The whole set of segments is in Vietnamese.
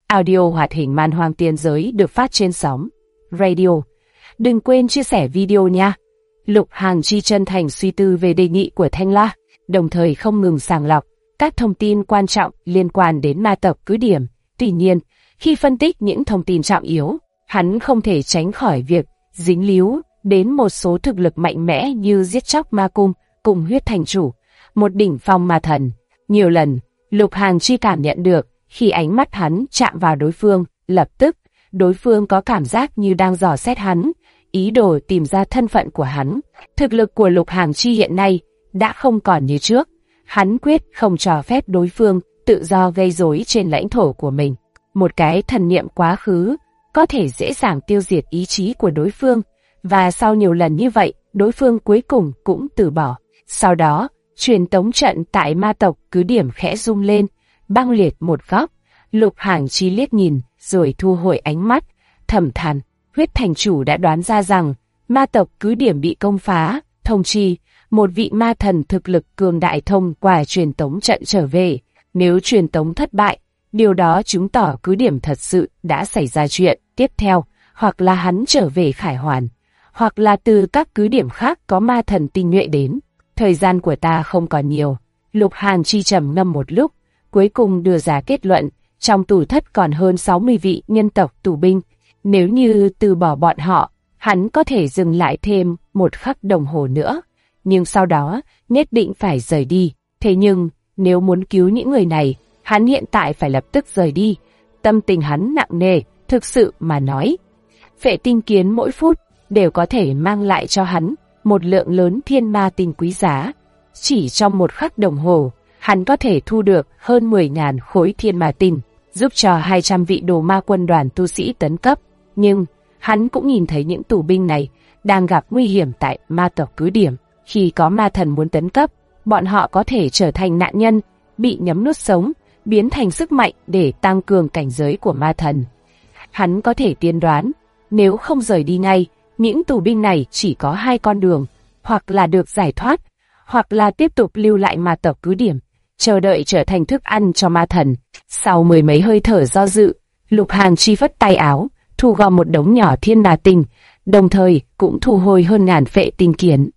Audio hoạt hình Man Hoang Tiên Giới được phát trên sóng Radio. Đừng quên chia sẻ video nha. Lục Hàng Chi chân thành suy tư về đề nghị của Thanh La, đồng thời không ngừng sàng lọc các thông tin quan trọng liên quan đến ma tộc cứ điểm. Tuy nhiên, khi phân tích những thông tin trọng yếu, hắn không thể tránh khỏi việc dính líu đến một số thực lực mạnh mẽ như giết chóc ma cung cùng huyết thành chủ, một đỉnh phong ma thần. Nhiều lần, Lục Hàng Chi cảm nhận được khi ánh mắt hắn chạm vào đối phương, lập tức đối phương có cảm giác như đang dò xét hắn, ý đồ tìm ra thân phận của hắn. Thực lực của Lục Hàng Chi hiện nay đã không còn như trước, hắn quyết không cho phép đối phương tự do gây rối trên lãnh thổ của mình. Một cái thần niệm quá khứ có thể dễ dàng tiêu diệt ý chí của đối phương, và sau nhiều lần như vậy, đối phương cuối cùng cũng từ bỏ. Sau đó, truyền tống trận tại ma tộc cứ điểm khẽ rung lên, băng liệt một góc. Lục Hàng Chi liếc nhìn, rồi thu hồi ánh mắt, thầm than. Huyết thành chủ đã đoán ra rằng ma tộc cứ điểm bị công phá, thông chi một vị ma thần thực lực cường đại thông qua truyền tống trận trở về. Nếu truyền tống thất bại, điều đó chứng tỏ cứ điểm thật sự đã xảy ra chuyện. Tiếp theo, hoặc là hắn trở về Khải Hoàn, hoặc là từ các cứ điểm khác có ma thần tinh nhuệ đến. Thời gian của ta không còn nhiều. Lục Hàng Chi trầm ngâm một lúc, cuối cùng đưa ra kết luận, trong tù thất còn hơn 60 vị nhân tộc tù binh. Nếu như từ bỏ bọn họ, hắn có thể dừng lại thêm một khắc đồng hồ nữa, nhưng sau đó nhất định phải rời đi. Thế nhưng, nếu muốn cứu những người này, hắn hiện tại phải lập tức rời đi. Tâm tình hắn nặng nề, thực sự mà nói. Phệ tinh kiến mỗi phút đều có thể mang lại cho hắn một lượng lớn thiên ma tinh quý giá. Chỉ trong một khắc đồng hồ, hắn có thể thu được hơn 10.000 khối thiên ma tinh, giúp cho 200 vị đồ ma quân đoàn tu sĩ tấn cấp. Nhưng, hắn cũng nhìn thấy những tù binh này đang gặp nguy hiểm tại ma tộc cứ điểm. Khi có ma thần muốn tấn cấp, bọn họ có thể trở thành nạn nhân, bị nhấm nuốt sống, biến thành sức mạnh để tăng cường cảnh giới của ma thần. Hắn có thể tiên đoán, nếu không rời đi ngay, những tù binh này chỉ có hai con đường, hoặc là được giải thoát, hoặc là tiếp tục lưu lại ma tộc cứ điểm, chờ đợi trở thành thức ăn cho ma thần. Sau mười mấy hơi thở do dự, Lục Hàng Chi phất tay áo, thu gom một đống nhỏ thiên ma tinh, đồng thời cũng thu hồi hơn ngàn phệ tinh kiến.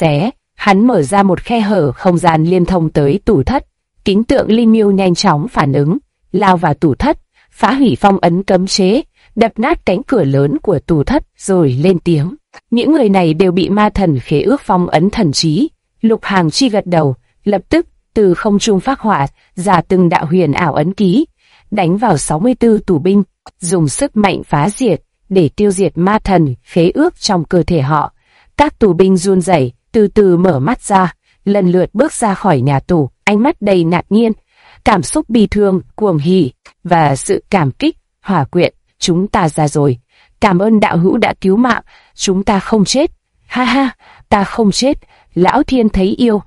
Hắn mở ra một khe hở không gian liên thông tới tủ thất. Kính tượng Linh Miêu nhanh chóng phản ứng, lao vào tủ thất, phá hủy phong ấn cấm chế, đập nát cánh cửa lớn của tủ thất rồi lên tiếng. Những người này đều bị ma thần khế ước phong ấn thần trí. Lục Hàng Chi gật đầu, lập tức từ không trung phác họa ra từng đạo huyền ảo ấn ký, đánh vào 64 tù binh, dùng sức mạnh phá diệt để tiêu diệt ma thần khế ước trong cơ thể họ. Các tù binh run rẩy, từ từ mở mắt ra, lần lượt bước ra khỏi nhà tù, ánh mắt đầy ngạc nhiên, cảm xúc bi thương, cuồng hỉ và sự cảm kích hòa quyện. Chúng ta ra rồi, cảm ơn đạo hữu đã cứu mạng, chúng ta không chết. Ha ha, ta không chết. Lão Thiên thấy yêu,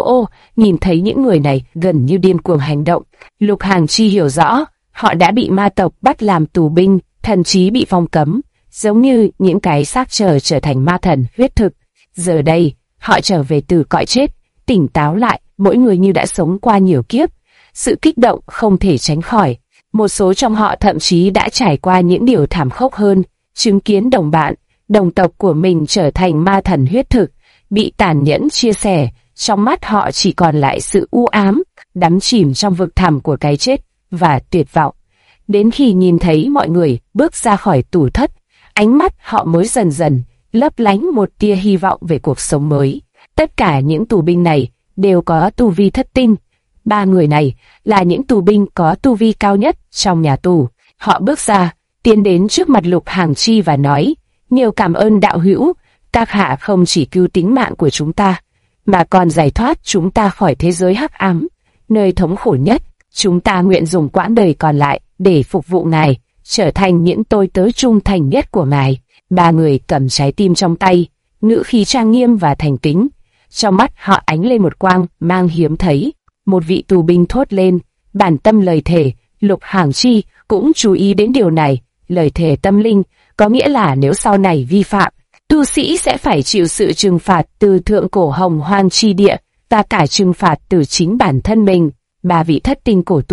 nhìn thấy những người này gần như điên cuồng hành động. Lục Hàng Chi hiểu rõ, họ đã bị ma tộc bắt làm tù binh, thần trí bị phong cấm, giống như những cái xác chờ trở thành ma thần huyết thực. Giờ đây, họ trở về từ cõi chết, tỉnh táo lại, mỗi người như đã sống qua nhiều kiếp. Sự kích động không thể tránh khỏi. Một số trong họ thậm chí đã trải qua những điều thảm khốc hơn, chứng kiến đồng bạn, đồng tộc của mình trở thành ma thần huyết thực, bị tàn nhẫn chia sẻ. Trong mắt họ chỉ còn lại sự u ám, đắm chìm trong vực thẳm của cái chết và tuyệt vọng. Đến khi nhìn thấy mọi người bước ra khỏi tù thất, ánh mắt họ mới dần dần lấp lánh một tia hy vọng về cuộc sống mới. Tất cả những tù binh này đều có tu vi thất tinh. 3 người này là những tù binh có tu vi cao nhất trong nhà tù. Họ bước ra, tiến đến trước mặt Lục Hàng Chi và nói: nhiều cảm ơn đạo hữu, các hạ không chỉ cứu tính mạng của chúng ta, mà còn giải thoát chúng ta khỏi thế giới hắc ám, nơi thống khổ nhất. Chúng ta nguyện dùng quãng đời còn lại để phục vụ ngài, trở thành những tôi tớ trung thành nhất của ngài. 3 người cầm trái tim trong tay, ngữ khí trang nghiêm và thành kính. Trong mắt họ ánh lên một quang mang hiếm thấy. Một vị tù binh thốt lên: bản tâm lời thề. Lục Hàng Chi cũng chú ý đến điều này. Lời thề tâm linh có nghĩa là nếu sau này vi phạm, tu sĩ sẽ phải chịu sự trừng phạt từ thượng cổ hồng hoang chi địa và cả trừng phạt từ chính bản thân mình. 3 vị thất tinh cổ tu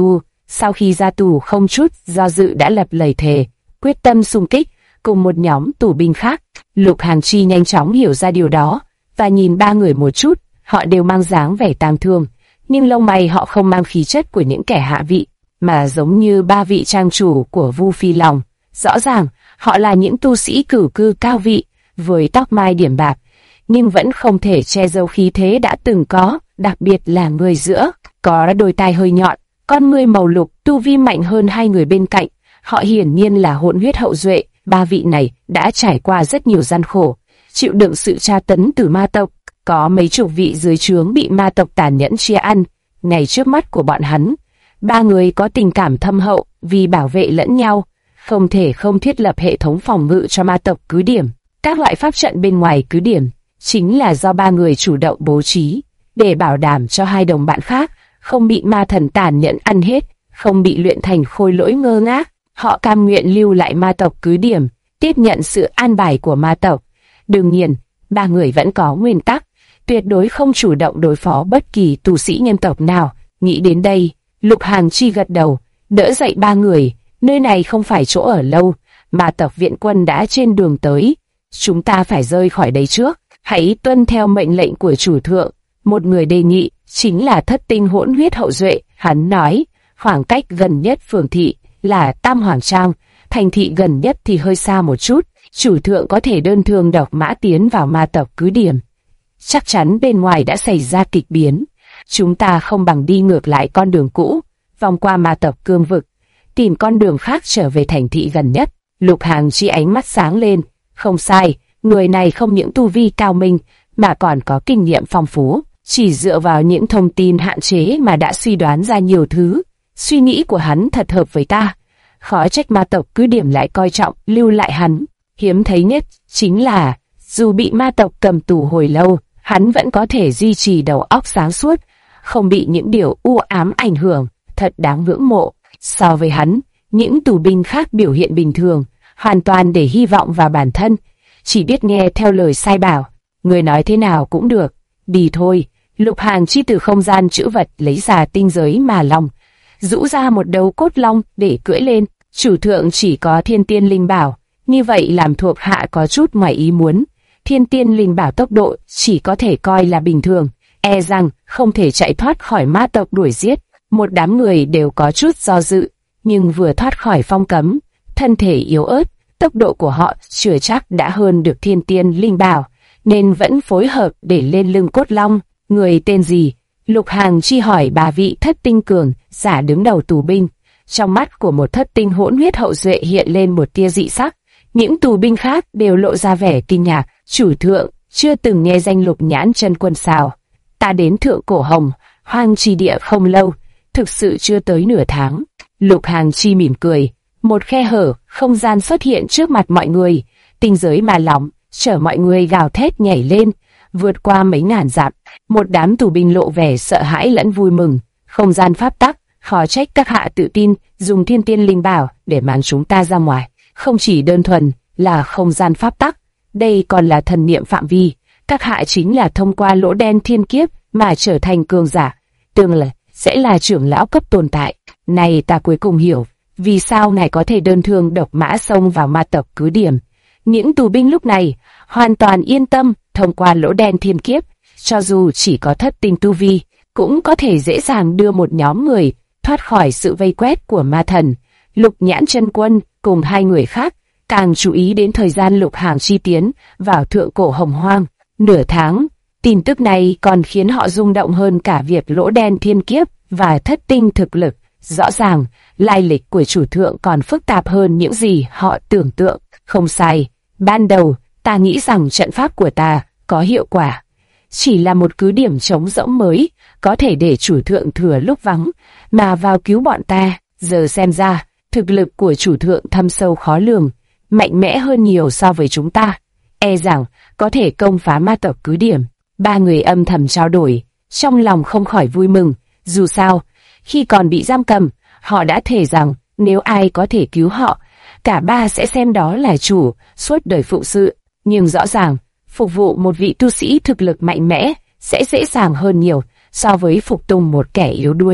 sau khi ra tù không chút do dự đã lập lời thề, quyết tâm xung kích, cùng một nhóm tù binh khác. Lục Hàn Chi nhanh chóng hiểu ra điều đó, và nhìn ba người một chút, họ đều mang dáng vẻ tang thương, nhưng lông mày họ không mang khí chất của những kẻ hạ vị, mà giống như ba vị trang chủ của Vu Phi Lòng. Rõ ràng, họ là những tu sĩ cửu cư cao vị, với tóc mai điểm bạc, nhưng vẫn không thể che giấu khí thế đã từng có, đặc biệt là người giữa, có đôi tai hơi nhọn, con ngươi màu lục, tu vi mạnh hơn hai người bên cạnh. Họ hiển nhiên là hỗn huyết hậu duệ, ba vị này đã trải qua rất nhiều gian khổ, chịu đựng sự tra tấn từ ma tộc, có mấy chục vị dưới trướng bị ma tộc tàn nhẫn chia ăn. Ngay trước mắt của bọn hắn, ba người có tình cảm thâm hậu, vì bảo vệ lẫn nhau, không thể không thiết lập hệ thống phòng ngự cho ma tộc cứ điểm. Các loại pháp trận bên ngoài cứ điểm chính là do ba người chủ động bố trí, để bảo đảm cho hai đồng bạn khác không bị ma thần tàn nhẫn ăn hết, không bị luyện thành khôi lỗi ngơ ngác. Họ cam nguyện lưu lại ma tộc cứ điểm, tiếp nhận sự an bài của ma tộc. Đương nhiên, ba người vẫn có nguyên tắc, tuyệt đối không chủ động đối phó bất kỳ tu sĩ nhân tộc nào. Nghĩ đến đây, Lục Hàn Chi gật đầu, đỡ dậy ba người. Nơi này không phải chỗ ở lâu, ma tộc viện quân đã trên đường tới. Chúng ta phải rời khỏi đây trước, hãy tuân theo mệnh lệnh của chủ thượng. Một người đề nghị, chính là Thất Tinh hỗn huyết hậu duệ. Hắn nói, khoảng cách gần nhất phường thị là Tam Hoàng Trang, thành thị gần nhất thì hơi xa một chút. Chủ thượng có thể đơn thương độc mã tiến vào ma tộc cứ điểm. Chắc chắn bên ngoài đã xảy ra kịch biến. Chúng ta không bằng đi ngược lại con đường cũ, vòng qua ma tộc cương vực, tìm con đường khác trở về thành thị gần nhất. Lục Hàn Chi ánh mắt sáng lên. Không sai, người này không những tu vi cao minh, mà còn có kinh nghiệm phong phú. Chỉ dựa vào những thông tin hạn chế mà đã suy đoán ra nhiều thứ. Suy nghĩ của hắn thật hợp với ta. Khó trách ma tộc cứ điểm lại coi trọng lưu lại hắn. Hiếm thấy nhất chính là, dù bị ma tộc cầm tù hồi lâu, hắn vẫn có thể duy trì đầu óc sáng suốt, không bị những điều u ám ảnh hưởng, thật đáng ngưỡng mộ. So với hắn, những tù binh khác biểu hiện bình thường, hoàn toàn để hy vọng vào bản thân, chỉ biết nghe theo lời sai bảo. Người nói thế nào cũng được, đi thôi. Lục Hàn Chi từ không gian trữ vật lấy ra tinh giới mà long, rũ ra một đầu cốt long để cưỡi lên. Chủ thượng chỉ có thiên tiên linh bảo, như vậy làm thuộc hạ có chút ngoài ý muốn. Thiên tiên linh bảo tốc độ chỉ có thể coi là bình thường, e rằng không thể chạy thoát khỏi ma tộc đuổi giết. Một đám người đều có chút do dự, nhưng vừa thoát khỏi phong cấm, thân thể yếu ớt, tốc độ của họ chưa chắc đã hơn được thiên tiên linh bảo, nên vẫn phối hợp để lên lưng cốt long. Người tên gì? Lục Hàn Chi hỏi bà vị Thất Tinh cường giả đứng đầu tù binh. Trong mắt của một Thất Tinh hỗn huyết hậu duệ hiện lên một tia dị sắc. Những tù binh khác đều lộ ra vẻ kinh ngạc. Chủ thượng, chưa từng nghe danh Lục Nhãn Chân Quân sao? Ta đến Thượng Cổ Hồng, Hoang Chi Địa không lâu, thực sự chưa tới nửa tháng. Lục Hàn Chi mỉm cười. Một khe hở, không gian xuất hiện trước mặt mọi người. Tinh giới mà lỏng, chở mọi người gào thét nhảy lên, vượt qua mấy ngàn dặm. Một đám tù binh lộ vẻ sợ hãi lẫn vui mừng. Không gian pháp tắc, khó trách các hạ tự tin dùng thiên tiên linh bảo để mang chúng ta ra ngoài. Không chỉ đơn thuần là không gian pháp tắc, đây còn là thần niệm phạm vi. Các hạ chính là thông qua lỗ đen thiên kiếp mà trở thành cường giả, tương lai sẽ là trưởng lão cấp tồn tại. Này ta cuối cùng hiểu vì sao này có thể đơn thương độc mã xông vào ma tộc cứ điểm. Những tù binh lúc này hoàn toàn yên tâm, thông qua lỗ đen thiên kiếp, cho dù chỉ có thất tinh tu vi, cũng có thể dễ dàng đưa một nhóm người thoát khỏi sự vây quét của ma thần. Lục Nhãn Chân Quân cùng hai người khác càng chú ý đến thời gian Lục Hàn Chi tiến vào Thượng Cổ Hồng Hoang. Nửa tháng, tin tức này còn khiến họ rung động hơn cả việc lỗ đen thiên kiếp và thất tinh thực lực. Rõ ràng, lai lịch của chủ thượng còn phức tạp hơn những gì họ tưởng tượng. Không sai, ban đầu ta nghĩ rằng trận pháp của ta có hiệu quả, chỉ là một cứ điểm trống rỗng mới, có thể để chủ thượng thừa lúc vắng mà vào cứu bọn ta. Giờ xem ra, thực lực của chủ thượng thâm sâu khó lường, mạnh mẽ hơn nhiều so với chúng ta, e rằng có thể công phá ma tộc cứ điểm. Ba người âm thầm trao đổi, trong lòng không khỏi vui mừng. Dù sao, khi còn bị giam cầm, họ đã thề rằng nếu ai có thể cứu họ, cả ba sẽ xem đó là chủ, suốt đời phụng sự. Nhưng rõ ràng, phục vụ một vị tu sĩ thực lực mạnh mẽ sẽ dễ dàng hơn nhiều so với phục tùng một kẻ yếu đuối.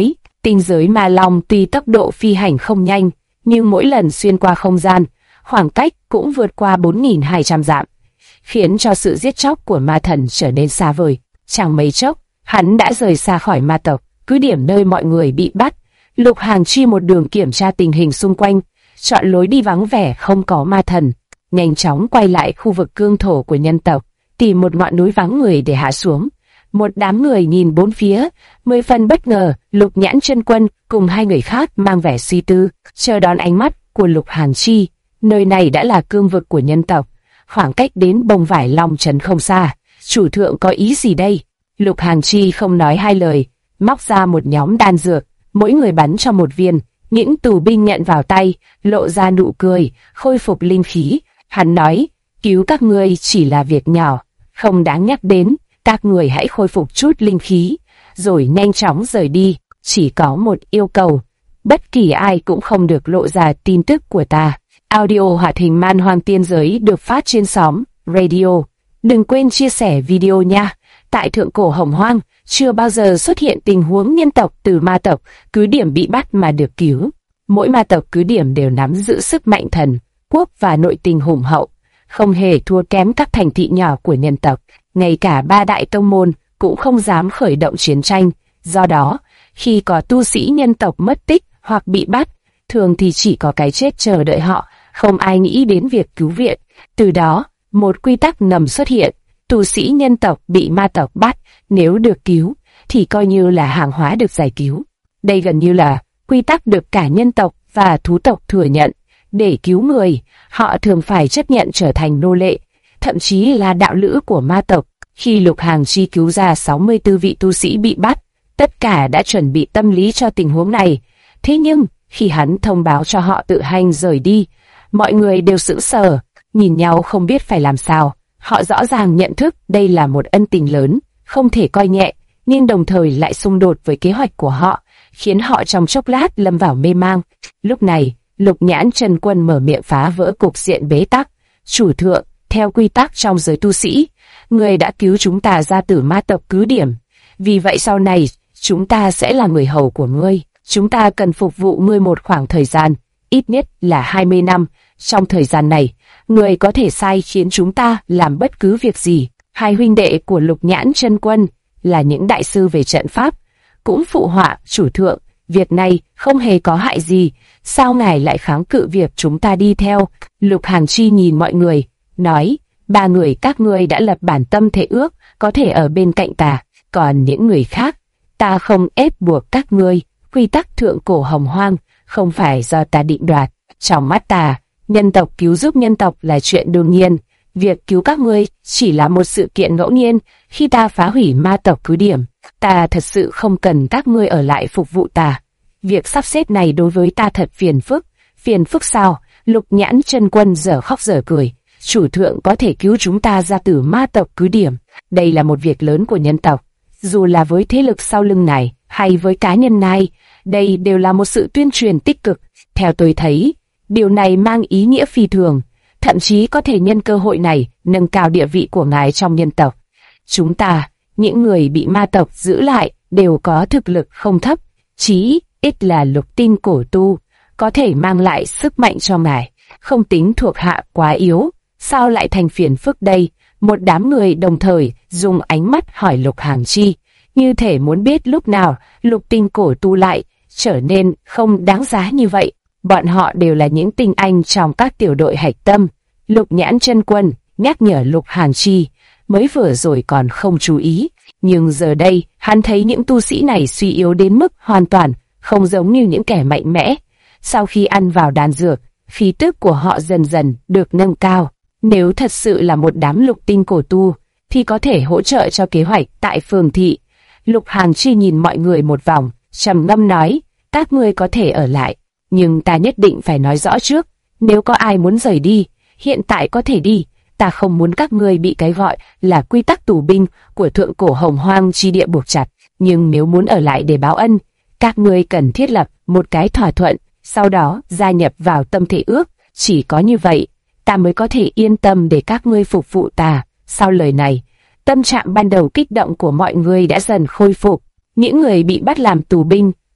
Tinh giới ma long tuy tốc độ phi hành không nhanh, nhưng mỗi lần xuyên qua không gian, khoảng cách cũng vượt qua 4.200 dặm, khiến cho sự giết chóc của ma thần trở nên xa vời. Chẳng mấy chốc, hắn đã rời xa khỏi ma tộc, cứ điểm nơi mọi người bị bắt. Lục Hàn Chi một đường kiểm tra tình hình xung quanh, chọn lối đi vắng vẻ không có ma thần, nhanh chóng quay lại khu vực cương thổ của nhân tộc, tìm một ngọn núi vắng người để hạ xuống. Một đám người nhìn bốn phía, 10 phần bất ngờ, Lục Nhãn Chân Quân cùng hai người khác mang vẻ suy tư, chờ đón ánh mắt của Lục Hàn Chi. Nơi này đã là cương vực của nhân tộc, khoảng cách đến bông vải long trấn không xa. Chủ thượng có ý gì đây? Lục Hàn Chi không nói hai lời, móc ra một nhóm đan dược, mỗi người bắn cho một viên. Những tù binh nhận vào tay, lộ ra nụ cười, khôi phục linh khí. Hắn nói, cứu các ngươi chỉ là việc nhỏ, không đáng nhắc đến. Các người hãy khôi phục chút linh khí, rồi nhanh chóng rời đi. Chỉ có một yêu cầu, bất kỳ ai cũng không được lộ ra tin tức của ta. Audio hoạt hình Man Hoang Tiên Giới được phát trên xóm Radio. Đừng quên chia sẻ video nha. Tại Thượng Cổ Hồng Hoang, chưa bao giờ xuất hiện tình huống nhân tộc từ ma tộc cứ điểm bị bắt mà được cứu. Mỗi ma tộc cứ điểm đều nắm giữ sức mạnh thần, quốc và nội tình hùng hậu, không hề thua kém các thành thị nhỏ của nhân tộc. Ngay cả ba đại tông môn cũng không dám khởi động chiến tranh. Do đó, khi có tu sĩ nhân tộc mất tích hoặc bị bắt, thường thì chỉ có cái chết chờ đợi họ, không ai nghĩ đến việc cứu viện. Từ đó, một quy tắc ngầm xuất hiện, tu sĩ nhân tộc bị ma tộc bắt, nếu được cứu, thì coi như là hàng hóa được giải cứu. Đây gần như là quy tắc được cả nhân tộc và thú tộc thừa nhận. Để cứu người, họ thường phải chấp nhận trở thành nô lệ, thậm chí là đạo lữ của ma tộc. Khi Lục Hàn Chi cứu ra 64 vị tu sĩ bị bắt, tất cả đã chuẩn bị tâm lý cho tình huống này. Thế nhưng, khi hắn thông báo cho họ tự hành rời đi, mọi người đều sững sờ, nhìn nhau không biết phải làm sao. Họ rõ ràng nhận thức đây là một ân tình lớn, không thể coi nhẹ, nhưng đồng thời lại xung đột với kế hoạch của họ, khiến họ trong chốc lát lâm vào mê mang. Lúc này, Lục Nhãn Chân Quân mở miệng phá vỡ cục diện bế tắc. Chủ thượng, theo quy tắc trong giới tu sĩ, người đã cứu chúng ta ra từ ma tộc cứ điểm. Vì vậy sau này, chúng ta sẽ là người hầu của ngươi. Chúng ta cần phục vụ ngươi một khoảng thời gian, ít nhất là 20 năm. Trong thời gian này, người có thể sai khiến chúng ta làm bất cứ việc gì. Hai huynh đệ của Lục Nhãn Chân Quân là những đại sư về trận pháp, cũng phụ họa chủ thượng, việc này không hề có hại gì, sao ngài lại kháng cự việc chúng ta đi theo? Lục Hàn Chi nhìn mọi người, nói, ba người các ngươi đã lập bản tâm thể ước, có thể ở bên cạnh ta, còn những người khác, ta không ép buộc các ngươi. Quy tắc Thượng Cổ Hồng Hoang không phải do ta định đoạt. Trong mắt ta, nhân tộc cứu giúp nhân tộc là chuyện đương nhiên. Việc cứu các ngươi chỉ là một sự kiện ngẫu nhiên. Khi ta phá hủy ma tộc cứ điểm, ta thật sự không cần các ngươi ở lại phục vụ ta. Việc sắp xếp này đối với ta thật phiền phức. Phiền phức sao? Lục Nhãn Chân Quân dở khóc dở cười. Chủ thượng có thể cứu chúng ta ra từ ma tộc cứ điểm. Đây là một việc lớn của nhân tộc. Dù là với thế lực sau lưng này, hay với cá nhân này, đây đều là một sự tuyên truyền tích cực. Theo tôi thấy, điều này mang ý nghĩa phi thường, thậm chí có thể nhân cơ hội này nâng cao địa vị của ngài trong nhân tộc. Chúng ta, những người bị ma tộc giữ lại, đều có thực lực không thấp, chí ít là lục tinh cổ tu, có thể mang lại sức mạnh cho ngài, không tính thuộc hạ quá yếu. Sao lại thành phiền phức đây? Một đám người đồng thời dùng ánh mắt hỏi Lục Hàn Chi, như thể muốn biết lúc nào lục tinh cổ tu lại trở nên không đáng giá như vậy. Bọn họ đều là những tinh anh trong các tiểu đội hạch tâm. Lục Nhãn Chân Quân nhắc nhở Lục Hàn Chi, mới vừa rồi còn không chú ý, nhưng giờ đây hắn thấy những tu sĩ này suy yếu đến mức hoàn toàn không giống như những kẻ mạnh mẽ. Sau khi ăn vào đan dược, khí tức của họ dần dần được nâng cao. Nếu thật sự là một đám lục tinh cổ tu, thì có thể hỗ trợ cho kế hoạch tại phường thị. Lục Hàn Chi nhìn mọi người một vòng, trầm ngâm nói, các ngươi có thể ở lại, nhưng ta nhất định phải nói rõ trước, nếu có ai muốn rời đi, hiện tại có thể đi. Ta không muốn các ngươi bị cái gọi là quy tắc tù binh của Thượng Cổ Hồng Hoang chi địa buộc chặt, nhưng nếu muốn ở lại để báo ân, các ngươi cần thiết lập một cái thỏa thuận, sau đó gia nhập vào tâm thể ước. Chỉ có như vậy, ta mới có thể yên tâm để các ngươi phục vụ ta. Sau lời này, tâm trạng ban đầu kích động của mọi người đã dần khôi phục. Những người bị bắt làm tù binh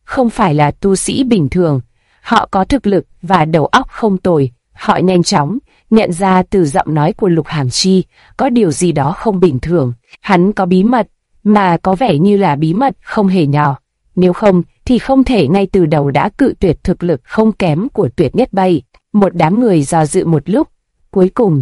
không phải là tu sĩ bình thường. Họ có thực lực và đầu óc không tồi. Họ nhanh chóng nhận ra từ giọng nói của Lục Hàm Chi có điều gì đó không bình thường. Hắn có bí mật, mà có vẻ như là bí mật không hề nhỏ. Nếu không thì không thể ngay từ đầu đã cự tuyệt thực lực không kém của Tuyệt Nhất Bay. Một đám người do dự một lúc. Cuối cùng,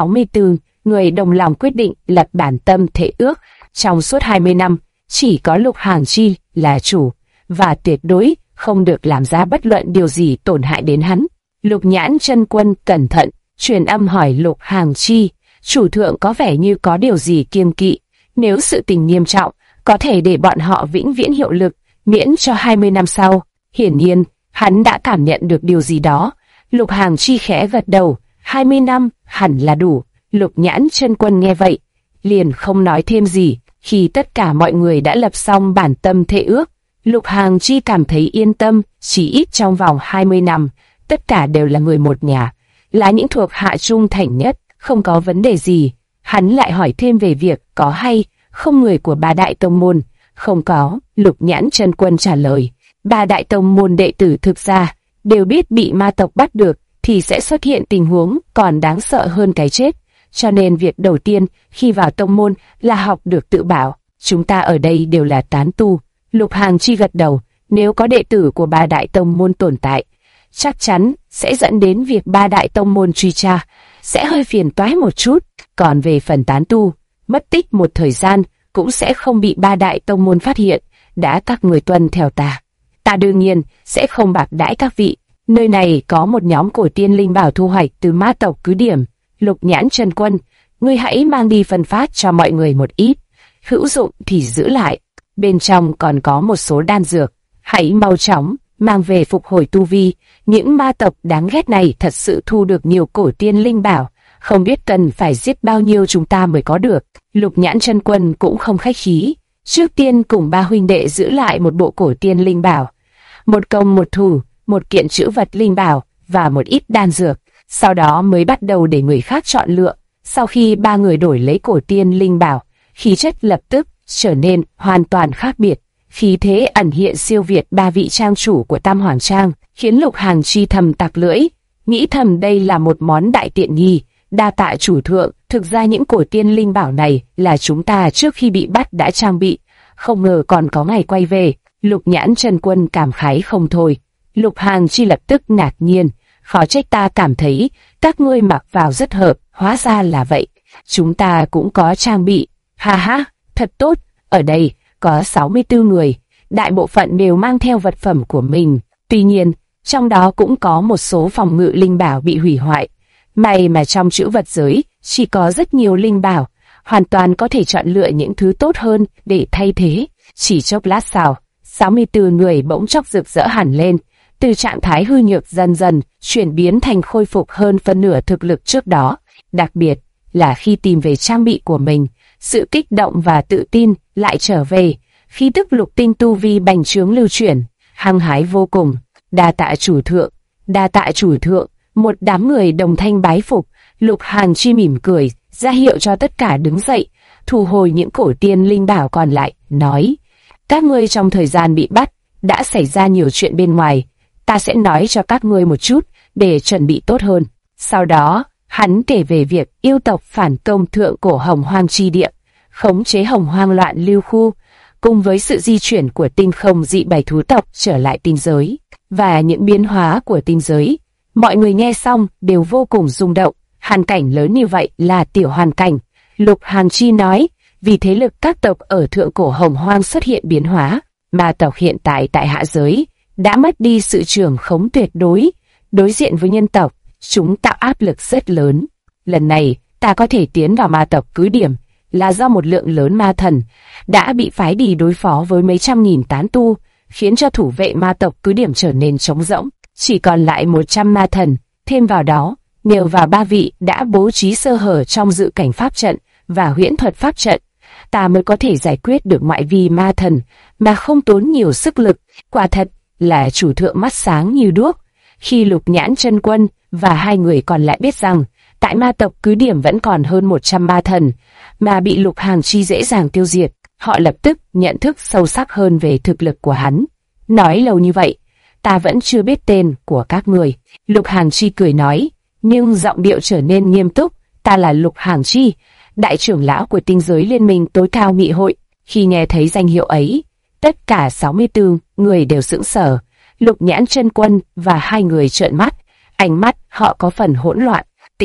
64 người đồng lòng quyết định lập bản tâm thể ước. Trong suốt 20 năm, chỉ có Lục Hàm Chi là chủ, và tuyệt đối không được làm ra bất luận điều gì tổn hại đến hắn. Lục Nhãn Chân Quân cẩn thận truyền âm hỏi Lục Hàm Chi, chủ thượng có vẻ như có điều gì kiêng kỵ, nếu sự tình nghiêm trọng, có thể để bọn họ vĩnh viễn hiệu lực, miễn cho 20 năm sau. Hiển nhiên, hắn đã cảm nhận được điều gì đó. Lục Hàm Chi khẽ gật đầu, 20 năm hẳn là đủ. Lục Nhãn Chân Quân nghe vậy, liền không nói thêm gì. Khi tất cả mọi người đã lập xong bản tâm thệ ước, Lục Hàm Chi cảm thấy yên tâm, chỉ ít trong vòng 20 năm, tất cả đều là người một nhà, là những thuộc hạ trung thành nhất, không có vấn đề gì. Hắn lại hỏi thêm về việc có hay không người của ba đại tông môn. Không có, Lục Nhãn Chân Quân trả lời. Ba đại tông môn đệ tử thực ra đều biết bị ma tộc bắt được thì sẽ xuất hiện tình huống còn đáng sợ hơn cái chết. Cho nên việc đầu tiên khi vào tông môn là học được tự bảo. Chúng ta ở đây đều là tán tu. Lục Hàm Chi gật đầu. Nếu có đệ tử của ba đại tông môn tồn tại, chắc chắn sẽ dẫn đến việc ba đại tông môn truy tra, sẽ hơi phiền toái một chút. Còn về phần tán tu, mất tích một thời gian cũng sẽ không bị ba đại tông môn phát hiện. Đã các người tuân theo ta, ta đương nhiên sẽ không bạc đãi các vị. Nơi này có một nhóm cổ tiên linh bảo thu hoạch từ ma tộc cứ điểm. Lục Nhãn Chân Quân, ngươi hãy mang đi phân phát cho mọi người một ít, hữu dụng thì giữ lại. Bên trong còn có một số đan dược, hãy mau chóng mang về phục hồi tu vi. Những ma tộc đáng ghét này thật sự thu được nhiều cổ tiên linh bảo, không biết cần phải giết bao nhiêu chúng ta mới có được. Lục Nhãn Chân Quân cũng không khách khí, trước tiên cùng ba huynh đệ giữ lại một bộ cổ tiên linh bảo, một công một thủ, một kiện trữ vật linh bảo và một ít đan dược. Sau đó mới bắt đầu để người khác chọn lựa. Sau khi ba người đổi lấy cổ tiên linh bảo, khí chất lập tức trở nên hoàn toàn khác biệt. Khí thế ẩn hiện siêu việt ba vị trang chủ của Tam Hoàng Trang, khiến Lục Hàm Chi thầm tặc lưỡi, nghĩ thầm đây là một món đại tiện nghi. Đa tạ chủ thượng, thực ra những cổ tiên linh bảo này là chúng ta trước khi bị bắt đã trang bị, không ngờ còn có ngày quay về. Lục Nhãn Chân Quân cảm khái không thôi. Lục Hàm Chi lập tức ngạc nhiên, khó trách ta cảm thấy các ngươi mặc vào rất hợp, hóa ra là vậy. Chúng ta cũng có trang bị. Ha ha, thật tốt. Ở đây có 64 người, đại bộ phận đều mang theo vật phẩm của mình. Tuy nhiên, trong đó cũng có một số phòng ngự linh bảo bị hủy hoại. May mà trong trữ vật giới chỉ có rất nhiều linh bảo, hoàn toàn có thể chọn lựa những thứ tốt hơn để thay thế. Chỉ chốc lát sau, 64 người bỗng chốc rực rỡ hẳn lên, từ trạng thái hư nhược dần dần chuyển biến thành khôi phục hơn phân nửa thực lực trước đó. Đặc biệt là khi tìm về trang bị của mình, sự kích động và tự tin lại trở về, khí tức lục tinh tu vi bành trướng lưu chuyển, hăng hái vô cùng. Đa tạ chủ thượng, đa tạ chủ thượng. Một đám người đồng thanh bái phục. Lục Hàm Chi mỉm cười, ra hiệu cho tất cả đứng dậy, thu hồi những cổ tiên linh bảo còn lại, nói: các ngươi trong thời gian bị bắt đã xảy ra nhiều chuyện bên ngoài, ta sẽ nói cho các ngươi một chút để chuẩn bị tốt hơn. Sau đó, hắn kể về việc yêu tộc phản công thượng cổ Hồng Hoang chi địa, khống chế Hồng Hoang loạn lưu khu, cùng với sự di chuyển của tinh không dị bảy thú tộc trở lại tinh giới, và những biến hóa của tinh giới. Mọi người nghe xong đều vô cùng rung động. Hoàn cảnh lớn như vậy là tiểu hoàn cảnh. Lục Hàm Chi nói, vì thế lực các tộc ở thượng cổ Hồng Hoang xuất hiện biến hóa, ma tộc hiện tại tại hạ giới đã mất đi sự trưởng khống tuyệt đối. Đối diện với nhân tộc, chúng tạo áp lực rất lớn. Lần này, ta có thể tiến vào ma tộc cứ điểm là do một lượng lớn ma thần đã bị phái đi đối phó với mấy trăm nghìn tán tu, khiến cho thủ vệ ma tộc cứ điểm trở nên trống rỗng. Chỉ còn lại 100 ma thần, thêm vào đó, nhờ vào 3 vị đã bố trí sơ hở trong dự cảnh pháp trận và huyễn thuật pháp trận, ta mới có thể giải quyết được ngoại vi ma thần mà không tốn nhiều sức lực. Quả thật là chủ thượng mắt sáng như đuốc. Khi Lục Nhãn Chân Quân và hai người còn lại biết rằng tại ma tộc cứ điểm vẫn còn hơn 100 ma thần mà bị Lục Hàm Chi dễ dàng tiêu diệt, họ lập tức nhận thức sâu sắc hơn về thực lực của hắn. Nói lâu như vậy, ta vẫn chưa biết tên của các người. Lục Hàng Chi cười nói, nhưng giọng điệu trở nên nghiêm túc. Ta là Lục Hàng Chi, đại trưởng lão của tinh giới liên minh tối cao nghị hội. Khi nghe thấy danh hiệu ấy, tất cả 64 người đều sững sờ. Lục Nhãn Chân Quân và hai người trợn mắt, ánh mắt họ có phần hỗn loạn.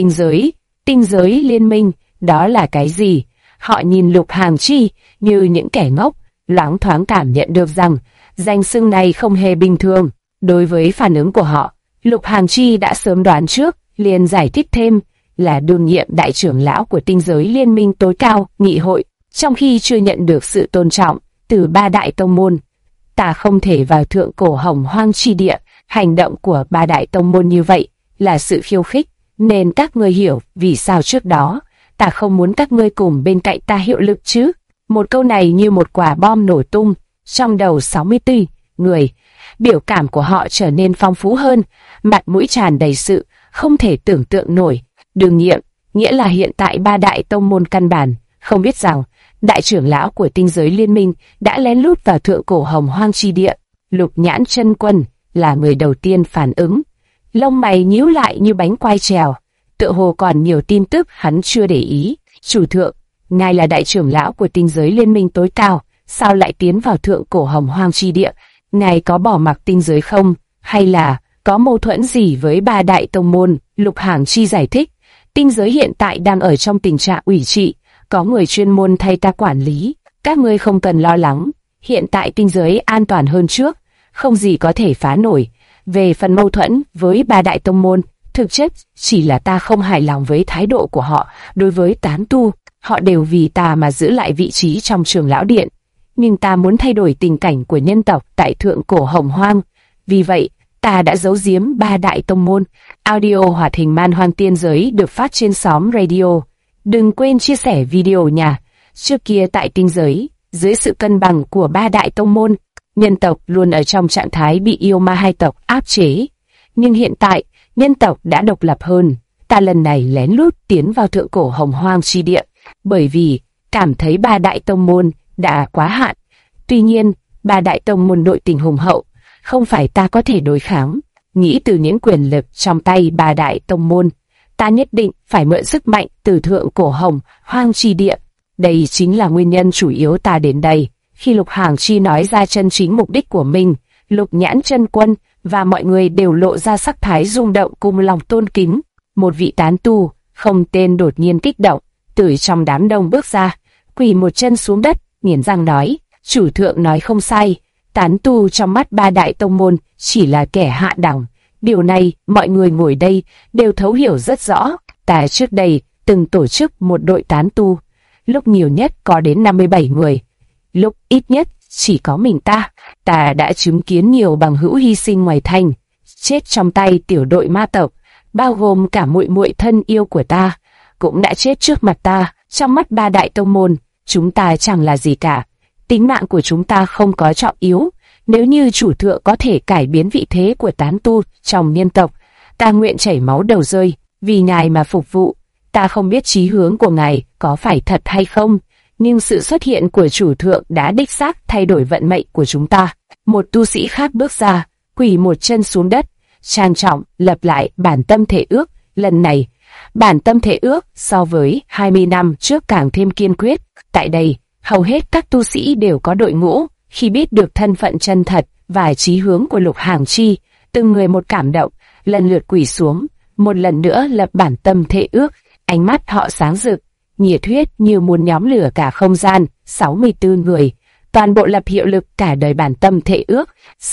Tinh giới liên minh, đó là cái gì? Họ nhìn Lục Hàng Chi như những kẻ ngốc, loáng thoáng cảm nhận được rằng danh xưng này không hề bình thường. Đối với phản ứng của họ, Lục Hàng Chi đã sớm đoán trước, liền giải thích thêm là đương nhiệm đại trưởng lão của tinh giới liên minh tối cao nghị hội, trong khi chưa nhận được sự tôn trọng từ ba đại tông môn. Ta không thể vào thượng cổ hồng hoang chi địa. Hành động của ba đại tông môn như vậy là sự khiêu khích, nên các ngươi hiểu vì sao trước đó ta không muốn các ngươi cùng bên cạnh ta hiệu lực chứ. Một câu này như một quả bom nổ tung trong đầu 64 người. Biểu cảm của họ trở nên phong phú hơn, mặt mũi tràn đầy sự không thể tưởng tượng nổi. Đương nhiệm, nghĩa là hiện tại ba đại tông môn căn bản không biết rằng đại trưởng lão của tinh giới liên minh đã lén lút vào thượng cổ hồng hoang chi địa. Lục Nhãn Chân Quân là người đầu tiên phản ứng, lông mày nhíu lại như bánh quai trèo, tựa hồ còn nhiều tin tức hắn chưa để ý. Chủ thượng, ngài là đại trưởng lão của tinh giới liên minh tối cao, sao lại tiến vào thượng cổ hồng hoang chi địa? Ngài có bỏ mặc tinh giới không, hay là có mâu thuẫn gì với ba đại tông môn? Lục Hàng Chi giải thích, tinh giới hiện tại đang ở trong tình trạng ủy trị, có người chuyên môn thay ta quản lý, các ngươi không cần lo lắng, hiện tại tinh giới an toàn hơn trước, không gì có thể phá nổi. Về phần mâu thuẫn với ba đại tông môn, thực chất chỉ là ta không hài lòng với thái độ của họ đối với tán tu. Họ đều vì ta mà giữ lại vị trí trong Trường Lão Điện, nhưng ta muốn thay đổi tình cảnh của nhân tộc tại thượng cổ hồng hoang. Vì vậy, ta đã giấu giếm ba đại tông môn. Audio hoạt hình Man Hoang Tiên Giới được phát trên xóm radio. Đừng quên chia sẻ video nha. Trước kia tại tinh giới, dưới sự cân bằng của ba đại tông môn, nhân tộc luôn ở trong trạng thái bị yêu ma hai tộc áp chế. Nhưng hiện tại, nhân tộc đã độc lập hơn. Ta lần này lén lút tiến vào thượng cổ hồng hoang chi địa, bởi vì cảm thấy ba đại tông môn đã quá hạn. Tuy nhiên, ba đại tông môn nội tình hùng hậu, không phải ta có thể đối kháng. Nghĩ từ những quyền lực trong tay ba đại tông môn, ta nhất định phải mượn sức mạnh từ thượng cổ hồng hoang chi địa. Đây chính là nguyên nhân chủ yếu ta đến đây. Khi Lục Hàng Chi nói ra chân chính mục đích của mình, Lục Nhãn Chân Quân và mọi người đều lộ ra sắc thái rung động cùng lòng tôn kính. Một vị tán tu không tên đột nhiên kích động, từ trong đám đông bước ra, quỳ một chân xuống đất, nghiến răng nói, chủ thượng nói không sai, tán tu trong mắt ba đại tông môn chỉ là kẻ hạ đẳng. Điều này mọi người ngồi đây đều thấu hiểu rất rõ. Ta trước đây từng tổ chức một đội tán tu, lúc nhiều nhất có đến 57 người, lúc ít nhất chỉ có mình ta. Ta đã chứng kiến nhiều bằng hữu hy sinh ngoài thành, chết trong tay tiểu đội ma tộc, bao gồm cả muội muội thân yêu của ta, cũng đã chết trước mặt ta. Trong mắt ba đại tông môn, chúng ta chẳng là gì cả. Tính mạng của chúng ta không có trọng yếu. Nếu như chủ thượng có thể cải biến vị thế của tán tu trong nhân tộc, ta nguyện chảy máu đầu rơi vì ngài mà phục vụ. Ta không biết chí hướng của ngài có phải thật hay không, nhưng sự xuất hiện của chủ thượng đã đích xác thay đổi vận mệnh của chúng ta. Một tu sĩ khác bước ra, quỳ một chân xuống đất, trang trọng lập lại bản tâm thể ước. Lần này, bản tâm thể ước so với 20 năm trước càng thêm kiên quyết. Tại đây, hầu hết các tu sĩ đều có đội ngũ. Khi biết được thân phận chân thật và chí hướng của Lục Hàng Chi, từng người một cảm động, lần lượt quỳ xuống, một lần nữa lập bản tâm thể ước. Ánh mắt họ sáng rực, nhiệt huyết như muốn nhóm lửa cả không gian. 64 người, toàn bộ lập hiệu lực cả đời bản tâm thể ước.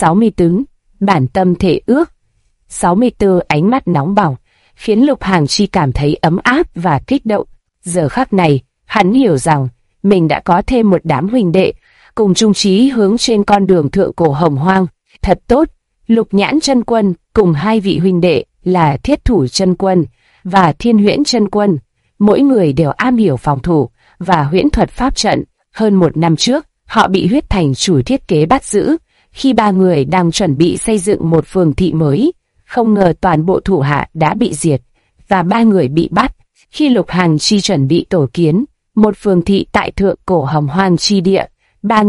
64, bản tâm thể ước. 64 ánh mắt nóng bỏng, khiến Lục Hàng Chi cảm thấy ấm áp và kích động. Giờ khắc này, hắn hiểu rằng mình đã có thêm một đám huynh đệ cùng chung chí hướng trên con đường thượng cổ hồng hoang. Thật tốt. Lục Nhãn Chân Quân cùng hai vị huynh đệ là Thiết Thủ Chân Quân và Thiên Huyễn Chân Quân, mỗi người đều am hiểu phòng thủ và huyễn thuật pháp trận. Hơn một năm trước, họ bị Huyết Thành chủ thiết kế bắt giữ khi ba người đang chuẩn bị xây dựng một phường thị mới. Không ngờ toàn bộ thủ hạ đã bị diệt và ba người bị bắt khi Lục Hàng Chi chuẩn bị tổ kiến một phường thị tại thượng cổ hồng hoang chi địa. Ba người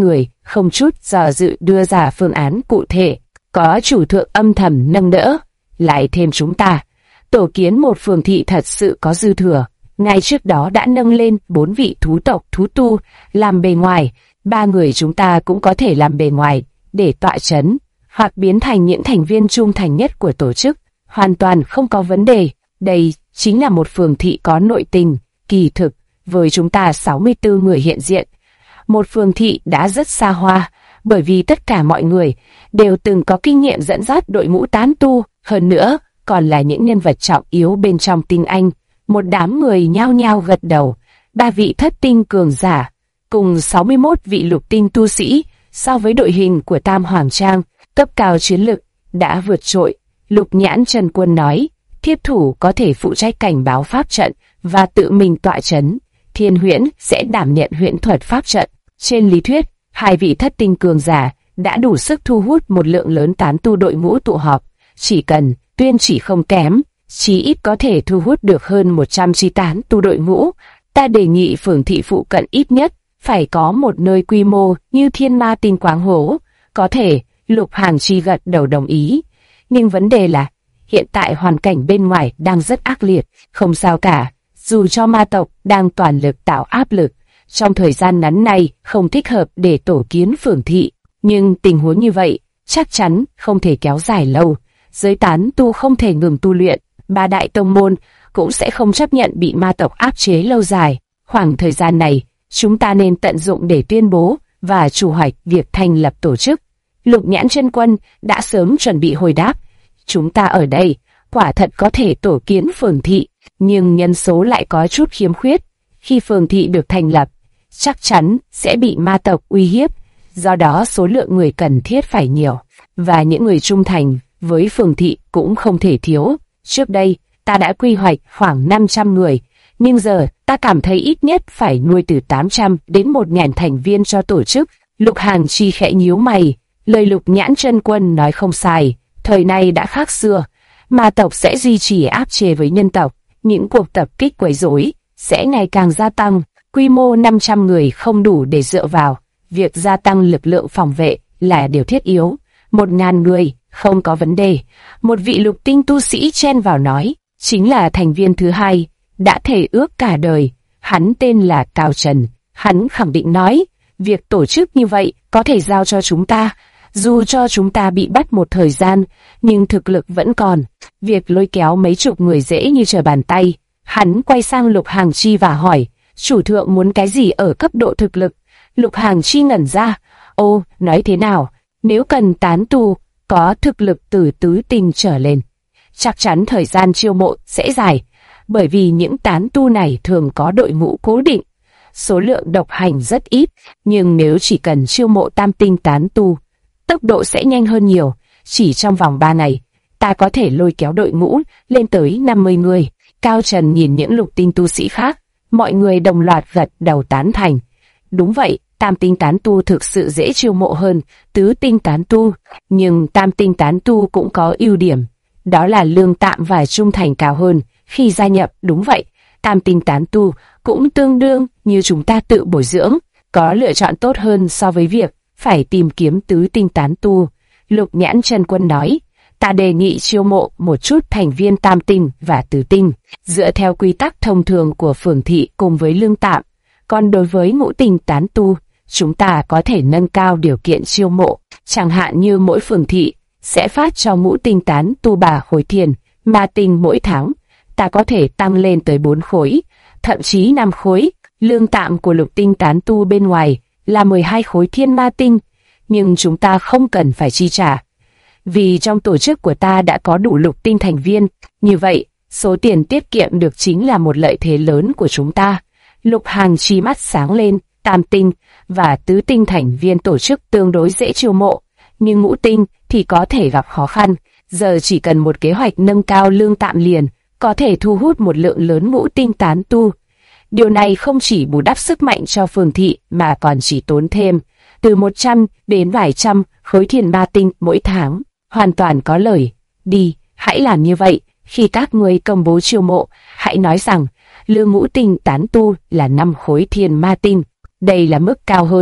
không chút do dự đưa ra phương án cụ thể. Có chủ thượng âm thầm nâng đỡ, lại thêm chúng ta, tổ kiến một phường thị thật sự có dư thừa. Ngay trước đó đã nâng lên 4 vị thú tộc thú tu làm bề ngoài, 3 người chúng ta cũng có thể làm bề ngoài để tọa chấn, hoặc biến thành những thành viên trung thành nhất của tổ chức, hoàn toàn không có vấn đề. Đây chính là một phường thị có nội tình. Kỳ thực, với chúng ta 64 người hiện diện, một phường thị đã rất xa hoa, bởi vì tất cả mọi người đều từng có kinh nghiệm dẫn dắt đội ngũ tán tu, hơn nữa còn là những nhân vật trọng yếu bên trong tinh anh. Một đám người nhao nhao gật đầu. 3 vị thất tinh cường giả cùng 61 vị lục tinh tu sĩ, so với đội hình của Tam Hoàng Trang, cấp cao chiến lực đã vượt trội. Lục Nhãn Chân Quân nói, Thiếp thủ có thể phụ trách cảnh báo pháp trận và tự mình tọa chấn, Thiên Huyễn sẽ đảm nhận huyễn thuật pháp trận. Trên lý thuyết, 2 vị thất tinh cường giả đã đủ sức thu hút một lượng lớn tán tu đội ngũ tụ họp. Chỉ cần tuyên chỉ không kém, chí ít có thể thu hút được hơn 100 chi tán tu đội ngũ. Ta đề nghị phường thị phụ cận ít nhất phải có một nơi quy mô như Thiên Ma Tinh Quáng Hố. Có thể, Lục Hàng Chi gật đầu đồng ý. Nhưng vấn đề là, hiện tại hoàn cảnh bên ngoài đang rất ác liệt. Không sao cả, dù cho ma tộc đang toàn lực tạo áp lực, trong thời gian ngắn này không thích hợp để tổ kiến phường thị. Nhưng tình huống như vậy chắc chắn không thể kéo dài lâu. Giới tán tu không thể ngừng tu luyện, 3 đại tông môn cũng sẽ không chấp nhận bị ma tộc áp chế lâu dài. Khoảng thời gian này, chúng ta nên tận dụng để tuyên bố và chủ hoạch việc thành lập tổ chức. Lục Nhãn Chân Quân đã sớm chuẩn bị hồi đáp. Chúng ta ở đây, quả thật có thể tổ kiến phường thị, nhưng nhân số lại có chút khiếm khuyết. Khi phường thị được thành lập, chắc chắn sẽ bị ma tộc uy hiếp, do đó số lượng người cần thiết phải nhiều, và những người trung thành với phường thị cũng không thể thiếu. Trước đây, ta đã quy hoạch khoảng 500 người, nhưng giờ ta cảm thấy ít nhất phải nuôi từ 800 đến 1.000 thành viên cho tổ chức. Lục Hàng Chi khẽ nhíu mày, lời Lục Nhãn Chân Quân nói không sai, thời nay đã khác xưa, ma tộc sẽ duy trì áp chế với nhân tộc, những cuộc tập kích quấy rối sẽ ngày càng gia tăng. Quy mô 500 người không đủ để dựa vào, việc gia tăng lực lượng phòng vệ là điều thiết yếu. 1.000 người, không có vấn đề. Một vị lục tinh tu sĩ chen vào nói, chính là thành viên thứ 2, đã thề ước cả đời. Hắn tên là Cao Trần. Hắn khẳng định nói, việc tổ chức như vậy có thể giao cho chúng ta. Dù cho chúng ta bị bắt một thời gian, nhưng thực lực vẫn còn. Việc lôi kéo mấy chục người dễ như trở bàn tay. Hắn quay sang Lục Hàng Chi và hỏi, chủ thượng muốn cái gì ở cấp độ thực lực? Lục Hàng Chi ngẩn ra, ô, nói thế nào? Nếu cần tán tu có thực lực từ tứ tinh trở lên, chắc chắn thời gian chiêu mộ sẽ dài, bởi vì những tán tu này thường có đội ngũ cố định, số lượng độc hành rất ít. Nhưng nếu chỉ cần chiêu mộ tam tinh tán tu, tốc độ sẽ nhanh hơn nhiều. Chỉ trong vòng 3 ngày, ta có thể lôi kéo đội ngũ lên tới 50 người. Cao Trần nhìn những lục tinh tu sĩ khác, mọi người đồng loạt gật đầu tán thành. Đúng vậy, tam tinh tán tu thực sự dễ chiêu mộ hơn tứ tinh tán tu, nhưng tam tinh tán tu cũng có ưu điểm, đó là lương tạm và trung thành cao hơn khi gia nhập. Đúng vậy, tam tinh tán tu cũng tương đương như chúng ta tự bồi dưỡng, có lựa chọn tốt hơn so với việc phải tìm kiếm tứ tinh tán tu. Lục Nhãn Chân Quân nói, ta đề nghị chiêu mộ một chút thành viên tam tinh và tứ tinh, dựa theo quy tắc thông thường của phường thị cùng với lương tạm. Còn đối với ngũ tinh tán tu, chúng ta có thể nâng cao điều kiện chiêu mộ, chẳng hạn như mỗi phường thị sẽ phát cho ngũ tinh tán tu 3 khối thiền ma tinh mỗi tháng. Ta có thể tăng lên tới 4 khối, thậm chí 5 khối. Lương tạm của lục tinh tán tu bên ngoài là 12 khối thiên ma tinh, nhưng chúng ta không cần phải chi trả, vì trong tổ chức của ta đã có đủ lục tinh thành viên. Như vậy, số tiền tiết kiệm được chính là một lợi thế lớn của chúng ta. Lục Hàng Chi mắt sáng lên, tam tinh và tứ tinh thành viên tổ chức tương đối dễ chiêu mộ, nhưng ngũ tinh thì có thể gặp khó khăn. Giờ chỉ cần một kế hoạch nâng cao lương tạm liền, có thể thu hút một lượng lớn ngũ tinh tán tu. Điều này không chỉ bù đắp sức mạnh cho phường thị mà còn chỉ tốn thêm từ 100 đến vài trăm khối thiền ma tinh mỗi tháng. Hoàn toàn có lời. Đi, hãy làm như vậy. Khi các ngươi công bố chiêu mộ, hãy nói rằng lương ngũ tinh tán tu là 5 khối thiền ma tinh. Đây là mức cao hơn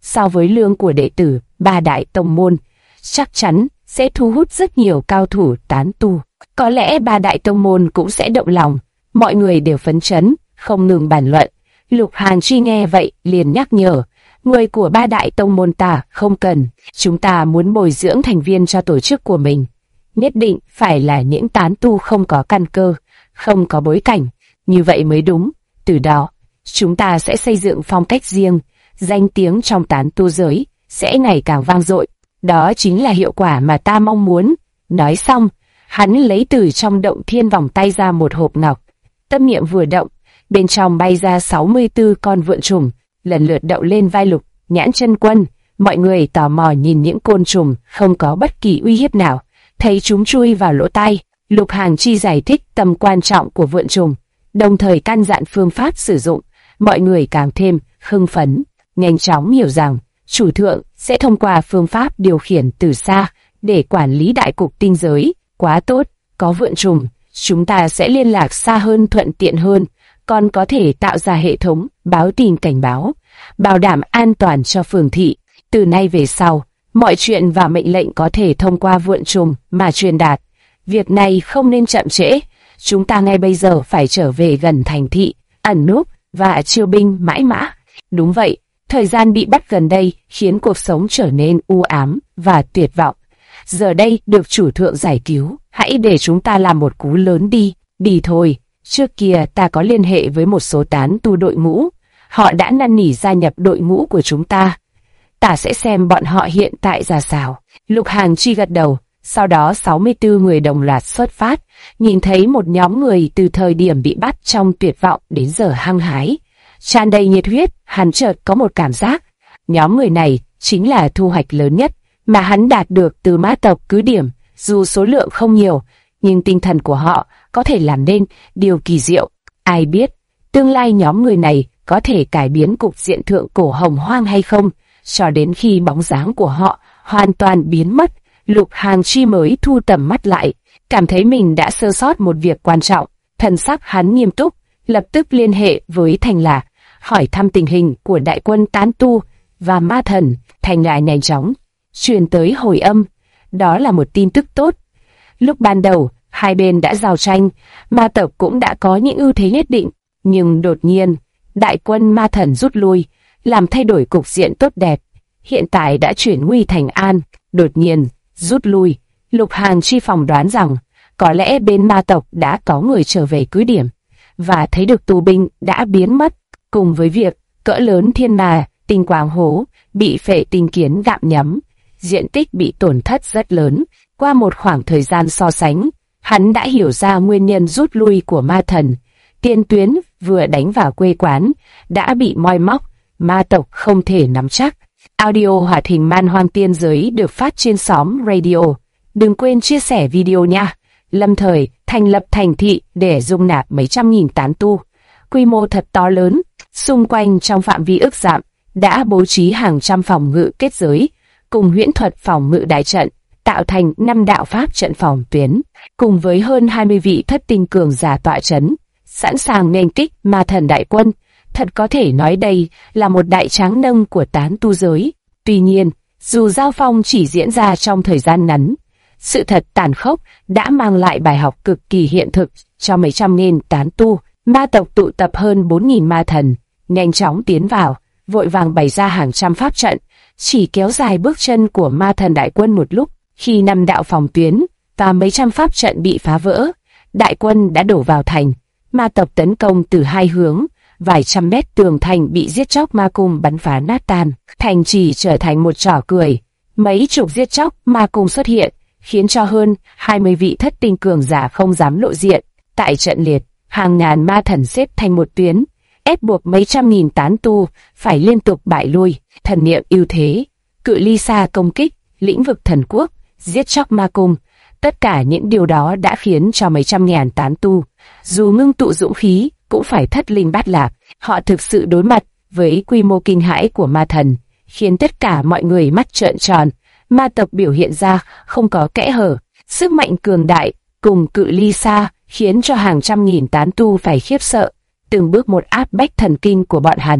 so với lương của đệ tử ba đại tông môn, chắc chắn sẽ thu hút rất nhiều cao thủ tán tu. Có lẽ ba đại tông môn cũng sẽ động lòng. Mọi người đều phấn chấn, không ngừng bàn luận. Lục Hàn Chi nghe vậy liền nhắc nhở, người của ba đại tông môn ta không cần, chúng ta muốn bồi dưỡng thành viên cho tổ chức của mình. Nhất định phải là những tán tu không có căn cơ, không có bối cảnh, như vậy mới đúng. Từ đó, chúng ta sẽ xây dựng phong cách riêng, danh tiếng trong tán tu giới sẽ ngày càng vang dội. Đó chính là hiệu quả mà ta mong muốn. Nói xong, hắn lấy từ trong động thiên vòng tay ra một hộp ngọc. Tâm niệm vừa động, bên trong bay ra 64 con vượn trùng, lần lượt đậu lên vai Lục Nhãn Chân Quân. Mọi người tò mò nhìn những côn trùng không có bất kỳ uy hiếp nào, thấy chúng chui vào lỗ tai. Lục Hàn Chi giải thích tầm quan trọng của vượn trùng, đồng thời căn dặn phương pháp sử dụng. Mọi người càng thêm hưng phấn, nhanh chóng hiểu rằng chủ thượng sẽ thông qua phương pháp điều khiển từ xa để quản lý đại cục tinh giới. Quá tốt, có vượn trùng, chúng ta sẽ liên lạc xa hơn, thuận tiện hơn, còn có thể tạo ra hệ thống báo tin cảnh báo, bảo đảm an toàn cho phường thị. Từ nay về sau, mọi chuyện và mệnh lệnh có thể thông qua vượn trùng mà truyền đạt. Việc này không nên chậm trễ, chúng ta ngay bây giờ phải trở về gần thành thị, ẩn núp và chiêu binh mãi mã. Đúng vậy, thời gian bị bắt gần đây khiến cuộc sống trở nên u ám và tuyệt vọng. Giờ đây được chủ thượng giải cứu, hãy để chúng ta làm một cú lớn đi. Đi thôi, trước kia ta có liên hệ với một số tán tu đội ngũ, họ đã năn nỉ gia nhập đội ngũ của chúng ta. Ta sẽ xem bọn họ hiện tại ra sao. Lục Hàn Chi gật đầu, sau đó 64 người đồng loạt xuất phát, nhìn thấy một nhóm người từ thời điểm bị bắt trong tuyệt vọng đến giờ hăng hái, tràn đầy nhiệt huyết. Hắn chợt có một cảm giác, nhóm người này chính là thu hoạch lớn nhất mà hắn đạt được từ ma tộc cứ điểm. Dù số lượng không nhiều, nhưng tinh thần của họ có thể làm nên điều kỳ diệu. Ai biết, tương lai nhóm người này có thể cải biến cục diện thượng cổ hồng hoang hay không, cho đến khi bóng dáng của họ hoàn toàn biến mất. Lục Hàn Chi mới thu tầm mắt lại, cảm thấy mình đã sơ sót một việc quan trọng. Thần sắc hắn nghiêm túc, lập tức liên hệ với Thành Lạc, hỏi thăm tình hình của đại quân tán tu và ma thần. Thành Lạc nhanh chóng truyền tới hồi âm, đó là một tin tức tốt. Lúc ban đầu, hai bên đã giao tranh, ma tộc cũng đã có những ưu thế nhất định, nhưng đột nhiên, đại quân ma thần rút lui, làm thay đổi cục diện tốt đẹp. Hiện tại đã chuyển nguy thành an, đột nhiên rút lui. Lục Hàn Chi phỏng đoán rằng có lẽ bên ma tộc đã có người trở về cứ điểm và thấy được tù binh đã biến mất, cùng với việc cỡ lớn thiên ma tinh quang hố bị phệ tinh kiến gặm nhấm, diện tích bị tổn thất rất lớn. Qua một khoảng thời gian so sánh, hắn đã hiểu ra nguyên nhân rút lui của ma thần. Tiền tuyến vừa đánh vào quê quán đã bị moi móc, ma tộc không thể nắm chắc. Audio hoạt hình Man Hoang Tiên Giới được phát trên xóm radio. Đừng quên chia sẻ video nha. Lâm thời thành lập thành thị để dung nạp mấy trăm nghìn tán tu, quy mô thật to lớn. Xung quanh trong phạm vi ức dặm đã bố trí hàng trăm phòng ngự kết giới cùng huyễn thuật phòng ngự đại trận, tạo thành 5 đạo pháp trận phòng tuyến, cùng với hơn 20 vị thất tinh cường giả tọa chấn, sẵn sàng nghênh kích ma thần đại quân. Thật có thể nói đây là một đại tráng nâng của tán tu giới. Tuy nhiên, dù giao phong chỉ diễn ra trong thời gian ngắn, sự thật tàn khốc đã mang lại bài học cực kỳ hiện thực cho mấy trăm nghìn tán tu. Ma tộc tụ tập hơn 4.000 ma thần, nhanh chóng tiến vào, vội vàng bày ra hàng trăm pháp trận, chỉ kéo dài bước chân của ma thần đại quân một lúc. Khi 5 đạo phòng tuyến và mấy trăm pháp trận bị phá vỡ, đại quân đã đổ vào thành. Ma tộc tấn công từ hai hướng, vài trăm mét tường thành bị giết chóc ma cung bắn phá nát tan, thành chỉ trở thành một trò cười. Mấy chục giết chóc ma cung xuất hiện, khiến cho hơn 20 vị thất tinh cường giả không dám lộ diện. Tại trận liệt, hàng ngàn ma thần xếp thành một tuyến, ép buộc mấy trăm nghìn tán tu phải liên tục bại lui. Thần niệm ưu thế, cự ly xa công kích, lĩnh vực thần quốc, giết chóc ma cung, tất cả những điều đó đã khiến cho mấy trăm ngàn tán tu, dù ngưng tụ dũng khí, cũng phải thất linh bát lạc. Họ thực sự đối mặt với quy mô kinh hãi của ma thần, khiến tất cả mọi người mắt trợn tròn. Ma tộc biểu hiện ra không có kẽ hở, sức mạnh cường đại cùng cự ly xa khiến cho hàng trăm nghìn tán tu phải khiếp sợ. Từng bước một áp bách thần kinh của bọn hắn,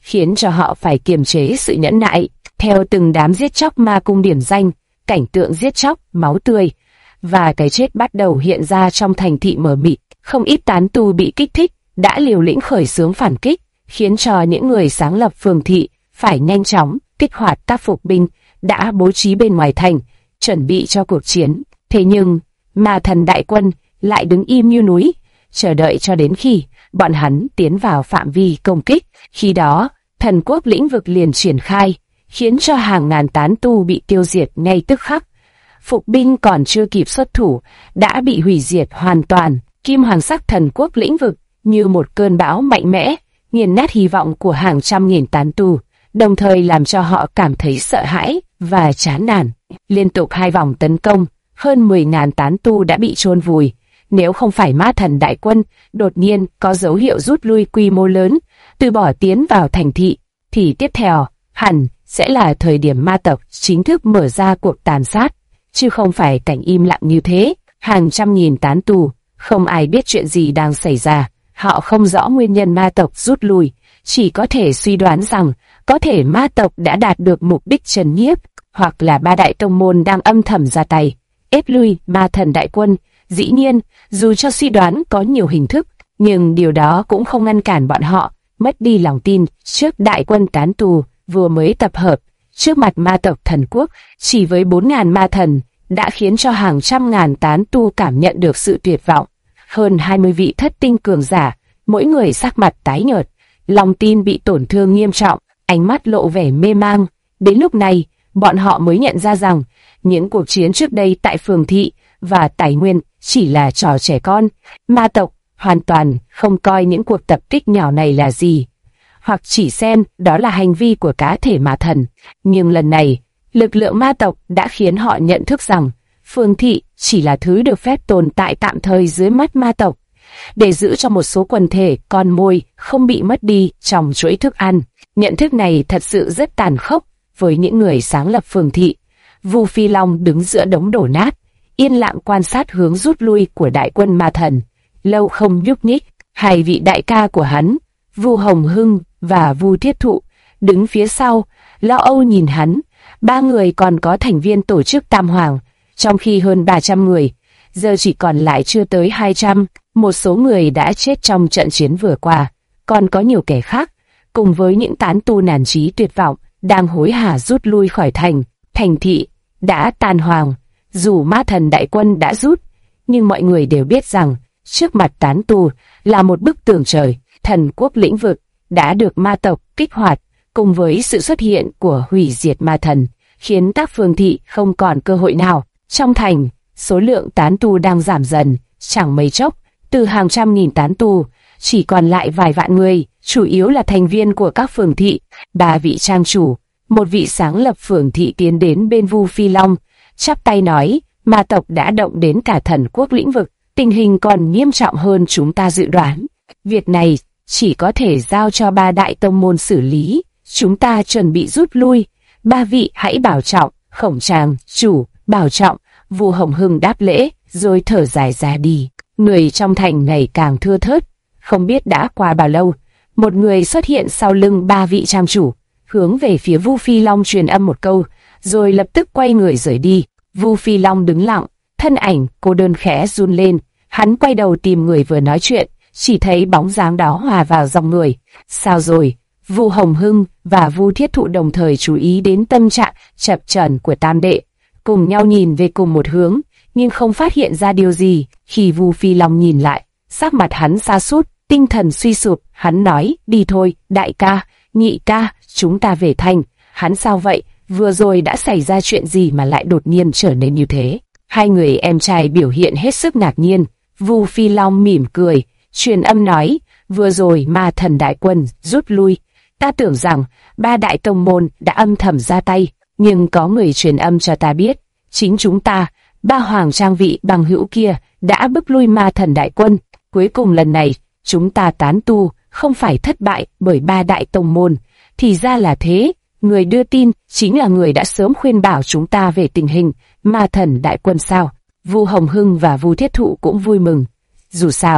khiến cho họ phải kiềm chế sự nhẫn nại. Theo từng đám giết chóc ma cung điểm danh, cảnh tượng giết chóc, máu tươi và cái chết bắt đầu hiện ra trong thành thị mờ mịt. Không ít tán tu bị kích thích, đã liều lĩnh khởi xướng phản kích, khiến cho những người sáng lập phường thị phải nhanh chóng kích hoạt các phục binh đã bố trí bên ngoài thành, chuẩn bị cho cuộc chiến. Thế nhưng, ma thần đại quân lại đứng im như núi, chờ đợi cho đến khi bọn hắn tiến vào phạm vi công kích. Khi đó, thần quốc lĩnh vực liền triển khai, khiến cho hàng ngàn tán tu bị tiêu diệt ngay tức khắc. Phục binh còn chưa kịp xuất thủ, đã bị hủy diệt hoàn toàn. Kim hoàng sắc thần quốc lĩnh vực như một cơn bão mạnh mẽ, nghiền nát hy vọng của hàng trăm nghìn tán tu, đồng thời làm cho họ cảm thấy sợ hãi và chán nản. Liên tục 2 vòng tấn công, hơn 10.000 tán tu đã bị chôn vùi. Nếu không phải ma thần đại quân đột nhiên có dấu hiệu rút lui quy mô lớn, từ bỏ tiến vào thành thị, thì tiếp theo hẳn sẽ là thời điểm ma tộc chính thức mở ra cuộc tàn sát, chứ không phải cảnh im lặng như thế. Hàng trăm nghìn tán tu, không ai biết chuyện gì đang xảy ra. Họ không rõ nguyên nhân ma tộc rút lui, chỉ có thể suy đoán rằng có thể ma tộc đã đạt được mục đích trấn nhiếp, hoặc là 3 đại tông môn đang âm thầm ra tay ép lui ma thần đại quân. Dĩ nhiên, dù cho suy đoán có nhiều hình thức, nhưng điều đó cũng không ngăn cản bọn họ mất đi lòng tin trước đại quân tán tu vừa mới tập hợp trước mặt ma tộc thần quốc. Chỉ với 4.000 ma thần đã khiến cho hàng trăm ngàn tán tu cảm nhận được sự tuyệt vọng. Hơn 20 vị thất tinh cường giả, mỗi người sắc mặt tái nhợt, lòng tin bị tổn thương nghiêm trọng, ánh mắt lộ vẻ mê mang. Đến lúc này, bọn họ mới nhận ra rằng những cuộc chiến trước đây tại phường thị và tài nguyên chỉ là trò trẻ con. Ma tộc hoàn toàn không coi những cuộc tập kích nhỏ này là gì, hoặc chỉ xem đó là hành vi của cá thể ma thần. Nhưng lần này, lực lượng ma tộc đã khiến họ nhận thức rằng phường thị chỉ là thứ được phép tồn tại tạm thời dưới mắt ma tộc, để giữ cho một số quần thể con mồi không bị mất đi trong chuỗi thức ăn. Nhận thức này thật sự rất tàn khốc với những người sáng lập phường thị. Vu Phi Long đứng giữa đống đổ nát, yên lặng quan sát hướng rút lui của đại quân ma thần, lâu không nhúc nhích. 2 vị đại ca của hắn, Vu Hồng Hưng và Vu Thiết Thụ, đứng phía sau, lo âu nhìn hắn. 3 người còn có thành viên tổ chức Tam Hoàng, trong khi hơn 300 người, giờ chỉ còn lại chưa tới 200. Một số người đã chết trong trận chiến vừa qua, còn có nhiều kẻ khác, cùng với những tán tu nản chí tuyệt vọng, đang hối hả rút lui khỏi thành. Thành thị đã tan hoang. Dù ma thần đại quân đã rút, nhưng mọi người đều biết rằng trước mặt tán tu là một bức tường trời. Thần quốc lĩnh vực đã được ma tộc kích hoạt, cùng với sự xuất hiện của hủy diệt ma thần, khiến các phường thị không còn cơ hội nào. Trong thành, số lượng tán tu đang giảm dần, chẳng mấy chốc, từ hàng trăm nghìn tán tu, chỉ còn lại vài vạn người, chủ yếu là thành viên của các phường thị. 3 vị trang chủ, một vị sáng lập phường thị tiến đến bên Vu Phi Long, chắp tay nói, ma tộc đã động đến cả thần quốc lĩnh vực, tình hình còn nghiêm trọng hơn chúng ta dự đoán. Việc này chỉ có thể giao cho 3 đại tông môn xử lý, chúng ta chuẩn bị rút lui. 3 vị hãy bảo trọng. Khổng Tràng chủ bảo trọng. Vu Hồng Hưng đáp lễ, rồi thở dài ra đi. Người trong thành ngày càng thưa thớt, không biết đã qua bao lâu, một người xuất hiện sau lưng 3 vị trang chủ, hướng về phía Vu Phi Long truyền âm một câu, rồi lập tức quay người rời đi. Vu Phi Long đứng lặng, thân ảnh cô đơn khẽ run lên. Hắn quay đầu tìm người vừa nói chuyện, chỉ thấy bóng dáng đó hòa vào dòng người. Sao rồi? Vu Hồng Hưng và Vu Thiết Thụ đồng thời chú ý đến tâm trạng chập chờn của tam đệ, cùng nhau nhìn về cùng một hướng, nhưng không phát hiện ra điều gì. Khi Vu Phi Long nhìn lại, sắc mặt hắn sa sút, tinh thần suy sụp. Hắn nói, đi thôi, đại ca, nhị ca, chúng ta về thành. Hắn sao vậy? Vừa rồi đã xảy ra chuyện gì mà lại đột nhiên trở nên như thế? 2 người em trai biểu hiện hết sức ngạc nhiên. Vu Phi Long mỉm cười, truyền âm nói, vừa rồi ma thần đại quân rút lui. Ta tưởng rằng 3 đại tông môn đã âm thầm ra tay, nhưng có người truyền âm cho ta biết, chính chúng ta, 3 hoàng trang vị bằng hữu kia, đã bức lui ma thần đại quân. Cuối cùng lần này, chúng ta tán tu, không phải thất bại bởi 3 đại tông môn. Thì ra là thế, người đưa tin chính là người đã sớm khuyên bảo chúng ta về tình hình ma thần đại quân sao? Vu Hồng Hưng và Vu Thiết Thụ cũng vui mừng. Dù sao,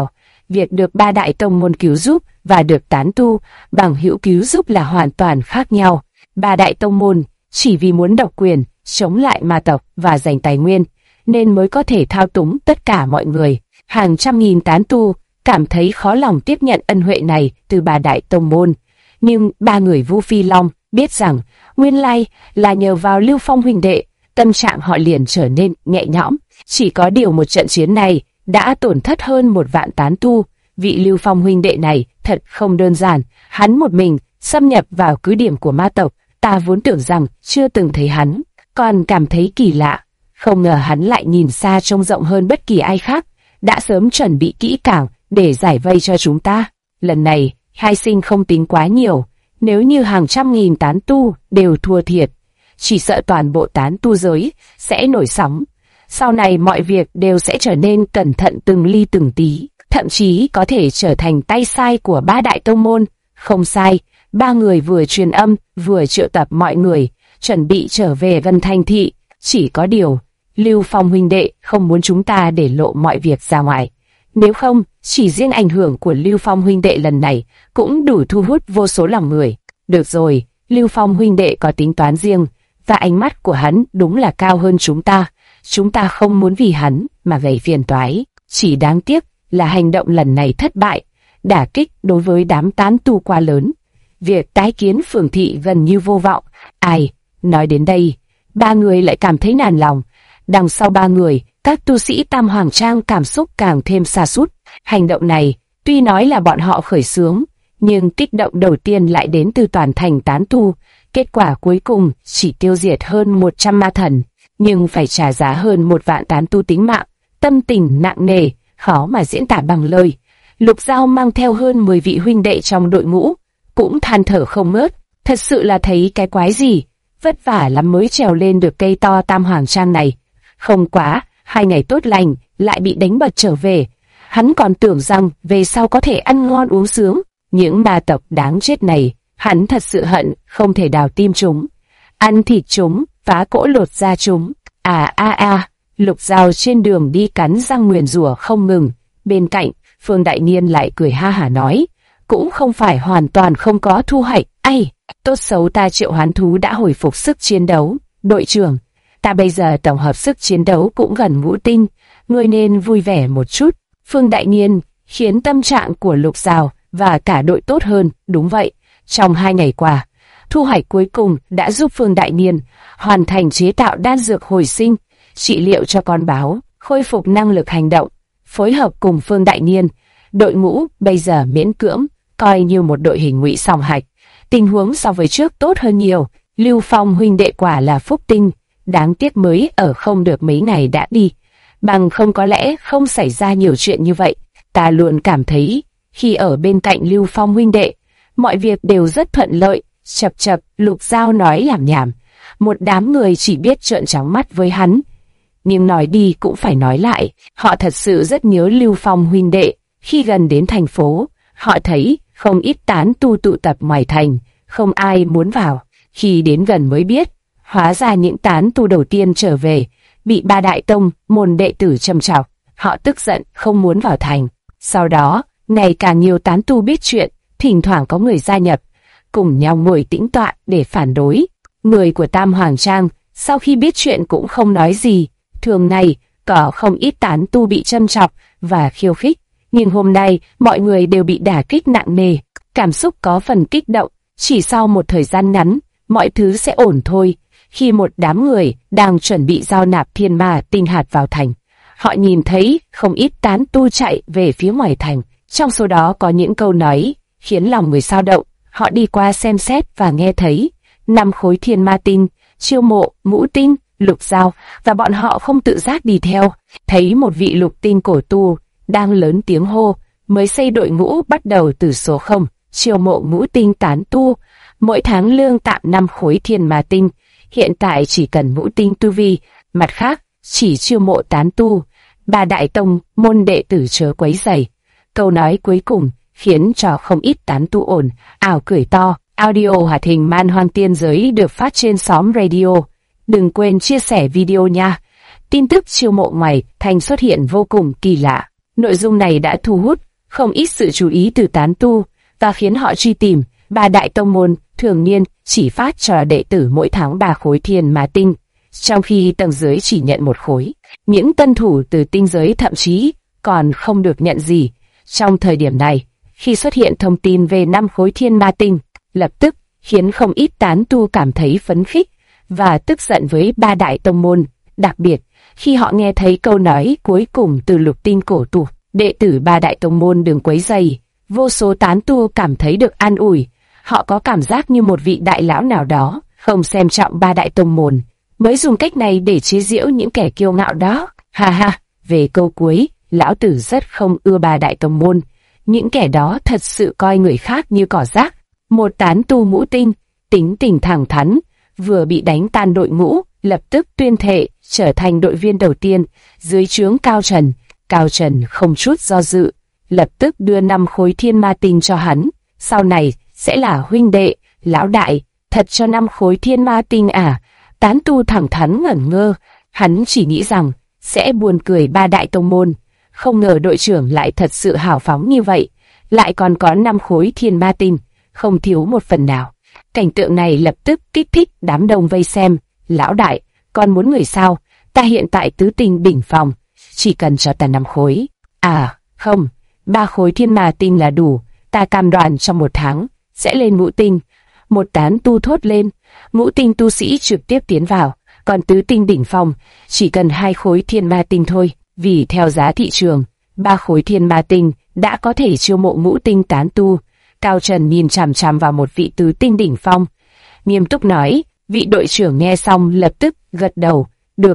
việc được ba đại tông môn cứu giúp và được tán tu bằng hữu cứu giúp là hoàn toàn khác nhau. Ba đại tông môn chỉ vì muốn độc quyền, chống lại ma tộc và giành tài nguyên, nên mới có thể thao túng tất cả mọi người. Hàng trăm nghìn tán tu cảm thấy khó lòng tiếp nhận ân huệ này từ ba đại tông môn. Nhưng ba người Vu Phi Long biết rằng nguyên lai là nhờ vào Lưu Phong huynh đệ, tâm trạng họ liền trở nên nhẹ nhõm. Chỉ có điều một trận chiến này đã tổn thất hơn 1 vạn tán tu. Vị Lưu Phong huynh đệ này thật không đơn giản, hắn một mình xâm nhập vào cứ điểm của ma tộc. Ta vốn tưởng rằng chưa từng thấy hắn, còn cảm thấy kỳ lạ. Không ngờ hắn lại nhìn xa trông rộng hơn bất kỳ ai khác, đã sớm chuẩn bị kỹ càng để giải vây cho chúng ta. Lần này, hy sinh không tính quá nhiều, nếu như hàng trăm nghìn tán tu đều thua thiệt, chỉ sợ toàn bộ tán tu giới sẽ nổi sóng. Sau này mọi việc đều sẽ trở nên cẩn thận từng ly từng tí, thậm chí có thể trở thành tay sai của ba đại tông môn. Không sai, ba người vừa truyền âm, vừa triệu tập mọi người, chuẩn bị trở về gần thành thị. Chỉ có điều, Lưu Phong huynh đệ không muốn chúng ta để lộ mọi việc ra ngoài. Nếu không, chỉ riêng ảnh hưởng của Lưu Phong huynh đệ lần này cũng đủ thu hút vô số lòng người. Được rồi, Lưu Phong huynh đệ có tính toán riêng, và ánh mắt của hắn đúng là cao hơn chúng ta. Chúng ta không muốn vì hắn mà gây phiền toái. Chỉ đáng tiếc là hành động lần này thất bại, đả kích đối với đám tán tu quá lớn. Việc tái kiến phường thị gần như vô vọng. Ai, nói đến đây, ba người lại cảm thấy nản lòng. Đằng sau ba người, các tu sĩ Tam Hoàng Trang cảm xúc càng thêm sa sút. Hành động này, tuy nói là bọn họ khởi xướng, nhưng kích động đầu tiên lại đến từ toàn thành tán tu. Kết quả cuối cùng chỉ tiêu diệt hơn 100 ma thần, nhưng phải trả giá hơn 1 vạn tán tu tính mạng. Tâm tình nặng nề, khó mà diễn tả bằng lời. Lục Giao mang theo hơn 10 vị huynh đệ trong đội ngũ, cũng than thở không ngớt. Thật sự là thấy cái quái gì, vất vả lắm mới trèo lên được cây to Tam Hoàng Trang này. Không quá, 2 ngày tốt lành, lại bị đánh bật trở về. Hắn còn tưởng rằng về sau có thể ăn ngon uống sướng. Những ma tộc đáng chết này, hắn thật sự hận, không thể đào tim chúng, ăn thịt chúng, phá cỗ lột da chúng. Lục Giao trên đường đi cắn răng nguyền rủa không ngừng. Bên cạnh, Phương Đại Niên lại cười ha hả nói, cũng không phải hoàn toàn không có thu hoạch. Tốt xấu ta triệu hoán thú đã hồi phục sức chiến đấu. Đội trưởng, ta bây giờ tổng hợp sức chiến đấu cũng gần ngũ tinh, ngươi nên vui vẻ một chút. Phương Đại Niên khiến tâm trạng của Lục Giao và cả đội tốt hơn. Đúng vậy, trong 2 ngày qua, thu hoạch cuối cùng đã giúp Phương Đại Niên hoàn thành chế tạo đan dược hồi sinh, trị liệu cho con báo, khôi phục năng lực hành động. Phối hợp cùng Phương Đại Niên, đội ngũ bây giờ miễn cưỡng coi như một đội hình ngụy song hạch. Tình huống so với trước tốt hơn nhiều. Lưu Phong huynh đệ quả là phúc tinh, đáng tiếc mới ở không được mấy ngày đã đi, bằng không có lẽ không xảy ra nhiều chuyện như vậy. Ta luôn cảm thấy khi ở bên cạnh Lưu Phong huynh đệ, mọi việc đều rất thuận lợi. Chập, Lục Giao nói làm nhảm, một đám người chỉ biết trợn trắng mắt với hắn. Nhưng nói đi cũng phải nói lại, họ thật sự rất nhớ Lưu Phong huynh đệ. Khi gần đến thành phố, họ thấy không ít tán tu tụ tập ngoài thành, không ai muốn vào. Khi đến gần mới biết, hóa ra những tán tu đầu tiên trở về, bị ba đại tông môn đệ tử châm chọc. Họ tức giận không muốn vào thành. Sau đó, ngày càng nhiều tán tu biết chuyện, thỉnh thoảng có người gia nhập, cùng nhau ngồi tĩnh tọa để phản đối. Người của Tam Hoàng Trang sau khi biết chuyện cũng không nói gì. Thường ngày có không ít tán tu bị châm chọc và khiêu khích, nhưng hôm nay mọi người đều bị đả kích nặng nề, cảm xúc có phần kích động. Chỉ sau một thời gian ngắn, mọi thứ sẽ ổn thôi. Khi một đám người đang chuẩn bị giao nạp thiên ma tinh hạt vào thành, họ nhìn thấy không ít tán tu chạy về phía ngoài thành. Trong số đó có những câu nói khiến lòng người xao động. Họ đi qua xem xét và nghe thấy 5 khối thiên ma tinh, Chiêu Mộ, Ngũ Tinh, Lục Giao, và bọn họ không tự giác đi theo. Thấy một vị lục tinh cổ tu đang lớn tiếng hô, mới xây đội ngũ bắt đầu từ số 0, Chiêu Mộ Ngũ Tinh tán tu, mỗi tháng lương tạm 5 khối thiên ma tinh. Hiện tại chỉ cần Ngũ Tinh tu vi, mặt khác chỉ chiêu mộ tán tu. Ba đại tông môn đệ tử chớ quấy rầy. Câu nói cuối cùng khiến cho không ít tán tu ồn ào cười to. Audio hoạt hình Man Hoang Tiên Giới được phát trên xóm radio. Đừng quên chia sẻ video nha. Tin tức chiêu mộ ngoài thành xuất hiện vô cùng kỳ lạ. Nội dung này đã thu hút không ít sự chú ý từ tán tu và khiến họ truy tìm. Ba đại tông môn thường niên chỉ phát cho đệ tử mỗi tháng 3 khối thiên ma tinh, trong khi tầng dưới chỉ nhận 1 khối. Những tân thủ từ tinh giới thậm chí còn không được nhận gì. Trong thời điểm này, khi xuất hiện thông tin về 5 khối thiên ma tinh, lập tức khiến không ít tán tu cảm thấy phấn khích và tức giận với ba đại tông môn. Đặc biệt, khi họ nghe thấy câu nói cuối cùng từ Lục Tinh cổ tụ, đệ tử ba đại tông môn đừng quấy rầy, vô số tán tu cảm thấy được an ủi. Họ có cảm giác như một vị đại lão nào đó không xem trọng ba đại tông môn, mới dùng cách này để chế giễu những kẻ kiêu ngạo đó. Ha ha, về câu cuối, lão tử rất không ưa ba đại tông môn. Những kẻ đó thật sự coi người khác như cỏ rác. Một tán tu mũ tinh, tính tình thẳng thắn, vừa bị đánh tan đội ngũ, lập tức tuyên thệ trở thành đội viên đầu tiên dưới trướng Cao Trần. Cao Trần không chút do dự, lập tức đưa 5 khối thiên ma tinh cho hắn. Sau này sẽ là huynh đệ. Lão đại, thật cho 5 khối thiên ma tinh à? Tán tu thẳng thắn ngẩn ngơ, hắn chỉ nghĩ rằng sẽ buồn cười ba đại tông môn, không ngờ đội trưởng lại thật sự hào phóng như vậy, lại còn có 5 khối thiên ma tinh, không thiếu một phần nào. Cảnh tượng này lập tức kích thích đám đông vây xem. Lão đại, con muốn người sao? Ta hiện tại tứ tinh đỉnh phong, chỉ cần cho ta 5 khối. À, không, 3 khối thiên ma tinh là đủ, ta cam đoan trong 1 tháng sẽ lên ngũ tinh. Một tán tu thốt lên. Ngũ tinh tu sĩ trực tiếp tiến vào, còn tứ tinh đỉnh phong chỉ cần 2 khối thiên ma tinh thôi. Vì theo giá thị trường, 3 khối thiên ma tinh đã có thể chiêu mộ ngũ tinh tán tu. Cao Trần nhìn chằm chằm vào một vị tứ tinh đỉnh phong, nghiêm túc nói. Vị đội trưởng nghe xong lập tức gật đầu.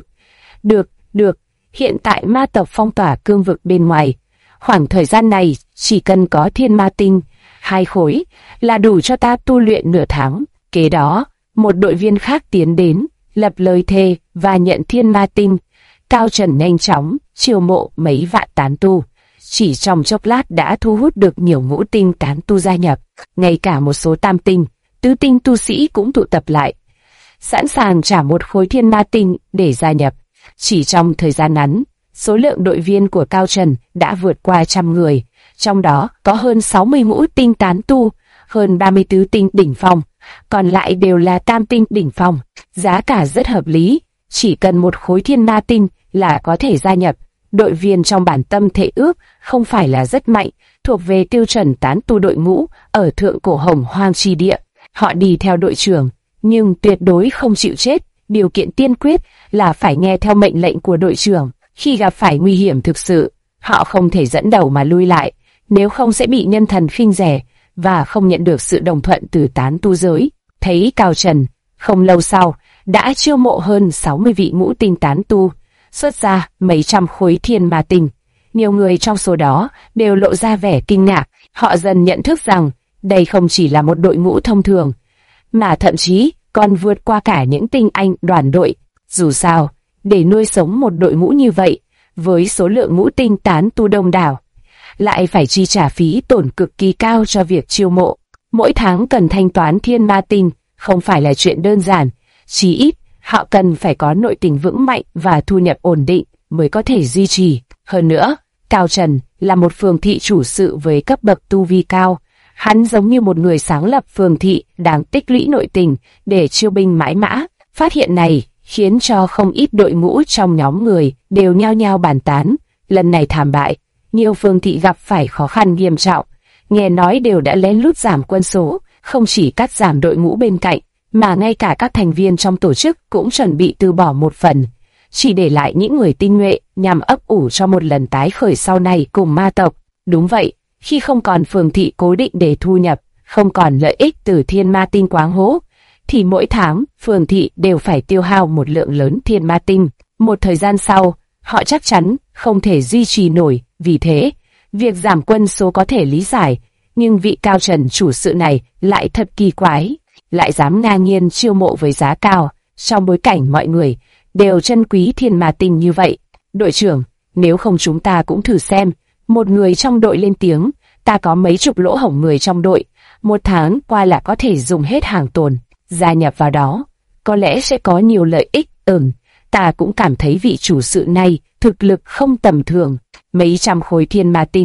Được. Hiện tại ma tộc phong tỏa cương vực bên ngoài. Khoảng thời gian này chỉ cần có thiên ma tinh 2 khối là đủ cho ta tu luyện nửa tháng. Kế đó, một đội viên khác tiến đến, lập lời thề và nhận thiên ma tinh. Cao Trần nhanh chóng chiêu mộ mấy vạn tán tu, chỉ trong chốc lát đã thu hút được nhiều ngũ tinh tán tu gia nhập. Ngay cả một số tam tinh, tứ tinh tu sĩ cũng tụ tập lại, sẵn sàng trả 1 khối thiên ma tinh để gia nhập. Chỉ trong thời gian ngắn, số lượng đội viên của Cao Trần đã vượt qua 100 người, trong đó có hơn 60 ngũ tinh tán tu, hơn 34 tinh đỉnh phong, còn lại đều là tam tinh đỉnh phong. Giá cả rất hợp lý, chỉ cần 1 khối thiên ma tinh là có thể gia nhập. Đội viên trong bản tâm thể ước không phải là rất mạnh, thuộc về tiêu chuẩn tán tu đội ngũ ở thượng cổ hồng hoang chi địa. Họ đi theo đội trưởng, nhưng tuyệt đối không chịu chết. Điều kiện tiên quyết là phải nghe theo mệnh lệnh của đội trưởng. Khi gặp phải nguy hiểm thực sự, họ không thể dẫn đầu mà lui lại, nếu không sẽ bị nhân thần khinh rẻ và không nhận được sự đồng thuận từ tán tu giới. Thấy Cao Trần, không lâu sau, đã chiêu mộ hơn 60 vị ngũ tinh tán tu, xuất ra mấy trăm khối thiên ma tinh. Nhiều người trong số đó đều lộ ra vẻ kinh ngạc. Họ dần nhận thức rằng đây không chỉ là một đội ngũ thông thường, mà thậm chí còn vượt qua cả những tinh anh đoàn đội. Dù sao, để nuôi sống một đội ngũ như vậy, với số lượng ngũ tinh tán tu đông đảo, lại phải chi trả phí tổn cực kỳ cao cho việc chiêu mộ. Mỗi tháng cần thanh toán thiên ma tinh không phải là chuyện đơn giản, chí ít họ cần phải có nội tình vững mạnh và thu nhập ổn định mới có thể duy trì. Hơn nữa, Cao Trần là một phường thị chủ sự với cấp bậc tu vi cao. Hắn giống như một người sáng lập phường thị đang tích lũy nội tình để chiêu binh mãi mã. Phát hiện này khiến cho không ít đội ngũ trong nhóm người đều nhao nhao bàn tán. Lần này thảm bại, nhiều phường thị gặp phải khó khăn nghiêm trọng. Nghe nói đều đã lén lút giảm quân số, không chỉ cắt giảm đội ngũ bên cạnh, mà ngay cả các thành viên trong tổ chức cũng chuẩn bị từ bỏ một phần, chỉ để lại những người tinh nhuệ nhằm ấp ủ cho một lần tái khởi sau này cùng ma tộc. Đúng vậy, khi không còn phường thị cố định để thu nhập, không còn lợi ích từ thiên ma tinh quáng hố, thì mỗi tháng phường thị đều phải tiêu hao một lượng lớn thiên ma tinh. Một thời gian sau, họ chắc chắn không thể duy trì nổi. Vì thế, việc giảm quân số có thể lý giải, nhưng vị Cao Trần chủ sự này lại thật kỳ quái, lại dám ngang nhiên chiêu mộ với giá cao, trong bối cảnh mọi người đều trân quý thiên ma tinh như vậy. Đội trưởng, nếu không chúng ta cũng thử xem. Một người trong đội lên tiếng. Ta có mấy chục lỗ hổng người trong đội, 1 tháng qua là có thể dùng hết hàng tồn. Gia nhập vào đó, có lẽ sẽ có nhiều lợi ích. Ta cũng cảm thấy vị chủ sự này thực lực không tầm thường. Mấy trăm khối thiên ma tinh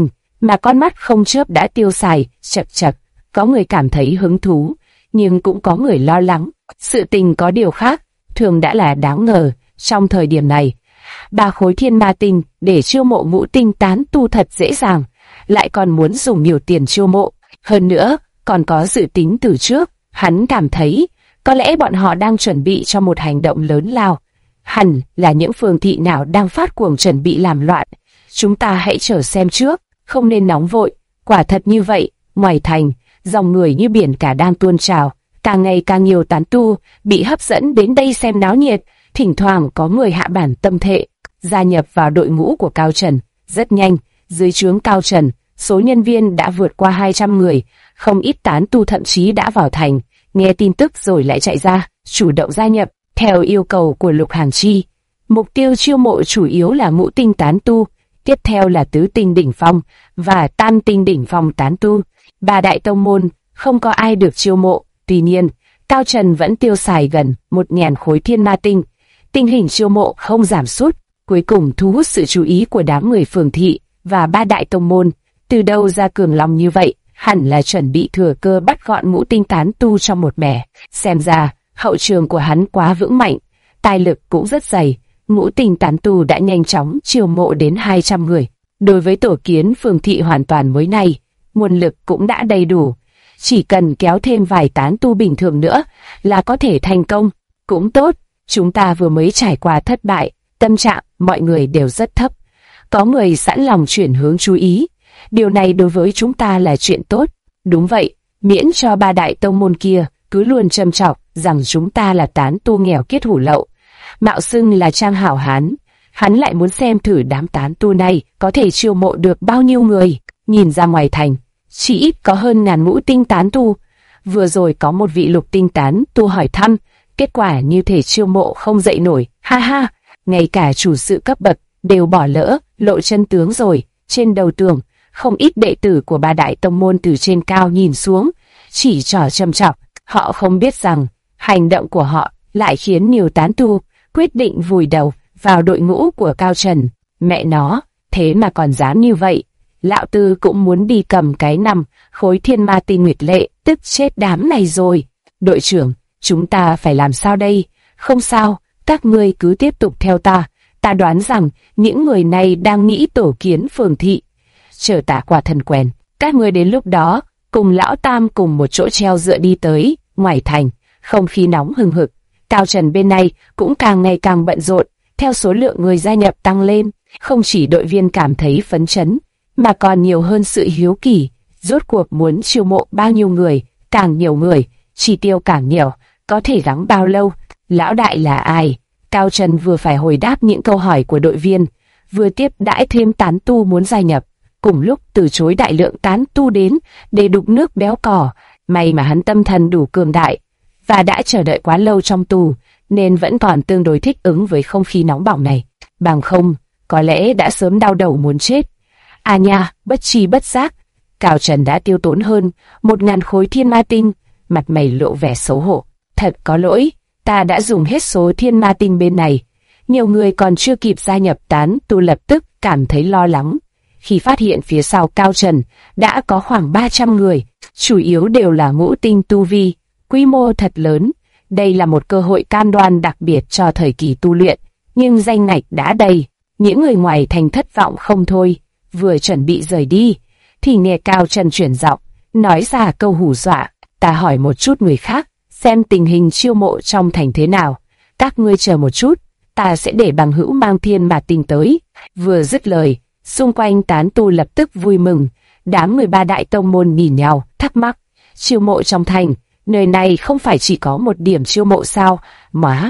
mà con mắt không chớp đã tiêu xài, chật chật. Có người cảm thấy hứng thú, nhưng cũng có người lo lắng. Sự tình có điều khác, thường đã là đáng ngờ. Trong thời điểm này, 3 khối thiên ma tinh để chiêu mộ ngũ tinh tán tu thật dễ dàng, lại còn muốn dùng nhiều tiền chiêu mộ. Hơn nữa, còn có dự tính từ trước. Hắn cảm thấy, có lẽ bọn họ đang chuẩn bị cho một hành động lớn lao. Hẳn là những phường thị nào đang phát cuồng chuẩn bị làm loạn. Chúng ta hãy chờ xem trước, không nên nóng vội. Quả thật như vậy, ngoài thành, dòng người như biển cả đang tuôn trào. Càng ngày càng nhiều tán tu bị hấp dẫn đến đây xem náo nhiệt. Thỉnh thoảng có người hạ bản tâm thệ, gia nhập vào đội ngũ của Cao Trần. Rất nhanh, dưới trướng Cao Trần, số nhân viên đã vượt qua 200 người. Không ít tán tu thậm chí đã vào thành, nghe tin tức rồi lại chạy ra, chủ động gia nhập. Theo yêu cầu của Lục Hàng Chi, mục tiêu chiêu mộ chủ yếu là ngũ tinh tán tu, tiếp theo là tứ tinh đỉnh phong và tam tinh đỉnh phong tán tu. 3 đại tông môn không có ai được chiêu mộ. Tuy nhiên, Cao Trần vẫn tiêu xài gần 1.000 khối thiên ma tinh. Tình hình chiêu mộ không giảm sút, cuối cùng thu hút sự chú ý của đám người phường thị và 3 đại tông môn. Từ đâu ra cường lòng như vậy? Hẳn là chuẩn bị thừa cơ bắt gọn ngũ tinh tán tu trong một mẻ. Xem ra, hậu trường của hắn quá vững mạnh, tài lực cũng rất dày. Ngũ tinh tán tu đã nhanh chóng chiêu mộ đến 200 người. Đối với tổ kiến phường thị hoàn toàn mới này, nguồn lực cũng đã đầy đủ. Chỉ cần kéo thêm vài tán tu bình thường nữa là có thể thành công. Cũng tốt, chúng ta vừa mới trải qua thất bại, tâm trạng mọi người đều rất thấp. Có người sẵn lòng chuyển hướng chú ý. Điều này đối với chúng ta là chuyện tốt. Đúng vậy, miễn cho 3 đại tông môn kia cứ luôn châm chọc rằng chúng ta là tán tu nghèo kiết hủ lậu, mạo xưng là trang hảo hán. Hắn lại muốn xem thử đám tán tu này có thể chiêu mộ được bao nhiêu người. Nhìn ra ngoài thành, chỉ ít có hơn 1000 ngũ tinh tán tu. Vừa rồi có một vị lục tinh tán tu hỏi thăm, kết quả như thể chiêu mộ không dậy nổi. Ha ha, ngay cả chủ sự cấp bậc đều bỏ lỡ, lộ chân tướng rồi. Trên đầu tường, không ít đệ tử của 3 đại tông môn từ trên cao nhìn xuống, chỉ trỏ châm chọc. Họ không biết rằng, hành động của họ lại khiến nhiều tán tu quyết định vùi đầu vào đội ngũ của Cao Trần. Mẹ nó, thế mà còn dám như vậy. Lão Tư cũng muốn đi cầm cái 5 khối thiên ma tinh nguyệt lệ, tức chết đám này rồi. Đội trưởng, chúng ta phải làm sao đây? Không sao, các ngươi cứ tiếp tục theo ta. Ta đoán rằng những người này đang nghĩ tổ kiến phường thị. Chờ Tả Quả Thần quen, các ngươi đến lúc đó cùng Lão Tam cùng một chỗ treo dựa đi tới ngoài thành. Không khí nóng hừng hực. Cao Trần bên này cũng càng ngày càng bận rộn. Theo số lượng người gia nhập tăng lên, không chỉ đội viên cảm thấy phấn chấn, mà còn nhiều hơn sự hiếu kỳ. Rốt cuộc muốn chiêu mộ bao nhiêu người? Càng nhiều người, chi tiêu càng nhiều, có thể gắng bao lâu? Lão đại là ai? Cao Trần vừa phải hồi đáp những câu hỏi của đội viên, vừa tiếp đãi thêm tán tu muốn gia nhập. Cùng lúc từ chối đại lượng tán tu đến để đục nước béo cò. May mà hắn tâm thần đủ cường đại và đã chờ đợi quá lâu trong tù, nên vẫn còn tương đối thích ứng với không khí nóng bỏng này. Bằng không, có lẽ đã sớm đau đầu muốn chết. À nha, bất tri bất giác, Cao Trần đã tiêu tốn hơn 1000 khối thiên ma tinh. Mặt mày lộ vẻ xấu hổ. Thật có lỗi, ta đã dùng hết số thiên ma tinh bên này. Nhiều người còn chưa kịp gia nhập tán tu lập tức cảm thấy lo lắng khi phát hiện phía sau Cao Trần đã có khoảng 300 người, chủ yếu đều là ngũ tinh tu vi, quy mô thật lớn. Đây là một cơ hội cam đoan đặc biệt cho thời kỳ tu luyện, nhưng danh ngạch đã đầy. Những người ngoài thành thất vọng không thôi, vừa chuẩn bị rời đi, thì nghe Cao Trần chuyển giọng, nói ra câu hù dọa. Ta hỏi một chút người khác, xem tình hình chiêu mộ trong thành thế nào. Các ngươi chờ một chút, ta sẽ để bằng hữu mang thiên ma tinh tới. Vừa dứt lời, xung quanh tán tu lập tức vui mừng. Đám người 3 đại tông môn nhìn nhau, thắc mắc. Chiêu mộ trong thành, nơi này không phải chỉ có một điểm chiêu mộ sao? Móa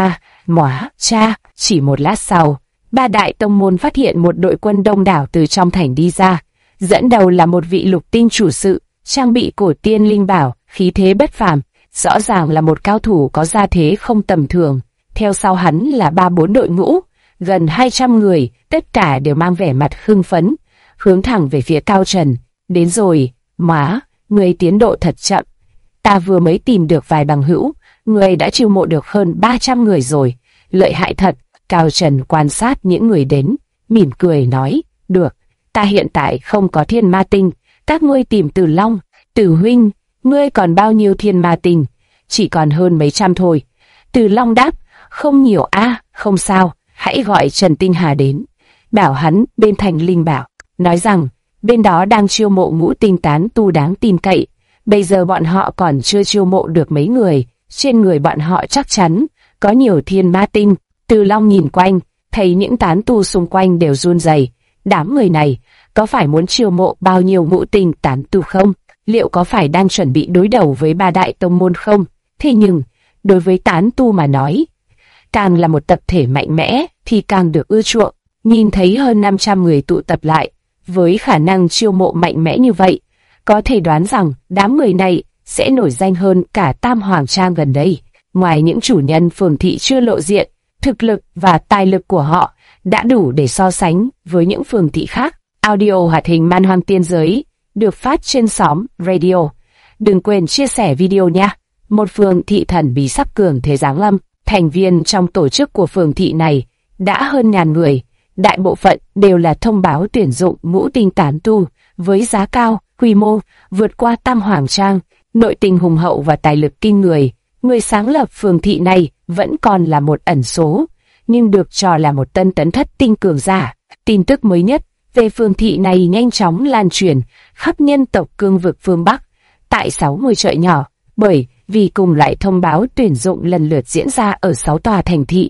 cha, chỉ một lát sau, 3 đại tông môn phát hiện một đội quân đông đảo từ trong thành đi ra. Dẫn đầu là một vị lục tinh chủ sự, trang bị cổ tiên linh bảo, khí thế bất phàm, rõ ràng là một cao thủ có gia thế không tầm thường. Theo sau hắn là 3-4 đội ngũ, gần 200 người, tất cả đều mang vẻ mặt hưng phấn, hướng thẳng về phía Cao Trần. Đến rồi, người tiến độ thật chậm. Ta vừa mới tìm được vài bằng hữu, người đã chiêu mộ được hơn 300 người rồi. Lợi hại thật. Cao Trần quan sát những người đến, mỉm cười nói, được, ta hiện tại không có thiên ma tinh, các ngươi tìm Tử Long. Tử huynh, ngươi còn bao nhiêu thiên ma tinh? Chỉ còn hơn mấy trăm thôi. Tử Long đáp, không nhiều a, không sao, hãy gọi Trần Tinh Hà đến. Bảo hắn bên Thành Linh Bảo, nói rằng bên đó đang chiêu mộ ngũ tinh tán tu đáng tin cậy. Bây giờ bọn họ còn chưa chiêu mộ được mấy người, trên người bọn họ chắc chắn có nhiều thiên ma tinh. Từ Long nhìn quanh, thấy những tán tu xung quanh đều run rẩy. Đám người này có phải muốn chiêu mộ bao nhiêu ngũ tinh tán tu không? Liệu có phải đang chuẩn bị đối đầu với ba đại tông môn không? Thế nhưng, đối với tán tu mà nói, càng là một tập thể mạnh mẽ thì càng được ưa chuộng. Nhìn thấy hơn 500 người tụ tập lại, với khả năng chiêu mộ mạnh mẽ như vậy, có thể đoán rằng đám người này sẽ nổi danh hơn cả Tam Hoàng Trang gần đây. Ngoài những chủ nhân phường thị chưa lộ diện, thực lực và tài lực của họ đã đủ để so sánh với những phường thị khác. Audio hoạt hình Man Hoang Tiên Giới được phát trên Xóm Radio. Đừng quên chia sẻ video nha. Một phường thị thần bí sắp cường thế giáng lâm. Thành viên trong tổ chức của phường thị này đã hơn ngàn người. Đại bộ phận đều là thông báo tuyển dụng ngũ tinh tán tu với giá cao, quy mô vượt qua Tam Hoàng Trang, nội tình hùng hậu và tài lực kinh người. Người sáng lập phường thị này vẫn còn là một ẩn số, nhưng được cho là một tân tấn thất tinh cường giả. Tin tức mới nhất về phường thị này nhanh chóng lan truyền khắp nhân tộc cương vực phương Bắc, tại 60 chợ nhỏ, bởi vì cùng loại thông báo tuyển dụng lần lượt diễn ra ở 6 tòa thành thị,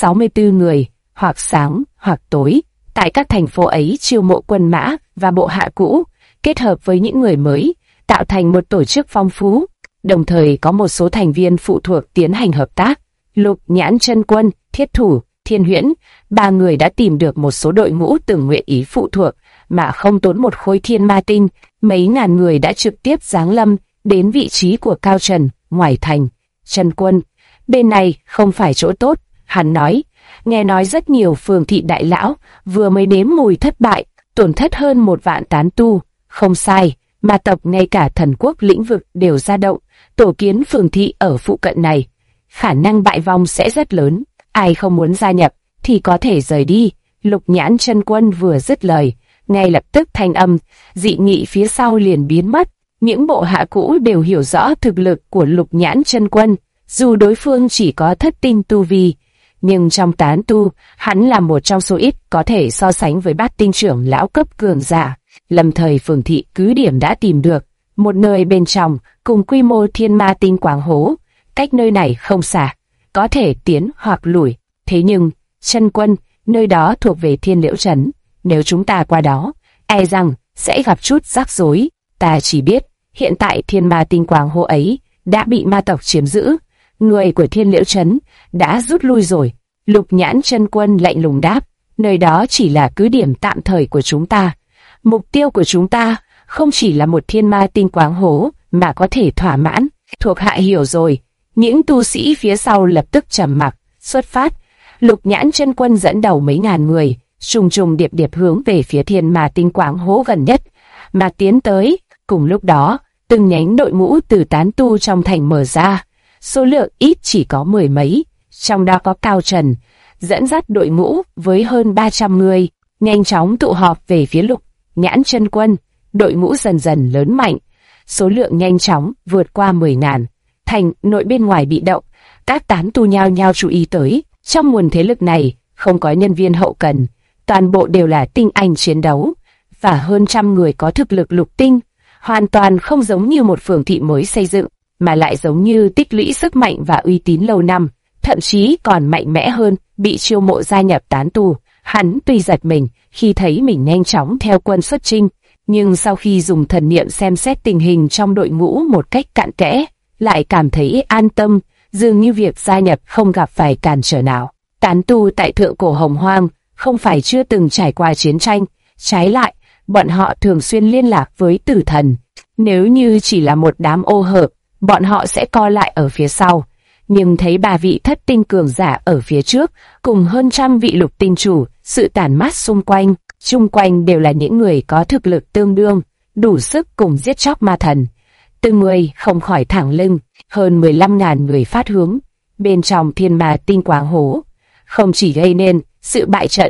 64 người, hoặc sáng hoặc tối, tại các thành phố ấy chiêu mộ quân mã và bộ hạ cũ, kết hợp với những người mới, tạo thành một tổ chức phong phú. Đồng thời có một số thành viên phụ thuộc tiến hành hợp tác. Lục Nhãn Chân Quân, Thiết Thủ, Thiên Huyễn, ba người đã tìm được một số đội ngũ từng nguyện ý phụ thuộc mà không tốn một khối thiên ma tinh. Mấy ngàn người đã trực tiếp giáng lâm đến vị trí của Cao Trần, ngoài thành. Chân Quân, bên này không phải chỗ tốt, hắn nói. Nghe nói rất nhiều phường thị đại lão vừa mới nếm mùi thất bại, tổn thất hơn 1 vạn tán tu. Không sai, ma tộc ngay cả thần quốc lĩnh vực đều ra động, tổ kiến phường thị ở phụ cận này. Khả năng bại vong sẽ rất lớn, ai không muốn gia nhập thì có thể rời đi. Lục Nhãn Chân Quân vừa dứt lời, ngay lập tức thanh âm dị nghị phía sau liền biến mất. Những bộ hạ cũ đều hiểu rõ thực lực của Lục Nhãn Chân Quân, dù đối phương chỉ có thất tinh tu vi, nhưng trong tán tu, hắn là một trong số ít có thể so sánh với bát tinh trưởng lão cấp cường giả. Lâm thời phường thị cứ điểm đã tìm được một nơi bên trong cùng quy mô thiên ma tinh quáng hố, cách nơi này không xa, có thể tiến hoặc lùi. Thế nhưng, Chân Quân, nơi đó thuộc về Thiên Liễu Trấn, nếu chúng ta qua đó, e rằng sẽ gặp chút rắc rối. Ta chỉ biết, hiện tại thiên ma tinh quáng hố ấy đã bị ma tộc chiếm giữ, người của Thiên Liễu Trấn đã rút lui rồi. Lục Nhãn Chân Quân lạnh lùng đáp, nơi đó chỉ là cứ điểm tạm thời của chúng ta. Mục tiêu của chúng ta không chỉ là một thiên ma tinh quáng hố mà có thể thỏa mãn. Thuộc hạ hiểu rồi. Những tu sĩ phía sau lập tức trầm mặc, xuất phát. Lục Nhãn Chân Quân dẫn đầu mấy ngàn người, trùng trùng điệp điệp hướng về phía thiên ma tinh quáng hố gần nhất mà tiến tới. Cùng lúc đó, từng nhánh đội ngũ từ tán tu trong thành mở ra, số lượng ít chỉ có 10 mấy, trong đó có Cao Trần dẫn dắt đội ngũ với hơn 300 người, nhanh chóng tụ họp về phía Lục Nhãn Chân Quân. Đội ngũ dần dần lớn mạnh, số lượng nhanh chóng vượt qua 10.000. Thành nội bên ngoài bị động, các tán tu nhao nhao chú ý tới. Trong nguồn thế lực này không có nhân viên hậu cần, toàn bộ đều là tinh anh chiến đấu và hơn trăm người có thực lực lục tinh, hoàn toàn không giống như một phường thị mới xây dựng, mà lại giống như tích lũy sức mạnh và uy tín lâu năm, thậm chí còn mạnh mẽ hơn, bị chiêu mộ gia nhập tán tu. Hắn tuy giật mình khi thấy mình nhanh chóng theo quân xuất chinh, nhưng sau khi dùng thần niệm xem xét tình hình trong đội ngũ một cách cặn kẽ, lại cảm thấy an tâm, dường như việc gia nhập không gặp phải cản trở nào. Tán tu tại Thượng Cổ Hồng Hoang không phải chưa từng trải qua chiến tranh, trái lại, bọn họ thường xuyên liên lạc với tử thần. Nếu như chỉ là một đám ô hợp, bọn họ sẽ co lại ở phía sau. Nhưng thấy 3 vị thất tinh cường giả ở phía trước, cùng hơn trăm vị lục tinh chủ, sự tản mát xung quanh đều là những người có thực lực tương đương, đủ sức cùng giết chóc ma thần. Từng người không khỏi thẳng lưng, hơn 15.000 người phát hướng bên trong thiên ma tinh quáng hố, không chỉ gây nên sự bại trận,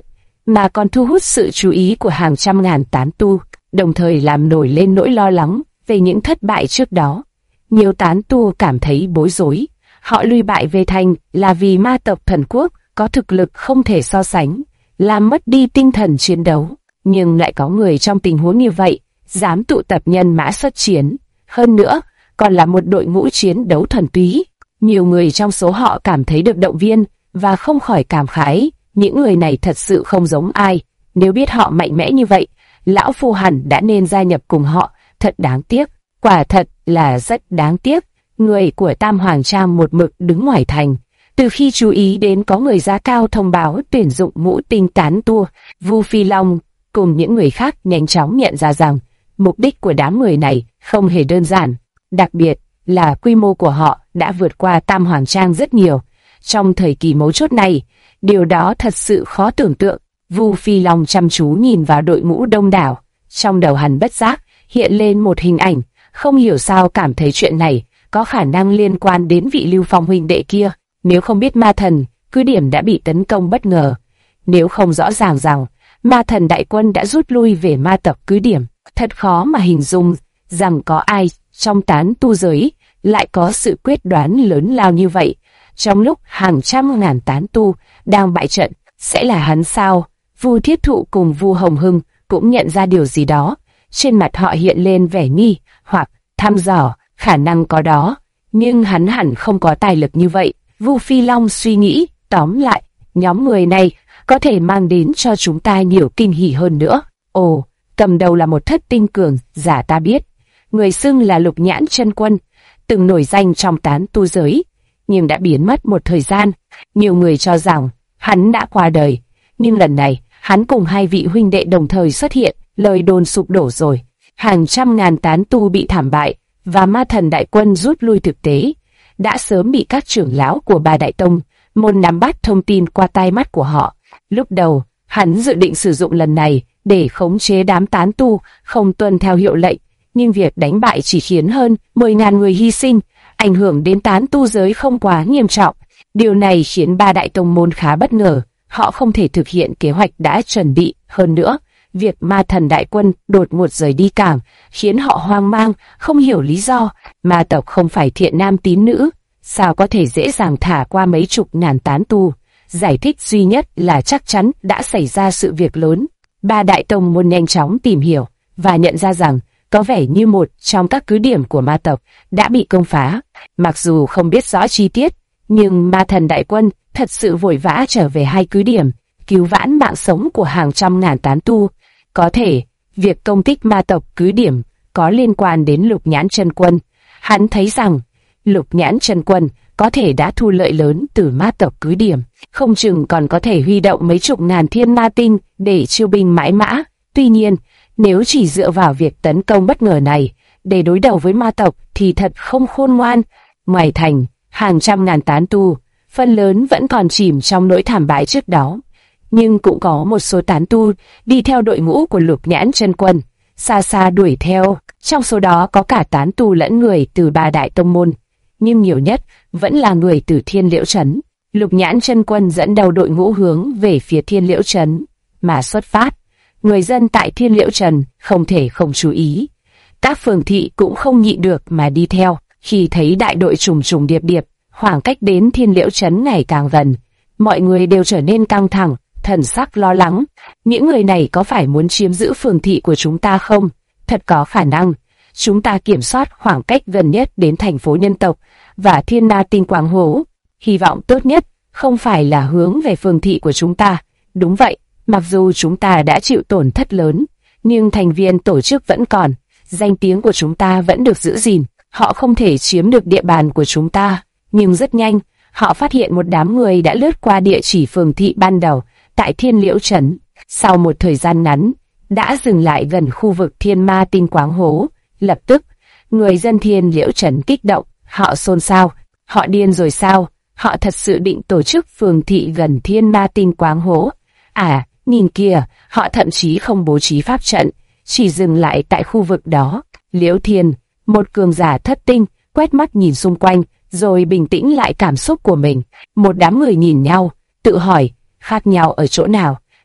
mà còn thu hút sự chú ý của hàng trăm ngàn tán tu, đồng thời làm nổi lên nỗi lo lắng về những thất bại trước đó. Nhiều tán tu cảm thấy bối rối, họ lui bại về thành là vì ma tộc thần quốc có thực lực không thể so sánh, làm mất đi tinh thần chiến đấu. Nhưng lại có người trong tình huống như vậy, dám tụ tập nhân mã xuất chiến, hơn nữa, còn là một đội ngũ chiến đấu thuần túy. Nhiều người trong số họ cảm thấy được động viên, và không khỏi cảm khái, những người này thật sự không giống ai, nếu biết họ mạnh mẽ như vậy, lão phu hẳn đã nên gia nhập cùng họ, thật đáng tiếc, quả thật là rất đáng tiếc. Người của Tam Hoàng Trang một mực đứng ngoài thành, từ khi chú ý đến có người giá cao thông báo tuyển dụng ngũ tinh tán tu, Vu Phi Long cùng những người khác nhanh chóng nhận ra rằng mục đích của đám người này không hề đơn giản, đặc biệt là quy mô của họ đã vượt qua Tam Hoàng Trang rất nhiều. Trong thời kỳ mấu chốt này, điều đó thật sự khó tưởng tượng. Vu Phi Long chăm chú nhìn vào đội ngũ đông đảo, trong đầu hắn bất giác hiện lên một hình ảnh, không hiểu sao cảm thấy chuyện này có khả năng liên quan đến vị Lưu Phong huynh đệ kia. Nếu không biết ma thần cứ điểm đã bị tấn công bất ngờ, nếu không rõ ràng rằng ma thần đại quân đã rút lui về ma tộc cứ điểm, thật khó mà hình dung rằng có ai trong tán tu giới lại có sự quyết đoán lớn lao như vậy. Trong lúc hàng trăm ngàn tán tu đang bại trận, sẽ là hắn sao? Vu Thiết Thụ cùng Vu Hồng Hưng cũng nhận ra điều gì đó, trên mặt họ hiện lên vẻ nghi hoặc thăm dò, khả năng có đó, nhưng hắn hẳn không có tài lực như vậy. Vu Phi Long suy nghĩ, tóm lại, nhóm người này có thể mang đến cho chúng ta nhiều kinh hỉ hơn nữa. Ồ, cầm đầu là một thất tinh cường giả ta biết, người xưng là Lục Nhãn Chân Quân, từng nổi danh trong tán tu giới, nhưng đã biến mất một thời gian. Nhiều người cho rằng hắn đã qua đời, nhưng lần này hắn cùng hai vị huynh đệ đồng thời xuất hiện, lời đồn sụp đổ rồi. Hàng trăm ngàn tán tu bị thảm bại và ma thần đại quân rút lui thực tế đã sớm bị các trưởng lão của Ba Đại Tông môn nắm bắt thông tin qua tai mắt của họ. Lúc đầu, hắn dự định sử dụng lần này để khống chế đám tán tu không tuân theo hiệu lệnh, nhưng việc đánh bại chỉ khiến hơn 10.000 người hy sinh, ảnh hưởng đến tán tu giới không quá nghiêm trọng. Điều này khiến Ba Đại Tông môn khá bất ngờ, họ không thể thực hiện kế hoạch đã chuẩn bị. Hơn nữa, việc ma thần đại quân đột ngột rời đi cảng khiến họ hoang mang, không hiểu lý do. Ma tộc không phải thiện nam tín nữ, sao có thể dễ dàng thả qua mấy chục ngàn tán tu? Giải thích duy nhất là chắc chắn đã xảy ra sự việc lớn. Ba Đại Tông môn nhanh chóng tìm hiểu và nhận ra rằng có vẻ như một trong các cứ điểm của ma tộc đã bị công phá. Mặc dù không biết rõ chi tiết, nhưng ma thần đại quân thật sự vội vã trở về hai cứ điểm, cứu vãn mạng sống của hàng trăm ngàn tán tu. Có thể, việc công kích ma tộc cứ điểm có liên quan đến Lục Nhãn Chân Quân. Hắn thấy rằng, Lục Nhãn Chân Quân có thể đã thu lợi lớn từ ma tộc cứ điểm, không chừng còn có thể huy động mấy chục ngàn thiên ma tinh để chiêu binh mãi mã. Tuy nhiên, nếu chỉ dựa vào việc tấn công bất ngờ này để đối đầu với ma tộc thì thật không khôn ngoan. Ngoài thành, hàng trăm ngàn tán tu, phần lớn vẫn còn chìm trong nỗi thảm bại trước đó, nhưng cũng có một số tán tu đi theo đội ngũ của Lục Nhãn Chân Quân, xa xa đuổi theo. Trong số đó có cả tán tu lẫn người từ Ba Đại Tông môn, nhưng nhiều nhất vẫn là người từ Thiên Liễu Trấn. Lục Nhãn Chân Quân dẫn đầu đội ngũ hướng về phía Thiên Liễu Trấn mà xuất phát. Người dân tại Thiên Liễu Trấn không thể không chú ý. Các phường thị cũng không nhịn được mà đi theo. Khi thấy đại đội trùng trùng điệp điệp, khoảng cách đến Thiên Liễu Trấn ngày càng gần, mọi người đều trở nên căng thẳng, thần sắc lo lắng. Những người này có phải muốn chiếm giữ phường thị của chúng ta không? Thật có khả năng. Chúng ta kiểm soát khoảng cách gần nhất đến thành phố nhân tộc và Thiên Na Tinh Quang Hố. Hy vọng tốt nhất không phải là hướng về phường thị của chúng ta. Đúng vậy, mặc dù chúng ta đã chịu tổn thất lớn, nhưng thành viên tổ chức vẫn còn, danh tiếng của chúng ta vẫn được giữ gìn. Họ không thể chiếm được địa bàn của chúng ta, nhưng rất nhanh, họ phát hiện một đám người đã lướt qua địa chỉ phường thị ban đầu tại Thiên Liễu Trấn. Sau một thời gian ngắn, đã dừng lại gần khu vực Thiên Ma Tinh Quáng Hố. Lập tức, người dân Thiên Liễu Trấn kích động, họ xôn xao. Họ điên rồi sao? Họ thật sự định tổ chức phường thị gần Thiên Ma Tinh Quáng Hố. À, nhìn kìa, họ thậm chí không bố trí pháp trận, chỉ dừng lại tại khu vực đó. Liễu Thiên, một cường giả thất tinh, quét mắt nhìn xung quanh, rồi bình tĩnh lại cảm xúc của mình. Một đám người nhìn nhau, tự hỏi, khác nhau ở chỗ nào?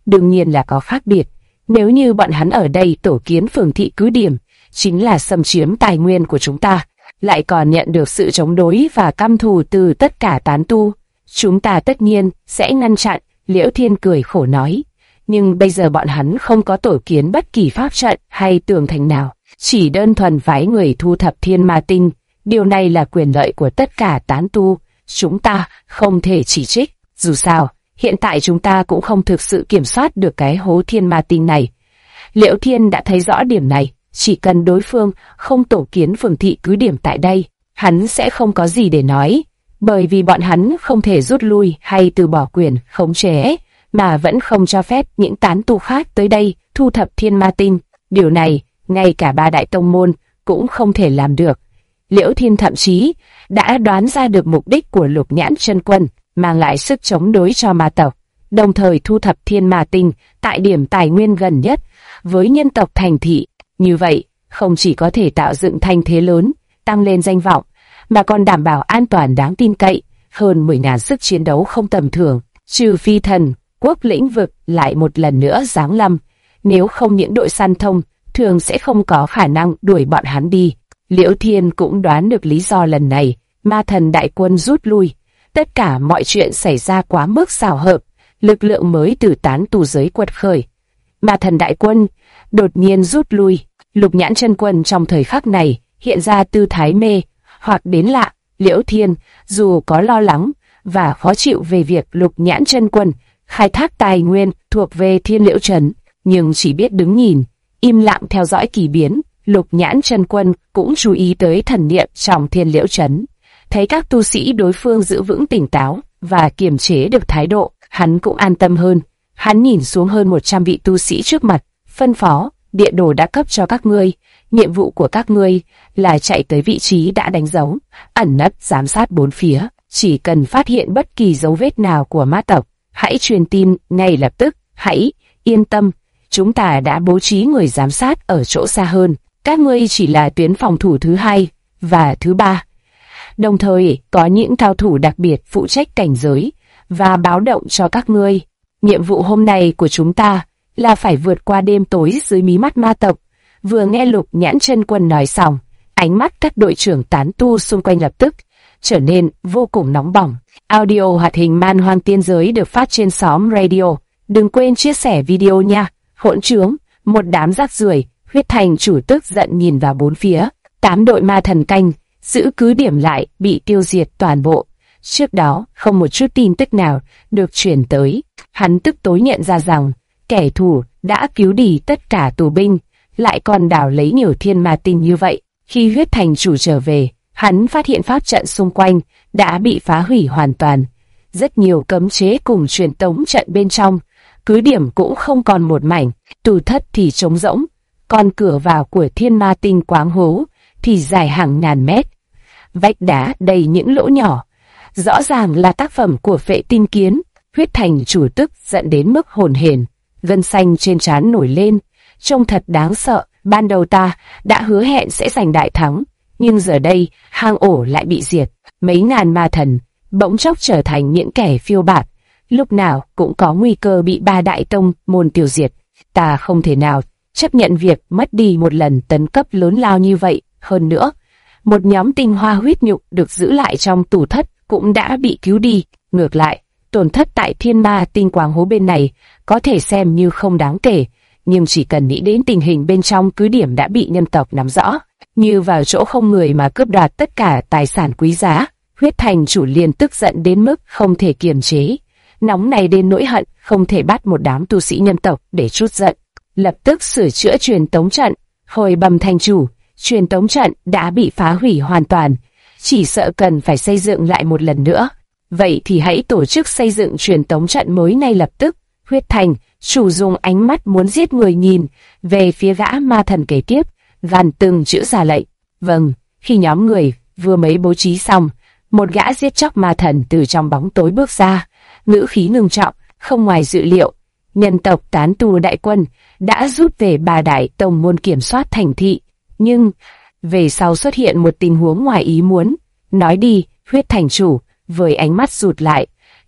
đương nhiên là có khác biệt. Nếu như bọn hắn ở đây tổ kiến phường thị cứ điểm, chính là xâm chiếm tài nguyên của chúng ta, lại còn nhận được sự chống đối và căm thù từ tất cả tán tu. Chúng ta tất nhiên sẽ ngăn chặn, Liễu Thiên cười khổ nói. Nhưng bây giờ bọn hắn không có tổ kiến bất kỳ pháp trận hay tường thành nào, chỉ đơn thuần phái người thu thập thiên ma tinh. Điều này là quyền lợi của tất cả tán tu, chúng ta không thể chỉ trích. Dù sao, hiện tại chúng ta cũng không thực sự kiểm soát được cái hố thiên ma tinh này. Liễu Thiên đã thấy rõ điểm này, chỉ cần đối phương không tổ kiến phường thị cứ điểm tại đây, hắn sẽ không có gì để nói, bởi vì bọn hắn không thể rút lui hay từ bỏ quyền khống chế, mà vẫn không cho phép những tán tu khác tới đây thu thập thiên ma tinh. Điều này, ngay cả ba đại tông môn cũng không thể làm được. Liễu Thiên thậm chí đã đoán ra được mục đích của Lục Nhãn Chân Quân, mang lại sức chống đối cho ma tộc, đồng thời thu thập thiên ma tinh tại điểm tài nguyên gần nhất với nhân tộc thành thị. Như vậy, không chỉ có thể tạo dựng thanh thế lớn, tăng lên danh vọng, mà còn đảm bảo an toàn đáng tin cậy. Hơn 10.000 sức chiến đấu không tầm thường, trừ phi thần quốc lĩnh vực lại một lần nữa giáng lâm, nếu không những đội săn thông thường sẽ không có khả năng đuổi bọn hắn đi. Liễu Thiên cũng đoán được lý do lần này ma thần đại quân rút lui. Tất cả mọi chuyện xảy ra quá mức xảo hợp, lực lượng mới từ tán tu giới quật khởi. Ma thần đại quân đột nhiên rút lui. Lục Nhãn Chân Quân trong thời khắc này hiện ra tư thái mê hoặc đến lạ. Liễu Thiên dù có lo lắng và khó chịu về việc Lục Nhãn Chân Quân khai thác tài nguyên thuộc về Thiên Liễu Trấn, nhưng chỉ biết đứng nhìn, im lặng theo dõi kỳ biến. Lục Nhãn Chân Quân cũng chú ý tới thần niệm trong Thiên Liễu Trấn, thấy các tu sĩ đối phương giữ vững tỉnh táo và kiềm chế được thái độ, hắn cũng an tâm hơn. Hắn nhìn xuống hơn 100 vị tu sĩ trước mặt, phân phó: địa đồ đã cấp cho các ngươi, nhiệm vụ của các ngươi là chạy tới vị trí đã đánh dấu, ẩn nấp giám sát bốn phía, chỉ cần phát hiện bất kỳ dấu vết nào của ma tộc, hãy truyền tin ngay lập tức. Hãy yên tâm, chúng ta đã bố trí người giám sát ở chỗ xa hơn, các ngươi chỉ là tuyến phòng thủ thứ 2 và thứ 3. Đồng thời, có những cao thủ đặc biệt phụ trách cảnh giới và báo động cho các ngươi. Nhiệm vụ hôm nay của chúng ta là phải vượt qua đêm tối dưới mí mắt ma tộc. Vừa nghe Lục Nhãn Chân Quân nói xong, ánh mắt các đội trưởng tán tu xung quanh lập tức trở nên vô cùng nóng bỏng. Audio hoạt hình Man Hoang Tiên Giới được phát trên xóm radio. Đừng quên chia sẻ video nha. Hỗn trướng, một đám rác rưởi. Huyết Thành chủ tức giận nhìn vào bốn phía. 8 đội ma thần canh giữ cứ điểm lại bị tiêu diệt toàn bộ. Trước đó, không một chút tin tức nào được truyền tới. Hắn tức tối nhận ra rằng kẻ thù đã cứu đi tất cả tù binh, lại còn đào lấy nhiều thiên ma tinh như vậy. Khi Huyết Thành chủ trở về, hắn phát hiện pháp trận xung quanh đã bị phá hủy hoàn toàn. Rất nhiều cấm chế cùng truyền tống trận bên trong, cứ điểm cũng không còn một mảnh, tù thất thì trống rỗng, còn cửa vào của thiên ma tinh quáng hố thì dài hàng ngàn mét. Vách đá đầy những lỗ nhỏ, rõ ràng là tác phẩm của Phệ Tinh Kiến. Huyết Thành chủ tức giận đến mức hồn hển, gân xanh trên trán nổi lên, trông thật đáng sợ. Ban đầu ta đã hứa hẹn sẽ giành đại thắng, nhưng giờ đây hang ổ lại bị diệt, mấy ngàn ma thần bỗng chốc trở thành những kẻ phiêu bạt, lúc nào cũng có nguy cơ bị ba đại tông môn tiêu diệt. Ta không thể nào chấp nhận việc mất đi một lần tấn cấp lớn lao như vậy. Hơn nữa, một nhóm tinh hoa huyết nhục được giữ lại trong tù thất cũng đã bị cứu đi. Ngược lại, tổn thất tại thiên ma tinh quáng hố bên này có thể xem như không đáng kể, nhưng chỉ cần nghĩ đến tình hình bên trong cứ điểm đã bị nhân tộc nắm rõ, như vào chỗ không người mà cướp đoạt tất cả tài sản quý giá, Huyết Thành chủ liền tức giận đến mức không thể kiềm chế, nóng này đến nỗi hận không thể bắt một đám tu sĩ nhân tộc để trút giận. Lập tức sửa chữa truyền tống trận. Hồi bẩm thành chủ, truyền tống trận đã bị phá hủy hoàn toàn, chỉ sợ cần phải xây dựng lại một lần nữa. Vậy thì hãy tổ chức xây dựng truyền tống trận mới ngay lập tức. Huyết Thành chủ dùng ánh mắt muốn giết người nhìn về phía gã ma thần kế tiếp, gằn từng chữ ra lệnh. Vâng. Khi nhóm người vừa mới bố trí xong, một gã giết chóc ma thần từ trong bóng tối bước ra, ngữ khí ngưng trọng, không ngoài dự liệu. Nhân tộc tán tu đại quân đã rút về ba đại tông môn kiểm soát thành thị, nhưng về sau xuất hiện một tình huống ngoài ý muốn. Nói đi. Huyết Thành chủ với ánh mắt rụt lại,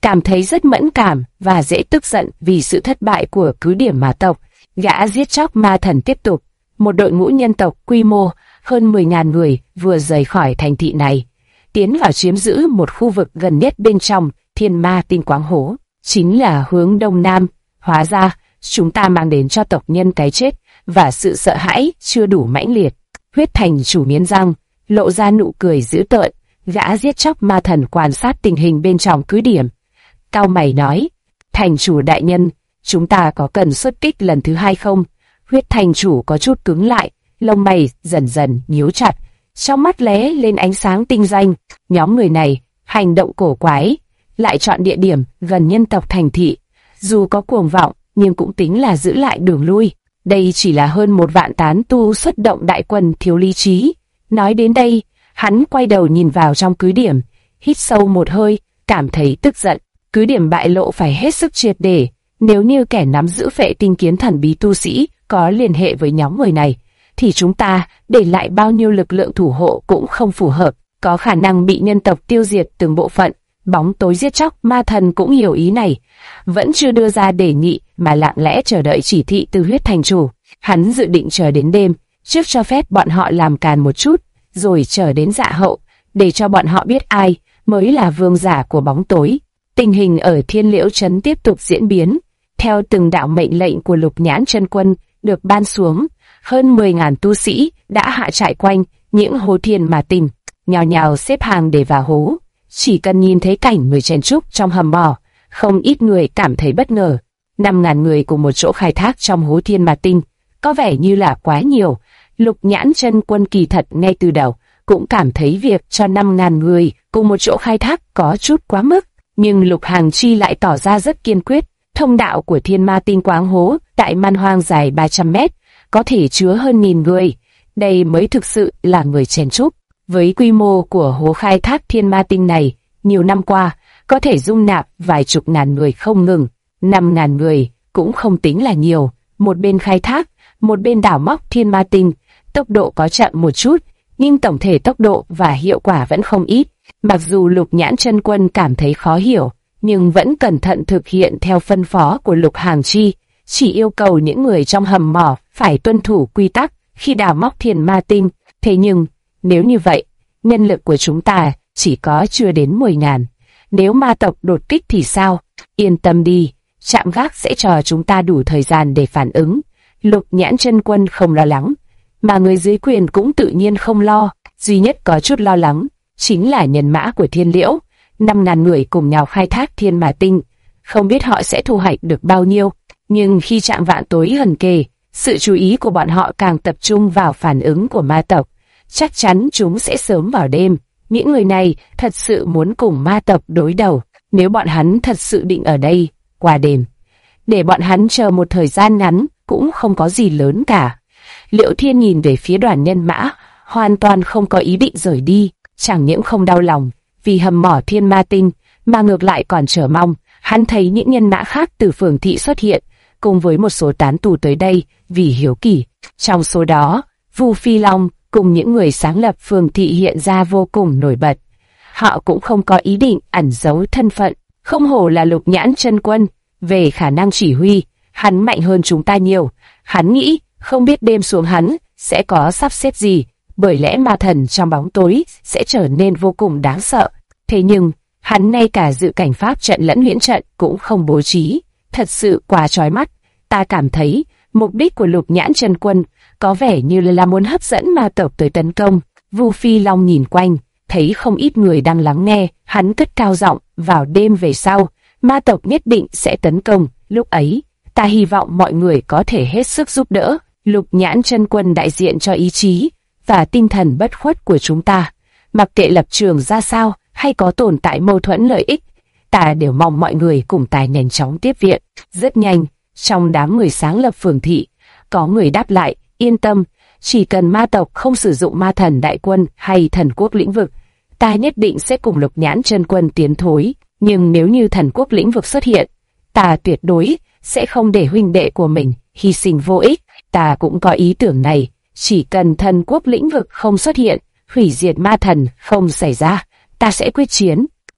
cảm thấy rất mẫn cảm và dễ tức giận vì sự thất bại của cứ điểm ma tộc. Gã giết chóc ma thần tiếp tục. Một đội ngũ nhân tộc quy mô hơn 10.000 người vừa rời khỏi thành thị này, tiến vào chiếm giữ một khu vực gần nhất bên trong Thiên Ma Tinh Quáng Hố, chính là hướng đông nam. Hóa ra, chúng ta mang đến cho tộc nhân cái chết và sự sợ hãi chưa đủ mãnh liệt. Huyết Thành chủ nghiến răng, lộ ra nụ cười dữ tợn. Gã giết chóc ma thần quan sát tình hình bên trong cứ điểm, cau mày nói: Thành chủ đại nhân, chúng ta có cần xuất kích lần thứ hai không? Huyết Thành chủ có chút cứng lại, lông mày dần dần nhíu chặt, trong mắt lóe lên ánh sáng tinh danh. Nhóm người này hành động cổ quái, lại chọn địa điểm gần nhân tộc thành thị, dù có cuồng vọng nhưng cũng tính là giữ lại đường lui. Đây chỉ là hơn 1 vạn tán tu xuất động đại quân thiếu lý trí. Nói đến đây, hắn quay đầu nhìn vào trong cứ điểm, hít sâu một hơi, cảm thấy tức giận. Cứ điểm bại lộ phải hết sức triệt để. Nếu như kẻ nắm giữ Phệ Tinh Kiến thần bí tu sĩ có liên hệ với nhóm người này, thì chúng ta để lại bao nhiêu lực lượng thủ hộ cũng không phù hợp, có khả năng bị nhân tộc tiêu diệt từng bộ phận. Bóng tối giết chóc ma thần cũng hiểu ý này, vẫn chưa đưa ra đề nghị mà lặng lẽ chờ đợi chỉ thị từ Huyết Thành chủ. Hắn dự định chờ đến đêm, trước cho phép bọn họ làm càn một chút, rồi chờ đến dạ hậu, để cho bọn họ biết ai mới là vương giả của bóng tối. Tình hình ở Thiên Liễu Trấn tiếp tục diễn biến, theo từng đạo mệnh lệnh của Lục Nhãn Chân Quân được ban xuống, hơn 10.000 tu sĩ đã hạ trại quanh những hố thiên ma tinh, nhào nhào xếp hàng để vào hố. Chỉ cần nhìn thấy cảnh người chen chúc trong hầm mỏ, không ít người cảm thấy bất ngờ. 5.000 người cùng một chỗ khai thác trong hố thiên ma tinh, có vẻ như là quá nhiều. Lục Nhãn Chân Quân kỳ thật ngay từ đầu cũng cảm thấy việc cho 5.000 người cùng một chỗ khai thác có chút quá mức, nhưng Lục Hàng Chi lại tỏ ra rất kiên quyết. Thông đạo của Thiên Ma Tinh Quáng Hố tại man hoang dài 300 mét, có thể chứa hơn 1.000 người. Đây mới thực sự là người chen chúc. Với quy mô của hố khai thác Thiên Ma Tinh này, nhiều năm qua, có thể dung nạp vài chục ngàn người không ngừng. 5.000 người cũng không tính là nhiều. Một bên khai thác, một bên đào móc Thiên Ma Tinh, tốc độ có chậm một chút, nhưng tổng thể tốc độ và hiệu quả vẫn không ít. Mặc dù Lục Nhãn Chân Quân cảm thấy khó hiểu, nhưng vẫn cẩn thận thực hiện theo phân phó của Lục Hàng Chi, chỉ yêu cầu những người trong hầm mỏ phải tuân thủ quy tắc khi đào móc Thiên Ma Tinh. Thế nhưng, nếu như vậy, nhân lực của chúng ta chỉ có chưa đến 10.000. Nếu ma tộc đột kích thì sao? Yên tâm đi, trạm gác sẽ cho chúng ta đủ thời gian để phản ứng. Lục Nhãn Chân Quân không lo lắng, mà người dưới quyền cũng tự nhiên không lo. Duy nhất có chút lo lắng chính là nhân mã của Thiên Liễu. 5.000 người cùng nhau khai thác Thiên Ma Tinh, không biết họ sẽ thu hoạch được bao nhiêu. Nhưng khi chạm vạn tối gần kề, sự chú ý của bọn họ càng tập trung vào phản ứng của ma tộc. Chắc chắn chúng sẽ sớm vào đêm. Những người này thật sự muốn cùng ma tộc đối đầu. Nếu bọn hắn thật sự định ở đây qua đêm, để bọn hắn chờ một thời gian ngắn cũng không có gì lớn cả. Liễu Thiên nhìn về phía đoàn nhân mã, hoàn toàn không có ý định rời đi. Chẳng những không đau lòng vì hầm mỏ Thiên Ma Tinh, mà ngược lại còn chờ mong. Hắn thấy những nhân mã khác từ phường thị xuất hiện, cùng với một số tán tù tới đây vì hiếu kỳ. Trong số đó, Vu Phi Long cùng những người sáng lập phường thị hiện ra vô cùng nổi bật. Họ cũng không có ý định ẩn giấu thân phận. Không hổ là Lục Nhãn Chân Quân, về khả năng chỉ huy, hắn mạnh hơn chúng ta nhiều. Hắn nghĩ, không biết đêm xuống hắn sẽ có sắp xếp gì, bởi lẽ ma thần trong bóng tối sẽ trở nên vô cùng đáng sợ. Thế nhưng, hắn ngay cả dự cảnh pháp trận lẫn huyễn trận cũng không bố trí, thật sự quá chói mắt. Ta cảm thấy, mục đích của Lục Nhãn Chân Quân có vẻ như là muốn hấp dẫn ma tộc tới tấn công. Vu Phi Long nhìn quanh, thấy không ít người đang lắng nghe, hắn cất cao giọng, vào đêm về sau, ma tộc nhất định sẽ tấn công, lúc ấy, ta hy vọng mọi người có thể hết sức giúp đỡ. Lục Nhãn Chân Quân đại diện cho ý chí và tinh thần bất khuất của chúng ta. Mặc kệ lập trường ra sao hay có tồn tại mâu thuẫn lợi ích, ta đều mong mọi người cùng ta nhanh chóng tiếp viện. Rất nhanh, trong đám người sáng lập phường thị, có người đáp lại, yên tâm, chỉ cần ma tộc không sử dụng ma thần đại quân hay thần quốc lĩnh vực, ta nhất định sẽ cùng Lục Nhãn Chân Quân tiến thối. Nhưng nếu như thần quốc lĩnh vực xuất hiện, ta tuyệt đối sẽ không để huynh đệ của mình hy sinh vô ích. Ta cũng có ý tưởng này, chỉ cần thần quốc lĩnh vực không xuất hiện, hủy diệt ma thần không xảy ra, ta sẽ quyết chiến.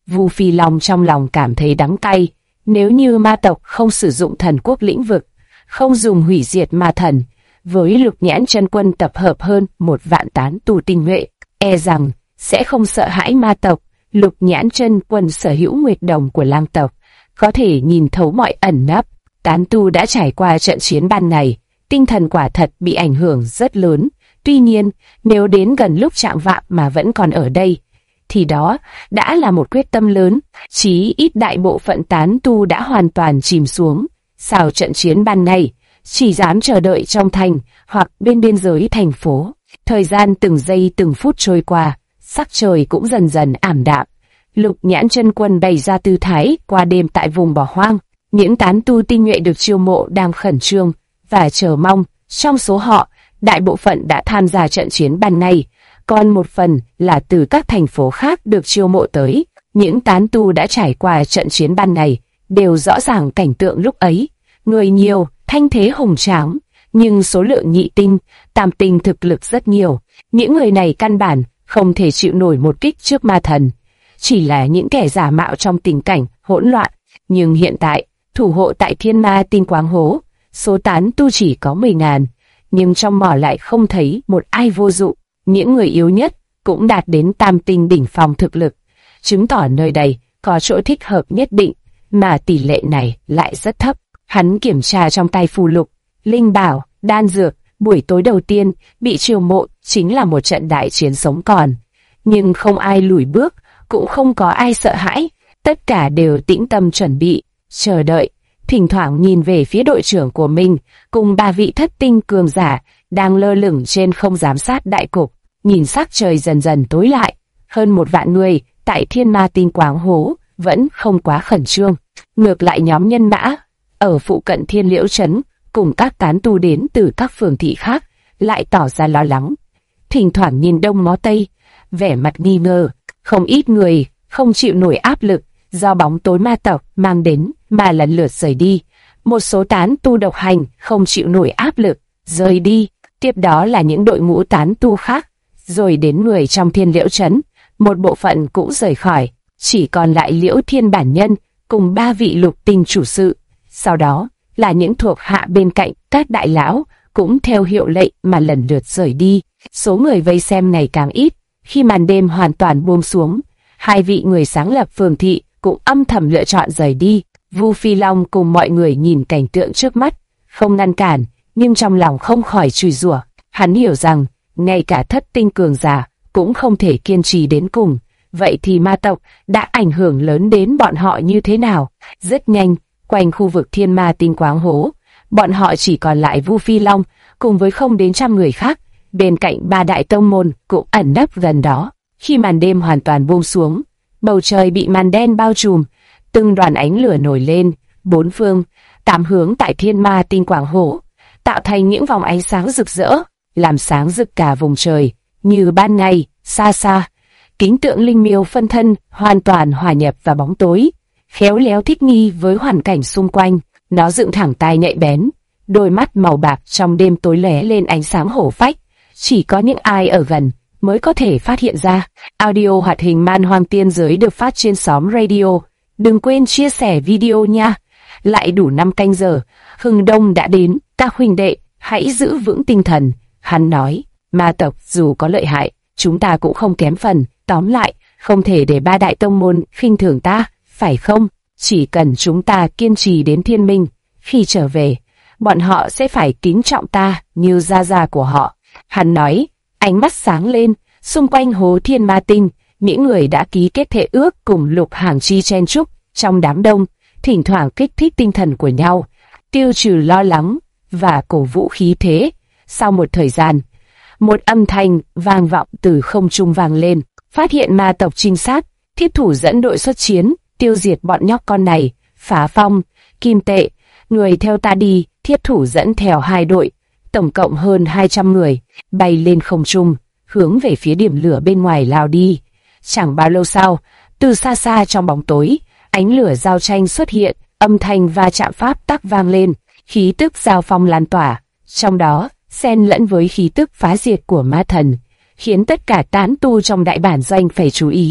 Vu Phi Long trong lòng cảm thấy đắng cay. Nếu như ma tộc không sử dụng thần quốc lĩnh vực, không dùng hủy diệt ma thần, với Lục Nhãn Chân Quân tập hợp hơn 1.000 tán tu tinh nhuệ, e rằng sẽ không sợ hãi ma tộc. Lục Nhãn Chân Quân sở hữu nguyệt đồng của lang tộc, có thể nhìn thấu mọi ẩn nấp. Tán tu đã trải qua trận chiến ban ngày, tinh thần quả thật bị ảnh hưởng rất lớn. Tuy nhiên, nếu đến gần lúc chạng vạng mà vẫn còn ở đây, thì đó đã là một quyết tâm lớn. Chí ít đại bộ phận tán tu đã hoàn toàn chìm xuống. Sau trận chiến ban ngày, chỉ dám chờ đợi trong thành hoặc bên biên giới thành phố. Thời gian từng giây từng phút trôi qua, sắc trời cũng dần dần ảm đạm. Lục Nhãn Chân Quân bày ra tư thái qua đêm tại vùng bỏ hoang. Những tán tu tinh nhuệ được chiêu mộ đang khẩn trương và chờ mong. Trong số họ, đại bộ phận đã tham gia trận chiến ban ngày, còn một phần là từ các thành phố khác được chiêu mộ tới. Những tán tu đã trải qua trận chiến ban ngày đều rõ ràng cảnh tượng lúc ấy. Người nhiều, thanh thế hùng tráng, nhưng số lượng nhị tinh, tam tinh thực lực rất nhiều. Những người này căn bản không thể chịu nổi một kích trước ma thần, chỉ là những kẻ giả mạo trong tình cảnh hỗn loạn. Nhưng hiện tại, thủ hộ tại Thiên Ma Tinh Quáng Hố, số tán tu chỉ có 10.000, nhưng trong mỏ lại không thấy một ai vô dụng. Những người yếu nhất cũng đạt đến tam tinh đỉnh phong thực lực, chứng tỏ nơi đây có chỗ thích hợp nhất định, mà tỷ lệ này lại rất thấp. Hắn kiểm tra trong tay phù lục, linh bảo, đan dược. Buổi tối đầu tiên bị chiêu mộ chính là một trận đại chiến sống còn, nhưng không ai lùi bước, cũng không có ai sợ hãi. Tất cả đều tĩnh tâm chuẩn bị, chờ đợi. Thỉnh thoảng nhìn về phía đội trưởng của mình cùng 3 vị thất tinh cường giả đang lơ lửng trên không giám sát đại cục. Nhìn sắc trời dần dần tối lại, hơn 1.000 người tại Thiên Ma Tinh Quáng Hố vẫn không quá khẩn trương. Ngược lại nhóm nhân mã ở phụ cận Thiên Liễu Trấn cùng các tán tu đến từ các phường thị khác lại tỏ ra lo lắng, thỉnh thoảng nhìn đông ngó tây, vẻ mặt nghi ngờ. Không ít người không chịu nổi áp lực do bóng tối ma tộc mang đến mà lần lượt rời đi. Một số tán tu độc hành không chịu nổi áp lực rời đi, tiếp đó là những đội ngũ tán tu khác, rồi đến người trong Thiên Liễu Trấn. Một bộ phận cũng rời khỏi, chỉ còn lại Liễu Thiên bản nhân cùng 3 vị lục tinh chủ sự. Sau đó là những thuộc hạ bên cạnh các đại lão cũng theo hiệu lệnh mà lần lượt rời đi. Số người vây xem ngày càng ít. Khi màn đêm hoàn toàn buông xuống, 2 vị người sáng lập phường thị cũng âm thầm lựa chọn rời đi. Vu Phi Long cùng mọi người nhìn cảnh tượng trước mắt, không ngăn cản, nhưng trong lòng không khỏi chửi rủa. Hắn hiểu rằng, ngay cả thất tinh cường giả cũng không thể kiên trì đến cùng. Vậy thì ma tộc đã ảnh hưởng lớn đến bọn họ như thế nào? Rất nhanh, quanh khu vực Thiên Ma Tinh Quáng Hố, bọn họ chỉ còn lại Vu Phi Long cùng với không đến 100 người khác. Bên cạnh 3 đại tông môn cũng ẩn nấp gần đó. Khi màn đêm hoàn toàn buông xuống, bầu trời bị màn đen bao trùm, từng đoàn ánh lửa nổi lên, 4 phương, 8 hướng tại Thiên Ma Tinh Quáng Hố, tạo thành những vòng ánh sáng rực rỡ, làm sáng rực cả vùng trời. Như ban ngày, xa xa, kính tượng linh miêu phân thân hoàn toàn hòa nhập vào bóng tối, khéo léo thích nghi với hoàn cảnh xung quanh. Nó dựng thẳng tai nhạy bén, đôi mắt màu bạc trong đêm tối lóe lên ánh sáng hổ phách. Chỉ có những ai ở gần mới có thể phát hiện ra. Audio hoạt hình Man Hoang Tiên Giới được phát trên xóm radio. Đừng quên chia sẻ video nha. Lại đủ 5 canh giờ, Hừng Đông đã đến. Các huynh đệ, hãy giữ vững tinh thần. Hắn nói, ma tộc dù có lợi hại, chúng ta cũng không kém phần. Tóm lại, không thể để 3 đại tông môn khinh thường ta, phải không? Chỉ cần chúng ta kiên trì đến thiên minh, khi trở về, bọn họ sẽ phải kính trọng ta như gia gia của họ. Hắn nói, ánh mắt sáng lên. Xung quanh hố Thiên Ma Tinh, những người đã ký kết thệ ước cùng Lục Hàng Chi chen chúc trong đám đông, thỉnh thoảng kích thích tinh thần của nhau, tiêu trừ lo lắng và cổ vũ khí thế. Sau một thời gian, một âm thanh vang vọng từ không trung vang lên. Phát hiện ma tộc trinh sát, Thiết Thủ dẫn đội xuất chiến, tiêu diệt bọn nhóc con này. Phá Phong, Kim Tệ, người theo ta đi. Thiết Thủ dẫn theo 2 đội, tổng cộng hơn 200 người, bay lên không trung, hướng về phía điểm lửa bên ngoài lao đi. Chẳng bao lâu sau, từ xa xa trong bóng tối, ánh lửa giao tranh xuất hiện, âm thanh va chạm pháp tắc vang lên, khí tức giao phong lan tỏa, trong đó xen lẫn với khí tức phá diệt của ma thần, khiến tất cả tán tu trong đại bản doanh phải chú ý.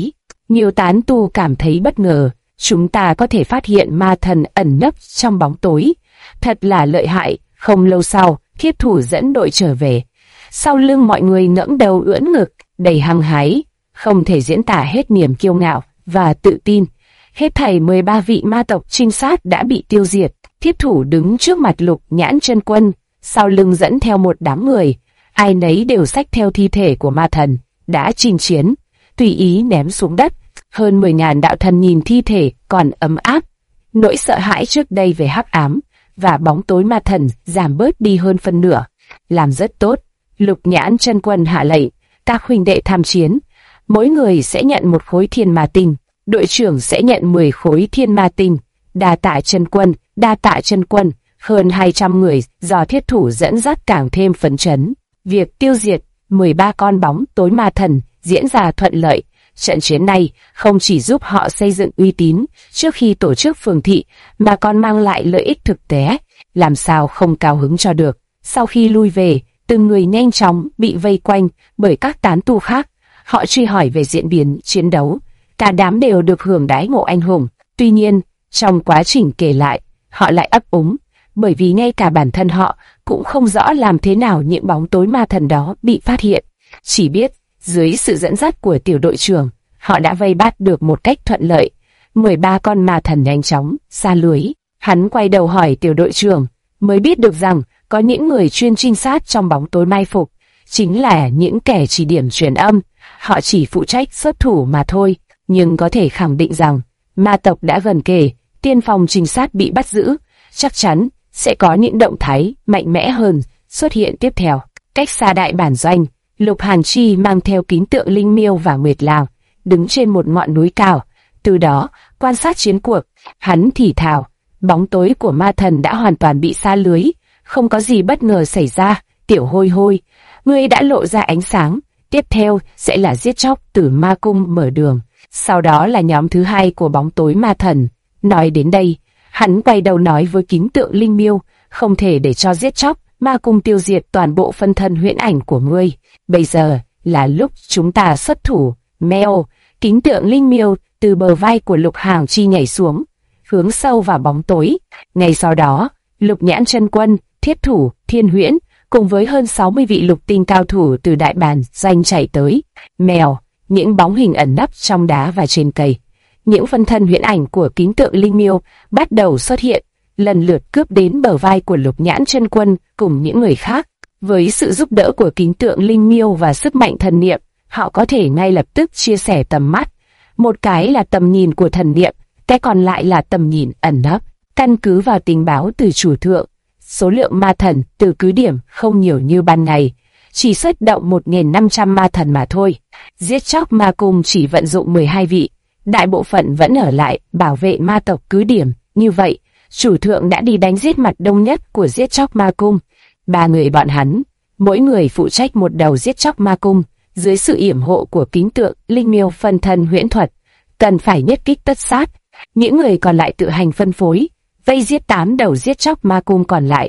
Nhiều tán tu cảm thấy bất ngờ, chúng ta có thể phát hiện ma thần ẩn nấp trong bóng tối. Thật là lợi hại. Không lâu sau, thiết thủ dẫn đội trở về. Sau lưng mọi người ngẩng đầu ưỡn ngực, đầy hăng hái, không thể diễn tả hết niềm kiêu ngạo và tự tin. Hết thảy 13 vị ma tộc trinh sát đã bị tiêu diệt. Thiết thủ đứng trước mặt Lục Nhãn Chân Quân, sau lưng dẫn theo một đám người, ai nấy đều xách theo thi thể của ma thần đã chinh chiến, tùy ý ném xuống đất. Hơn 10.000 đạo thần nhìn thi thể còn ấm áp, nỗi sợ hãi trước đây về hắc ám và bóng tối ma thần giảm bớt đi hơn phân nửa. Làm rất tốt. Lục Nhãn Chân Quân hạ lệnh, các huynh đệ tham chiến, mỗi người sẽ nhận một khối thiên ma tinh, đội trưởng sẽ nhận 10 khối thiên ma tinh. Đa tạ Chân Quân, đa tạ Chân Quân. Hơn 200 người do thiết thủ dẫn dắt càng thêm phấn chấn. Việc tiêu diệt 13 con bóng tối ma thần diễn ra thuận lợi. Trận chiến này không chỉ giúp họ xây dựng uy tín trước khi tổ chức phường thị, mà còn mang lại lợi ích thực tế. Làm sao không cao hứng cho được. Sau khi lui về, từng người nhanh chóng bị vây quanh bởi các tán tu khác. Họ truy hỏi về diễn biến chiến đấu. Cả đám đều được hưởng đãi ngộ anh hùng. Tuy nhiên, trong quá trình kể lại, họ lại ấp úng, bởi vì ngay cả bản thân họ cũng không rõ làm thế nào những bóng tối ma thần đó bị phát hiện. Chỉ biết, dưới sự dẫn dắt của tiểu đội trưởng, họ đã vây bắt được một cách thuận lợi. 13 con ma thần nhanh chóng xa lưới. Hắn quay đầu hỏi tiểu đội trưởng, mới biết được rằng có những người chuyên trinh sát trong bóng tối mai phục, chính là những kẻ chỉ điểm truyền âm. Họ chỉ phụ trách xuất thủ mà thôi, nhưng có thể khẳng định rằng ma tộc đã gần kề, tiên phong trinh sát bị bắt giữ, chắc chắn sẽ có những động thái mạnh mẽ hơn xuất hiện tiếp theo. Cách xa đại bản doanh, Lục Hàn Chi mang theo kính tượng Linh Miêu và Nguyệt Lang, đứng trên một ngọn núi cao, từ đó quan sát chiến cuộc. Hắn thì thào, bóng tối của ma thần đã hoàn toàn bị xa lưới, không có gì bất ngờ xảy ra. Tiểu Hôi Hôi, ngươi đã lộ ra ánh sáng, tiếp theo sẽ là giết chóc từ ma cung mở đường, sau đó là nhóm thứ hai của bóng tối ma thần. Nói đến đây, hắn quay đầu nói với kính tượng Linh Miêu, không thể để cho giết chóc ma cung tiêu diệt toàn bộ phân thân huyễn ảnh của ngươi. Bây giờ là lúc chúng ta xuất thủ. Mèo, kính tượng Linh Miêu từ bờ vai của Lục Hàn Chi nhảy xuống, hướng sâu vào bóng tối. Ngay sau đó, Lục Nhãn Chân Quân, Thiết Thủ, Thiên Huyễn cùng với hơn 60 vị lục tinh cao thủ từ đại bản doanh chạy tới. Mèo, những bóng hình ẩn nấp trong đá và trên cây, những phân thân huyễn ảnh của kính tượng Linh Miêu bắt đầu xuất hiện, lần lượt cướp đến bờ vai của Lục Nhãn Chân Quân cùng những người khác. Với sự giúp đỡ của kính tượng Linh Miêu và sức mạnh thần niệm, họ có thể ngay lập tức chia sẻ tầm mắt. Một cái là tầm nhìn của thần niệm, cái còn lại là tầm nhìn ẩn nấp. Căn cứ vào tình báo từ chủ thượng, số lượng ma thần từ cứ điểm không nhiều như ban ngày, chỉ xuất động 1.500 ma thần mà thôi. Giết chóc ma cung chỉ vận dụng 12 vị, đại bộ phận vẫn ở lại bảo vệ ma tộc cứ điểm. Như vậy, chủ thượng đã đi đánh giết mặt đông nhất của giết chóc ma cung. 3 người bọn hắn, mỗi người phụ trách một đầu giết chóc ma cung, dưới sự yểm hộ của kính tượng Linh Miêu phân thân huyễn thuật, cần phải nhất kích tất sát. Những người còn lại tự hành phân phối, vây giết 8 đầu giết chóc ma cung còn lại.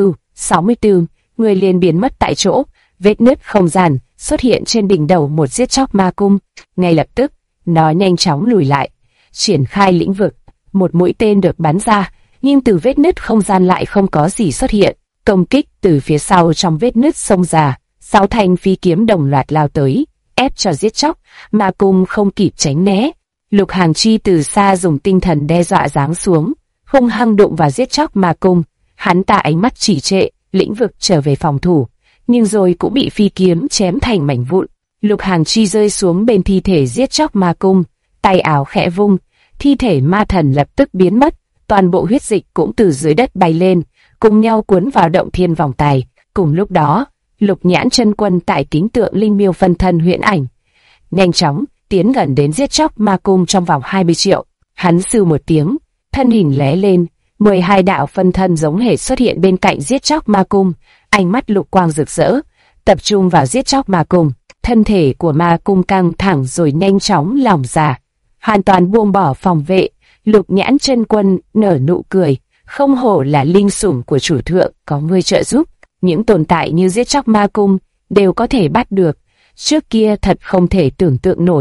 64 người liền biến mất tại chỗ. Vết nứt không gian xuất hiện trên đỉnh đầu một giết chóc ma cung. Ngay lập tức, nó nhanh chóng lùi lại, triển khai lĩnh vực. Một mũi tên được bắn ra, nhưng từ vết nứt không gian lại không có gì xuất hiện. Công kích từ phía sau trong vết nứt xông ra, 6 thanh phi kiếm đồng loạt lao tới, ép cho giết chóc ma cung không kịp tránh né. Lục Hàn Chi từ xa dùng tinh thần đe dọa giáng xuống, hung hăng đụng vào giết chóc ma cung. Hắn ta ánh mắt chỉ trệ, lĩnh vực trở về phòng thủ, nhưng rồi cũng bị phi kiếm chém thành mảnh vụn. Lục Hàn Chi rơi xuống bên thi thể giết chóc ma cung, tay áo khẽ vung, thi thể ma thần lập tức biến mất, toàn bộ huyết dịch cũng từ dưới đất bay lên, cùng nhau cuốn vào động thiên vòng tài. Cùng lúc đó, Lục Nhãn Chân Quân tại kính tượng Linh Miêu phân thân huyễn ảnh nhanh chóng tiến gần đến giết chóc ma cung trong vòng 20 triệu. Hắn sưu một tiếng, thân hình lóe lên, 12 đạo phân thân giống hệt xuất hiện bên cạnh giết chóc ma cung, ánh mắt lục quang rực rỡ, tập trung vào giết chóc ma cung. Thân thể của ma cung căng thẳng rồi nhanh chóng lỏng ra, hoàn toàn buông bỏ phòng vệ. Lục Nhãn Chân Quân nở nụ cười, không hổ là linh sủng của chủ thượng, có ngươi trợ giúp, những tồn tại như giết chóc ma cung đều có thể bắt được. Trước kia thật không thể tưởng tượng nổi,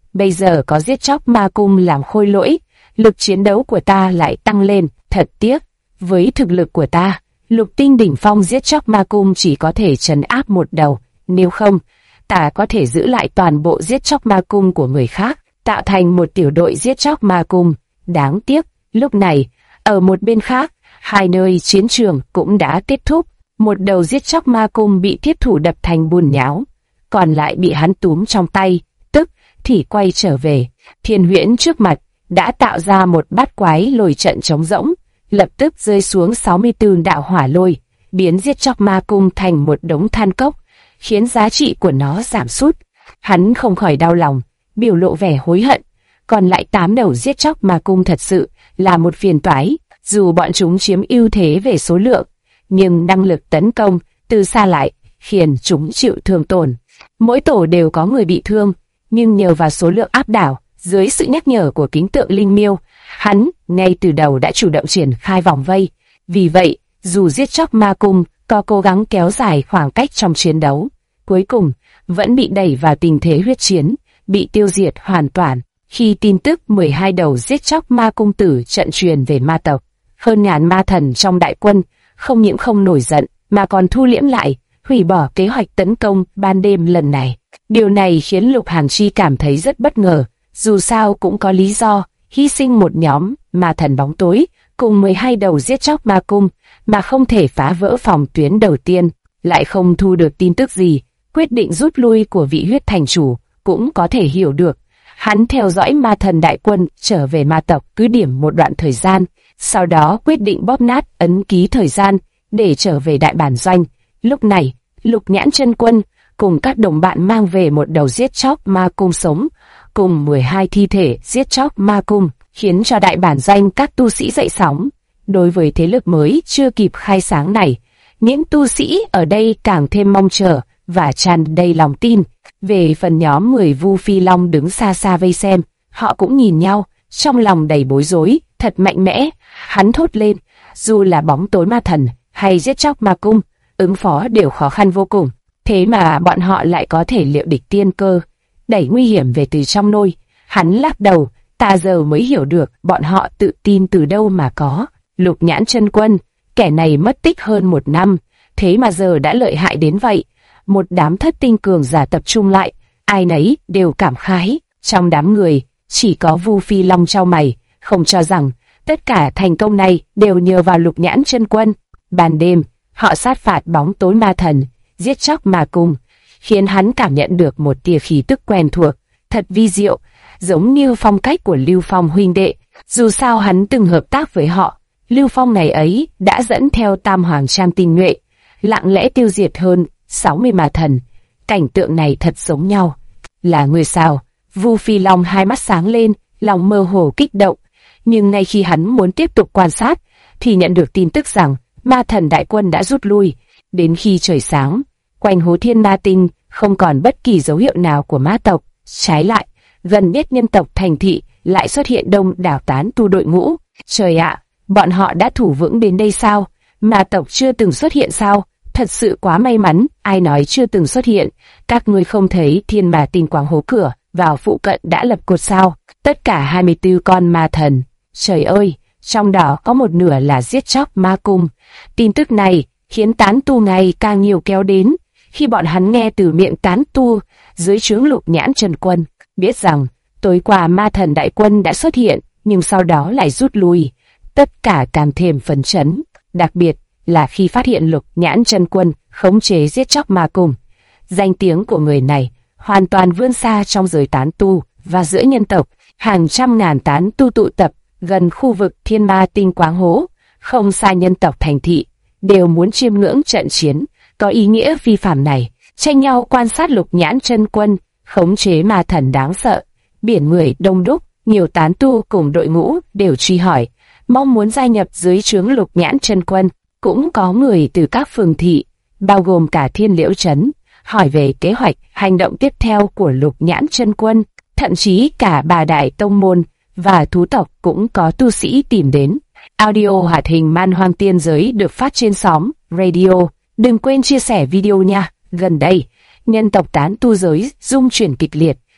Bây giờ có giết chóc ma cung làm khôi lỗi, lực chiến đấu của ta lại tăng lên, thật tiếc. Với thực lực của ta, lục tinh đỉnh phong giết chóc ma cung chỉ có thể trấn áp một đầu, nếu không, ta có thể giữ lại toàn bộ giết chóc ma cung của người khác, tạo thành một tiểu đội giết chóc ma cung. Đáng tiếc, lúc này, ở một bên khác, hai nơi chiến trường cũng đã kết thúc, một đầu giết chóc ma cung bị thiết thủ đập thành bùn nhão, còn lại bị hắn túm trong tay, tức thì quay trở về. Thiên Huyễn trước mặt đã tạo ra một bát quái lôi trận trống rỗng, lập tức rơi xuống 64 đạo hỏa lôi, biến giết chóc ma cung thành một đống than cốc, khiến giá trị của nó giảm sút. Hắn không khỏi đau lòng, biểu lộ vẻ hối hận. Còn lại 8 đầu giết chóc ma cung thật sự là một phiền toái, dù bọn chúng chiếm ưu thế về số lượng, nhưng năng lực tấn công từ xa lại khiến chúng chịu thương tổn. Mỗi tổ đều có người bị thương, nhưng nhờ vào số lượng áp đảo, dưới sự nhắc nhở của kính tượng linh miêu, hắn ngay từ đầu đã chủ động triển khai vòng vây. Vì vậy, dù giết chóc ma cung có cố gắng kéo dài khoảng cách trong chiến đấu, cuối cùng vẫn bị đẩy vào tình thế huyết chiến, bị tiêu diệt hoàn toàn. Khi tin tức 12 đầu giết chóc ma cung tử trận truyền về ma tộc, hơn ngàn ma thần trong đại quân không những không nổi giận mà còn thu liễm lại, hủy bỏ kế hoạch tấn công ban đêm lần này. Điều này khiến Lục Hàn Chi cảm thấy rất bất ngờ, dù sao cũng có lý do, hy sinh một nhóm ma thần bóng tối cùng 12 đầu giết chóc ma cung mà không thể phá vỡ phòng tuyến đầu tiên, lại không thu được tin tức gì. Quyết định rút lui của vị huyết thành chủ cũng có thể hiểu được. Hắn theo dõi ma thần đại quân trở về ma tộc cứ điểm một đoạn thời gian, sau đó quyết định bóp nát ấn ký thời gian để trở về đại bản doanh. Lúc này, Lục Nhãn Chân Quân cùng các đồng bạn mang về một đầu giết chóc ma cung sống, cùng 12 thi thể giết chóc ma cung, khiến cho đại bản doanh các tu sĩ dậy sóng. Đối với thế lực mới chưa kịp khai sáng này, những tu sĩ ở đây càng thêm mong chờ và tràn đầy lòng tin. Về phần nhóm người Vu Phi Long đứng xa xa vây xem, họ cũng nhìn nhau, trong lòng đầy bối rối, thật mạnh mẽ. Hắn thốt lên, dù là bóng tối ma thần hay giết chóc ma cung, ứng phó đều khó khăn vô cùng. Thế mà bọn họ lại có thể liệu địch tiên cơ, đẩy nguy hiểm về từ trong nôi. Hắn lắc đầu, ta giờ mới hiểu được bọn họ tự tin từ đâu mà có. Lục Nhãn Chân Quân, kẻ này mất tích hơn 1 năm, thế mà giờ đã lợi hại đến vậy. Một đám thất tinh cường giả tập trung lại, ai nấy đều cảm khái. Trong đám người, chỉ có Vu Phi Long chau mày, không cho rằng tất cả thành công này đều nhờ vào Lục Nhãn Chân Quân. Ban đêm, họ sát phạt bóng tối ma thần, giết chóc ma cung, khiến hắn cảm nhận được một tia khí tức quen thuộc, thật vi diệu, giống như phong cách của Lưu Phong huynh đệ. Dù sao hắn từng hợp tác với họ, Lưu Phong ngày ấy đã dẫn theo Tam Hoàng Trang tinh nhuệ, lặng lẽ tiêu diệt hơn 60 ma thần. Cảnh tượng này thật giống nhau. Là người sao? Vu Phi Long hai mắt sáng lên, lòng mơ hồ kích động. Nhưng ngay khi hắn muốn tiếp tục quan sát, thì nhận được tin tức rằng ma thần đại quân đã rút lui. Đến khi trời sáng, quanh hố Thiên Ma Tinh không còn bất kỳ dấu hiệu nào của ma tộc. Trái lại, gần biết nhân tộc thành thị lại xuất hiện đông đảo tán tu đội ngũ. Trời ạ, bọn họ đã thủ vững đến đây sao? Ma tộc chưa từng xuất hiện sao? Thật sự quá may mắn, ai nói chưa từng xuất hiện? Các ngươi không thấy Thiên Ma Tinh quáng hố cửa vào phụ cận đã lập cột sao? Tất cả 24 con ma thần. Trời ơi, trong đó có một nửa là giết chóc ma cung. Tin tức này khiến tán tu ngày càng nhiều kéo đến. Khi bọn hắn nghe từ miệng tán tu dưới trướng Lục Nhãn Chân Quân, biết rằng tối qua ma thần đại quân đã xuất hiện, nhưng sau đó lại rút lui, tất cả càng thêm phấn chấn. Đặc biệt là khi phát hiện Lục Nhãn Chân Quân khống chế giết chóc ma cung, danh tiếng của người này hoàn toàn vươn xa trong giới tán tu và giữa nhân tộc. Hàng trăm ngàn tán tu tụ tập gần khu vực Thiên Ma Tinh quáng hố, không xa nhân tộc thành thị, đều muốn chiêm ngưỡng trận chiến có ý nghĩa phi phàm này, tranh nhau quan sát Lục Nhãn Chân Quân khống chế ma thần đáng sợ. Biển người đông đúc, nhiều tán tu cùng đội ngũ đều truy hỏi, mong muốn gia nhập dưới trướng Lục Nhãn Chân Quân. Cũng có người từ các phường thị, bao gồm cả Thiên Liễu Trấn, hỏi về kế hoạch hành động tiếp theo của Lục Nhãn Chân Quân. Thậm chí cả bà đại tông môn và thú tộc cũng có tu sĩ tìm đến. Audio hoạt hình Man Hoang Tiên Giới được phát trên xóm Radio. Đừng quên chia sẻ video nha. Gần đây, nhân tộc tán tu giới rung chuyển kịch liệt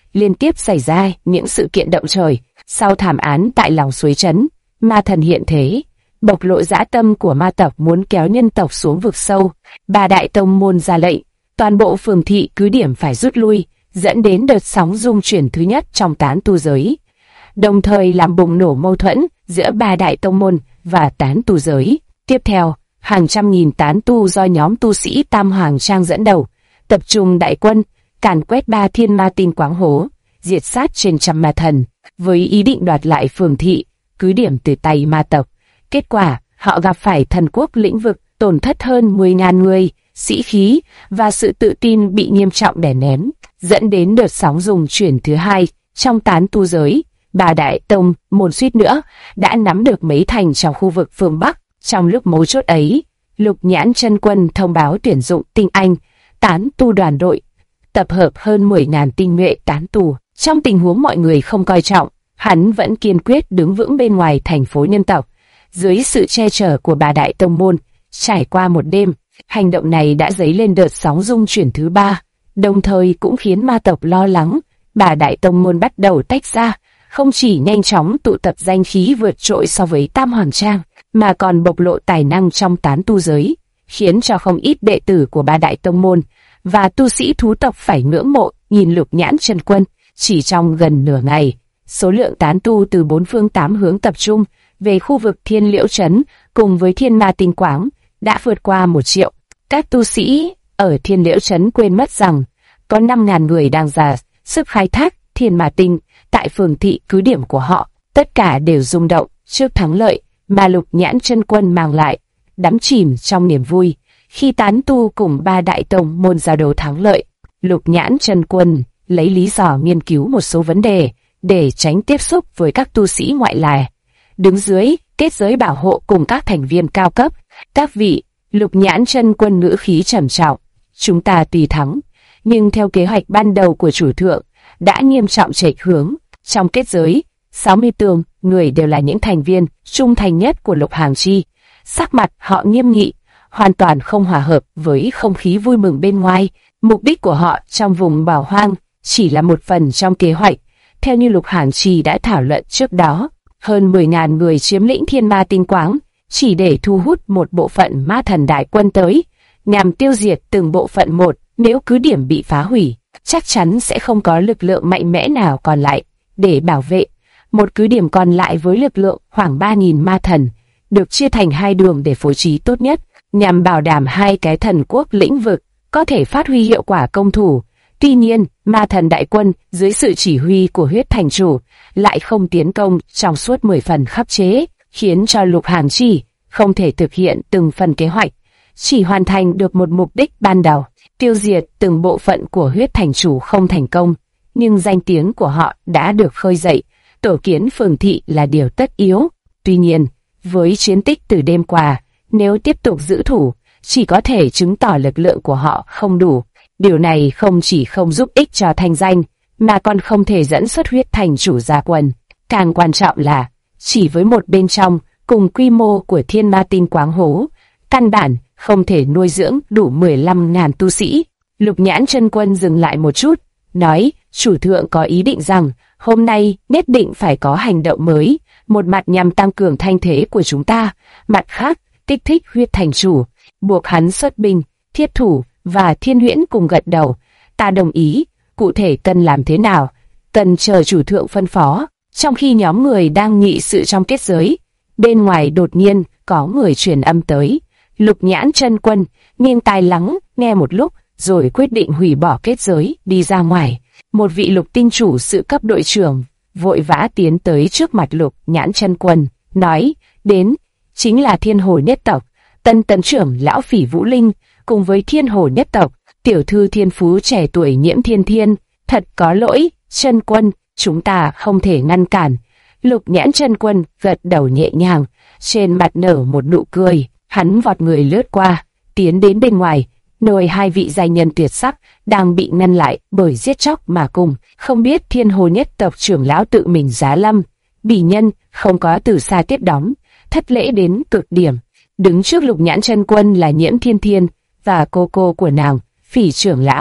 liên tiếp xảy ra những sự kiện động trời. Sau thảm án tại lòng suối Trấn, ma thần hiện thế, bộc lộ dã tâm của ma tộc muốn kéo nhân tộc xuống vực sâu. Ba đại tông môn ra lệnh, toàn bộ phường thị cứ điểm phải rút lui, dẫn đến đợt sóng rung chuyển thứ nhất trong tán tu giới, đồng thời làm bùng nổ mâu thuẫn giữa ba đại tông môn và tán tu giới. Tiếp theo, hàng trăm nghìn tán tu do nhóm tu sĩ Tam Hoàng Trang dẫn đầu, tập trung đại quân, càn quét ba thiên ma tinh quáng hố, diệt sát trên trăm ma thần, với ý định đoạt lại phường thị, cứ điểm từ tay ma tộc. Kết quả, họ gặp phải thần quốc lĩnh vực, tổn thất hơn 10.000 người, sĩ khí và sự tự tin bị nghiêm trọng đè nén, dẫn đến đợt sóng rung chuyển thứ hai trong tán tu giới. Ba đại tông môn suýt nữa đã nắm được mấy thành trong khu vực phương Bắc. Trong lúc mấu chốt ấy, Lục Nhãn Chân Quân thông báo tuyển dụng tinh anh tán tu đoàn đội, tập hợp hơn 10.000 tinh nhuệ tán tu. Trong tình huống mọi người không coi trọng, hắn vẫn kiên quyết đứng vững bên ngoài thành phố nhân tộc, dưới sự che chở của ba đại tông môn. Trải qua một đêm, hành động này đã dấy lên đợt sóng rung chuyển thứ ba, đồng thời cũng khiến ma tộc lo lắng. Ba đại tông môn bắt đầu tách ra, không chỉ nhanh chóng tụ tập danh khí vượt trội so với Tam Hoàng Trang, mà còn bộc lộ tài năng trong tán tu giới, khiến cho không ít đệ tử của ba đại tông môn và tu sĩ thú tộc phải ngưỡng mộ nhìn Lục Nhãn Chân Quân. Chỉ trong gần nửa ngày, số lượng tán tu từ bốn phương tám hướng tập trung về khu vực Thiên Liễu Trấn cùng với Thiên Ma Tinh Quáng đã vượt qua 1 triệu. Các tu sĩ ở Thiên Liễu Trấn quên mất rằng có 5.000 người đang ra sức khai thác Thiên Ma Tinh tại phường thị cứ điểm của họ. Tất cả đều rung động trước thắng lợi mà Lục Nhãn Chân Quân mang lại, đắm chìm trong niềm vui khi tán tu cùng ba đại tông môn giao đấu thắng lợi. Lục Nhãn Chân Quân lấy lý do nghiên cứu một số vấn đề để tránh tiếp xúc với các tu sĩ ngoại lai, đứng dưới kết giới bảo hộ cùng các thành viên cao cấp. Các vị, Lục Nhãn Chân Quân ngữ khí trầm trọng, chúng ta tuy thắng, nhưng theo kế hoạch ban đầu của chủ thượng đã nghiêm trọng chệch hướng. Trong kết giới, 64 người đều là những thành viên trung thành nhất của Lục Hàng Chi. Sắc mặt họ nghiêm nghị, hoàn toàn không hòa hợp với không khí vui mừng bên ngoài. Mục đích của họ trong vùng Bảo Hoang chỉ là một phần trong kế hoạch. Theo như Lục Hàng Chi đã thảo luận trước đó, hơn 10.000 người chiếm lĩnh Thiên Ma Tinh Quáng chỉ để thu hút một bộ phận ma thần đại quân tới, nhằm tiêu diệt từng bộ phận một. Nếu cứ điểm bị phá hủy, chắc chắn sẽ không có lực lượng mạnh mẽ nào còn lại để bảo vệ. Một cứ điểm còn lại với lực lượng khoảng 3.000 ma thần, được chia thành hai đường để phối trí tốt nhất, nhằm bảo đảm hai cái thần quốc lĩnh vực có thể phát huy hiệu quả công thủ. Tuy nhiên, ma thần đại quân dưới sự chỉ huy của Huyết Thành Chủ lại không tiến công trong suốt 10 phần khắc chế, khiến cho Lục Hàng Chi không thể thực hiện từng phần kế hoạch, chỉ hoàn thành được một mục đích ban đầu. Tiêu diệt từng bộ phận của Huyết Thành Chủ không thành công, nhưng danh tiếng của họ đã được khơi dậy, tổ kiến phường thị là điều tất yếu. Tuy nhiên, với chiến tích từ đêm qua, nếu tiếp tục giữ thủ, chỉ có thể chứng tỏ lực lượng của họ không đủ. Điều này không chỉ không giúp ích cho thanh danh, mà còn không thể dẫn xuất Huyết Thành Chủ ra quân. Càng quan trọng là, chỉ với một bên trong, cùng quy mô của Thiên Ma Tinh Quáng hố, căn bản không thể nuôi dưỡng đủ 15.000 tu sĩ. Lục Nhãn Chân Quân dừng lại một chút, nói, chủ thượng có ý định rằng, hôm nay nhất định phải có hành động mới, một mặt nhằm tăng cường thanh thế của chúng ta, mặt khác, kích thích Huyết Thành Chủ, buộc hắn xuất binh, thiết thủ, và Thiên Huyễn cùng gật đầu. Ta đồng ý, cụ thể cần làm thế nào, cần chờ chủ thượng phân phó. Trong khi nhóm người đang nghị sự trong kết giới, bên ngoài đột nhiên có người truyền âm tới. Lục Nhãn Chân Quân nghiêng tai lắng nghe một lúc, rồi quyết định hủy bỏ kết giới, đi ra ngoài. Một vị Lục Tinh Chủ sự cấp đội trưởng vội vã tiến tới trước mặt Lục Nhãn Chân Quân, nói, đến, chính là Thiên Hồ Nhất Tộc, tân tấn trưởng lão Phỉ Vũ Linh, cùng với Thiên Hồ Nhất Tộc, tiểu thư thiên phú trẻ tuổi Nhiễm Thiên Thiên. Thật có lỗi, Chân Quân, chúng ta không thể ngăn cản. Lục Nhãn Chân Quân gật đầu nhẹ nhàng, trên mặt nở một nụ cười. Hắn vọt người lướt qua, tiến đến bên ngoài, nơi hai vị giai nhân tuyệt sắc đang bị ngăn lại bởi giết chóc mà cùng. Không biết Thiên Hồ Nhất Tộc trưởng lão tự mình giá lâm, bỉ nhân không có từ xa tiếp đón, thất lễ đến cực điểm. Đứng trước Lục Nhãn Chân Quân là Nhiễm Thiên Thiên và cô của nàng, Phỉ trưởng lão.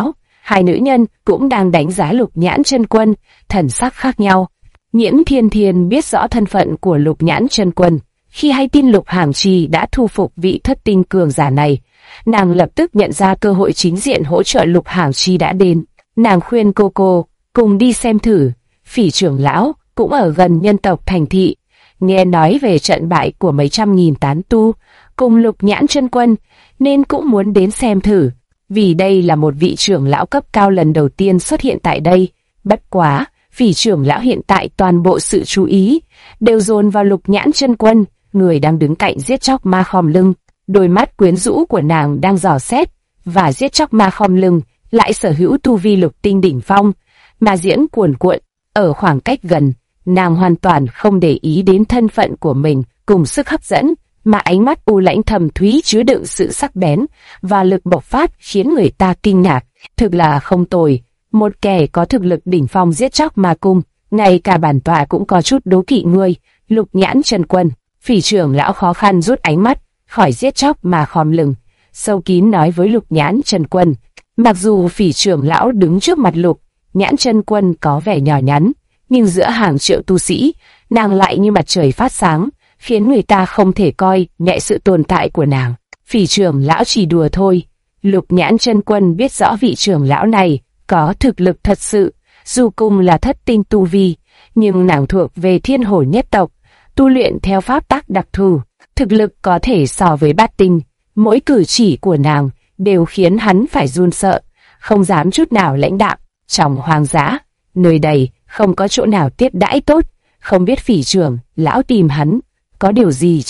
Hai nữ nhân cũng đang đánh giá Lục Nhãn Chân Quân, thần sắc khác nhau. Nhiễm Thiên Thiên biết rõ thân phận của Lục Nhãn Chân Quân. Khi hay tin Lục Hàm Chi đã thu phục vị thất tinh cường giả này, nàng lập tức nhận ra cơ hội chính diện hỗ trợ Lục Hàm Chi đã đến. Nàng khuyên cô cùng đi xem thử. Phỉ trưởng lão cũng ở gần nhân tộc thành thị, nghe nói về trận bại của mấy trăm nghìn tán tu cùng Lục Nhãn Chân Quân, nên cũng muốn đến xem thử. Vì đây là một vị trưởng lão cấp cao lần đầu tiên xuất hiện tại đây. Bất quá, Phỉ trưởng lão hiện tại toàn bộ sự chú ý đều dồn vào Lục Nhãn Chân Quân, người đang đứng cạnh giết chóc ma khom lưng. Đôi mắt quyến rũ của nàng đang dò xét, và giết chóc ma khom lưng lại sở hữu tu vi lục tinh đỉnh phong, mà diễn cuồn cuộn. Ở khoảng cách gần, nàng hoàn toàn không để ý đến thân phận của mình cùng sức hấp dẫn, mà ánh mắt u lãnh thầm thúy chứa đựng sự sắc bén và lực bộc phát khiến người ta kinh ngạc. Thực là không tồi, một kẻ có thực lực đỉnh phong giết chóc ma cung, ngay cả bản tọa cũng có chút đố kỵ ngươi. Lục Nhãn Chân Quân, Phỉ trưởng lão khó khăn rút ánh mắt khỏi giết chóc mà khom lưng, sâu kín nói với Lục Nhãn Chân Quân. Mặc dù Phỉ trưởng lão đứng trước mặt Lục Nhãn Chân Quân có vẻ nhỏ nhắn, nhưng giữa hàng triệu tu sĩ, nàng lại như mặt trời phát sáng, khiến người ta không thể coi nhẹ sự tồn tại của nàng. Phỉ trưởng lão chỉ đùa thôi. Lục Nhãn Chân Quân biết rõ vị trưởng lão này có thực lực thật sự, dù cùng là thất tinh tu vi, nhưng nàng thuộc về Thiên Hổ nhất tộc, tu luyện theo pháp tắc đặc thù, thực lực có thể so với bát tinh. Mỗi cử chỉ của nàng đều khiến hắn phải run sợ, không dám chút nào lãnh đạm. Trong hoang dã, nơi đây không có chỗ nào tiếp đãi tốt, không biết Phỉ trưởng lão tìm hắn có điều gì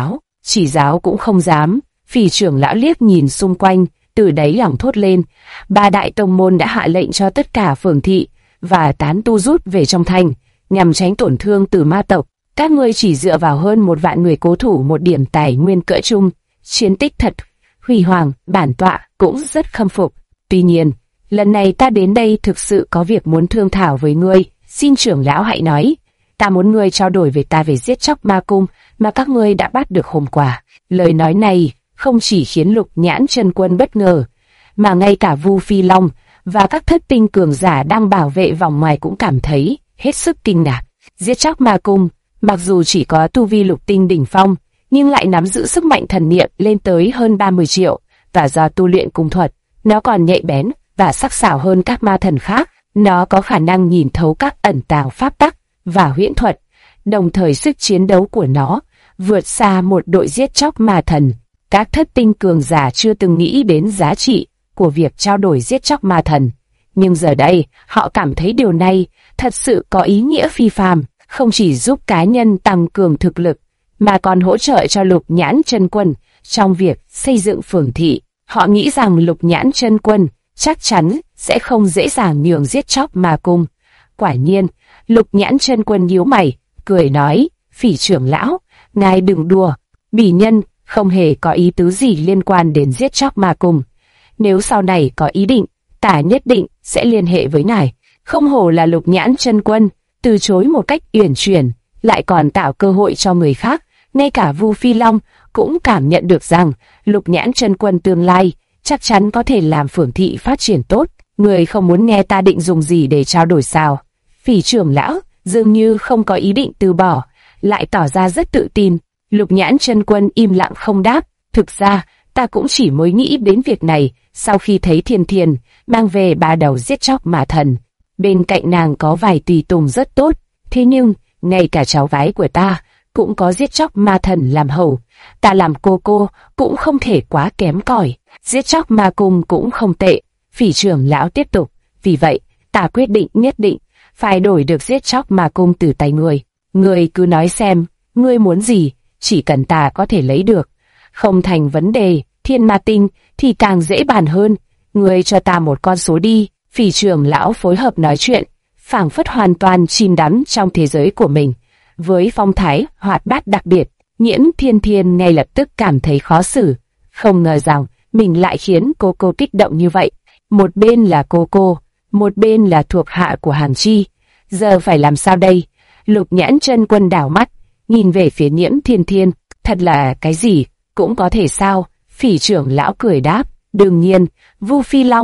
chỉ giáo cũng không dám. Phỉ trưởng lão liếc nhìn xung quanh, từ đáy lòng thốt lên, ba đại tông môn đã hạ lệnh cho tất cả phường thị và tán tu rút về trong thành, nhằm tránh tổn thương từ ma tộc. Các ngươi chỉ dựa vào hơn 1 vạn người cố thủ một điểm tài nguyên cỡ trung, chiến tích thật huy hoàng, bản tọa cũng rất khâm phục. Tuy nhiên, lần này ta đến đây thực sự có việc muốn thương thảo với ngươi, xin trưởng lão hãy nói. Ta muốn ngươi trao đổi về ta về giết chóc ma cung mà các ngươi đã bắt được hôm qua. Lời nói này không chỉ khiến Lục Nhãn Chân Quân bất ngờ, mà ngay cả Vu Phi Long và các thất tinh cường giả đang bảo vệ vòng ngoài cũng cảm thấy hết sức kinh ngạc. Giết chóc ma cung, mặc dù chỉ có tu vi lục tinh đỉnh phong, nhưng lại nắm giữ sức mạnh thần niệm lên tới hơn 30 triệu, và do tu luyện cung thuật, nó còn nhạy bén và sắc sảo hơn các ma thần khác. Nó có khả năng nhìn thấu các ẩn tàng pháp tắc và huyễn thuật, đồng thời sức chiến đấu của nó vượt xa một đội giết chóc ma thần. Các thất tinh cường giả chưa từng nghĩ đến giá trị của việc trao đổi giết chóc ma thần, nhưng giờ đây họ cảm thấy điều này thật sự có ý nghĩa phi phàm, không chỉ giúp cá nhân tăng cường thực lực, mà còn hỗ trợ cho Lục Nhãn Chân Quân trong việc xây dựng phường thị. Họ nghĩ rằng Lục Nhãn Chân Quân chắc chắn sẽ không dễ dàng nhường giết chóc ma cung. Quả nhiên, Lục Nhãn Chân Quân nhíu mày, cười nói, Phỉ trưởng lão, ngài đừng đùa, bỉ nhân không hề có ý tứ gì liên quan đến giết chóc ma cung. Nếu sau này có ý định, ta nhất định sẽ liên hệ với ngài. Không hổ là Lục Nhãn Chân Quân, từ chối một cách uyển chuyển, lại còn tạo cơ hội cho người khác. Ngay cả Vu Phi Long cũng cảm nhận được rằng Lục Nhãn Chân Quân tương lai chắc chắn có thể làm phường thị phát triển tốt. Người không muốn nghe ta định dùng gì để trao đổi sao? Phỉ trưởng lão dường như không có ý định từ bỏ, lại tỏ ra rất tự tin. Lục Nhãn Chân Quân im lặng không đáp. Thực ra, ta cũng chỉ mới nghĩ đến việc này sau khi thấy Thiên Thiên mang về 3 đầu giết chóc ma thần. Bên cạnh nàng có vài tùy tùng rất tốt, thế nhưng ngay cả cháu gái của ta cũng có giết chóc ma thần làm hầu. Ta làm cô cũng không thể quá kém cỏi. Giết chóc ma cung cũng không tệ. Phỉ trưởng lão tiếp tục. Vì vậy, ta quyết định nhất định phải đổi được giết chóc ma cung từ tay người. Người cứ nói xem, ngươi muốn gì, chỉ cần ta có thể lấy được. Không thành vấn đề, thiên ma tinh thì càng dễ bàn hơn. Ngươi cho ta một con số đi. Phỉ trưởng lão phối hợp nói chuyện, phảng phất hoàn toàn chìm đắm trong thế giới của mình. Với phong thái hoạt bát đặc biệt, Nhiễm Thiên Thiên ngay lập tức cảm thấy khó xử. Không ngờ rằng mình lại khiến cô kích động như vậy. Một bên là cô, một bên là thuộc hạ của Hàn Chi. Giờ phải làm sao đây? Lục Nhãn Chân Quân đảo mắt, nhìn về phía Nhiễm Thiên Thiên. Thật là cái gì cũng có thể sao? Phỉ trưởng lão cười đáp. Đương nhiên, Vu Phi Long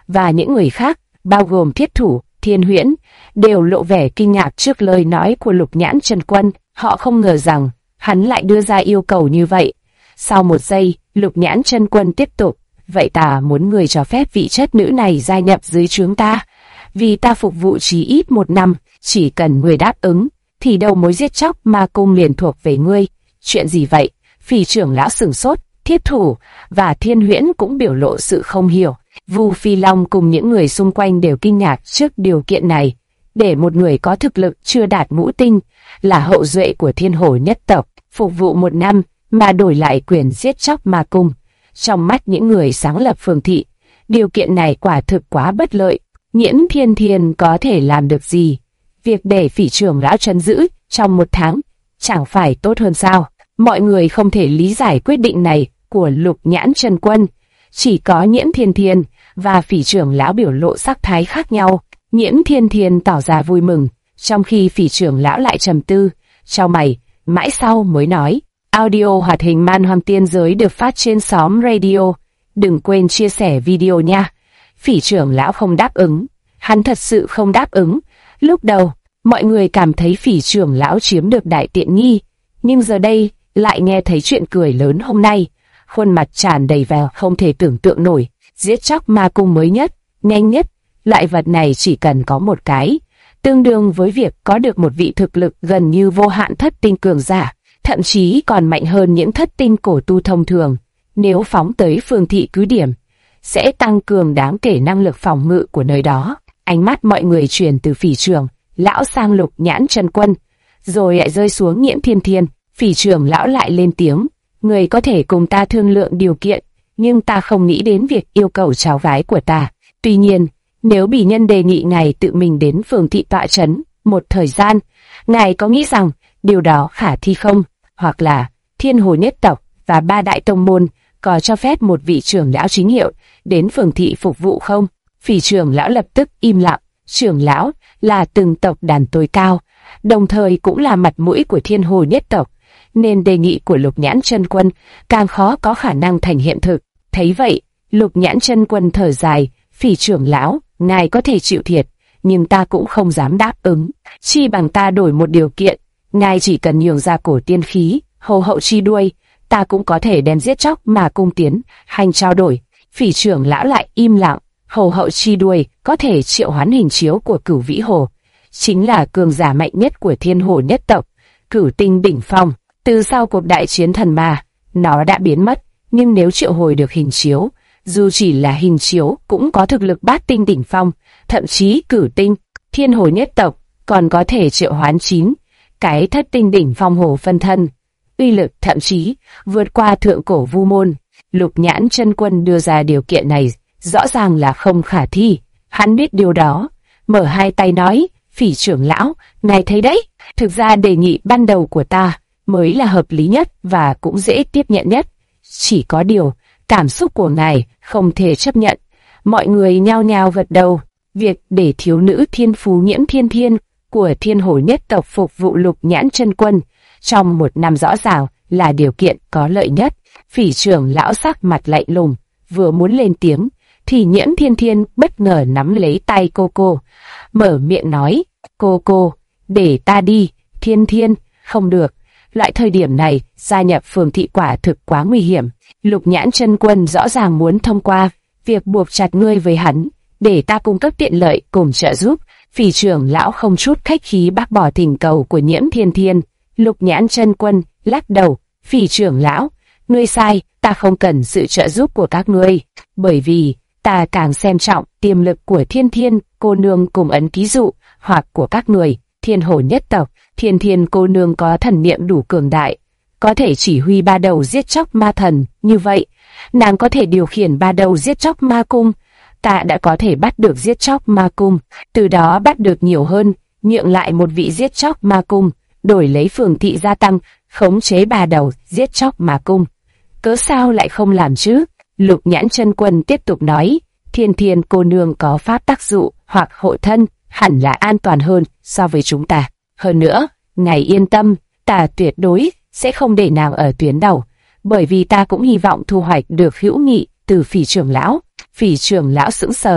và những người khác, bao gồm Thiết Thủ, Thiên Huyễn, đều lộ vẻ kinh ngạc trước lời nói của Lục Nhãn Chân Quân. Họ không ngờ rằng hắn lại đưa ra yêu cầu như vậy. Sau một giây, Lục Nhãn Chân Quân tiếp tục, vậy ta muốn người cho phép vị chất nữ này gia nhập dưới trướng ta. Vì ta phục vụ chí ít 1 năm, chỉ cần người đáp ứng, thì đầu mối giết chóc ma cung liền thuộc về ngươi. Chuyện gì vậy? Phỉ trưởng lão sửng sốt, Thiết Thủ và Thiên Huyễn cũng biểu lộ sự không hiểu. Vu Phi Long cùng những người xung quanh đều kinh ngạc trước điều kiện này. Để một người có thực lực chưa đạt ngũ tinh, là hậu duệ của Thiên Hổ nhất tộc, phục vụ 1 năm mà đổi lại quyền giết chóc ma cung. Trong mắt những người sáng lập phường thị, điều kiện này quả thực quá bất lợi. Nhiễm Thiên Thiên có thể làm được gì? Việc để Phỉ trưởng lão trấn giữ trong 1 tháng chẳng phải tốt hơn sao? Mọi người không thể lý giải quyết định này của Lục Nhãn Chân Quân. Chỉ có Nhiễm Thiên Thiên và Phỉ trưởng lão biểu lộ sắc thái khác nhau. Nhiễm Thiên Thiên tỏ ra vui mừng, trong khi Phỉ trưởng lão lại trầm tư, chau mày, mãi sau mới nói. Audio hoạt hình Man Hoang Tiên Giới được phát trên xóm radio. Đừng quên chia sẻ video nha. Phỉ trưởng lão không đáp ứng. Hắn thật sự không đáp ứng. Lúc đầu, mọi người cảm thấy Phỉ trưởng lão chiếm được đại tiện nghi, nhưng giờ đây lại nghe thấy chuyện cười lớn hôm nay. Khuôn mặt tràn đầy vẻ không thể tưởng tượng nổi. Giết chóc ma cung mới nhất, nhanh nhất, loại vật này chỉ cần có một cái, tương đương với việc có được một vị thực lực gần như vô hạn thất tinh cường giả, thậm chí còn mạnh hơn những thất tinh cổ tu thông thường. Nếu phóng tới phường thị cứ điểm, sẽ tăng cường đáng kể năng lực phòng ngự của nơi đó. Ánh mắt mọi người chuyển từ Phỉ trưởng lão sang Lục Nhãn Chân Quân, rồi lại rơi xuống Nhiễm Thiên Thiên. Phỉ trưởng lão lại lên tiếng, người có thể cùng ta thương lượng điều kiện, nhưng ta không nghĩ đến việc yêu cầu cháu gái của ta. Tuy nhiên, nếu bỉ nhân đề nghị ngài tự mình đến phường thị tọa trấn một thời gian, ngài có nghĩ rằng điều đó khả thi không? Hoặc là Thiên Hồ nhất tộc và 3 đại tông môn có cho phép một vị trưởng lão chính hiệu đến phường thị phục vụ không? Phỉ trưởng lão lập tức im lặng. Trưởng lão là từng tộc đàn tối cao, đồng thời cũng là mặt mũi của Thiên Hồ nhất tộc, nên đề nghị của Lục Nhãn Chân Quân càng khó có khả năng thành hiện thực. Thấy vậy, Lục Nhãn Chân Quân thở dài, Phỉ trưởng lão, ngài có thể chịu thiệt, nhưng ta cũng không dám đáp ứng. Chi bằng ta đổi một điều kiện, ngài chỉ cần nhường ra cổ tiên khí, hầu hậu chi đuôi, ta cũng có thể đem giết chóc mà cung tiến hành trao đổi. Phỉ trưởng lão lại im lặng. Hầu hậu chi đuôi có thể triệu hoán hình chiếu của Cửu Vĩ Hồ, chính là cường giả mạnh nhất của Thiên Hồ nhất tộc, Cửu Tinh đỉnh phong. Từ sau cuộc đại chiến thần ma, nó đã biến mất, nhưng nếu triệu hồi được hình chiếu, dù chỉ là hình chiếu cũng có thực lực bát tinh đỉnh phong, thậm chí Cửu Tinh. Thiên Hồ nhất tộc còn có thể triệu hoán 9 cái thất tinh đỉnh phong hồ phân thân, uy lực thậm chí vượt qua thượng cổ vu môn. Lục Nhãn Chân Quân đưa ra điều kiện này rõ ràng là không khả thi. Hắn biết điều đó, mở hai tay nói, Phỉ trưởng lão, ngài thấy đấy, thực ra đề nghị ban đầu của ta mới là hợp lý nhất và cũng dễ tiếp nhận nhất. Chỉ có điều, cảm xúc của ngài không thể chấp nhận. Mọi người nhao nhao gật đầu. Việc để thiếu nữ thiên phú Nhiễm Thiên Thiên của Thiên Hổ nhất tộc phục vụ Lục Nhãn Chân Quân trong 1 năm rõ ràng là điều kiện có lợi nhất. Phỉ trưởng lão sắc mặt lạnh lùng, vừa muốn lên tiếng, thì Nhiễm Thiên Thiên bất ngờ nắm lấy tay cô, mở miệng nói, cô, để ta đi. Thiên Thiên, không được, loại thời điểm này gia nhập phường thị quả thực quá nguy hiểm. Lục Nhãn Chân Quân rõ ràng muốn thông qua việc buộc chặt ngươi với hắn, để ta cung cấp tiện lợi cùng trợ giúp. Phỉ trưởng lão không chút khách khí bác bỏ thỉnh cầu của Nhiễm Thiên Thiên. Lục Nhãn Chân Quân lắc đầu, Phỉ trưởng lão, ngươi sai, ta không cần sự trợ giúp của các ngươi, bởi vì ta càng xem trọng tiềm lực của Thiên Thiên cô nương cùng ấn ký dụ hoặc của các người. Thiên Hổ nhất tộc, Thiên Thiên cô nương có thần niệm đủ cường đại, có thể chỉ huy 3 đầu giết chóc ma thần. Như vậy, nàng có thể điều khiển 3 đầu giết chóc ma cung. Ta đã có thể bắt được giết chóc ma cung, từ đó bắt được nhiều hơn, nhượng lại một vị giết chóc ma cung, đổi lấy phường thị gia tăng, khống chế 3 đầu giết chóc ma cung. Cớ sao lại không làm chứ? Lục Nhãn Chân Quân tiếp tục nói, Thiên Thiên cô nương có pháp tác dụ hoặc hộ thân, hẳn là an toàn hơn so với chúng ta. Hơn nữa, ngài yên tâm, ta tuyệt đối sẽ không để nàng ở tuyến đầu, bởi vì ta cũng hy vọng thu hoạch được hữu nghị từ Phỉ trưởng lão. Phỉ trưởng lão sững sờ,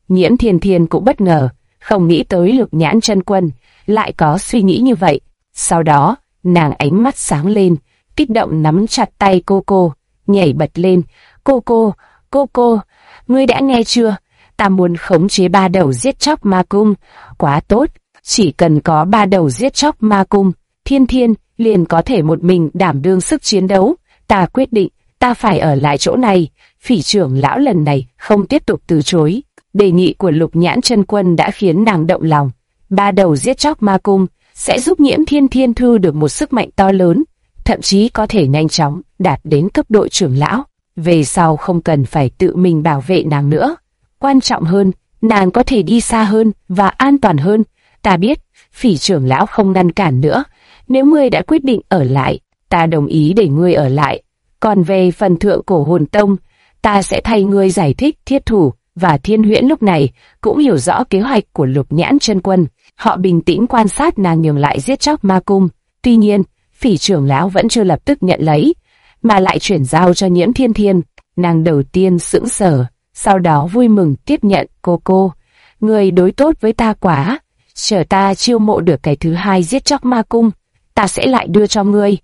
Nhiễm Thiên Thiên cũng bất ngờ, không nghĩ tới Lục Nhãn Chân Quân lại có suy nghĩ như vậy. Sau đó, nàng ánh mắt sáng lên, kích động nắm chặt tay cô, nhảy bật lên. Cô, ngươi đã nghe chưa? Ta muốn khống chế 3 đầu giết chóc ma cung. Quá tốt, chỉ cần có 3 đầu giết chóc ma cung, Thiên Thiên liền có thể một mình đảm đương sức chiến đấu. Ta quyết định, ta phải ở lại chỗ này. Phỉ trưởng lão lần này không tiếp tục từ chối. Đề nghị của Lục Nhãn Chân Quân đã khiến nàng động lòng. 3 đầu giết chóc ma cung sẽ giúp Nhiễm Thiên Thiên thu được một sức mạnh to lớn, thậm chí có thể nhanh chóng đạt đến cấp độ trưởng lão. Về sau không cần phải tự mình bảo vệ nàng nữa. Quan trọng hơn, nàng có thể đi xa hơn và an toàn hơn. Ta biết, Phỉ trưởng lão không ngăn cản nữa. Nếu ngươi đã quyết định ở lại, ta đồng ý để ngươi ở lại. Còn về phần Thượng Cổ Hồn Tông, ta sẽ thay ngươi giải thích. Thiết Thủ và Thiên Huyễn lúc này cũng hiểu rõ kế hoạch của Lục Nhãn Chân Quân. Họ bình tĩnh quan sát nàng nhường lại giết chóc ma cung. Tuy nhiên, Phỉ trưởng lão vẫn chưa lập tức nhận lấy, mà lại chuyển giao cho Nhiễm Thiên Thiên. Nàng đầu tiên sững sờ, sau đó vui mừng tiếp nhận. Cô, người đối tốt với ta quá. Chờ ta chiêu mộ được cái thứ 2 giết chóc ma cung, ta sẽ lại đưa cho ngươi.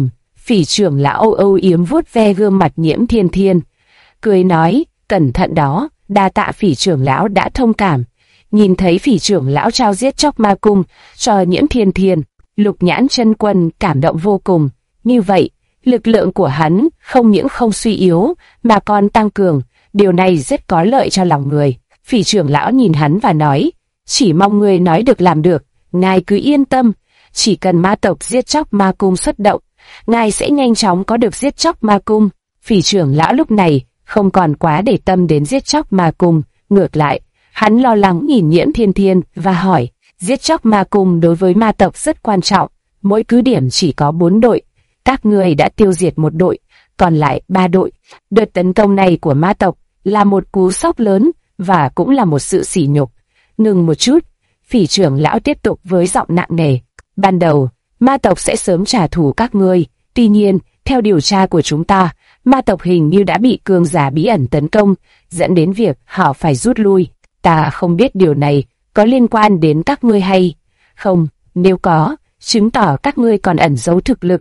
Phỉ trưởng lão âu yếm vuốt ve gương mặt Nhiễm Thiên Thiên, cười nói, cẩn thận đó. Đa tạ Phỉ trưởng lão đã thông cảm. Nhìn thấy Phỉ trưởng lão trao giết chóc ma cung cho Nhiễm Thiên Thiên, Lục Nhãn Chân Quân cảm động vô cùng. Như vậy, lực lượng của hắn không những không suy yếu mà còn tăng cường, điều này rất có lợi cho lòng người. Phỉ trưởng lão nhìn hắn và nói, chỉ mong ngươi nói được làm được. Ngài cứ yên tâm, chỉ cần ma tộc giết chóc ma cung xuất động, ngài sẽ nhanh chóng có được giết chóc ma cung. Phỉ trưởng lão lúc này không còn quá để tâm đến giết chóc ma cung, ngược lại, hắn lo lắng nhìn Nhiễm Thiên Thiên và hỏi, giết chóc ma cung đối với ma tộc rất quan trọng, mỗi cứ điểm chỉ có 4 đội, các ngươi đã tiêu diệt 1 đội, còn lại 3 đội. Đợt tấn công này của ma tộc là một cú sốc lớn và cũng là một sự sỉ nhục. Ngừng một chút, Phỉ trưởng lão tiếp tục với giọng nặng nề, ban đầu, ma tộc sẽ sớm trả thù các ngươi, tuy nhiên, theo điều tra của chúng ta, ma tộc hình như đã bị cường giả bí ẩn tấn công, dẫn đến việc họ phải rút lui. Ta không biết điều này có liên quan đến các ngươi hay không, nếu có, chứng tỏ các ngươi còn ẩn giấu thực lực.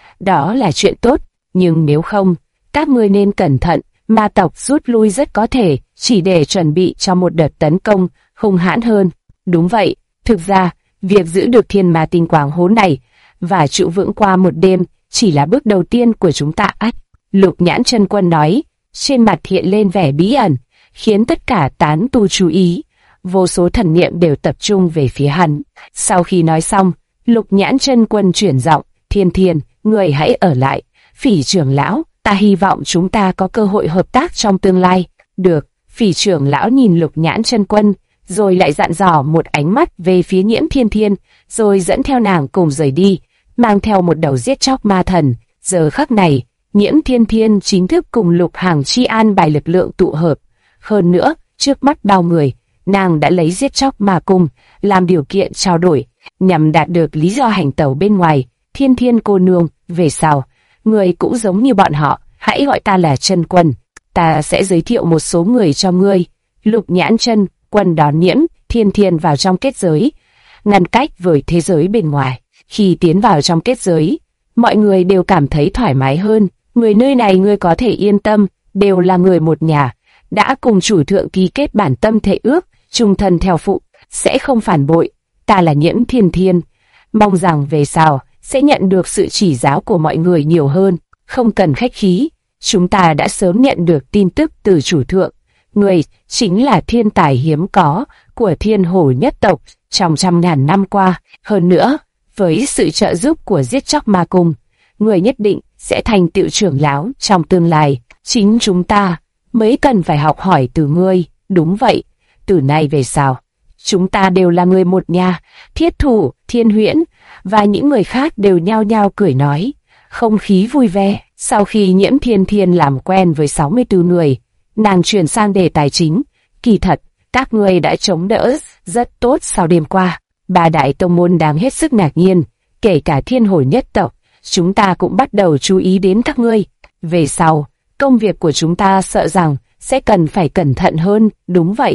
Đó là chuyện tốt, nhưng nếu không, các ngươi nên cẩn thận, ma tộc rút lui rất có thể chỉ để chuẩn bị cho một đợt tấn công hung hãn hơn. Đúng vậy, thực ra, việc giữ được thiên ma tinh quang hố này và trụ vững qua một đêm chỉ là bước đầu tiên của chúng ta. Lục Nhãn Chân Quân nói, trên mặt hiện lên vẻ bí ẩn, khiến tất cả tán tu chú ý. Vô số thần niệm đều tập trung về phía hắn. Sau khi nói xong, Lục Nhãn Chân Quân chuyển giọng, Thiên Thiên, người hãy ở lại. Phỉ trưởng lão, ta hy vọng chúng ta có cơ hội hợp tác trong tương lai. Được. Phỉ trưởng lão nhìn Lục Nhãn Chân Quân, rồi lại dặn dò một ánh mắt về phía Nhiễm Thiên Thiên, rồi dẫn theo nàng cùng rời đi, mang theo một đầu giết chóc ma thần. Giờ khắc này, Nhiễm Thiên Thiên chính thức cùng Lục Hàng Chi an bài lực lượng tụ hợp. Hơn nữa, trước mắt bao người, nàng đã lấy giết chóc ma cung làm điều kiện trao đổi, nhằm đạt được lý do hành tẩu bên ngoài. Thiên Thiên cô nương, về sau, người cũng giống như bọn họ, hãy gọi ta là Chân Quân. Ta sẽ giới thiệu một số người cho ngươi. Lục Nhãn Chân Quân đón Nhiễm Thiên Thiên vào trong kết giới, ngăn cách với thế giới bên ngoài. Khi tiến vào trong kết giới, mọi người đều cảm thấy thoải mái hơn. Người nơi này ngươi có thể yên tâm, đều là người một nhà, đã cùng chủ thượng ký kết bản tâm thệ ước, chung thân theo phụ, sẽ không phản bội. Ta là Nhiễm Thiên Thiên, mong rằng về sau sẽ nhận được sự chỉ giáo của mọi người nhiều hơn. Không cần khách khí, chúng ta đã sớm nhận được tin tức từ chủ thượng. Người chính là thiên tài hiếm có của Thiên Hổ nhất tộc trong trăm ngàn năm qua. Hơn nữa, với sự trợ giúp của giết chóc ma cung, người nhất định sẽ thành tựu trưởng lão trong tương lai. Chính chúng ta mới cần phải học hỏi từ ngươi. Đúng vậy, từ nay về sau, chúng ta đều là người một nhà. Thiết Thủ, Thiên Huyễn và những người khác đều nhao nhao cười nói. Không khí vui vẻ. Sau khi Nhiễm Thiên Thiên làm quen với 64 người, nàng chuyển sang đề tài chính. Kỳ thật, các ngươi đã chống đỡ rất tốt sau đêm qua. 3 đại tông môn đang hết sức ngạc nhiên, kể cả Thiên Hổ nhất tộc. Chúng ta cũng bắt đầu chú ý đến các ngươi. Về sau, công việc của chúng ta sợ rằng sẽ cần phải cẩn thận hơn. Đúng vậy,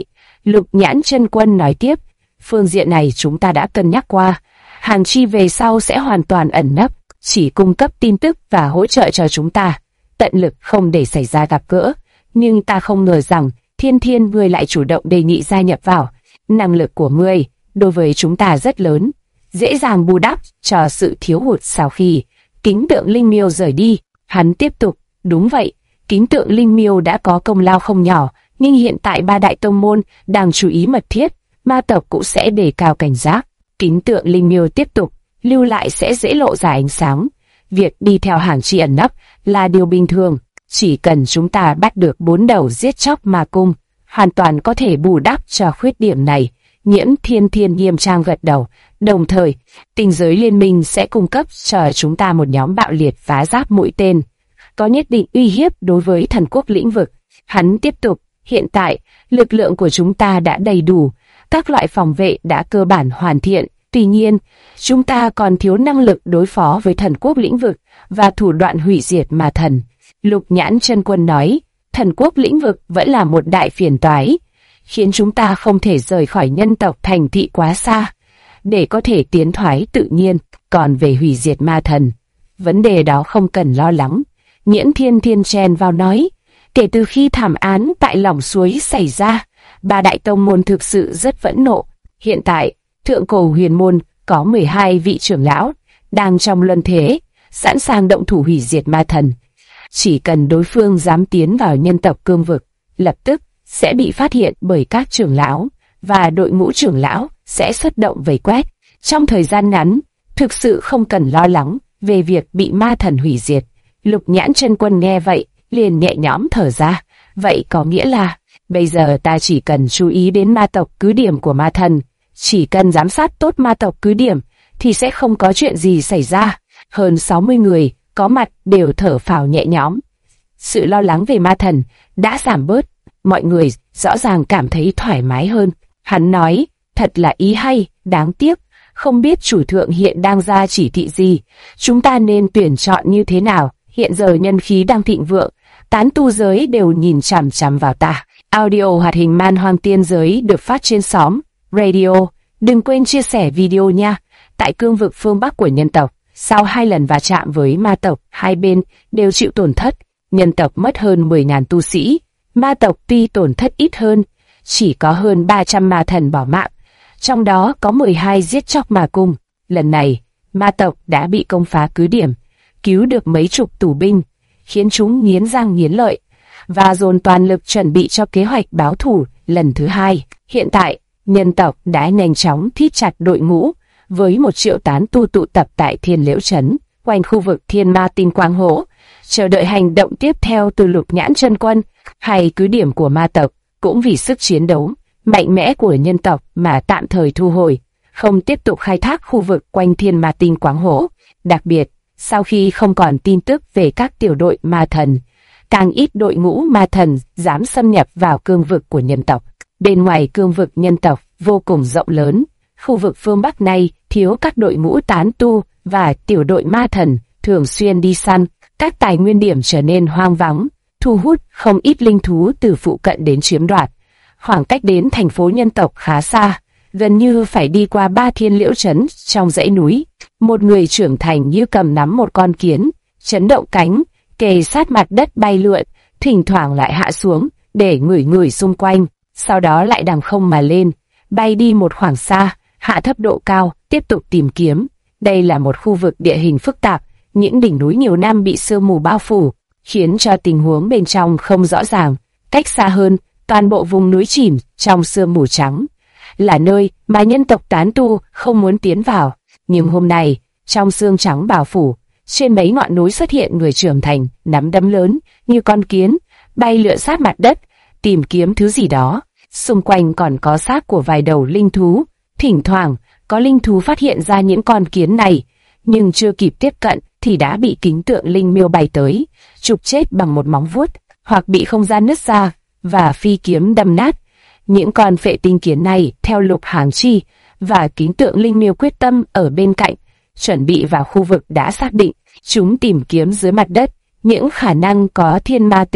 Lục Nhãn Chân Quân nói tiếp, phương diện này chúng ta đã cân nhắc qua. Hàn Chi về sau sẽ hoàn toàn ẩn nấp, chỉ cung cấp tin tức và hỗ trợ cho chúng ta, tận lực không để xảy ra gặp gỡ. Nhưng ta không ngờ rằng Thiên Thiên ngươi lại chủ động đề nghị gia nhập vào. Năng lực của ngươi đối với chúng ta rất lớn, dễ dàng bù đắp cho sự thiếu hụt sau khi Kính Tượng Linh Miêu rời đi. Hắn tiếp tục, đúng vậy, Kính Tượng Linh Miêu đã có công lao không nhỏ, nhưng hiện tại ba đại tông môn đang chú ý mật thiết, ma tộc cũng sẽ đề cao cảnh giác. Kính Tượng Linh Miêu tiếp tục, lưu lại sẽ dễ lộ ra ánh sáng. Việc đi theo Hàn Chi ẩn nấp là điều bình thường, chỉ cần chúng ta bắt được 4 đầu giết chóc ma cung, hoàn toàn có thể bù đắp cho khuyết điểm này. Nhiễm Thiên Thiên nghiêm trang gật đầu, đồng thời, Tinh Giới Liên Minh sẽ cung cấp cho chúng ta một nhóm bạo liệt phá giáp mũi tên, có nhất định uy hiếp đối với thần quốc lĩnh vực. Hắn tiếp tục, hiện tại, lực lượng của chúng ta đã đầy đủ, các loại phòng vệ đã cơ bản hoàn thiện, tuy nhiên, chúng ta còn thiếu năng lực đối phó với thần quốc lĩnh vực và thủ đoạn hủy diệt ma thần. Lục Nhãn Chân Quân nói, thần quốc lĩnh vực vẫn là một đại phiền toái, khiến chúng ta không thể rời khỏi nhân tộc thành thị quá xa, để có thể tiến thoái tự nhiên. Còn về hủy diệt ma thần, vấn đề đó không cần lo lắng. Nhiễm Thiên Thiên chen vào nói, kể từ khi thảm án tại lòng suối xảy ra, ba đại tông môn thực sự rất phẫn nộ. Hiện tại, Thượng Cổ Huyền Môn có 12 vị trưởng lão đang trong luân thế, sẵn sàng động thủ hủy diệt ma thần. Chỉ cần đối phương dám tiến vào nhân tộc cương vực, lập tức sẽ bị phát hiện bởi các trưởng lão, và đội ngũ trưởng lão sẽ xuất động vây quét. Trong thời gian ngắn, thực sự không cần lo lắng về việc bị ma thần hủy diệt. Lục Nhãn Chân Quân nghe vậy, liền nhẹ nhõm thở ra. Vậy có nghĩa là, bây giờ ta chỉ cần chú ý đến ma tộc cứ điểm của ma thần, chỉ cần giám sát tốt ma tộc cứ điểm, thì sẽ không có chuyện gì xảy ra. Hơn 60 người có mặt đều thở phào nhẹ nhõm. Sự lo lắng về ma thần đã giảm bớt, mọi người rõ ràng cảm thấy thoải mái hơn. Hắn nói, thật là ý hay, đáng tiếc, không biết chủ thượng hiện đang ra chỉ thị gì, chúng ta nên tuyển chọn như thế nào. Hiện giờ nhân khí đang thịnh vượng, tán tu giới đều nhìn chằm chằm vào ta. Audio hoạt hình Man Hoang Tiên Giới được phát trên xóm Radio. Đừng quên chia sẻ video nha. Tại cương vực phương Bắc của nhân tộc, sau 2 lần va chạm với ma tộc, hai bên đều chịu tổn thất. Nhân tộc mất hơn 10.000 tu sĩ, ma tộc tuy tổn thất ít hơn, chỉ có hơn 300 ma thần bỏ mạng, trong đó có 12 giết chóc ma cung. Lần này, ma tộc đã bị công phá cứ điểm, cứu được mấy chục tù binh, khiến chúng nghiến răng nghiến lợi và dồn toàn lực chuẩn bị cho kế hoạch báo thù lần thứ 2. Hiện tại, nhân tộc đã nhanh chóng thít chặt đội ngũ với 1 triệu tán tu tụ tập tại Thiên Liễu Trấn, quanh khu vực Thiên Ma Tinh Quang Hỗ, chờ đợi hành động tiếp theo từ Lục Nhãn Chân Quân hay cứ điểm của ma tộc. Cũng vì sức chiến đấu mạnh mẽ của nhân tộc mà tạm thời thu hồi, không tiếp tục khai thác khu vực quanh Thiên Ma Tinh Quang Hỗ. Đặc biệt, sau khi không còn tin tức về các tiểu đội ma thần, càng ít đội ngũ ma thần dám xâm nhập vào cương vực của nhân tộc. Bên ngoài cương vực nhân tộc vô cùng rộng lớn, khu vực phương Bắc này thiếu các đội ngũ tán tu và tiểu đội ma thần thường xuyên đi săn, các tài nguyên điểm trở nên hoang vắng, thu hút không ít linh thú từ phụ cận đến chiếm đoạt. Khoảng cách đến thành phố nhân tộc khá xa, gần như phải đi qua 3 Thiên Liễu Trấn trong dãy núi. Một người trưởng thành như cầm nắm một con kiến, chấn động cánh, kề sát mặt đất bay lượn, thỉnh thoảng lại hạ xuống để ngửi ngửi xung quanh, sau đó lại đằng không mà lên, bay đi một khoảng xa, hạ thấp độ cao, tiếp tục tìm kiếm. Đây là một khu vực địa hình phức tạp, những đỉnh núi nhiều năm bị sương mù bao phủ, khiến cho tình huống bên trong không rõ ràng. Cách xa hơn, toàn bộ vùng núi chìm trong sương mù trắng, là nơi mà nhân tộc tán tu không muốn tiến vào. Nhưng hôm nay, trong sương trắng bao phủ, trên mấy ngọn núi xuất hiện người trưởng thành, nắm đấm lớn như con kiến, bay lượn sát mặt đất, tìm kiếm thứ gì đó. Xung quanh còn có xác của vài đầu linh thú. Thỉnh thoảng, có linh thú phát hiện ra những con kiến này, nhưng chưa kịp tiếp cận thì đã bị Kính Tượng Linh Miêu bay tới, chụp chết bằng một móng vuốt, hoặc bị không gian nứt ra và phi kiếm đâm nát. Những con phệ tinh kiến này, theo Lục Hàn Chi và Kính Tượng Linh Miêu quyết tâm ở bên cạnh, chuẩn bị vào khu vực đã xác định. Chúng tìm kiếm dưới mặt đất những khả năng có thiên ma tinh,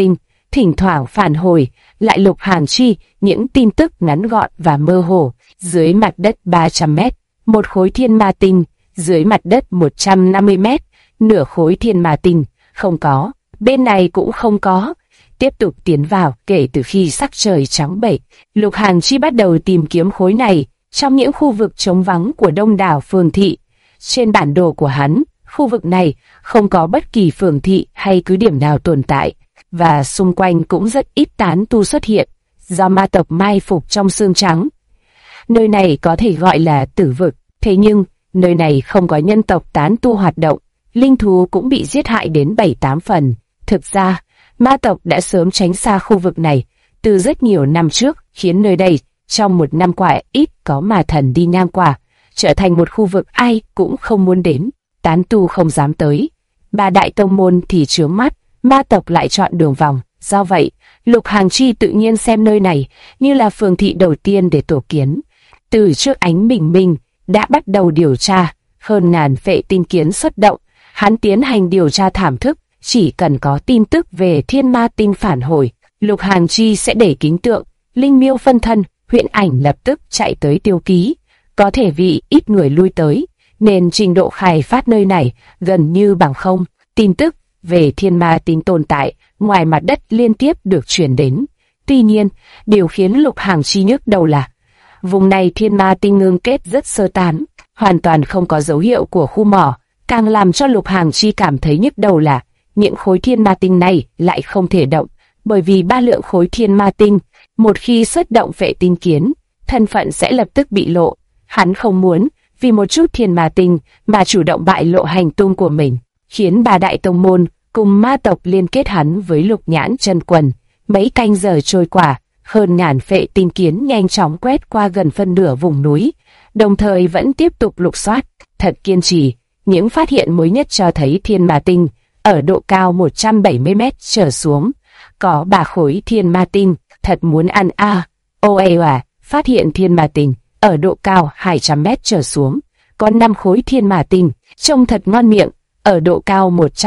thỉnh thoảng phản hồi lại Lục Hàn Chi những tin tức ngắn gọn và mơ hồ. Dưới mặt đất 300 mét, một khối thiên ma tinh, dưới mặt đất 150 mét, nửa khối thiên ma tinh, không có, bên này cũng không có. Tiếp tục tiến vào, kể từ khi sắc trời trắng bệch, Lục Hàn Chi bắt đầu tìm kiếm khối này trong những khu vực trống vắng của đông đảo phường thị. Trên bản đồ của hắn, khu vực này không có bất kỳ phường thị hay cứ điểm nào tồn tại, và xung quanh cũng rất ít tán tu xuất hiện, do ma tộc mai phục trong xương trắng. Nơi này có thể gọi là tử vực, thế nhưng nơi này không có nhân tộc tán tu hoạt động, linh thú cũng bị giết hại đến 7-8 phần. Thực ra, ma tộc đã sớm tránh xa khu vực này từ rất nhiều năm trước, khiến nơi đây trong một năm qua ít có ma thần đi ngang qua, trở thành một khu vực ai cũng không muốn đến, tán tu không dám tới. Ba đại tông môn thì chướng mắt, ma tộc lại chọn đường vòng. Do vậy, Lục Hàn Chi tự nhiên xem nơi này như là phường thị đầu tiên để tổ kiến. Từ trước ánh bình minh đã bắt đầu điều tra, hơn ngàn vệ tinh kiến xuất động, hắn tiến hành điều tra thảm thức. Chỉ cần có tin tức về thiên ma tinh phản hồi, Lục Hàn Chi sẽ để kính tượng, linh miêu phân thân, huyễn ảnh lập tức chạy tới tiêu ký. Có thể vì ít người lui tới, nên trình độ khai phát nơi này gần như bằng không. Tin tức về thiên ma tinh tồn tại ngoài mặt đất liên tiếp được truyền đến. Tuy nhiên, điều khiến Lục Hàn Chi nhức đầu là vùng này thiên ma tinh ngưng kết rất sơ tán, hoàn toàn không có dấu hiệu của khu mỏ. Càng làm cho Lục Hàn Chi cảm thấy nhức đầu là những khối thiên ma tinh này lại không thể động, bởi vì ba lượng khối thiên ma tinh, một khi xuất động vệ tinh kiến, thân phận sẽ lập tức bị lộ. Hắn không muốn vì một chút thiên ma tinh mà chủ động bại lộ hành tung của mình, khiến ba đại tông môn cùng ma tộc liên kết hắn với Lục Nhãn Chân Quần. Mấy canh giờ trôi qua, hơn ngàn vệ tinh kiến nhanh chóng quét qua gần phân nửa vùng núi, đồng thời vẫn tiếp tục lục soát, thật kiên trì. Những phát hiện mới nhất cho thấy thiên ma tinh ở độ cao 170 mét trở xuống có 3 khối thiên ma tinh, thật muốn ăn a. Phát hiện thiên ma tinh ở độ cao 200 mét trở xuống có 5 khối thiên ma tinh, trông thật ngon miệng. Ở độ cao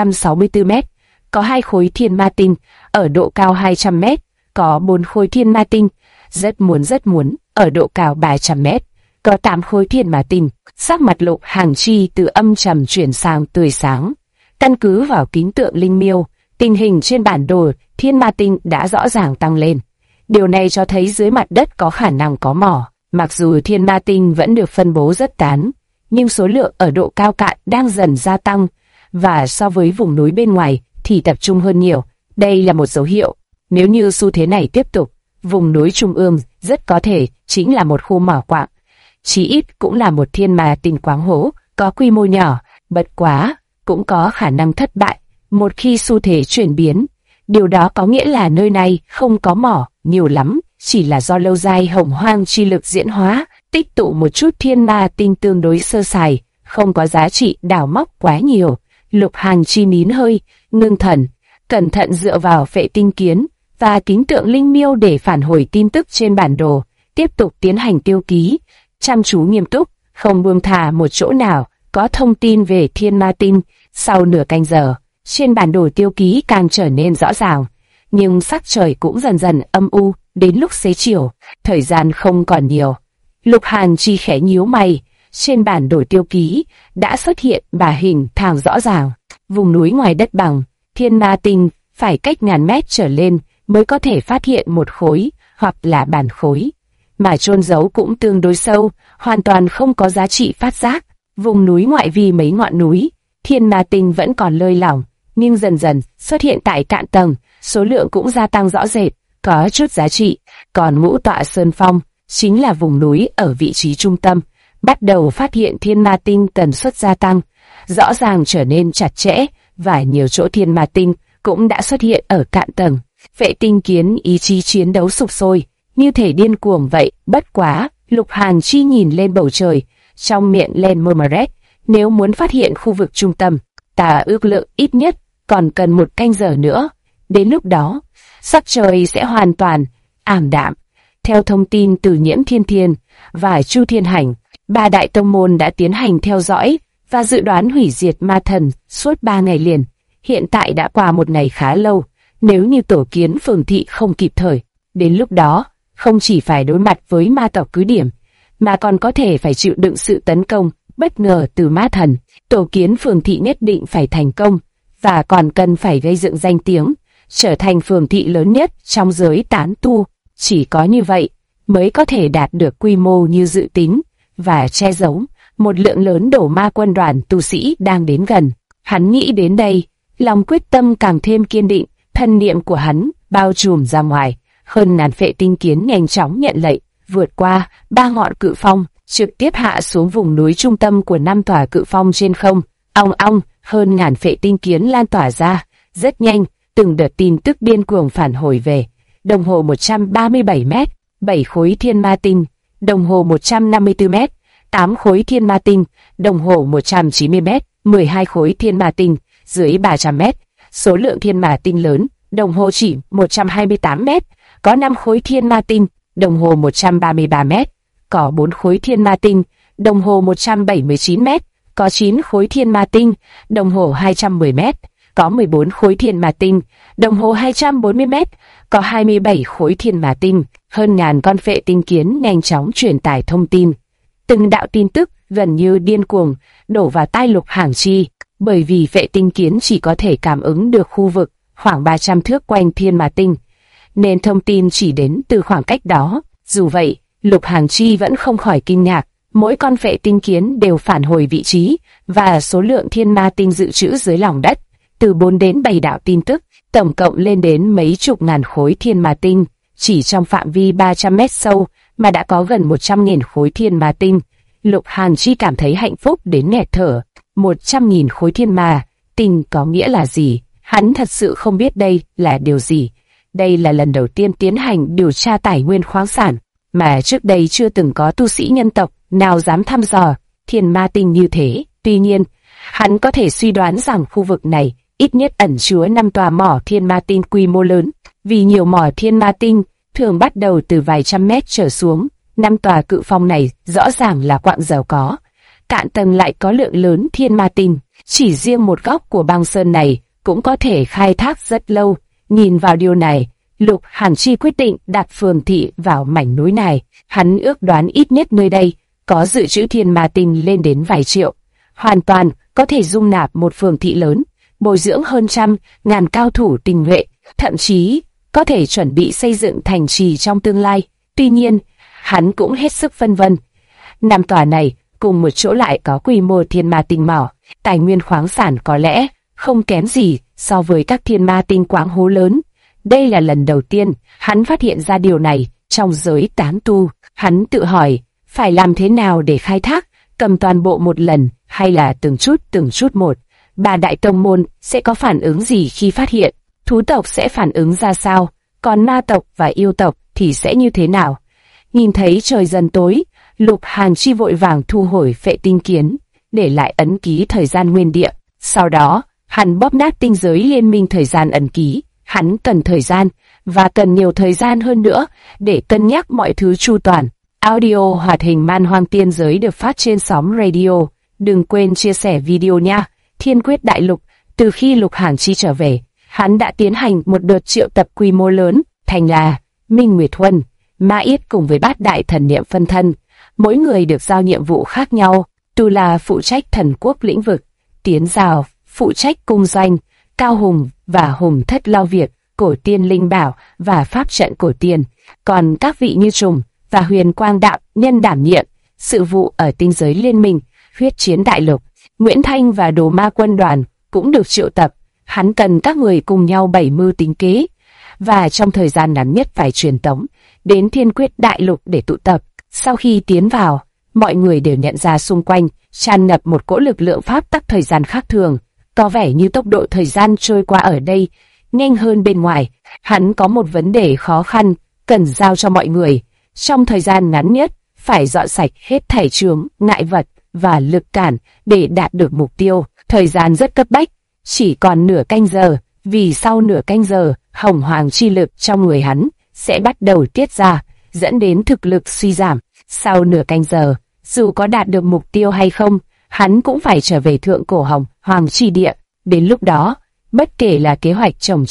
164 mét có 2 khối thiên ma tinh, ở độ cao 200 mét có 4 khối thiên ma tinh, rất muốn. Ở độ cao 300 mét có 8 khối thiên ma tinh. Sắc mặt Lục Hàn Chi từ âm trầm chuyển sang tươi sáng. Căn cứ vào kính tượng linh miêu, tình hình trên bản đồ thiên ma tinh đã rõ ràng tăng lên. Điều này cho thấy dưới mặt đất có khả năng có mỏ. Mặc dù thiên ma tinh vẫn được phân bố rất tán, nhưng số lượng ở độ cao cạn đang dần gia tăng, và so với vùng núi bên ngoài thì tập trung hơn nhiều. Đây là một dấu hiệu. Nếu như xu thế này tiếp tục, vùng núi trung ương rất có thể chính là một khu mỏ quạng. Chí ít cũng là một thiên ma tinh quáng hố có quy mô nhỏ, bất quá cũng có khả năng thất bại một khi xu thế chuyển biến. Điều đó có nghĩa là nơi này không có mỏ nhiều lắm, chỉ là do lâu dài hồng hoang chi lực diễn hóa, tích tụ một chút thiên ma tinh tương đối sơ sài, không có giá trị đào móc quá nhiều. Lục Hàn Chi nín hơi, ngưng thần, cẩn thận dựa vào vệ tinh kiến và kính tượng linh miêu để phản hồi tin tức trên bản đồ, tiếp tục tiến hành tiêu ký, chăm chú nghiêm túc, không buông thả một chỗ nào có thông tin về thiên ma tinh. Sau nửa canh giờ, trên bản đồ tiêu ký càng trở nên rõ ràng, nhưng sắc trời cũng dần dần âm u. Đến lúc xế chiều, thời gian không còn nhiều. Lục Hàn Chi khẽ nhíu mày, trên bản đồ tiêu ký đã xuất hiện 3 hình thang rõ ràng. Vùng núi ngoài đất bằng, thiên ma tinh phải cách ngàn mét trở lên mới có thể phát hiện một khối hoặc là bản khối, mà chôn giấu cũng tương đối sâu, hoàn toàn không có giá trị phát giác. Vùng núi ngoại vi mấy ngọn núi, thiên ma tinh vẫn còn lơi lỏng, nhưng dần dần xuất hiện tại cạn tầng, số lượng cũng gia tăng rõ rệt, có chút giá trị. Còn Ngũ Tọa Sơn Phong, chính là vùng núi ở vị trí trung tâm, bắt đầu phát hiện thiên ma tinh tần suất gia tăng, rõ ràng trở nên chặt chẽ, và nhiều chỗ thiên ma tinh cũng đã xuất hiện ở cạn tầng. Vệ tinh kiến ý chí chiến đấu sục sôi, như thể điên cuồng vậy. Bất quá, Lục Hàn Chi nhìn lên bầu trời, trong miệng lên murmuret, nếu muốn phát hiện khu vực trung tâm, ta ước lượng ít nhất còn cần 1 canh giờ nữa. Đến lúc đó, sắc trời sẽ hoàn toàn ảm đạm. Theo thông tin từ Nhiễm Thiên Thiên và Chu Thiên Hành, 3 đại tông môn đã tiến hành theo dõi và dự đoán hủy diệt ma thần suốt 3 ngày liền. Hiện tại đã qua 1 ngày khá lâu, Nếu như tổ kiến phường thị không kịp thời, đến lúc đó, không chỉ phải đối mặt với ma tộc cứ điểm, mà còn có thể phải chịu đựng sự tấn công bất ngờ từ ma thần. Tổ kiến phường thị nhất định phải thành công, và còn cần phải gây dựng danh tiếng, trở thành phường thị lớn nhất trong giới tán tu. Chỉ có như vậy mới có thể đạt được quy mô như dự tính, và che giấu một lượng lớn đổ ma quân đoàn tu sĩ đang đến gần. Hắn nghĩ đến đây, lòng quyết tâm càng thêm kiên định, thân niệm của hắn bao trùm ra ngoài. Hơn ngàn phệ tinh kiến nhanh chóng nhận lệnh, vượt qua 3 ngọn cự phong, trực tiếp hạ xuống vùng núi trung tâm của 5 tòa cự phong trên không. Ong ong, hơn ngàn phệ tinh kiến lan tỏa ra, rất nhanh, từng đợt tin tức điên cuồng phản hồi về. Đồng hồ 137 mét, 7 khối thiên ma tinh, đồng hồ 154 mét, 8 khối thiên ma tinh, đồng hồ 190 mét, 12 khối thiên ma tinh, dưới 300 mét, số lượng thiên ma tinh lớn, đồng hồ chỉ 128 mét, có 5 khối thiên ma tinh, đồng hồ 133 mét, có 4 khối thiên ma tinh, đồng hồ 179 mét, có 9 khối thiên ma tinh, đồng hồ 210 mét, có 14 khối thiên ma tinh, đồng hồ 240 mét, có 27 khối thiên ma tinh. Hơn ngàn con phệ tinh kiến nhanh chóng truyền tải thông tin. Từng đạo tin tức gần như điên cuồng đổ vào tai Lục Hàng Chi, bởi vì phệ tinh kiến chỉ có thể cảm ứng được khu vực khoảng 300 thước quanh thiên ma tinh, nên thông tin chỉ đến từ khoảng cách đó. Dù vậy, Lục Hàng Chi vẫn không khỏi kinh ngạc, mỗi con phệ tinh kiến đều phản hồi vị trí và số lượng thiên ma tinh dự trữ dưới lòng đất, từ 4 đến 7 đạo tin tức, tổng cộng lên đến mấy chục ngàn khối thiên ma tinh. Chỉ trong phạm vi 300 mét sâu mà đã có gần 100.000 khối thiên ma tinh. Lục Hàng Chi cảm thấy hạnh phúc đến nghẹt thở. 100.000 khối thiên ma tinh có nghĩa là gì? Hắn thật sự không biết đây là điều gì. Đây là lần đầu tiên tiến hành điều tra tài nguyên khoáng sản, mà trước đây chưa từng có tu sĩ nhân tộc nào dám thăm dò thiên ma tinh như thế. Tuy nhiên, hắn có thể suy đoán rằng khu vực này ít nhất ẩn chứa 5 tòa mỏ thiên ma tinh quy mô lớn, vì nhiều mỏ thiên ma tinh thường bắt đầu từ vài trăm mét trở xuống. 5 tòa cự phong này rõ ràng là quặng giàu có, cạn tầng lại có lượng lớn thiên ma tinh. Chỉ riêng một góc của băng sơn này cũng có thể khai thác rất lâu. Nhìn vào điều này, Lục Hàng Chi quyết định đặt phường thị vào mảnh núi này. Hắn ước đoán ít nhất nơi đây có dự trữ thiên ma tinh lên đến vài triệu, hoàn toàn có thể dung nạp một phường thị lớn, bồi dưỡng hơn ngàn cao thủ tinh nhuệ, thậm chí có thể chuẩn bị xây dựng thành trì trong tương lai. Tuy nhiên, hắn cũng hết sức phân vân. 5 tòa này cùng một chỗ lại có quy mô thiên ma tinh mỏ, tài nguyên khoáng sản có lẽ không kém gì so với các thiên ma tinh quáng hố lớn. Đây là lần đầu tiên hắn phát hiện ra điều này trong giới tán tu. Hắn tự hỏi, phải làm thế nào để khai thác, cầm toàn bộ một lần hay là từng chút một? 3 đại tông môn sẽ có phản ứng gì khi phát hiện? Thú tộc sẽ phản ứng ra sao? Còn ma tộc và yêu tộc thì sẽ như thế nào? Nhìn thấy trời dần tối, Lục Hàng Chi vội vàng thu hồi phệ tinh kiến, để lại ấn ký thời gian nguyên địa. Sau đó, hắn bóp nát tinh giới liên minh thời gian ấn ký. Hắn cần thời gian, và cần nhiều thời gian hơn nữa, để cân nhắc mọi thứ chu toàn. Audio hoạt hình Man Hoang Tiên Giới được phát trên sóng radio. Đừng quên chia sẻ video nha. Thiên Quyết Đại Lục. Từ khi Lục Hàng Chi trở về, hắn đã tiến hành một đợt triệu tập quy mô lớn. Thành là Minh Nguyệt Huân, Ma Yết cùng với Bát Đại Thần Niệm phân thân, mỗi người được giao nhiệm vụ khác nhau. Tu La phụ trách thần quốc lĩnh vực, Tiến Giào phụ trách cung doanh, Cao Hùng và Hùng Thất lo việc cổ tiên linh bảo và pháp trận cổ tiên. Còn các vị như Trùng và Huyền Quang Đạo Nhân đảm nhiệm sự vụ ở tinh giới liên minh, huyết chiến đại lục. Nguyễn Thanh và Đồ Ma quân đoàn cũng được triệu tập. Hắn cần các người cùng nhau bày mưu tính kế, và trong thời gian ngắn nhất phải truyền tống đến Thiên Quyết Đại Lục để tụ tập. Sau khi tiến vào, mọi người đều nhận ra xung quanh tràn ngập một cỗ lực lượng pháp tắc thời gian khác thường. Có vẻ như tốc độ thời gian trôi qua ở đây nhanh hơn bên ngoài. Hắn có một vấn đề khó khăn cần giao cho mọi người. Trong thời gian ngắn nhất, phải dọn sạch hết thảy chướng, ngại vật và lực cản để đạt được mục tiêu. Thời gian rất cấp bách, chỉ còn nửa canh giờ, vì sau nửa canh giờ, hồng hoàng chi lực trong người hắn sẽ bắt đầu tiết ra, dẫn đến thực lực suy giảm. Sau nửa canh giờ, dù có đạt được mục tiêu hay không, hắn cũng phải trở về thượng cổ hồng hoàng chi địa. Đến lúc đó, bất kể là kế hoạch trồng chất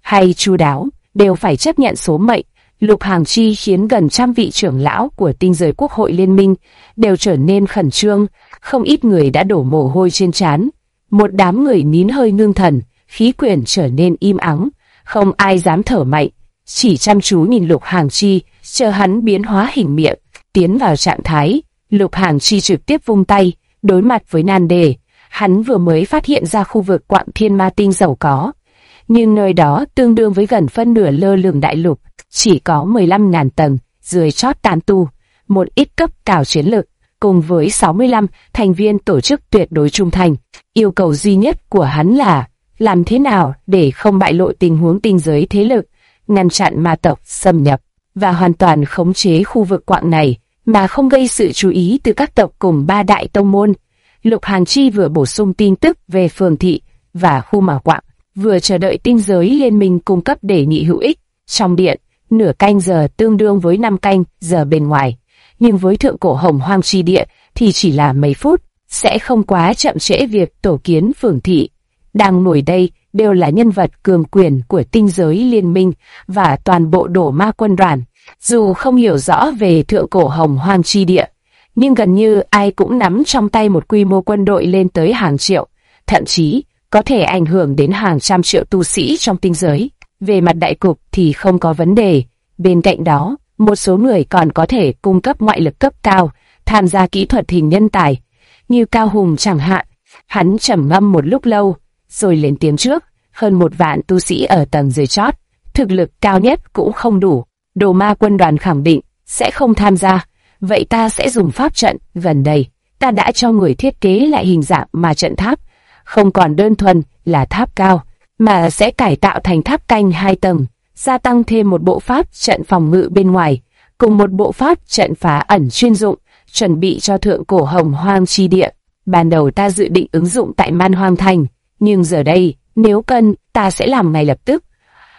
hay chu đáo, đều phải chấp nhận số mệnh. Lục Hàng Chi khiến gần trăm vị trưởng lão của tinh giới quốc hội liên minh đều trở nên khẩn trương, không ít người đã đổ mồ hôi trên trán. Một đám người nín hơi ngưng thần, khí quyển trở nên im ắng, không ai dám thở mạnh, chỉ chăm chú nhìn Lục Hàng Chi, chờ hắn biến hóa hình miệng, tiến vào trạng thái. Lục Hàng Chi trực tiếp vung tay, đối mặt với nan đề. Hắn vừa mới phát hiện ra khu vực quặng thiên ma tinh giàu có, nhưng nơi đó tương đương với gần phân nửa lơ lửng đại lục, chỉ có 15.000 tầng, dưới chót tán tu, một ít cấp cao chiến lược, cùng với 65 thành viên tổ chức tuyệt đối trung thành. Yêu cầu duy nhất của hắn là làm thế nào để không bại lộ tình huống tinh giới thế lực, ngăn chặn ma tộc xâm nhập và hoàn toàn khống chế khu vực quặng này mà không gây sự chú ý từ các tộc cùng ba đại tông môn. Lục Hàng Chi vừa bổ sung tin tức về phường thị và khu mỏ quặng, vừa chờ đợi tinh giới liên minh cung cấp đề nghị hữu ích. Trong điện, nửa canh giờ tương đương với 5 canh giờ bên ngoài, nhưng với thượng cổ hồng hoang chi địa thì chỉ là mấy phút, sẽ không quá chậm trễ việc tổ kiến phường thị. Đang ngồi đây đều là nhân vật cường quyền của tinh giới liên minh và toàn bộ đổ ma quân đoàn. Dù không hiểu rõ về thượng cổ hồng hoang chi địa, nhưng gần như ai cũng nắm trong tay một quy mô quân đội lên tới hàng triệu, thậm chí có thể ảnh hưởng đến hàng trăm triệu tu sĩ trong tinh giới. Về mặt đại cục thì không có vấn đề. Bên cạnh đó, một số người còn có thể cung cấp ngoại lực cấp cao, tham gia kỹ thuật hình nhân tài, như Cao Hùng chẳng hạn. Hắn trầm ngâm một lúc lâu, rồi lên tiếng trước. Hơn 1 vạn tu sĩ ở tầng dưới chót, thực lực cao nhất cũng không đủ. Đồ ma quân đoàn khẳng định sẽ không tham gia. Vậy ta sẽ dùng pháp trận. Gần đây, ta đã cho người thiết kế lại hình dạng mà trận tháp, không còn đơn thuần là tháp cao, mà sẽ cải tạo thành tháp canh 2 tầng, gia tăng thêm một bộ pháp trận phòng ngự bên ngoài, cùng một bộ pháp trận phá ẩn chuyên dụng, chuẩn bị cho thượng cổ hồng hoang chi địa. Ban đầu ta dự định ứng dụng tại Man Hoang Thành, nhưng giờ đây, nếu cần, ta sẽ làm ngay lập tức.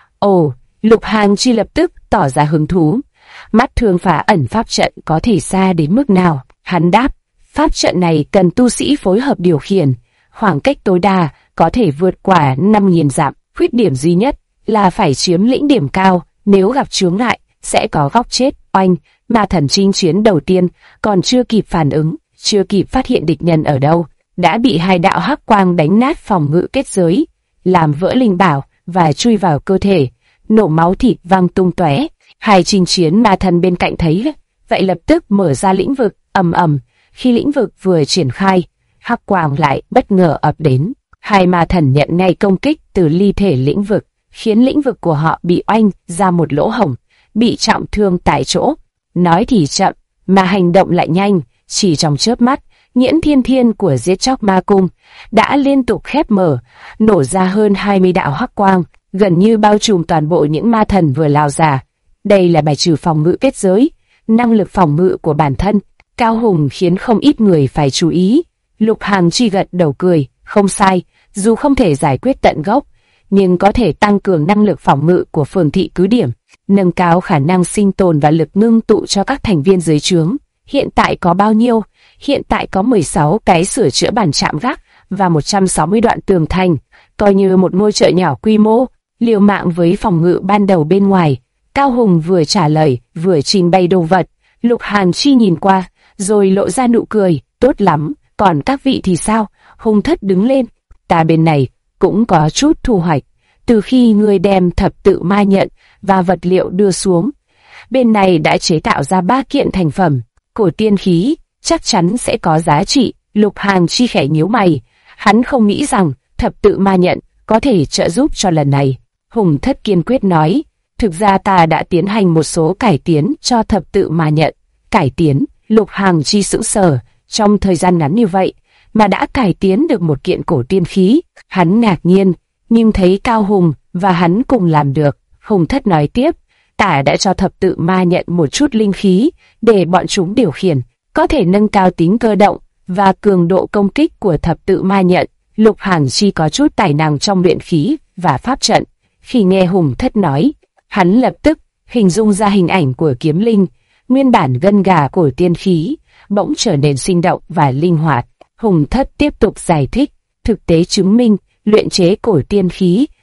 Ồ, Lục Hàng Chi lập tức tỏ ra hứng thú. Mắt thường phá ẩn pháp trận có thể xa đến mức nào? Hắn đáp, pháp trận này cần tu sĩ phối hợp điều khiển, khoảng cách tối đa có thể vượt qua 5.000 dặm. Khuyết điểm duy nhất là phải chiếm lĩnh điểm cao, nếu gặp chướng ngại sẽ có góc chết oanh. Ma thần chinh chiến đầu tiên còn chưa kịp phản ứng, chưa kịp phát hiện địch nhân ở đâu, đã bị 2 đạo hắc quang đánh nát phòng ngự kết giới, làm vỡ linh bảo và chui vào cơ thể, nổ máu thịt văng tung tóe. Hai chinh chiến ma thần bên cạnh thấy vậy lập tức mở ra lĩnh vực, ầm ầm. Khi lĩnh vực vừa triển khai, hắc quang lại bất ngờ ập đến. 2 ma thần nhận ngay công kích từ ly thể lĩnh vực, khiến lĩnh vực của họ bị oanh ra một lỗ hổng, bị trọng thương tại chỗ. Nói thì chậm, mà hành động lại nhanh, chỉ trong chớp mắt, Nghiễn Thiên Thiên của giết chóc ma cung đã liên tục khép mở, nổ ra hơn 20 đạo hắc quang, gần như bao trùm toàn bộ những ma thần vừa lao ra. Đây là bài trừ phòng ngự kết giới, năng lực phòng ngự của bản thân. Cao Hùng khiến không ít người phải chú ý. Lục Hàng Chi gật đầu cười, không sai, dù không thể giải quyết tận gốc, nhưng có thể tăng cường năng lực phòng ngự của phường thị cứ điểm, nâng cao khả năng sinh tồn và lực ngưng tụ cho các thành viên dưới trướng. Hiện tại có bao nhiêu? Hiện tại có 16 cái sửa chữa bàn chạm gác và 160 đoạn tường thành, coi như một ngôi chợ nhỏ quy mô, liều mạng với phòng ngự ban đầu bên ngoài. Cao Hùng vừa trả lời, vừa trình bày đồ vật. Lục Hàn Chi nhìn qua, rồi lộ ra nụ cười, tốt lắm, còn các vị thì sao? Hùng Thất đứng lên, ta bên này cũng có chút thu hoạch. Từ khi ngươi đem thập tự ma nhận và vật liệu đưa xuống, bên này đã chế tạo ra 3 kiện thành phẩm, cổ tiên khí, chắc chắn sẽ có giá trị. Lục Hàn Chi khẽ nhíu mày, hắn không nghĩ rằng thập tự ma nhận có thể trợ giúp cho lần này. Hùng Thất kiên quyết nói, thực ra ta đã tiến hành một số cải tiến cho thập tự ma nhận. Cải tiến? Lục Hàn Chi sững sờ, trong thời gian ngắn như vậy mà đã cải tiến được một kiện cổ tiên khí. Hắn ngạc nhiên, nhưng thấy Cao Hùng và hắn cùng làm được. Hùng Thất nói tiếp, ta đã cho thập tự ma nhận một chút linh khí để bọn chúng điều khiển, có thể nâng cao tính cơ động và cường độ công kích của thập tự ma nhận. Lục Hàn Chi có chút tài năng trong luyện khí và pháp trận. Khi nghe Hùng Thất nói, hắn lập tức hình dung ra hình ảnh của kiếm linh, nguyên bản gân gà cổ tiên khí, bỗng trở nên sinh động và linh hoạt. Hùng Thất tiếp tục giải thích, thực tế chứng minh, luyện chế cổ tiên khí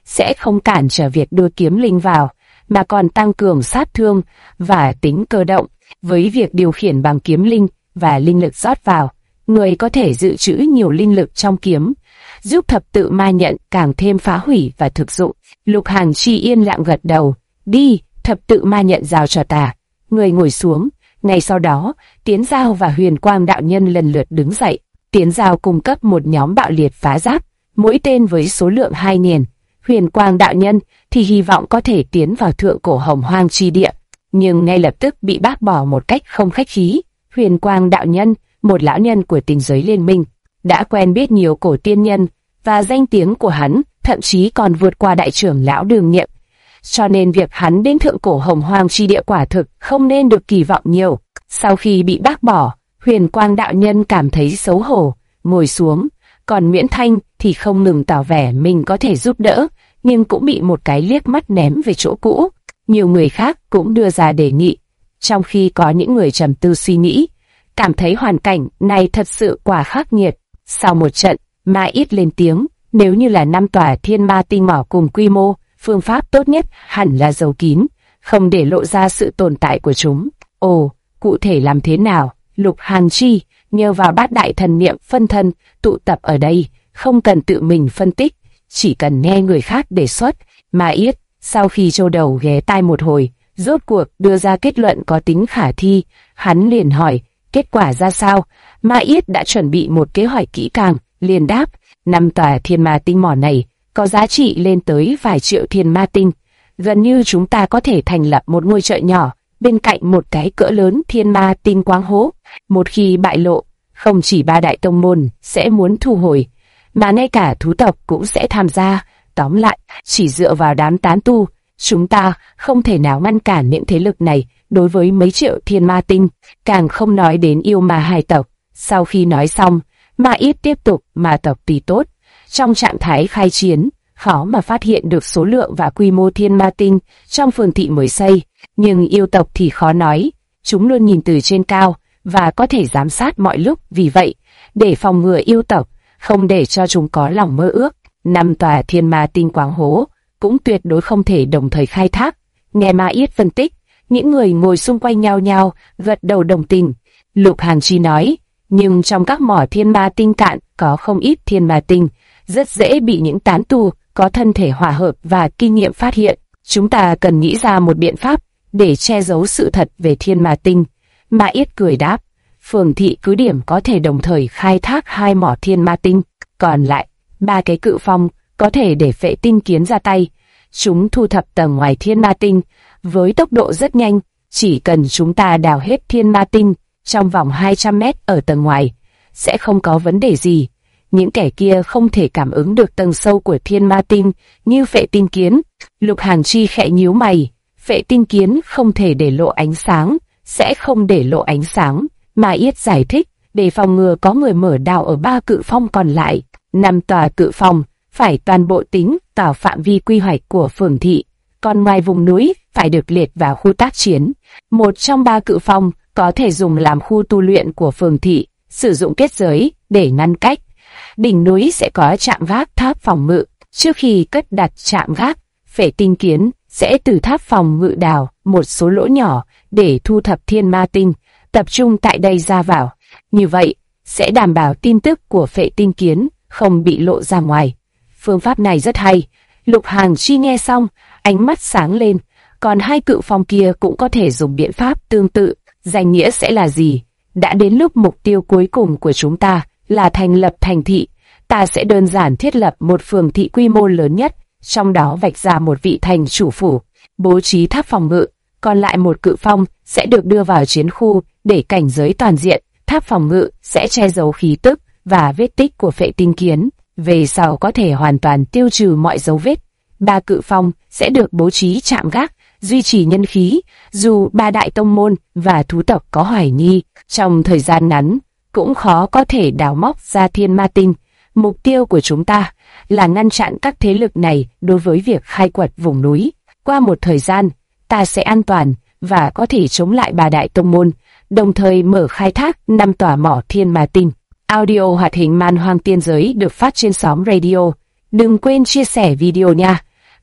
sẽ không cản trở việc đưa kiếm linh vào, mà còn tăng cường sát thương và tính cơ động. Với việc điều khiển bằng kiếm linh và linh lực rót vào, người có thể dự trữ nhiều linh lực trong kiếm, giúp thập tự ma nhận càng thêm phá hủy và thực dụng. Lục Hàn Chi yên lặng gật đầu. Đi, thập tự ma nhận giao cho ta. Người ngồi xuống. Ngay sau đó, Tiến Giao và Huyền Quang đạo nhân lần lượt đứng dậy. Tiến Giao cung cấp một nhóm bạo liệt phá giáp, mỗi tên với số lượng 2.000. Huyền Quang đạo nhân thì hy vọng có thể tiến vào thượng cổ hồng hoang chi địa, nhưng ngay lập tức bị bác bỏ một cách không khách khí. Huyền Quang đạo nhân, một lão nhân của tình giới liên minh, đã quen biết nhiều cổ tiên nhân, và danh tiếng của hắn thậm chí còn vượt qua đại trưởng lão Đường Nhiệm. Cho nên việc hắn đến thượng cổ hồng hoang chi địa quả thực không nên được kỳ vọng nhiều. Sau khi bị bác bỏ, Huyền Quang đạo nhân cảm thấy xấu hổ, ngồi xuống. Còn Nguyễn Thanh thì không ngừng tỏ vẻ mình có thể giúp đỡ, nhưng cũng bị một cái liếc mắt ném về chỗ cũ. Nhiều người khác cũng đưa ra đề nghị, trong khi có những người trầm tư suy nghĩ, cảm thấy hoàn cảnh này thật sự quá khắc nghiệt. Sau một trận, Ma Ít lên tiếng, nếu như là 5 tòa thiên ma tinh mỏ cùng quy mô, phương pháp tốt nhất hẳn là giấu kín, không để lộ ra sự tồn tại của chúng. Ồ, cụ thể làm thế nào? Lục Hàn Chi nhờ vào bát đại thần niệm phân thân tụ tập ở đây, không cần tự mình phân tích, chỉ cần nghe người khác đề xuất. Ma Ít sau khi châu đầu ghé tai một hồi, rốt cuộc đưa ra kết luận có tính khả thi. Hắn liền hỏi, kết quả ra sao? Ma Ít đã chuẩn bị một kế hoạch kỹ càng, liền đáp, 5 tòa thiên ma tinh mỏ này có giá trị lên tới vài triệu thiên ma tinh. Gần như chúng ta có thể thành lập một ngôi chợ nhỏ bên cạnh một cái cỡ lớn thiên ma tinh quáng hố. Một khi bại lộ, không chỉ 3 đại tông môn sẽ muốn thu hồi, mà ngay cả thú tộc cũng sẽ tham gia. Tóm lại, chỉ dựa vào đám tán tu, chúng ta không thể nào ngăn cản những thế lực này đối với mấy triệu thiên ma tinh, càng không nói đến yêu ma hai tộc. Sau khi nói xong, Ma Ít tiếp tục, ma tộc tuy tốt, trong trạng thái khai chiến, khó mà phát hiện được số lượng và quy mô thiên ma tinh trong phường thị mới xây, nhưng yêu tộc thì khó nói, chúng luôn nhìn từ trên cao và có thể giám sát mọi lúc. Vì vậy, để phòng ngừa yêu tộc, không để cho chúng có lòng mơ ước, 5 tòa thiên ma tinh quáng hố cũng tuyệt đối không thể đồng thời khai thác. Nghe Ma Ít phân tích, những người ngồi xung quanh nhao nhao gật đầu đồng tình. Lục Hàn Chi nói, nhưng trong các mỏ thiên ma tinh cạn có không ít thiên ma tinh, rất dễ bị những tán tu có thân thể hòa hợp và kinh nghiệm phát hiện. Chúng ta cần nghĩ ra một biện pháp để che giấu sự thật về thiên ma tinh. Ma Ít cười đáp, phường thị cứ điểm có thể đồng thời khai thác 2 mỏ thiên ma tinh, còn lại 3 cái cự phong có thể để Phệ Tinh Kiến ra tay. Chúng thu thập tầng ngoài thiên ma tinh với tốc độ rất nhanh, chỉ cần chúng ta đào hết thiên ma tinh trong vòng 200 mét ở tầng ngoài, sẽ không có vấn đề gì. Những kẻ kia không thể cảm ứng được tầng sâu của thiên ma tinh như Phệ Tinh Kiến. Lục Hàn Chi khẽ nhíu mày, Phệ Tinh Kiến không thể để lộ ánh sáng, sẽ không để lộ ánh sáng. Ma Ít giải thích, để phòng ngừa có người mở đào ở 3 cự phong còn lại. 5 tòa cự phong phải toàn bộ tính vào phạm vi quy hoạch của phường thị, còn ngoài vùng núi phải được liệt vào khu tác chiến. Một trong 3 cự phong có thể dùng làm khu tu luyện của phường thị, sử dụng kết giới để ngăn cách. Đỉnh núi sẽ có trạm gác tháp phòng ngự. Trước khi cất đặt trạm gác, Phệ Tinh Kiến sẽ từ tháp phòng ngự đào một số lỗ nhỏ để thu thập thiên ma tinh, tập trung tại đây ra vào. Như vậy, sẽ đảm bảo tin tức của Phệ Tinh Kiến không bị lộ ra ngoài. Phương pháp này rất hay. Lục Hàn Chi nghe xong, ánh mắt sáng lên. Còn 2 cự phong kia cũng có thể dùng biện pháp tương tự. Danh nghĩa sẽ là gì? Đã đến lúc mục tiêu cuối cùng của chúng ta là thành lập thành thị. Ta sẽ đơn giản thiết lập một phường thị quy mô lớn nhất, trong đó vạch ra một vị thành chủ phủ, bố trí tháp phòng ngự. Còn lại một cự phong sẽ được đưa vào chiến khu để cảnh giới toàn diện. Tháp phòng ngự sẽ che giấu khí tức và vết tích của Phệ Tinh Kiến, về sau có thể hoàn toàn tiêu trừ mọi dấu vết. 3 cự phong sẽ được bố trí trạm gác, duy trì nhân khí, dù 3 đại tông môn và thú tộc có hoài nghi, trong thời gian ngắn cũng khó có thể đào móc ra thiên ma tinh. Mục tiêu của chúng ta là ngăn chặn các thế lực này đối với việc khai quật vùng núi. Qua một thời gian, ta sẽ an toàn và có thể chống lại 3 đại tông môn, đồng thời mở khai thác 5 tòa mỏ thiên ma tinh. Audio hoạt hình Man Hoang Tiên Giới được phát trên xóm radio. Đừng quên chia sẻ video nha.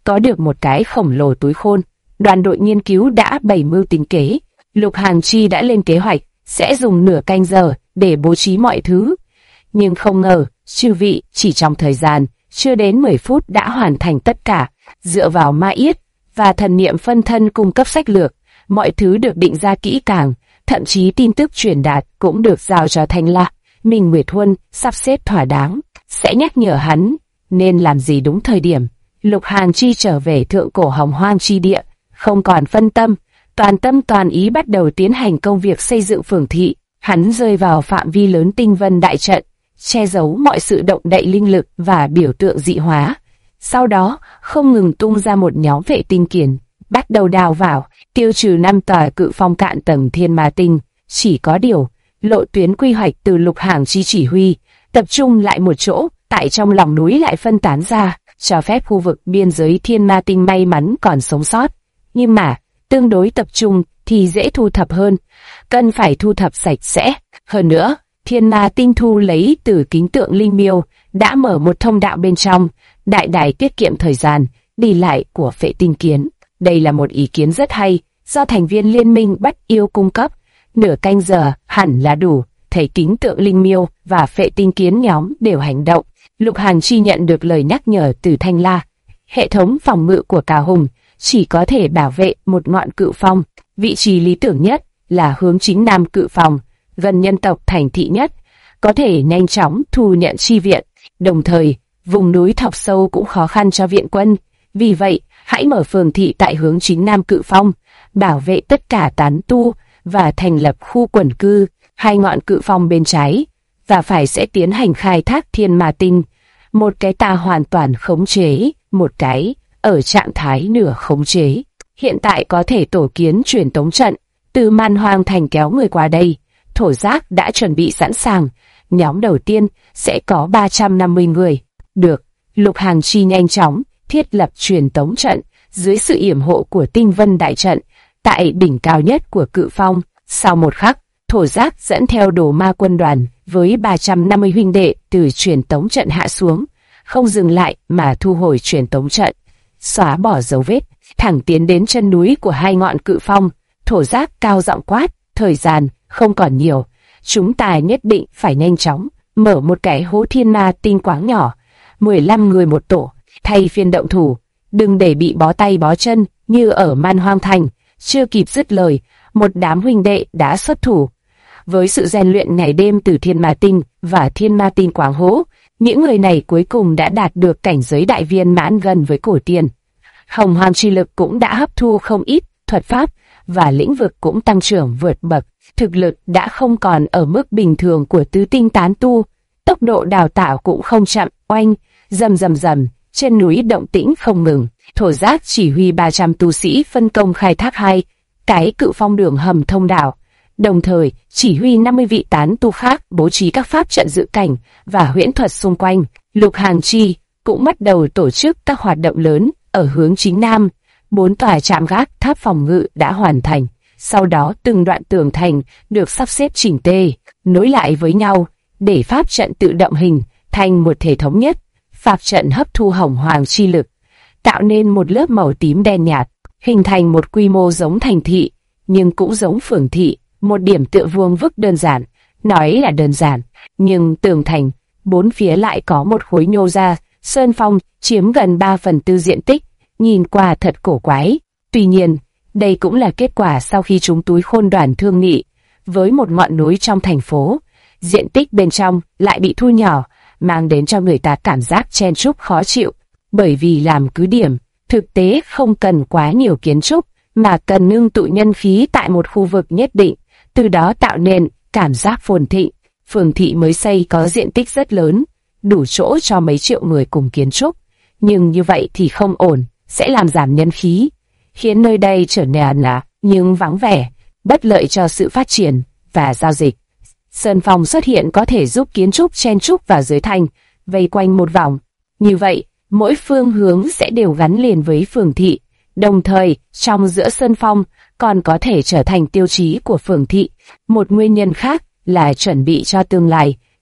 có được một cái khổng lồ túi khôn. Đoàn đội nghiên cứu đã bày mưu tính kế. Lục Hằng Chi đã lên kế hoạch sẽ dùng nửa canh giờ để bố trí mọi thứ. Nhưng không ngờ, chư vị chỉ trong thời gian chưa đến 10 phút đã hoàn thành tất cả. Dựa vào ma yết và thần niệm phân thân cung cấp sách lược, mọi thứ được định ra kỹ càng, thậm chí tin tức truyền đạt cũng được giao cho Thanh La. Minh Nguyệt Huân sắp xếp thỏa đáng, sẽ nhắc nhở hắn nên làm gì đúng thời điểm. Lục Hằng Chi trở về thượng cổ hồng hoang chi địa, không còn phân tâm toàn ý bắt đầu tiến hành công việc xây dựng phường thị. Hắn rơi vào phạm vi lớn tinh vân đại trận, che giấu mọi sự động đậy linh lực và biểu tượng dị hóa. Sau đó, không ngừng tung ra một nhóm vệ tinh kiền, bắt đầu đào vào, tiêu trừ 5 tòa cự phong cạn tầng thiên ma tinh. Chỉ có điều, lộ tuyến quy hoạch từ Lục Hằng Chi chỉ huy, tập trung lại một chỗ, tại trong lòng núi lại phân tán ra, cho phép khu vực biên giới thiên ma tinh may mắn còn sống sót. Nhưng mà, tương đối tập trung thì dễ thu thập hơn, cần phải thu thập sạch sẽ. Hơn nữa, thiên ma tinh thu lấy từ kính tượng linh miêu đã mở một thông đạo bên trong, đại đại tiết kiệm thời gian đi lại của phệ tinh kiến. Đây là một ý kiến rất hay, do thành viên liên minh bắt yêu cung cấp. Nửa canh giờ hẳn là đủ, thấy kính tượng linh miêu và phệ tinh kiến nhóm đều hành động. Lục Hằng Chi nhận được lời nhắc nhở từ Thanh La. Hệ thống phòng ngự của Cà Hùng chỉ có thể bảo vệ một ngọn cự phong. Vị trí lý tưởng nhất là hướng chính nam cự phong, gần nhân tộc thành thị nhất, có thể nhanh chóng thu nhận chi viện. Đồng thời, vùng núi thọc sâu cũng khó khăn cho viện quân. Vì vậy, hãy mở phường thị tại hướng chính nam cự phong, bảo vệ tất cả tán tu và thành lập khu quần cư. Hai ngọn cự phong bên trái và phải sẽ tiến hành khai thác thiên ma tinh. Một cái ta hoàn toàn khống chế, một cái ở trạng thái nửa khống chế. Hiện tại có thể tổ kiến truyền tống trận từ Man Hoang Thành kéo người qua đây. Thổ Giác đã chuẩn bị sẵn sàng. Nhóm đầu tiên sẽ có 350 người. Được, Lục Hằng Chi nhanh chóng thiết lập truyền tống trận dưới sự yểm hộ của tinh vân đại trận tại đỉnh cao nhất của cự phong. Sau một khắc, Thổ Giác dẫn theo đồ ma quân đoàn với 350 huynh đệ từ truyền tống trận hạ xuống, không dừng lại mà thu hồi truyền tống trận, xóa bỏ dấu vết, thẳng tiến đến chân núi của hai ngọn cự phong. Thổ Giác cao giọng quát, thời gian không còn nhiều, chúng ta nhất định phải nhanh chóng mở một cái hố thiên ma tinh quáng nhỏ, 15 người một tổ, thay phiên động thủ, đừng để bị bó tay bó chân như ở Man Hoang Thành. Chưa kịp dứt lời, một đám huynh đệ đã xuất thủ. Với sự rèn luyện ngày đêm từ thiên ma tinh và thiên ma tinh quáng hố, những người này cuối cùng đã đạt được cảnh giới đại viên mãn gần với cổ tiên. Hồng hoang chi lực cũng đã hấp thu không ít thuật pháp và lĩnh vực cũng tăng trưởng vượt bậc. Thực lực đã không còn ở mức bình thường của tứ tinh tán tu, tốc độ đào tạo cũng không chậm. Oanh, rầm rầm rầm, trên núi động tĩnh không ngừng. Thổ Giác chỉ huy 300 tu sĩ phân công khai thác hai cái cự phong đường hầm thông đạo, đồng thời chỉ huy 50 vị tán tu khác bố trí các pháp trận dự cảnh và huyễn thuật xung quanh. Lục Hằng Chi cũng bắt đầu tổ chức các hoạt động lớn ở hướng chính nam. 4 tòa trạm gác tháp phòng ngự đã hoàn thành. Sau đó từng đoạn tường thành được sắp xếp chỉnh tề, nối lại với nhau để pháp trận tự động hình thành một thể thống nhất. Pháp trận hấp thu hồng hoàng chi lực, tạo nên một lớp màu tím đen nhạt, hình thành một quy mô giống thành thị, nhưng cũng giống phường thị. Một điểm tựa vuông vức đơn giản, nói là đơn giản, nhưng tường thành bốn phía lại có một khối nhô ra, sơn phong chiếm gần 3/4 diện tích, nhìn qua thật cổ quái. Tuy nhiên, đây cũng là kết quả sau khi chúng túi khôn đoàn thương nghị với một ngọn núi trong thành phố. Diện tích bên trong lại bị thu nhỏ, mang đến cho người ta cảm giác chen chúc khó chịu. Bởi vì làm cứ điểm, thực tế không cần quá nhiều kiến trúc, mà cần ngưng tụ nhân khí tại một khu vực nhất định, từ đó tạo nên cảm giác phồn thịnh. Phường thị mới xây có diện tích rất lớn, đủ chỗ cho mấy triệu người cùng kiến trúc, nhưng như vậy thì không ổn, sẽ làm giảm nhân khí, khiến nơi đây trở nên nhưng vắng vẻ, bất lợi cho sự phát triển và giao dịch. Sơn phong xuất hiện có thể giúp kiến trúc chen trúc vào dưới thành, vây quanh một vòng. Như vậy, mỗi phương hướng sẽ đều gắn liền với phường thị, đồng thời trong giữa sơn phong còn có thể trở thành tiêu chí của phường thị. Một nguyên nhân khác là chuẩn bị cho tương lai,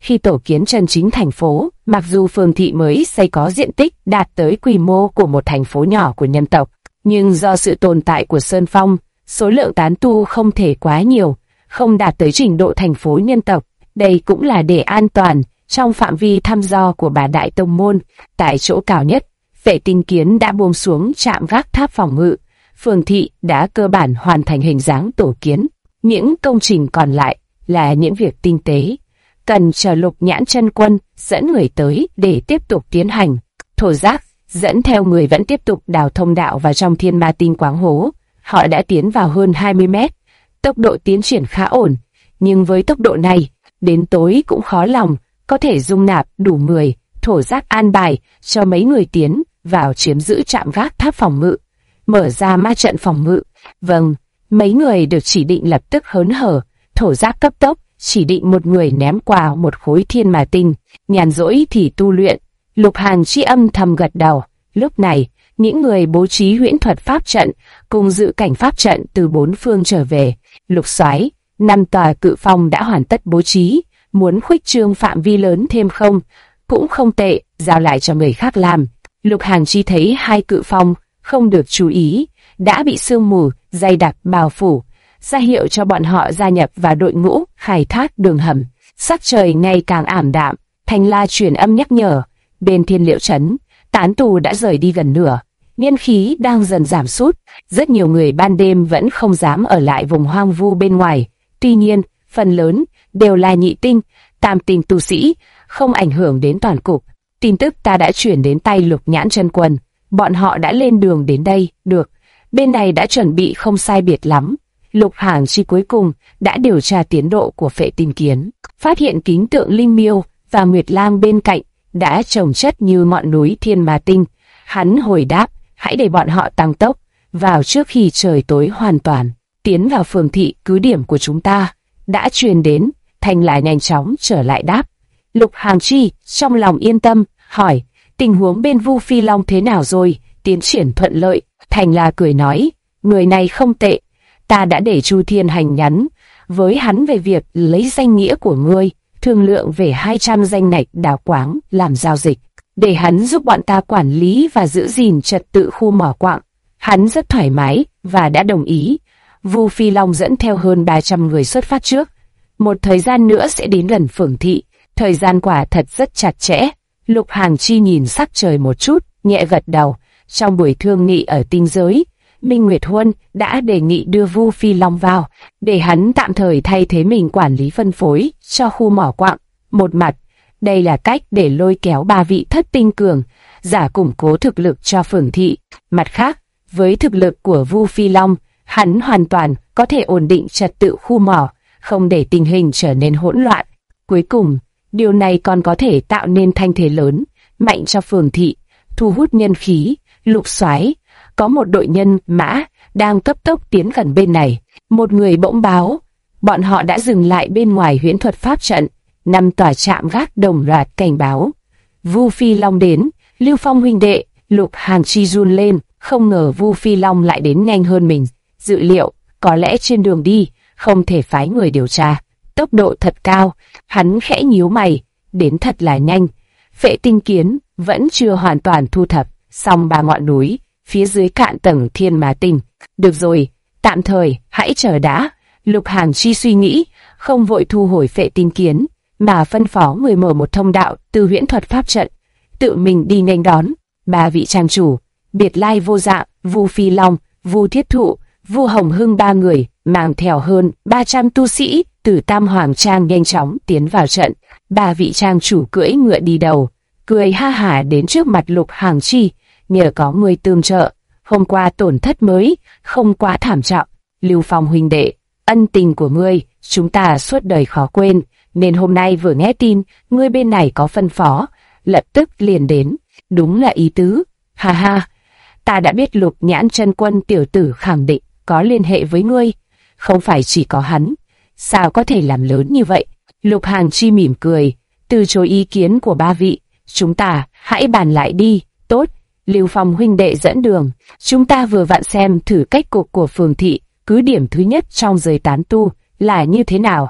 khi tổ kiến chân chính thành phố, mặc dù phường thị mới xây có diện tích đạt tới quy mô của một thành phố nhỏ của nhân tộc, nhưng do sự tồn tại của Sơn Phong, số lượng tán tu không thể quá nhiều, không đạt tới trình độ thành phố nhân tộc. Đây cũng là để an toàn trong phạm vi thăm dò của bà đại tông môn. Tại chỗ cao nhất, Vệ Tinh Kiến đã buông xuống trạm gác tháp phòng ngự. Phường thị đã cơ bản hoàn thành hình dáng tổ kiến. Những công trình còn lại là những việc tinh tế, cần chờ Lục Nhãn Chân Quân dẫn người tới để tiếp tục tiến hành. Thổ Giác dẫn theo người vẫn tiếp tục đào thông đạo vào trong Thiên Ma Tinh Quáng Hố. Họ đã tiến vào hơn 20 mét, tốc độ tiến triển khá ổn, nhưng với tốc độ này, đến tối cũng khó lòng có thể dung nạp đủ người. Thổ Giác an bài cho mấy người tiến vào chiếm giữ trạm gác tháp phòng ngự, mở ra ma trận phòng ngự. Vâng, mấy người được chỉ định lập tức hớn hở. Thổ Giác cấp tốc chỉ định một người ném qua một khối thiên ma tinh, nhàn rỗi thì tu luyện. Lục Hàn Chi âm thầm gật đầu. Lúc này, những người bố trí huyễn thuật pháp trận cùng dự cảnh pháp trận từ bốn phương trở về. Lục Soái, 5 tòa cự phong đã hoàn tất bố trí, muốn khuếch trương phạm vi lớn thêm không? Cũng không tệ, giao lại cho người khác làm. Lục Hàn Chi thấy 2 cự phong không được chú ý, đã bị sương mù dày đặc bao phủ, ra hiệu cho bọn họ gia nhập vào đội ngũ khai thác đường hầm. Sắc trời ngày càng ảm đạm, Thanh La truyền âm nhắc nhở, bên Thiên Liễu trấn, tán tù đã rời đi gần nửa, nhân khí đang dần giảm sút, rất nhiều người ban đêm vẫn không dám ở lại vùng hoang vu bên ngoài. Tuy nhiên, phần lớn đều là nhị tinh, tam tinh tu sĩ, không ảnh hưởng đến toàn cục. Tin tức ta đã chuyển đến tay Lục Nhãn Chân Quân, bọn họ đã lên đường đến đây. Được, bên này đã chuẩn bị không sai biệt lắm. Lục Hàn Chi cuối cùng đã điều tra tiến độ của Phệ Tinh Kiến, phát hiện kính tượng linh miêu và nguyệt lang bên cạnh đã chồng chất như ngọn núi Thiên Ma Tinh. Hắn hồi đáp, hãy để bọn họ tăng tốc vào trước khi trời tối hoàn toàn. Tiến vào phường thị cứ điểm của chúng ta đã truyền đến. Thanh lại nhanh chóng trở lại đáp. Lục Hàn Chi trong lòng yên tâm, hỏi, tình huống bên Vu Phi Long thế nào rồi? Tiến triển thuận lợi. Thành La cười nói, người này không tệ, ta đã để Chu Thiên Hành nhắn với hắn về việc lấy danh nghĩa của ngươi, thương lượng về 200 danh ngạch đào quáng làm giao dịch, để hắn giúp bọn ta quản lý và giữ gìn trật tự khu mỏ quặng. Hắn rất thoải mái và đã đồng ý. Vu Phi Long dẫn theo hơn 300 người xuất phát trước, một thời gian nữa sẽ đến gần phường thị. Thời gian quả thật rất chặt chẽ. Lục Hàn Chi nhìn sắc trời một chút, nhẹ gật đầu. Trong buổi thương nghị ở tinh giới, Minh Nguyệt Huân đã đề nghị đưa Vu Phi Long vào, để hắn tạm thời thay thế mình quản lý phân phối cho khu mỏ quặng. Một mặt, đây là cách để lôi kéo 3 vị thất tinh cường giả củng cố thực lực cho phường thị. Mặt khác, với thực lực của Vu Phi Long, hắn hoàn toàn có thể ổn định trật tự khu mỏ, không để tình hình trở nên hỗn loạn. Cuối cùng, điều này còn có thể tạo nên thanh thế lớn, mạnh cho phường thị, thu hút nhân khí. Lục Soái, có một đội nhân mã đang cấp tốc tiến gần bên này. Một người bỗng báo, bọn họ đã dừng lại bên ngoài huyễn thuật pháp trận. 5 tòa trạm gác đồng loạt cảnh báo. Vu Phi Long đến. Lưu Phong huynh đệ. Lục Hàn Chi run lên, không ngờ Vu Phi Long lại đến nhanh hơn mình. Dự liệu, có lẽ trên đường đi, không thể phái người điều tra. Tốc độ thật cao, hắn khẽ nhíu mày, đến thật là nhanh. Phệ Tinh Kiến vẫn chưa hoàn toàn thu thập xong 3 ngọn núi phía dưới cạn tầng Thiên Ma Tinh. Được rồi, tạm thời hãy chờ đã. Lục Hàn Chi suy nghĩ, không vội thu hồi Phệ Tinh Kiến, mà phân phó người mở một thông đạo từ huyễn thuật pháp trận, tự mình đi nghênh đón 3 vị trang chủ, Biệt Lai Vô Dạng, Vu Phi Long, Vu Thiết Thụ, Vu Hồng Hưng 3 người mang theo hơn 300 tu sĩ từ Tam Hoàng Trang nhanh chóng tiến vào trận. 3 vị trang chủ cưỡi ngựa đi đầu, cười ha hả đến trước mặt Lục Hàn Chi, nhờ có người tương trợ, hôm qua tổn thất mới không quá thảm trọng. Lưu Phong huynh đệ, ân tình của ngươi chúng ta suốt đời khó quên, nên hôm nay vừa nghe tin ngươi bên này có phân phó, lập tức liền đến. Đúng là ý tứ. Ha ha, ta đã biết Lục Nhãn Chân Quân tiểu tử khẳng định có liên hệ với ngươi, không phải chỉ có hắn, sao có thể làm lớn như vậy? Lục Hàn Chi mỉm cười, từ chối ý kiến của 3 vị. Chúng ta hãy bàn lại đi. Tốt, Lưu Phong huynh đệ dẫn đường, chúng ta vừa vặn xem thử cách cục của phường thị, cứ điểm thứ nhất trong giới tán tu là như thế nào.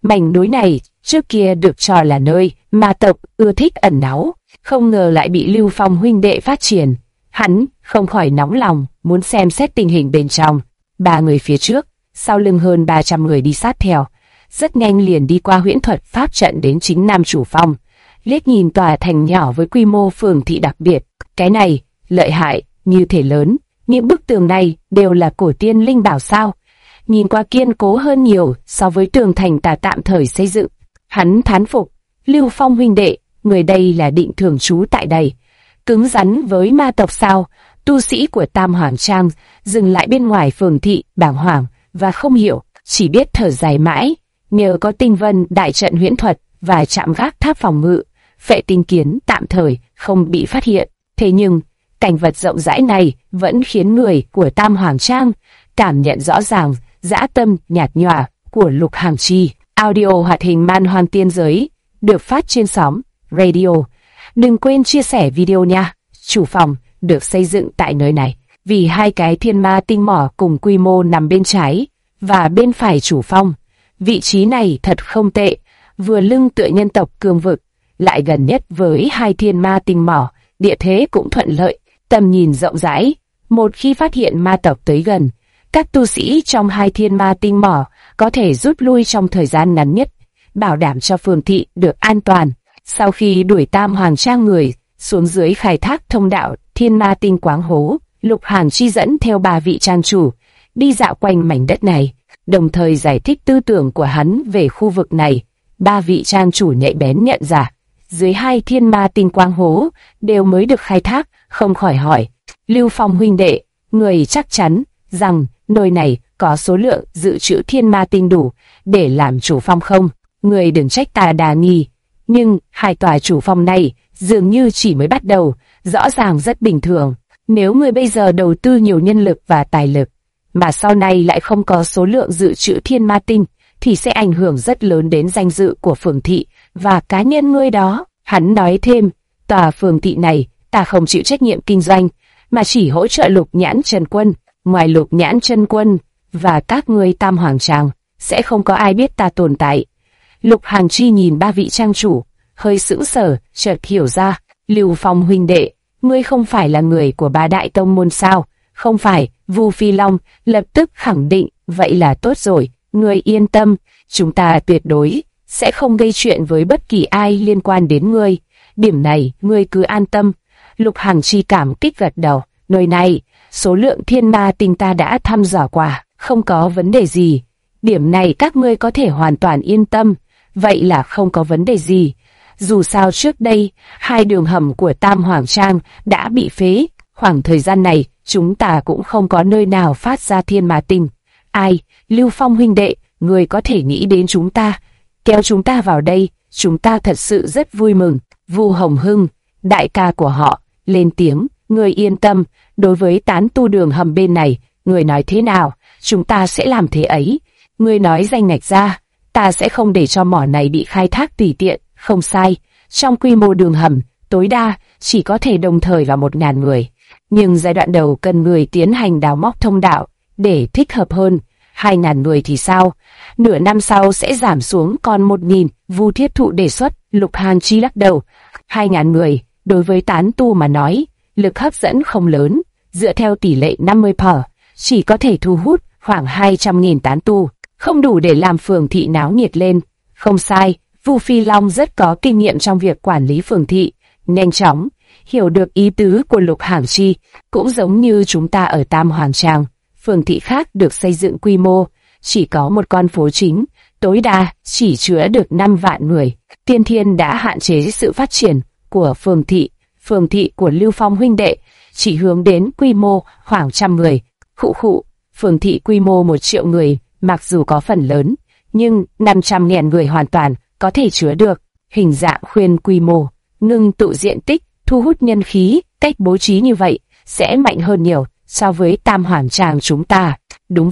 Mảnh núi này trước kia được cho là nơi ma tộc ưa thích ẩn náu, không ngờ lại bị Lưu Phong huynh đệ phát triển. Hắn không khỏi nóng lòng, muốn xem xét tình hình bên trong. 3 người phía trước, sau lưng hơn 300 người đi sát theo. Rất nhanh liền đi qua huyễn thuật pháp trận đến chính Nam Chủ Phong. Liếc nhìn tòa thành nhỏ với quy mô phường thị đặc biệt. Cái này, lợi hại, như thể lớn. Những bức tường này đều là cổ tiên linh bảo sao. Nhìn qua kiên cố hơn nhiều so với tường thành ta tạm thời xây dựng. Hắn thán phục, Lưu Phong huynh đệ, người đây là định thường trú tại đây. Cứng rắn với ma tộc sao? Tu sĩ của Tam Hoàng Trang dừng lại bên ngoài phường thị, bàng hoàng và không hiểu, chỉ biết thở dài mãi. Nhờ có tinh vân đại trận huyễn thuật và chạm gác tháp phòng ngự, Phệ Tinh Kiến tạm thời không bị phát hiện. Thế nhưng cảnh vật rộng rãi này vẫn khiến người của Tam Hoàng Trang cảm nhận rõ ràng dã tâm nhạt nhòa của Lục Hàng Chi. Audio hoạt hình Man Hoang Tiên Giới được phát trên sóng Radio. Đừng quên chia sẻ video nha. Chủ phòng được xây dựng tại nơi này vì 2 cái thiên ma tinh mỏ cùng quy mô nằm bên trái và bên phải chủ phong. Vị trí này thật không tệ, vừa lưng tựa nhân tộc cương vực, lại gần nhất với 2 thiên ma tinh mỏ, địa thế cũng thuận lợi, tầm nhìn rộng rãi. Một khi phát hiện ma tộc tới gần, các tu sĩ trong 2 thiên ma tinh mỏ có thể rút lui trong thời gian ngắn nhất, bảo đảm cho phường thị được an toàn. Sau khi đuổi Tam Hoàng Trang người xuống dưới khai thác thông đạo thiên ma tinh quáng hố, Lục Hàng Chi dẫn theo 3 vị trang chủ đi dạo quanh mảnh đất này, đồng thời giải thích tư tưởng của hắn về khu vực này. 3 vị trang chủ nhạy bén nhận ra, dưới 2 thiên ma tinh quáng hố đều mới được khai thác, không khỏi hỏi, Lưu Phong huynh đệ, người chắc chắn rằng nơi này có số lượng dự trữ thiên ma tinh đủ để làm chủ phong không? Người đừng trách ta đa nghi, nhưng 2 tòa chủ phong này dường như chỉ mới bắt đầu, rõ ràng rất bình thường. Nếu người bây giờ đầu tư nhiều nhân lực và tài lực, mà sau này lại không có số lượng dự trữ thiên ma tinh, thì sẽ ảnh hưởng rất lớn đến danh dự của phường thị và cá nhân ngươi đó. Hắn nói thêm, tòa phường thị này ta không chịu trách nhiệm kinh doanh, mà chỉ hỗ trợ Lục Nhãn Chân Quân. Ngoài Lục Nhãn Chân Quân và các ngươi Tam Hoàng Trang, sẽ không có ai biết ta tồn tại. Lục Hàng Chi nhìn 3 vị trang chủ, hơi sững sờ, chợt hiểu ra, Lưu Phong huynh đệ, ngươi không phải là người của 3 đại tông môn sao? Không phải. Vu Phi Long lập tức khẳng định, vậy là tốt rồi, ngươi yên tâm, chúng ta tuyệt đối sẽ không gây chuyện với bất kỳ ai liên quan đến ngươi. Điểm này ngươi cứ an tâm. Lục Hàng Chi cảm kích gật đầu, nơi này, số lượng thiên ma tinh ta đã thăm dò qua, không có vấn đề gì. Điểm này các ngươi có thể hoàn toàn yên tâm, vậy là không có vấn đề gì. Dù sao trước đây, 2 đường hầm của Tam Hoàng Trang đã bị phế, khoảng thời gian này chúng ta cũng không có nơi nào phát ra thiên ma tinh. Ai, Lưu Phong huynh đệ, người có thể nghĩ đến chúng ta, kéo chúng ta vào đây, chúng ta thật sự rất vui mừng. Vu Hồng Hưng, đại ca của họ, lên tiếng, người yên tâm, đối với tán tu đường hầm bên này, người nói thế nào, chúng ta sẽ làm thế ấy. Người nói danh ngạch ra, ta sẽ không để cho mỏ này bị khai thác tùy tiện. Không sai, trong quy mô đường hầm, tối đa chỉ có thể đồng thời vào 1000 người. Nhưng giai đoạn đầu cần người tiến hành đào móc thông đạo để thích hợp hơn. 2000 người thì sao? Nửa năm sau sẽ giảm xuống còn 1000. Vu Thiết Thụ đề xuất. Lục Hàng Chi lắc đầu. 2000 người, đối với tán tu mà nói, lực hấp dẫn không lớn. Dựa theo tỷ lệ 50%, chỉ có thể thu hút khoảng 200.000 tán tu, không đủ để làm phường thị náo nhiệt lên. Không sai, Vu Phi Long rất có kinh nghiệm trong việc quản lý phường thị, nhanh chóng hiểu được ý tứ của Lục Hàng Chi. Cũng giống như chúng ta ở Tam Hoàng Trang, phường thị khác được xây dựng quy mô chỉ có một con phố chính, tối đa chỉ chứa được 5 vạn người. Tiên Thiên đã hạn chế sự phát triển của phường thị. Phường thị của Lưu Phong huynh đệ chỉ hướng đến quy mô khoảng 100 người. Phường thị quy mô 1 triệu người, mặc dù có phần lớn, nhưng 500.000 người hoàn toàn có thể chứa được. Hình dạng khuyên quy mô, ngưng tụ diện tích, thu hút nhân khí, cách bố trí như vậy sẽ mạnh hơn nhiều so với Tam Hoàng Trang chúng ta. Đúng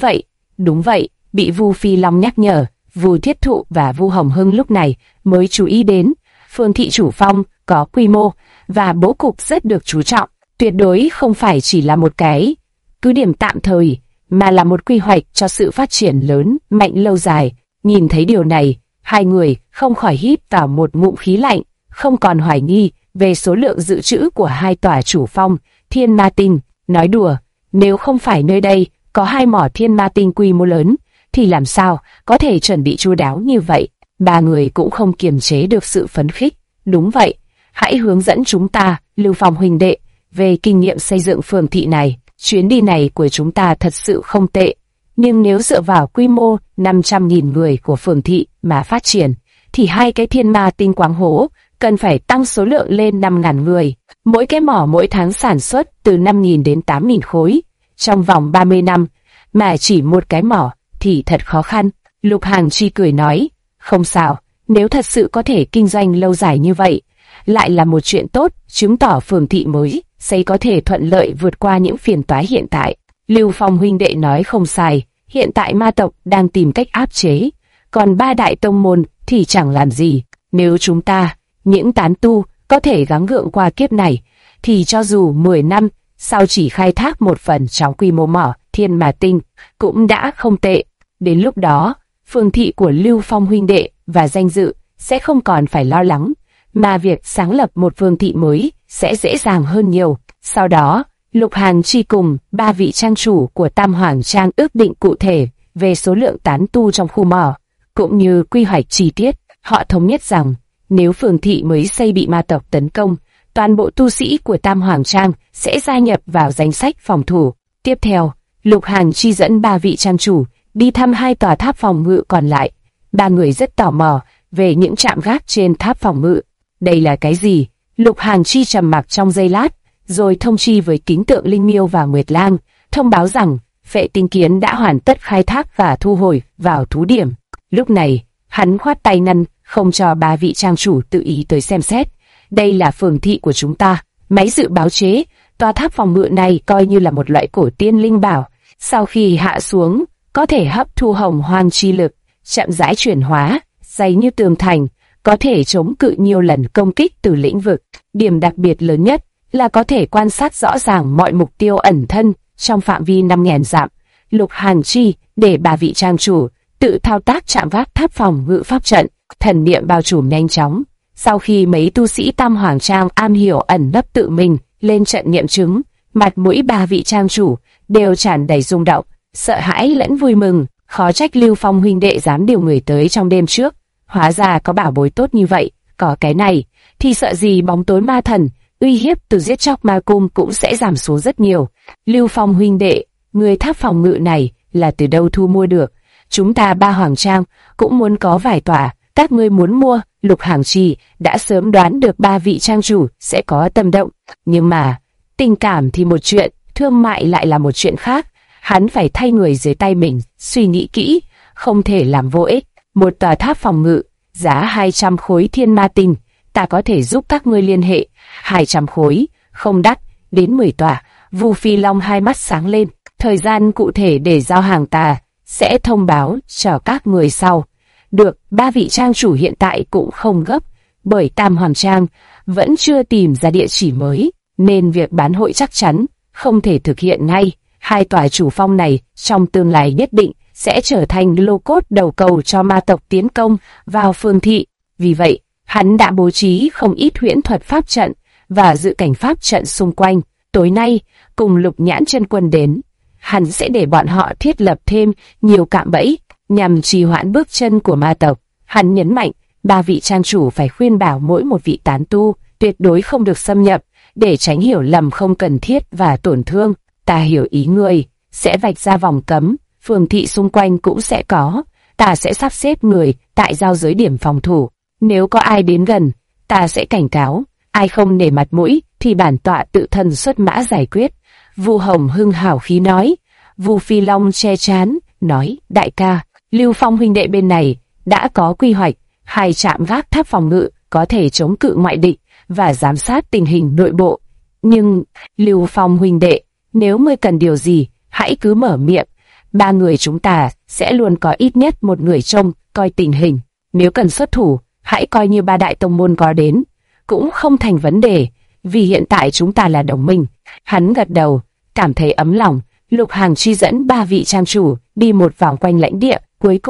vậy, bị Vu Phi Long nhắc nhở, Vu Thiết Thụ và Vu Hồng Hưng lúc này mới chú ý đến. Phường thị chủ phong có quy mô và bố cục rất được chú trọng, tuyệt đối không phải chỉ là một cái cứ điểm tạm thời, mà là một quy hoạch cho sự phát triển lớn, mạnh lâu dài. Nhìn thấy điều này, Hai người không khỏi hít vào một ngụm khí lạnh, không còn hoài nghi về số lượng dự trữ của hai tòa chủ phong thiên ma tinh. Nói đùa, nếu không phải nơi đây có hai mỏ thiên ma tinh quy mô lớn, thì làm sao có thể chuẩn bị chu đáo như vậy? Ba người cũng không kiềm chế được sự phấn khích. Đúng vậy, hãy hướng dẫn chúng ta, Lưu Phong huynh đệ, về kinh nghiệm xây dựng phường thị này. Chuyến đi này của chúng ta thật sự không tệ, nhưng nếu dựa vào quy mô 500.000 người của phường thị mà phát triển, thì hai cái thiên ma tinh quáng hố cần phải tăng số lượng lên 5.000 người. Mỗi cái mỏ mỗi tháng sản xuất từ 5.000 đến 8.000 khối. Trong vòng 30 năm, mà chỉ một cái mỏ thì thật khó khăn. Lục Hàng Chi cười nói, không sao, nếu thật sự có thể kinh doanh lâu dài như vậy, lại là một chuyện tốt, chứng tỏ phường thị mới xây có thể thuận lợi vượt qua những phiền toái hiện tại. Lưu Phong huynh đệ nói không sai, hiện tại ma tộc đang tìm cách áp chế, còn ba đại tông môn thì chẳng làm gì. Nếu chúng ta, những tán tu, có thể gắng gượng qua kiếp này, thì cho dù 10 năm sau chỉ khai thác một phần trong quy mô mỏ thiên ma tinh, cũng đã không tệ. Đến lúc đó, phường thị của Lưu Phong huynh đệ và danh dự sẽ không còn phải lo lắng, mà việc sáng lập một phường thị mới sẽ dễ dàng hơn nhiều. Sau đó, Lục Hàng Chi cùng ba vị trang chủ của Tam Hoàng Trang ước định cụ thể về số lượng tán tu trong khu mỏ, cũng như quy hoạch chi tiết. Họ thống nhất rằng, nếu phường thị mới xây bị ma tộc tấn công, toàn bộ tu sĩ của Tam Hoàng Trang sẽ gia nhập vào danh sách phòng thủ. Tiếp theo, Lục Hàng Chi dẫn ba vị trang chủ đi thăm hai tòa tháp phòng ngự còn lại. Ba người rất tò mò về những trạm gác trên tháp phòng ngự. Đây là cái gì? Lục Hàng Chi trầm mặc trong giây lát, rồi thông chi với Kính Tượng Linh Miêu và Nguyệt Lang, thông báo rằng Phệ Tinh Kiến đã hoàn tất khai thác và thu hồi vào thú điểm. Lúc này, hắn khoát tay ngăn, không cho ba vị trang chủ tự ý tới xem xét. Đây là phường thị của chúng ta, máy dự báo chế, tòa tháp phòng ngự này coi như là một loại cổ tiên linh bảo. Sau khi hạ xuống, có thể hấp thu hồng hoang chi lực, chậm rãi chuyển hóa, dày như tường thành, có thể chống cự nhiều lần công kích từ lĩnh vực. Điểm đặc biệt lớn nhất là có thể quan sát rõ ràng mọi mục tiêu ẩn thân trong phạm vi 5.000 dặm. Lục Hàng Chi để ba vị trang chủ tự thao tác chạm vác tháp phòng ngự pháp trận, thần niệm bao trùm nhanh chóng. Sau khi mấy tu sĩ Tam Hoàng Trang am hiểu ẩn nấp tự mình lên trận nghiệm chứng, mặt mũi ba vị trang chủ đều tràn đầy rung động, sợ hãi lẫn vui mừng. Khó trách Lưu Phong huynh đệ dám điều người tới trong đêm trước, hóa ra có bảo bối tốt như vậy. Có cái này thì sợ gì bóng tối ma thần, uy hiếp từ giết chóc ma cung cũng sẽ giảm xuống rất nhiều. Lưu Phong huynh đệ, người tháp phòng ngự này là từ đâu thu mua được? Chúng ta ba Hoàng Trang cũng muốn có vài tòa, các ngươi muốn mua? Lục Hàng Chi đã sớm đoán được ba vị trang chủ sẽ có tâm động, nhưng mà tình cảm thì một chuyện, thương mại lại là một chuyện khác. Hắn phải thay người dưới tay mình suy nghĩ kỹ, không thể làm vô ích. Một tòa tháp phòng ngự giá 200 khối thiên ma tinh, ta có thể giúp các ngươi liên hệ. 200 khối, không đắt, đến 10 tòa. Vu Phi Long hai mắt sáng lên. Thời gian cụ thể để giao hàng ta sẽ thông báo cho các người sau. Được, ba vị trang chủ hiện tại cũng không gấp, bởi Tam Hoàng Trang vẫn chưa tìm ra địa chỉ mới, nên việc bán hội chắc chắn không thể thực hiện ngay. Hai tòa chủ phong này trong tương lai nhất định sẽ trở thành lô cốt đầu cầu cho ma tộc tiến công vào phường thị. Vì vậy, hắn đã bố trí không ít huyễn thuật pháp trận và dự cảnh pháp trận xung quanh. Tối nay, cùng Lục Nhãn Chân Quân đến, hắn sẽ để bọn họ thiết lập thêm nhiều cạm bẫy nhằm trì hoãn bước chân của ma tộc. Hắn nhấn mạnh, ba vị trang chủ phải khuyên bảo mỗi một vị tán tu tuyệt đối không được xâm nhập, để tránh hiểu lầm không cần thiết và tổn thương. Ta hiểu ý ngươi, sẽ vạch ra vòng cấm, phường thị xung quanh cũng sẽ có. Ta sẽ sắp xếp người tại giao giới điểm phòng thủ. Nếu có ai đến gần, ta sẽ cảnh cáo. Ai không nể mặt mũi thì bản tọa tự thân xuất mã giải quyết. Vu Hồng hưng hào khí nói. Vu Phi Long che chán, nói, đại ca, Lưu Phong huynh đệ bên này đã có quy hoạch, hai trạm gác tháp phòng ngự có thể chống cự ngoại địch và giám sát tình hình nội bộ. Nhưng, Lưu Phong huynh đệ, nếu ngươi cần điều gì, hãy cứ mở miệng. Ba người chúng ta sẽ luôn có ít nhất một người trông coi tình hình. Nếu cần xuất thủ, hãy coi như ba đại tông môn có đến, cũng không thành vấn đề, vì hiện tại chúng ta là đồng minh. Hắn gật đầu, cảm thấy ấm lòng. Lục Hàng Chi dẫn ba vị trang chủ đi một vòng quanh lãnh địa. Cuối cùng,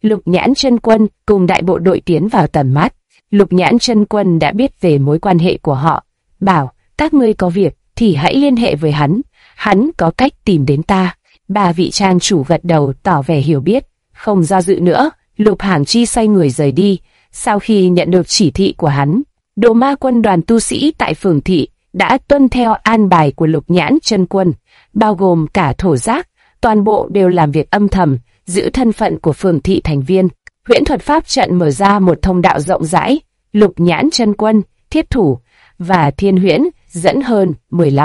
Lục Nhãn Chân Quân cùng đại bộ đội tiến vào tầm mắt. Lục Nhãn Chân Quân đã biết về mối quan hệ của họ, bảo các ngươi có việc thì hãy liên hệ với hắn có cách tìm đến ta. Ba vị trang chủ gật đầu tỏ vẻ hiểu biết, không do dự nữa, Lục Hàng Chi xoay người rời đi. Sau khi nhận được chỉ thị của hắn, Đồ Ma quân đoàn tu sĩ tại phường thị đã tuân theo an bài của Lục Nhãn Chân Quân, bao gồm cả thổ giác, toàn bộ đều làm việc âm thầm, giữ thân phận của phường thị thành viên. Huyễn thuật pháp trận mở ra một thông đạo rộng rãi, Lục Nhãn Chân Quân, Thiết Thủ và Thiên Huyễn dẫn hơn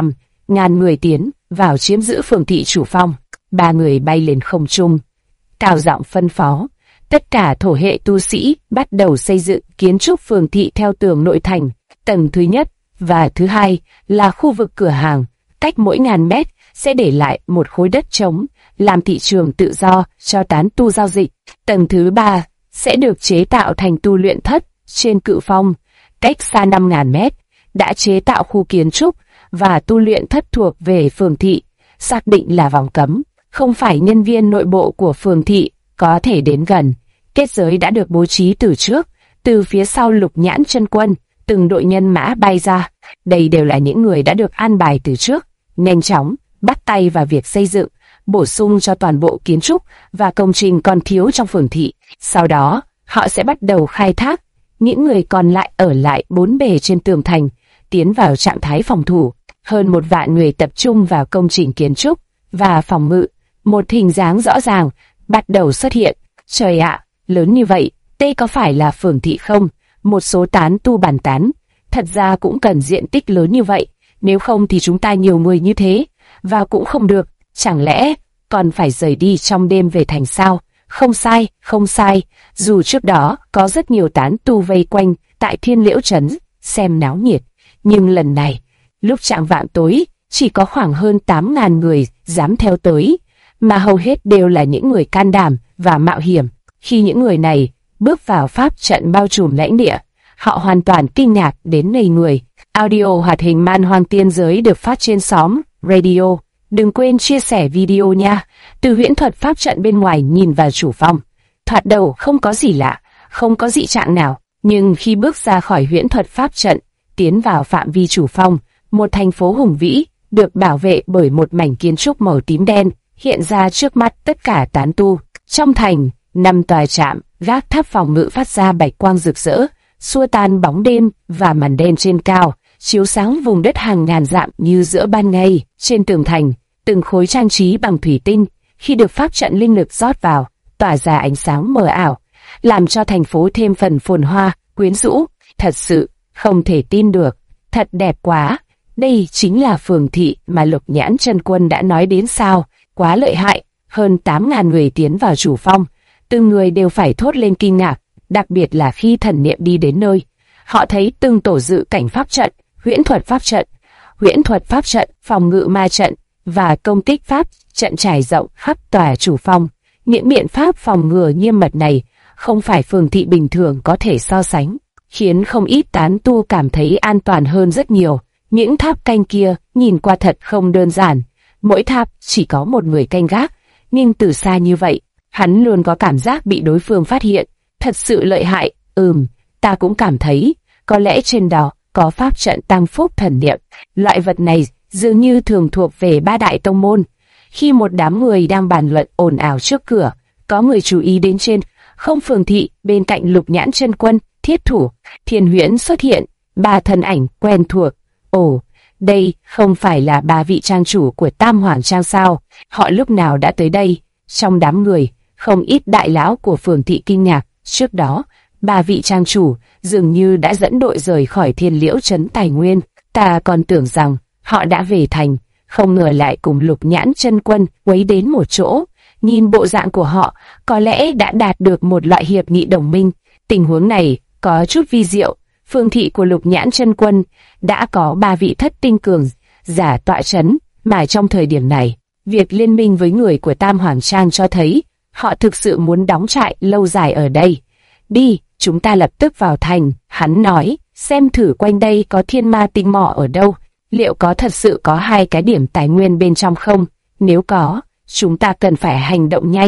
15.000 người tiến vào chiếm giữ phường thị chủ phong. Ba người bay lên không trung, cao giọng phân phó tất cả thổ hệ tu sĩ bắt đầu xây dựng kiến trúc phường thị theo tường nội thành. Tầng thứ nhất và thứ hai là khu vực cửa hàng, cách mỗi 1000 mét sẽ để lại một khối đất trống làm thị trường tự do cho tán tu giao dịch. Tầng thứ ba sẽ được chế tạo thành tu luyện thất. Trên cự phong, cách xa 5000 mét, đã chế tạo khu kiến trúc và tu luyện thất thuộc về phường thị, xác định là vòng cấm, không phải nhân viên nội bộ của phường thị có thể đến gần. Kết giới đã được bố trí từ trước, từ phía sau Lục Nhãn Chân Quân, từng đội nhân mã bay ra. Đây đều là những người đã được an bài từ trước, nhanh chóng bắt tay vào việc xây dựng, bổ sung cho toàn bộ kiến trúc và công trình còn thiếu trong phường thị. Sau đó, họ sẽ bắt đầu khai thác. Những người còn lại ở lại bốn bề trên tường thành, tiến vào trạng thái phòng thủ. Hơn 1 vạn người tập trung vào công trình kiến trúc và phòng ngự. Một hình dáng rõ ràng bắt đầu xuất hiện. Trời ạ, lớn như vậy, đây có phải là phường thị không? Một số tán tu bàn tán. Thật ra cũng cần diện tích lớn như vậy, nếu không thì chúng ta nhiều người như thế, và cũng không được. Chẳng lẽ còn phải rời đi trong đêm về thành sao? Không sai, không sai. Dù trước đó có rất nhiều tán tu vây quanh tại Thiên Liễu Trấn xem náo nhiệt, nhưng lần này, lúc chạng vạng tối, chỉ có khoảng hơn 8.000 người dám theo tới, mà hầu hết đều là những người can đảm và mạo hiểm. Khi những người này bước vào pháp trận bao trùm lãnh địa, họ hoàn toàn kinh ngạc đến ngây người. Audio hoạt hình Man Hoang Tiên Giới được phát trên xóm Radio. Đừng quên chia sẻ video nha. Từ huyễn thuật pháp trận bên ngoài nhìn vào chủ phong, thoạt đầu không có gì lạ, không có dị trạng nào, nhưng khi bước ra khỏi huyễn thuật pháp trận, tiến vào phạm vi chủ phong, một thành phố hùng vĩ được bảo vệ bởi một mảnh kiến trúc màu tím đen hiện ra trước mắt tất cả tán tu. Trong thành, 5 tòa trạm gác tháp phòng ngự phát ra bạch quang rực rỡ, xua tan bóng đêm và màn đen trên cao, chiếu sáng vùng đất hàng ngàn dặm như giữa ban ngày. Trên tường thành, từng khối trang trí bằng thủy tinh, khi được pháp trận linh lực rót vào, tỏa ra ánh sáng mờ ảo, làm cho thành phố thêm phần phồn hoa, quyến rũ. Thật sự, không thể tin được, thật đẹp quá. Đây chính là phường thị mà Lục Nhãn Chân Quân đã nói đến sao? Quá lợi hại. Hơn 8.000 người tiến vào chủ phong, từng người đều phải thốt lên kinh ngạc, đặc biệt là khi thần niệm đi đến nơi. Họ thấy từng tổ dự cảnh pháp trận, huyễn thuật pháp trận, phòng ngự ma trận và công kích pháp trận trải rộng khắp tòa chủ phong. Những biện pháp phòng ngừa nghiêm mật này không phải phường thị bình thường có thể so sánh, khiến không ít tán tu cảm thấy an toàn hơn rất nhiều. Những tháp canh kia nhìn qua thật không đơn giản, mỗi tháp chỉ có một người canh gác, nhưng từ xa như vậy, hắn luôn có cảm giác bị đối phương phát hiện, thật sự lợi hại. Ta cũng cảm thấy, có lẽ trên đó có pháp trận tăng phúc thần niệm. Loại vật này dường như thường thuộc về 3 đại tông môn. Khi một đám người đang bàn luận ồn ào trước cửa, có người chú ý đến trên không phường thị bên cạnh Lục Nhãn Chân Quân, Thiết Thủ, Thiên Huyễn xuất hiện 3 thân ảnh quen thuộc. Ồ, đây không phải là 3 vị trang chủ của Tam Hoàng Trang sao? Họ lúc nào đã tới đây? Trong đám người, không ít đại lão của phường thị kinh ngạc. Trước đó, 3 vị trang chủ dường như đã dẫn đội rời khỏi Thiên Liễu Trấn Tài Nguyên. Ta còn tưởng rằng họ đã về thành, không ngờ lại cùng Lục Nhãn Chân Quân quấy đến một chỗ. Nhìn bộ dạng của họ, có lẽ đã đạt được một loại hiệp nghị đồng minh. Tình huống này có chút vi diệu. Phường thị của Lục Nhãn Chân Quân đã có 3 vị thất tinh cường giả tọa trấn, mà trong thời điểm này, việc liên minh với người của Tam Hoàng Trang cho thấy họ thực sự muốn đóng trại lâu dài ở đây. Đi, chúng ta lập tức vào thành, hắn nói, xem thử quanh đây có thiên ma tinh mỏ ở đâu, liệu có thật sự có 2 cái điểm tài nguyên bên trong không? Nếu có, chúng ta cần phải hành động nhanh.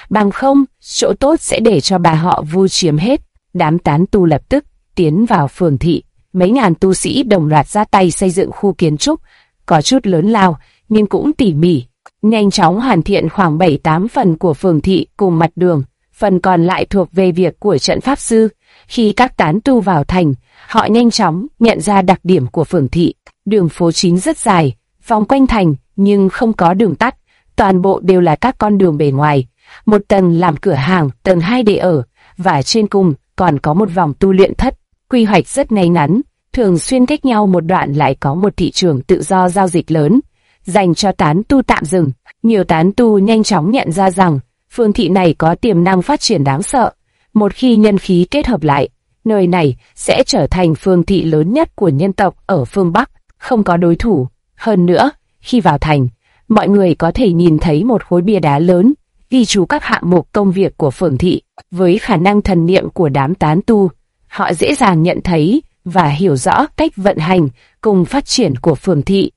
bằng không, chỗ tốt sẽ để cho bà họ vu chiếm hết. Đám tán tu lập tức tiến vào phường thị, mấy ngàn tu sĩ đồng loạt ra tay xây dựng khu kiến trúc, có chút lớn lao, nhưng cũng tỉ mỉ, nhanh chóng hoàn thiện khoảng 7-8 phần của phường thị cùng mặt đường, phần còn lại thuộc về việc của trận pháp sư. Khi các tán tu vào thành, họ nhanh chóng nhận ra đặc điểm của phường thị. Đường phố chính rất dài, vòng quanh thành, nhưng không có đường tắt, toàn bộ đều là các con đường bề ngoài. Một tầng làm cửa hàng, tầng 2 để ở, và trên cùng còn có một vòng tu luyện thất. Quy hoạch rất ngay ngắn, thường xuyên cách nhau một đoạn lại có một thị trường tự do giao dịch lớn, dành cho tán tu tạm dừng. Nhiều tán tu nhanh chóng nhận ra rằng, phường thị này có tiềm năng phát triển đáng sợ. Một khi nhân khí kết hợp lại, nơi này sẽ trở thành phường thị lớn nhất của nhân tộc ở phương Bắc, không có đối thủ. Hơn nữa, khi vào thành, mọi người có thể nhìn thấy một khối bia đá lớn, ghi chú các hạng mục công việc của phường thị. Với khả năng thần niệm của đám tán tu, họ dễ dàng nhận thấy và hiểu rõ cách vận hành cùng phát triển của phường thị.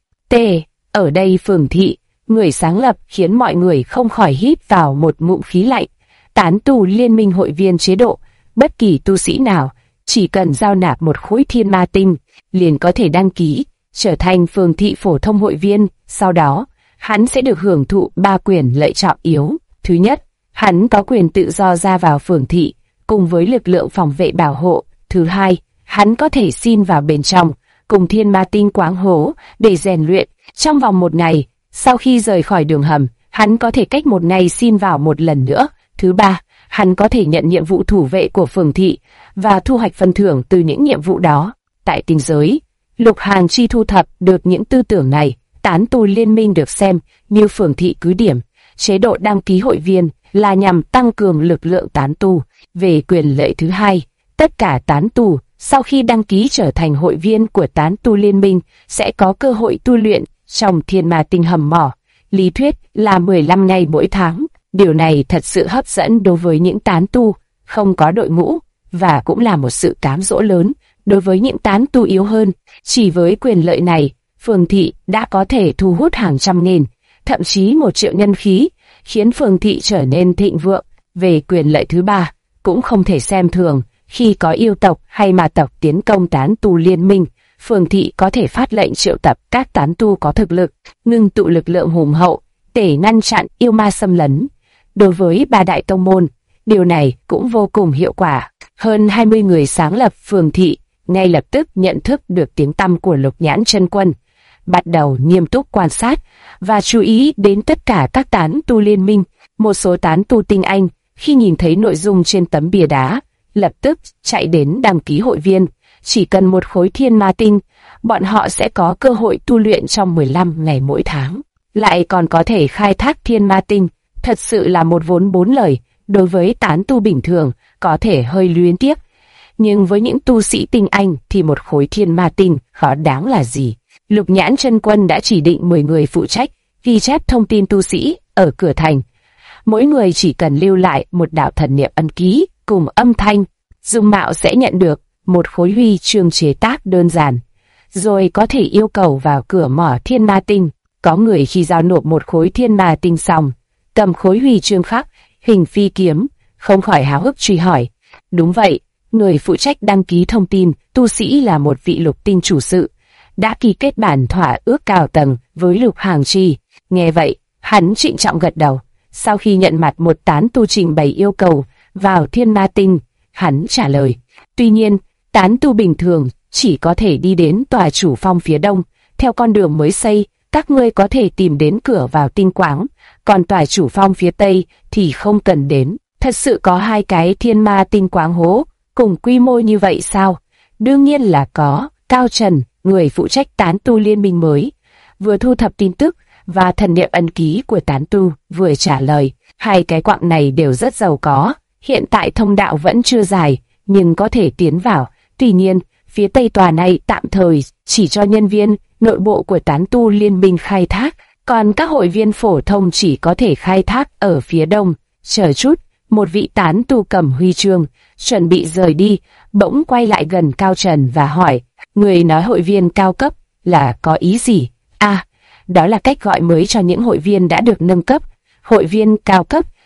Ở đây phường thị, người sáng lập khiến mọi người không khỏi hít vào một ngụm khí lạnh. Tán tu liên minh hội viên chế độ, bất kỳ tu sĩ nào chỉ cần giao nạp một khối thiên ma tinh liền có thể đăng ký trở thành phường thị phổ thông hội viên. Sau đó hắn sẽ được hưởng thụ 3 quyền lợi trọng yếu. Thứ nhất, hắn có quyền tự do ra vào phường thị cùng với lực lượng phòng vệ bảo hộ. Thứ hai, hắn có thể xin vào bên trong cùng thiên ma tinh quáng hố để rèn luyện trong vòng 1 ngày. Sau khi rời khỏi đường hầm, hắn có thể cách 1 ngày xin vào một lần nữa. Thứ ba, hắn có thể nhận nhiệm vụ thủ vệ của phường thị và thu hoạch phần thưởng từ những nhiệm vụ đó. Tại tinh giới, Lục Hàng Chi thu thập được những tư tưởng này. Tán tu liên minh được xem như phường thị cứ điểm. Chế độ đăng ký hội viên là nhằm tăng cường lực lượng tán tu. Về quyền lợi thứ hai, tất cả tán tu sau khi đăng ký trở thành hội viên của tán tu liên minh sẽ có cơ hội tu luyện trong thiên ma tinh hầm mỏ. Lý thuyết là 15 ngày mỗi tháng. Điều này thật sự hấp dẫn đối với những tán tu không có đội ngũ, và cũng là một sự cám dỗ lớn đối với những tán tu yếu hơn. Chỉ với quyền lợi này, phường thị đã có thể thu hút hàng trăm nghìn, thậm chí 1 triệu nhân khí, khiến phường thị trở nên thịnh vượng. Về quyền lợi thứ ba, cũng không thể xem thường, khi có yêu tộc hay ma tộc tiến công tán tu liên minh, phường thị có thể phát lệnh triệu tập các tán tu có thực lực, ngưng tụ lực lượng hùng hậu để ngăn chặn yêu ma xâm lấn. Đối với 3 đại tông môn, điều này cũng vô cùng hiệu quả. Hơn 20 người sáng lập phường thị ngay lập tức nhận thức được tiếng tăm của Lục Nhãn Chân Quân, bắt đầu nghiêm túc quan sát và chú ý đến tất cả các tán tu liên minh. Một số tán tu tinh anh khi nhìn thấy nội dung trên tấm bia đá, lập tức chạy đến đăng ký hội viên. Chỉ cần một khối thiên ma tinh, bọn họ sẽ có cơ hội tu luyện trong 15 ngày mỗi tháng, lại còn có thể khai thác thiên ma tinh. Thật sự là một vốn 4 lời. Đối với tán tu bình thường có thể hơi luyến tiếc, nhưng với những tu sĩ tinh anh thì một khối thiên ma tinh khó đáng là gì. Lục Nhãn Chân Quân đã chỉ định 10 người phụ trách ghi chép thông tin tu sĩ ở cửa thành. Mỗi người chỉ cần lưu lại một đạo thần niệm ấn ký cùng âm thanh, dung mạo sẽ nhận được một khối huy chương chế tác đơn giản, rồi có thể yêu cầu vào cửa mỏ thiên ma tinh. Có người khi giao nộp một khối thiên ma tinh xong, cầm khối huy chương khắc hình phi kiếm, không khỏi háo hức truy hỏi. Đúng vậy, người phụ trách đăng ký thông tin tu sĩ là một vị lục tinh chủ sự, đã ký kết bản thỏa ước cao tầng với Lục Hàng Chi. Nghe vậy, hắn trịnh trọng gật đầu. Sau khi nhận mặt một tán tu trình bày yêu cầu vào thiên ma tinh, hắn trả lời. Tuy nhiên, tán tu bình thường chỉ có thể đi đến tòa chủ phong phía đông, theo con đường mới xây. Các ngươi có thể tìm đến cửa vào tinh quáng, còn tòa chủ phong phía tây thì không cần đến. Thật sự có 2 cái thiên ma tinh quáng hố cùng quy mô như vậy sao? Đương nhiên là có. Cao Trần, người phụ trách tán tu liên minh mới, vừa thu thập tin tức và thần niệm ấn ký của tán tu, vừa trả lời. 2 cái quặng này đều rất giàu có. Hiện tại thông đạo vẫn chưa dài, nhưng có thể tiến vào. Tuy nhiên, phía tây tòa này tạm thời chỉ cho nhân viên nội bộ của tán tu liên minh khai thác, còn các hội viên phổ thông chỉ có thể khai thác ở phía đông. Chờ chút, một vị tán tu cầm huy chương, chuẩn bị rời đi, bỗng quay lại gần Cao Trần và hỏi, người nói hội viên cao cấp là có ý gì? À, đó là cách gọi mới cho những hội viên đã được nâng cấp. Hội viên cao cấp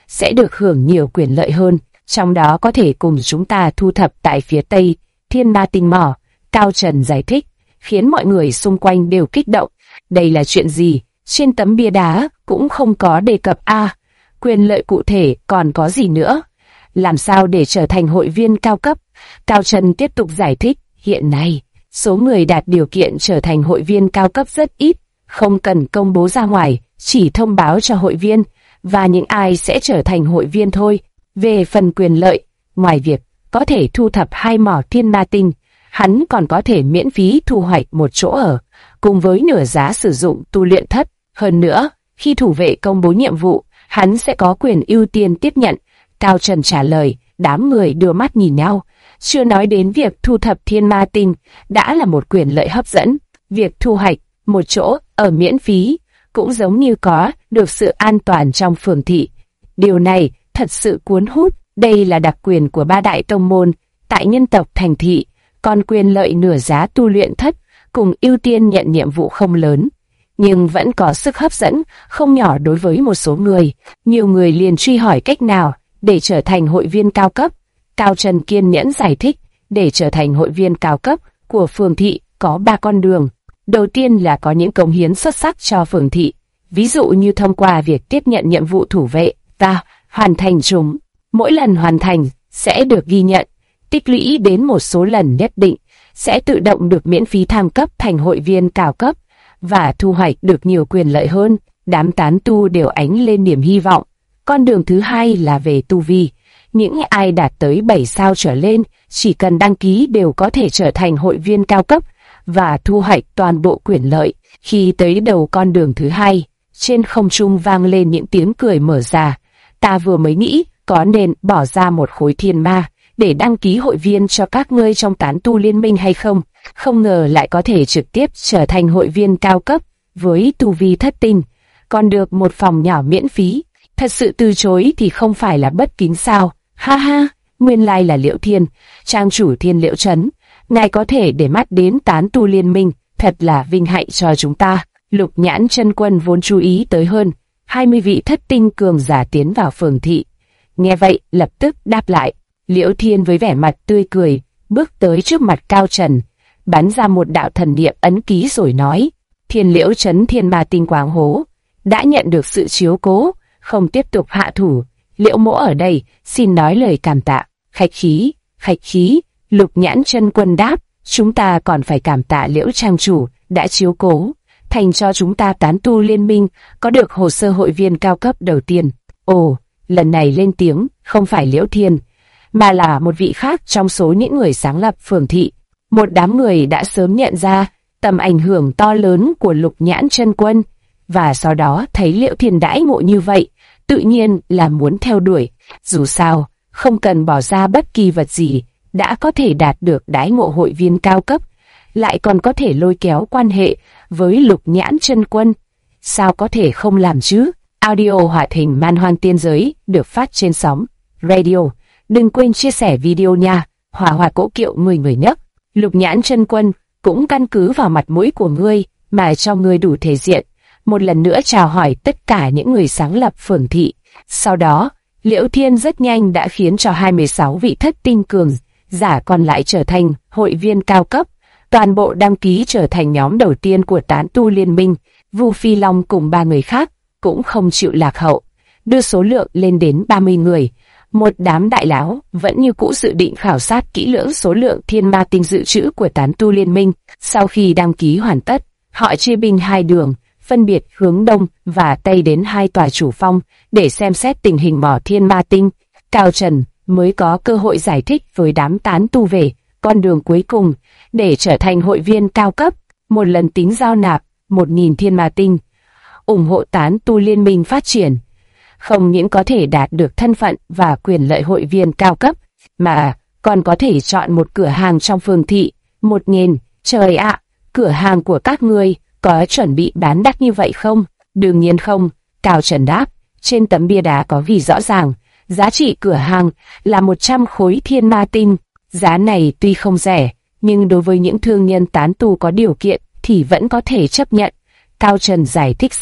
sẽ được hưởng nhiều quyền lợi hơn, trong đó có thể cùng chúng ta thu thập tại phía Tây Thiên Ma Tinh mỏ. Cao Trần giải thích, khiến mọi người xung quanh đều kích động. Đây là chuyện gì? Trên tấm bia đá cũng không có đề cập quyền lợi cụ thể còn có gì nữa? Làm sao để trở thành hội viên cao cấp? Cao Trần tiếp tục giải thích, hiện nay, số người đạt điều kiện trở thành hội viên cao cấp rất ít, không cần công bố ra ngoài, chỉ thông báo cho hội viên và những ai sẽ trở thành hội viên thôi. Về phần quyền lợi, ngoài việc có thể thu thập 2 mỏ Thiên Ma Tinh, hắn còn có thể miễn phí thu hoạch một chỗ ở, cùng với nửa giá sử dụng tu luyện thất. Hơn nữa, khi thủ vệ công bố nhiệm vụ, hắn sẽ có quyền ưu tiên tiếp nhận. Cao Trần trả lời, đám người đưa mắt nhìn nhau. Chưa nói đến việc thu thập Thiên Ma Tinh đã là một quyền lợi hấp dẫn. Việc thu hoạch một chỗ ở miễn phí cũng giống như có được sự an toàn trong phường thị. Điều này thật sự cuốn hút. Đây là đặc quyền của 3 đại tông môn tại nhân tộc thành thị. Còn quyền lợi nửa giá tu luyện thất cùng ưu tiên nhận nhiệm vụ không lớn, nhưng vẫn có sức hấp dẫn không nhỏ đối với một số người. Nhiều người liền truy hỏi cách nào để trở thành hội viên cao cấp. Cao Trần kiên nhẫn giải thích, để trở thành hội viên cao cấp của phường thị có 3 con đường. Đầu tiên là có những cống hiến xuất sắc cho phường thị, ví dụ như thông qua việc tiếp nhận nhiệm vụ thủ vệ và hoàn thành chúng. Mỗi lần hoàn thành sẽ được ghi nhận, tích lũy đến một số lần nhất định, sẽ tự động được miễn phí thăng cấp thành hội viên cao cấp và thu hoạch được nhiều quyền lợi hơn. Đám tán tu đều ánh lên niềm hy vọng. Con đường thứ hai là về tu vi. Những ai đạt tới 7 sao trở lên, chỉ cần đăng ký đều có thể trở thành hội viên cao cấp và thu hoạch toàn bộ quyền lợi. Khi tới đầu con đường thứ hai, trên không trung vang lên những tiếng cười mở ra. Ta vừa mới nghĩ có nên bỏ ra một khối thiên ma để đăng ký hội viên cho các ngươi trong tán tu liên minh hay không? Không ngờ lại có thể trực tiếp trở thành hội viên cao cấp với tu vi thất tinh, còn được một phòng nhỏ miễn phí. Thật sự từ chối thì không phải là bất kính sao? Ha ha, nguyên lai là Liễu Thiên, trang chủ Thiên Liễu Trấn. Ngài có thể để mắt đến tán tu liên minh, thật là vinh hạnh cho chúng ta. Lục Nhãn Chân Quân vốn chú ý tới hơn 20 vị thất tinh cường giả tiến vào phường thị. Nghe vậy, lập tức đáp lại. Liễu Thiên với vẻ mặt tươi cười, bước tới trước mặt Cao Trần, bắn ra một đạo thần niệm ấn ký rồi nói, Thiên Liễu Trấn Thiên Ma Tinh Quáng Hố đã nhận được sự chiếu cố, không tiếp tục hạ thủ. Liễu mỗ ở đây xin nói lời cảm tạ. Khách khí, khách khí. Lục Nhãn Chân Quân đáp, chúng ta còn phải cảm tạ Liễu trang chủ đã chiếu cố, thành cho chúng ta tán tu liên minh có được hồ sơ hội viên cao cấp đầu tiên. Ồ, lần này lên tiếng không phải Liễu Thiên, mà là một vị khác trong số những người sáng lập phường thị. Một đám người đã sớm nhận ra tầm ảnh hưởng to lớn của Lục Nhãn Chân Quân, và sau đó thấy Liễu Thiên đãi ngộ như vậy, tự nhiên là muốn theo đuổi. Dù sao, không cần bỏ ra bất kỳ vật gì, đã có thể đạt được đãi ngộ hội viên cao cấp, lại còn có thể lôi kéo quan hệ với Lục Nhãn Chân Quân. Sao có thể không làm chứ? Audio hoạt hình Man Hoang Tiên Giới được phát trên sóng Radio. Đừng quên chia sẻ video nha. Hỏa Hỏa Cố Kiệu người nhất. Lục Nhãn Chân Quân cũng căn cứ vào mặt mũi của ngươi mà cho ngươi đủ thể diện. Một lần nữa chào hỏi tất cả những người sáng lập phường thị. Sau đó, Liễu Thiên rất nhanh đã khiến cho 26 vị thất tinh cường giả còn lại trở thành hội viên cao cấp. Toàn bộ đăng ký trở thành nhóm đầu tiên của tán tu liên minh. Vu Phi Long cùng 3 người khác cũng không chịu lạc hậu, đưa số lượng lên đến 30 người. Một đám đại lão vẫn như cũ dự định khảo sát kỹ lưỡng số lượng thiên ma tinh dự trữ của tán tu liên minh. Sau khi đăng ký hoàn tất, họ chia binh 2 đường, phân biệt hướng đông và tây đến 2 tòa chủ phong để xem xét tình hình mỏ thiên ma tinh. Cao Trần mới có cơ hội giải thích với đám tán tu về con đường cuối cùng để trở thành hội viên cao cấp. Một lần tính giao nạp 1.000 thiên ma tinh, ủng hộ tán tu liên minh phát triển. Không những có thể đạt được thân phận và quyền lợi hội viên cao cấp, mà còn có thể chọn một cửa hàng trong phường thị. 1.000, trời ạ, cửa hàng của các ngươi có chuẩn bị bán đắt như vậy không? Đương nhiên không, Cao Trần đáp. Trên tấm bia đá có ghi rõ ràng, giá trị cửa hàng là 100 khối thiên ma tinh. Giá này tuy không rẻ, nhưng đối với những thương nhân tán tu có điều kiện thì vẫn có thể chấp nhận. Cao Trần giải thích xong,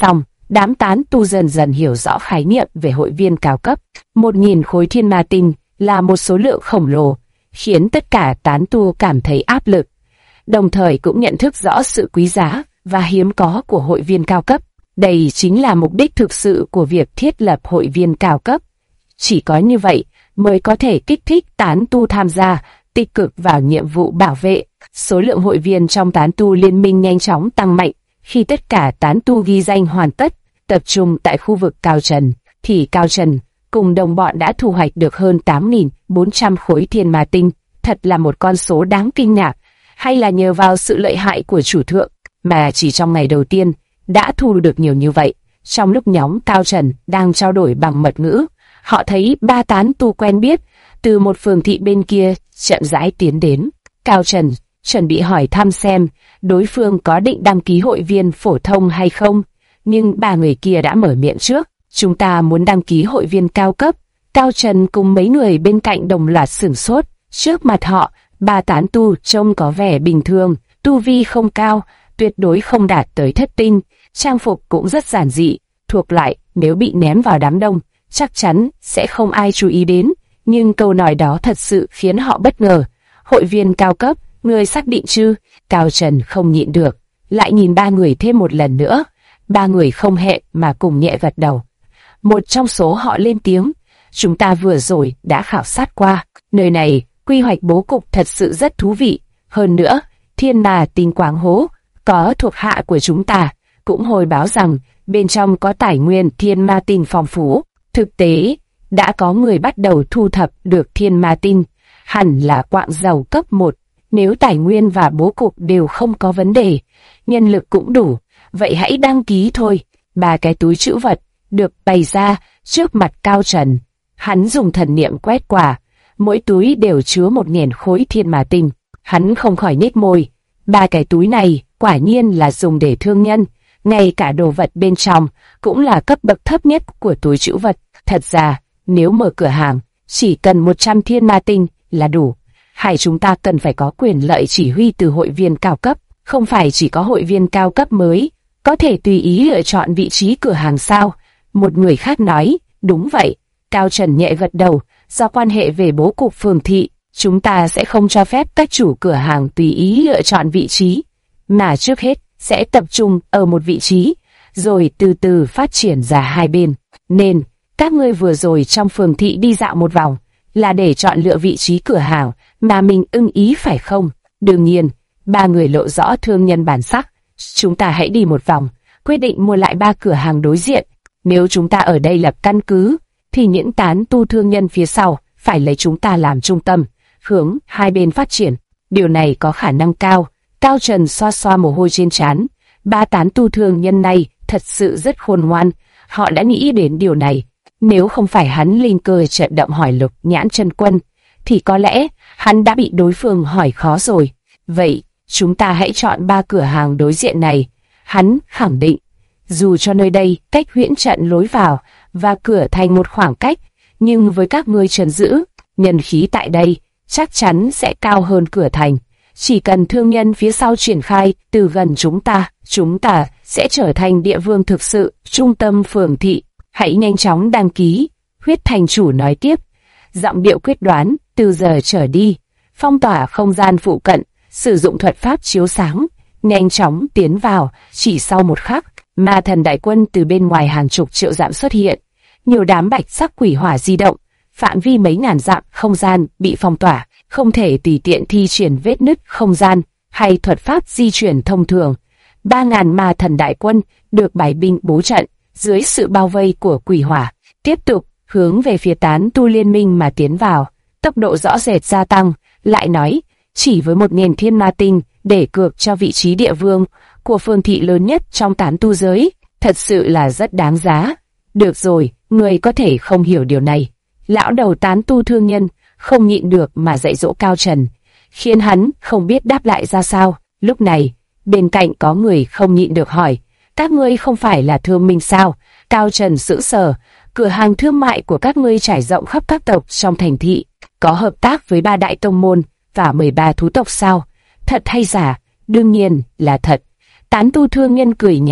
đám tán tu dần dần hiểu rõ khái niệm về hội viên cao cấp. 1.000 khối thiên ma tinh là một số lượng khổng lồ, khiến tất cả tán tu cảm thấy áp lực, đồng thời cũng nhận thức rõ sự quý giá và hiếm có của hội viên cao cấp. Đây chính là mục đích thực sự của việc thiết lập hội viên cao cấp. Chỉ có như vậy mới có thể kích thích tán tu tham gia tích cực vào nhiệm vụ bảo vệ. Số lượng hội viên trong tán tu liên minh nhanh chóng tăng mạnh. Khi tất cả tán tu ghi danh hoàn tất, tập trung tại khu vực Cao Trần, thì Cao Trần cùng đồng bọn đã thu hoạch được hơn 8.400 khối thiên ma tinh. Thật là một con số đáng kinh ngạc, hay là nhờ vào sự lợi hại của chủ thượng mà chỉ trong ngày đầu tiên đã thu được nhiều như vậy. Trong lúc nhóm Cao Trần đang trao đổi bằng mật ngữ, họ thấy 3 tán tu quen biết từ một phường thị bên kia chậm rãi tiến đến. Cao Trần chuẩn bị hỏi thăm xem đối phương có định đăng ký hội viên phổ thông hay không, nhưng 3 người kia đã mở miệng trước. Chúng ta muốn đăng ký hội viên cao cấp. Cao Trần cùng mấy người bên cạnh đồng loạt sửng sốt. Trước mặt họ, 3 tán tu trông có vẻ bình thường, tu vi không cao, tuyệt đối không đạt tới thất tinh, trang phục cũng rất giản dị, thuộc lại nếu bị ném vào đám đông, chắc chắn sẽ không ai chú ý đến. Nhưng câu nói đó thật sự khiến họ bất ngờ. Hội viên cao cấp, ngươi xác định chứ? Cao Trần không nhịn được, lại nhìn 3 người thêm một lần nữa. 3 người không hẹn mà cùng nhẹ gật đầu. Một trong số họ lên tiếng, chúng ta vừa rồi đã khảo sát qua, nơi này quy hoạch bố cục thật sự rất thú vị. Hơn nữa, thiên ma tinh quáng hố có thuộc hạ của chúng ta cũng hồi báo rằng bên trong có tài nguyên thiên ma tinh phong phú. Thực tế, đã có người bắt đầu thu thập được thiên ma tinh, hẳn là quạng dầu cấp 1. Nếu tài nguyên và bố cục đều không có vấn đề, nhân lực cũng đủ, vậy hãy đăng ký thôi. 3 cái túi trữ vật được bày ra trước mặt Cao Trần. Hắn dùng thần niệm quét qua, mỗi túi đều chứa 1.000 khối thiên ma tinh. Hắn không khỏi nhếch môi. 3 cái túi này quả nhiên là dùng để thương nhân, ngay cả đồ vật bên trong cũng là cấp bậc thấp nhất của túi trữ vật. Thật ra, nếu mở cửa hàng, chỉ cần 100 thiên ma tinh là đủ. Hay chúng ta cần phải có quyền lợi chỉ huy từ hội viên cao cấp, không phải chỉ có hội viên cao cấp mới có thể tùy ý lựa chọn vị trí cửa hàng sao? Một người khác nói, đúng vậy. Cao Trần nhẹ gật đầu, do quan hệ về bố cục phường thị, chúng ta sẽ không cho phép các chủ cửa hàng tùy ý lựa chọn vị trí, mà trước hết sẽ tập trung ở một vị trí, rồi từ từ phát triển ra hai bên. Nên, các ngươi vừa rồi trong phường thị đi dạo một vòng, là để chọn lựa vị trí cửa hàng mà mình ưng ý phải không? Đương nhiên, 3 người lộ rõ thương nhân bản sắc. Chúng ta hãy đi một vòng, quyết định mua lại 3 cửa hàng đối diện. Nếu chúng ta ở đây lập căn cứ, thì những tán tu thương nhân phía sau phải lấy chúng ta làm trung tâm, hướng hai bên phát triển. Điều này có khả năng cao. Cao Trần xoa xoa mồ hôi trên trán. 3 tán tu thương nhân này thật sự rất khôn ngoan. Họ đã nghĩ đến điều này. Nếu không phải hắn linh cơ chợt động hỏi Lục Nhãn Chân Quân, thì có lẽ hắn đã bị đối phương hỏi khó rồi. Vậy, chúng ta hãy chọn 3 cửa hàng đối diện này. Hắn khẳng định, dù cho nơi đây cách huyễn trận lối vào và cửa thành một khoảng cách, nhưng với các ngươi trấn giữ, nhân khí tại đây chắc chắn sẽ cao hơn cửa thành. Chỉ cần thương nhân phía sau triển khai từ gần chúng ta sẽ trở thành địa vương thực sự, trung tâm phường thị. Hãy nhanh chóng đăng ký. Huyết thành chủ nói tiếp, giọng điệu quyết đoán. Từ giờ trở đi, phong tỏa không gian phụ cận, sử dụng thuật pháp chiếu sáng, nhanh chóng tiến vào. Chỉ sau một khắc, ma thần đại quân từ bên ngoài hàng chục triệu dặm xuất hiện. Nhiều đám bạch sắc quỷ hỏa di động, phạm vi mấy ngàn dặm không gian bị phong tỏa, không thể tùy tiện thi triển vết nứt không gian hay thuật pháp di chuyển thông thường. 3.000 ma thần đại quân được bài binh bố trận dưới sự bao vây của quỷ hỏa, tiếp tục hướng về phía tán tu liên minh mà tiến vào. Tốc độ rõ rệt gia tăng. Lại nói, chỉ với 1.000 thiên ma tinh để cược cho vị trí địa vương của phường thị lớn nhất trong tán tu giới, thật sự là rất đáng giá. Được rồi, người có thể không hiểu điều này. Lão đầu tán tu thương nhân không nhịn được mà dạy dỗ Cao Trần, khiến hắn không biết đáp lại ra sao. Lúc này, bên cạnh có người không nhịn được hỏi, các ngươi không phải là thương minh sao? Cao Trần sững sờ, cửa hàng thương mại của các ngươi trải rộng khắp các tộc trong thành thị, có hợp tác với 3 đại tông môn và 13 thú tộc sao? Thật hay giả? Đương nhiên là thật. Tán tu thương nhân cười nhạt,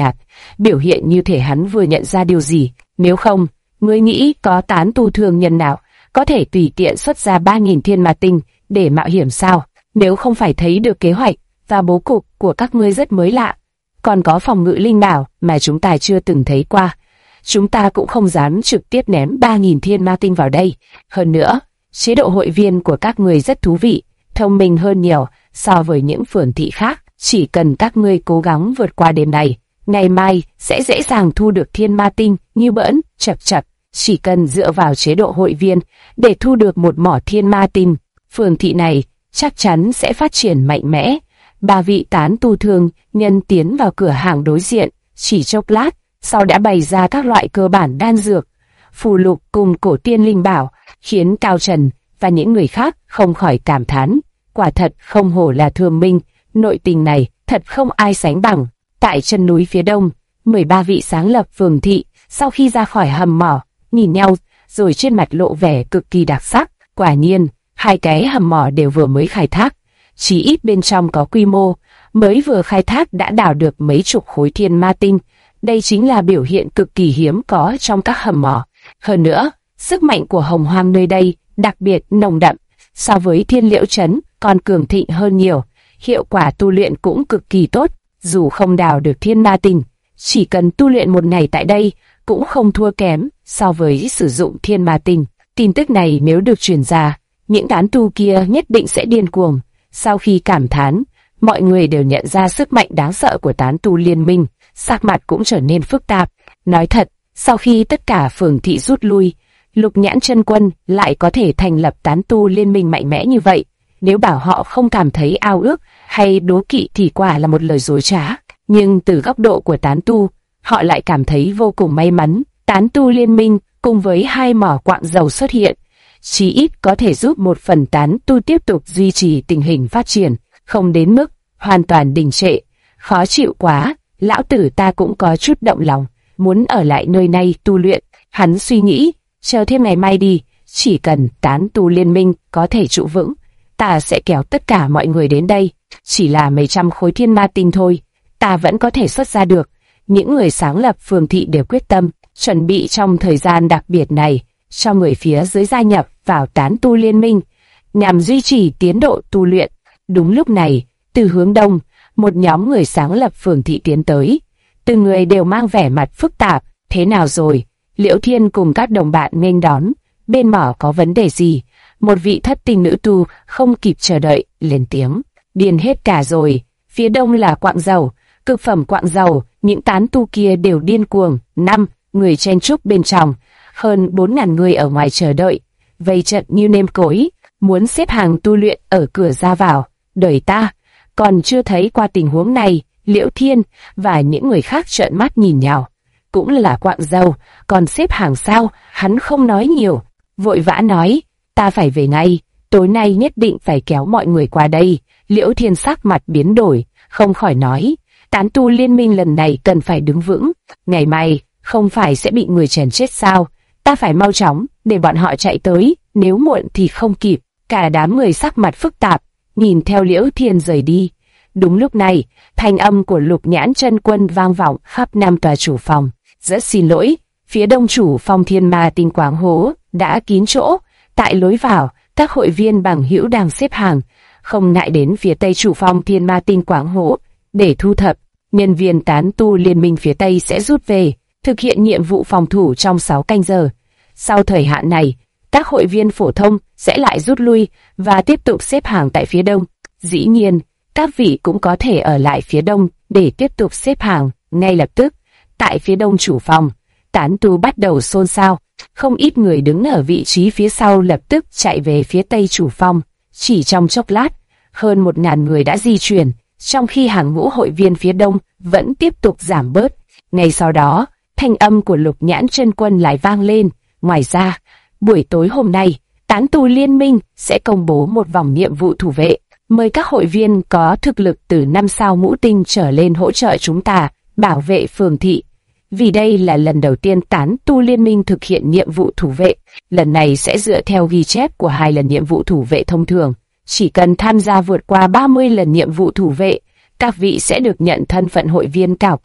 biểu hiện như thể hắn vừa nhận ra điều gì. Nếu không, ngươi nghĩ có tán tu thường nhân nào có thể tùy tiện xuất ra 3.000 thiên ma tinh để mạo hiểm sao? Nếu không phải thấy được kế hoạch và bố cục của các ngươi rất mới lạ, còn có phòng ngự linh bảo mà chúng ta chưa từng thấy qua, chúng ta cũng không dám trực tiếp ném 3.000 thiên ma tinh vào đây. Hơn nữa, chế độ hội viên của các ngươi rất thú vị, thông minh hơn nhiều so với những phường thị khác. Chỉ cần các ngươi cố gắng vượt qua đêm này, ngày mai sẽ dễ dàng thu được thiên ma tinh như bỡn. Chật, chỉ cần dựa vào chế độ hội viên để thu được một mỏ thiên ma tinh, phường thị này chắc chắn sẽ phát triển mạnh mẽ. 3 vị tán tu thường nhân tiến vào cửa hàng đối diện, chỉ chốc lát sau đã bày ra các loại cơ bản đan dược, phù lục cùng cổ tiên linh bảo, khiến Cao Trần và những người khác không khỏi cảm thán, quả thật không hổ là Thường Minh, nội tình này thật không ai sánh bằng. Tại chân núi phía đông, 13 vị sáng lập phường thị sau khi ra khỏi hầm mỏ nhìn nhau, rồi trên mặt lộ vẻ cực kỳ đặc sắc. Quả nhiên, hai cái hầm mỏ đều vừa mới khai thác, chỉ ít bên trong có quy mô, mới vừa khai thác đã đào được mấy chục khối thiên ma tinh. Đây chính là biểu hiện cực kỳ hiếm có trong các hầm mỏ. Hơn nữa, sức mạnh của hồng hoang nơi đây đặc biệt nồng đậm, so với Thiên Liễu Trấn còn cường thịnh hơn nhiều. Hiệu quả tu luyện cũng cực kỳ tốt, dù không đào được thiên ma tinh, chỉ cần tu luyện một ngày tại đây cũng không thua kém so với sử dụng thiên ma tinh. Tin tức này nếu được truyền ra, những tán tu kia nhất định sẽ điên cuồng. Sau khi cảm thán, mọi người đều nhận ra sức mạnh đáng sợ của tán tu liên minh, sắc mặt cũng trở nên phức tạp. Nói thật, sau khi tất cả phường thị rút lui, Lục Nhãn Chân Quân lại có thể thành lập tán tu liên minh mạnh mẽ như vậy. Nếu bảo họ không cảm thấy ao ước hay đố kỵ thì quả là một lời dối trá. Nhưng từ góc độ của tán tu, họ lại cảm thấy vô cùng may mắn. Tán tu liên minh cùng với 2 mỏ quặng dầu xuất hiện, chí ít có thể giúp một phần tán tu tiếp tục duy trì tình hình phát triển, không đến mức hoàn toàn đình trệ. Khó chịu quá, lão tử ta cũng có chút động lòng, muốn ở lại nơi này tu luyện. Hắn suy nghĩ, chờ thêm ngày mai đi, chỉ cần tán tu liên minh có thể trụ vững, ta sẽ kéo tất cả mọi người đến đây. Chỉ là mấy trăm khối thiên ma tinh thôi, ta vẫn có thể xuất ra được. Những người sáng lập phường thị đều quyết tâm, chuẩn bị trong thời gian đặc biệt này, cho người phía dưới gia nhập vào tán tu liên minh, nhằm duy trì tiến độ tu luyện. Đúng lúc này, từ hướng đông, một nhóm người sáng lập phường thị tiến tới. Từng người đều mang vẻ mặt phức tạp. Thế nào rồi? Liễu Thiên cùng các đồng bạn nghênh đón. Bên mỏ có vấn đề gì? Một vị thất tình nữ tu không kịp chờ đợi, lên tiếng. Điên hết cả rồi. Phía đông là quặng dầu, cực phẩm quặng dầu. Những tán tu kia đều điên cuồng. 5 người chen chúc bên trong, hơn 4.000 người ở ngoài chờ đợi, vây trận như nêm cối, muốn xếp hàng tu luyện ở cửa ra vào. Đời ta còn chưa thấy qua tình huống này. Liễu Thiên và những người khác trợn mắt nhìn nhau. Cũng là quặng dầu, còn xếp hàng sao? Hắn không nói nhiều, vội vã nói, ta phải về ngay, tối nay nhất định phải kéo mọi người qua đây. Liễu Thiên sắc mặt biến đổi, không khỏi nói, tán tu liên minh lần này cần phải đứng vững, ngày mai không phải sẽ bị người chèn chết sao? Ta phải mau chóng để bọn họ chạy tới, nếu muộn thì không kịp. Cả đám người sắc mặt phức tạp nhìn theo Liễu Thiên rời đi. Đúng lúc này, thanh âm của Lục Nhãn Chân Quân vang vọng khắp 5 tòa chủ phòng. Rất xin lỗi, phía đông chủ phòng thiên ma tinh quáng hố đã kín chỗ. Tại lối vào, các hội viên bằng hữu đang xếp hàng, không ngại đến phía tây chủ phòng thiên ma tinh quáng hố để thu thập. Nhân viên tán tu liên minh phía tây sẽ rút về, thực hiện nhiệm vụ phòng thủ trong 6 canh giờ. Sau thời hạn này, các hội viên phổ thông sẽ lại rút lui và tiếp tục xếp hàng tại phía đông. Dĩ nhiên, các vị cũng có thể ở lại phía đông để tiếp tục xếp hàng. Ngay lập tức, tại phía đông chủ phòng, tán tu bắt đầu xôn xao. Không ít người đứng ở vị trí phía sau lập tức chạy về phía tây chủ phòng. Chỉ trong chốc lát, hơn 1.000 người đã di chuyển, trong khi hàng ngũ hội viên phía đông vẫn tiếp tục giảm bớt. Ngay sau đó, thanh âm của Lục Nhãn Chân Quân lại vang lên. Ngoài ra, buổi tối hôm nay, tán tu liên minh sẽ công bố một vòng nhiệm vụ thủ vệ. Mời các hội viên có thực lực từ 5 sao ngũ tinh trở lên hỗ trợ chúng ta bảo vệ phường thị. Vì đây là lần đầu tiên tán tu liên minh thực hiện nhiệm vụ thủ vệ, lần này sẽ dựa theo ghi chép của 2 lần nhiệm vụ thủ vệ thông thường. Chỉ cần tham gia vượt qua 30 lần nhiệm vụ thủ vệ, các vị sẽ được nhận thân phận hội viên cao cấp.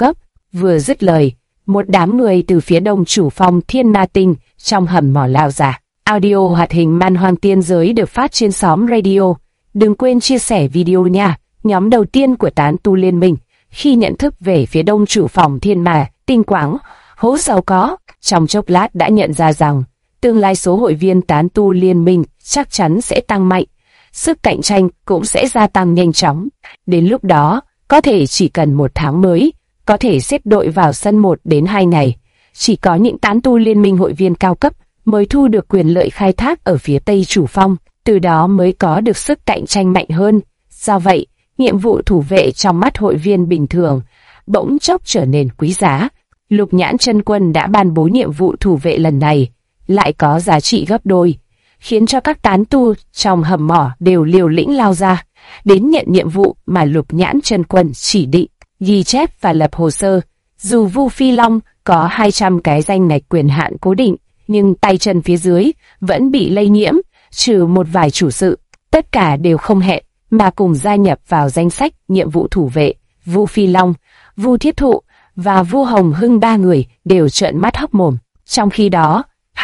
Vừa dứt lời, một đám người từ phía đông chủ phong Thiên Ma Tinh trong hầm mỏ lao ra. Audio hoạt hình Man Hoang Tiên Giới được phát trên xóm radio. Đừng quên chia sẻ video nha. Nhóm đầu tiên của tán tu liên minh khi nhận thức về phía đông chủ phòng Thiên Ma Tinh Quáng hố giàu có, trong chốc lát đã nhận ra rằng tương lai số hội viên tán tu liên minh chắc chắn sẽ tăng mạnh, sức cạnh tranh cũng sẽ gia tăng nhanh chóng. Đến lúc đó, có thể chỉ cần 1 tháng mới, có thể xếp đội vào sân 1 đến 2 ngày. Chỉ có những tán tu liên minh hội viên cao cấp mới thu được quyền lợi khai thác ở phía tây chủ phong, từ đó mới có được sức cạnh tranh mạnh hơn. Do vậy, nhiệm vụ thủ vệ trong mắt hội viên bình thường bỗng chốc trở nên quý giá. Lục Nhãn Chân Quân đã ban bố nhiệm vụ thủ vệ lần này lại có giá trị gấp đôi, khiến cho các tán tu trong hầm mỏ đều liều lĩnh lao ra đến nhận nhiệm vụ mà Lục Nhãn Chân Quân chỉ định, ghi chép và lập hồ sơ. Dù Vu Phi Long có 200 cái danh ngạch quyền hạn cố định, nhưng tay chân phía dưới vẫn bị lây nhiễm, trừ một vài chủ sự, tất cả đều không hẹn mà cùng gia nhập vào danh sách nhiệm vụ thủ vệ. Vu Phi Long, Vu Thiết Thụ và Vu Hồng Hưng 3 người đều trợn mắt hốc mồm. Trong khi đó,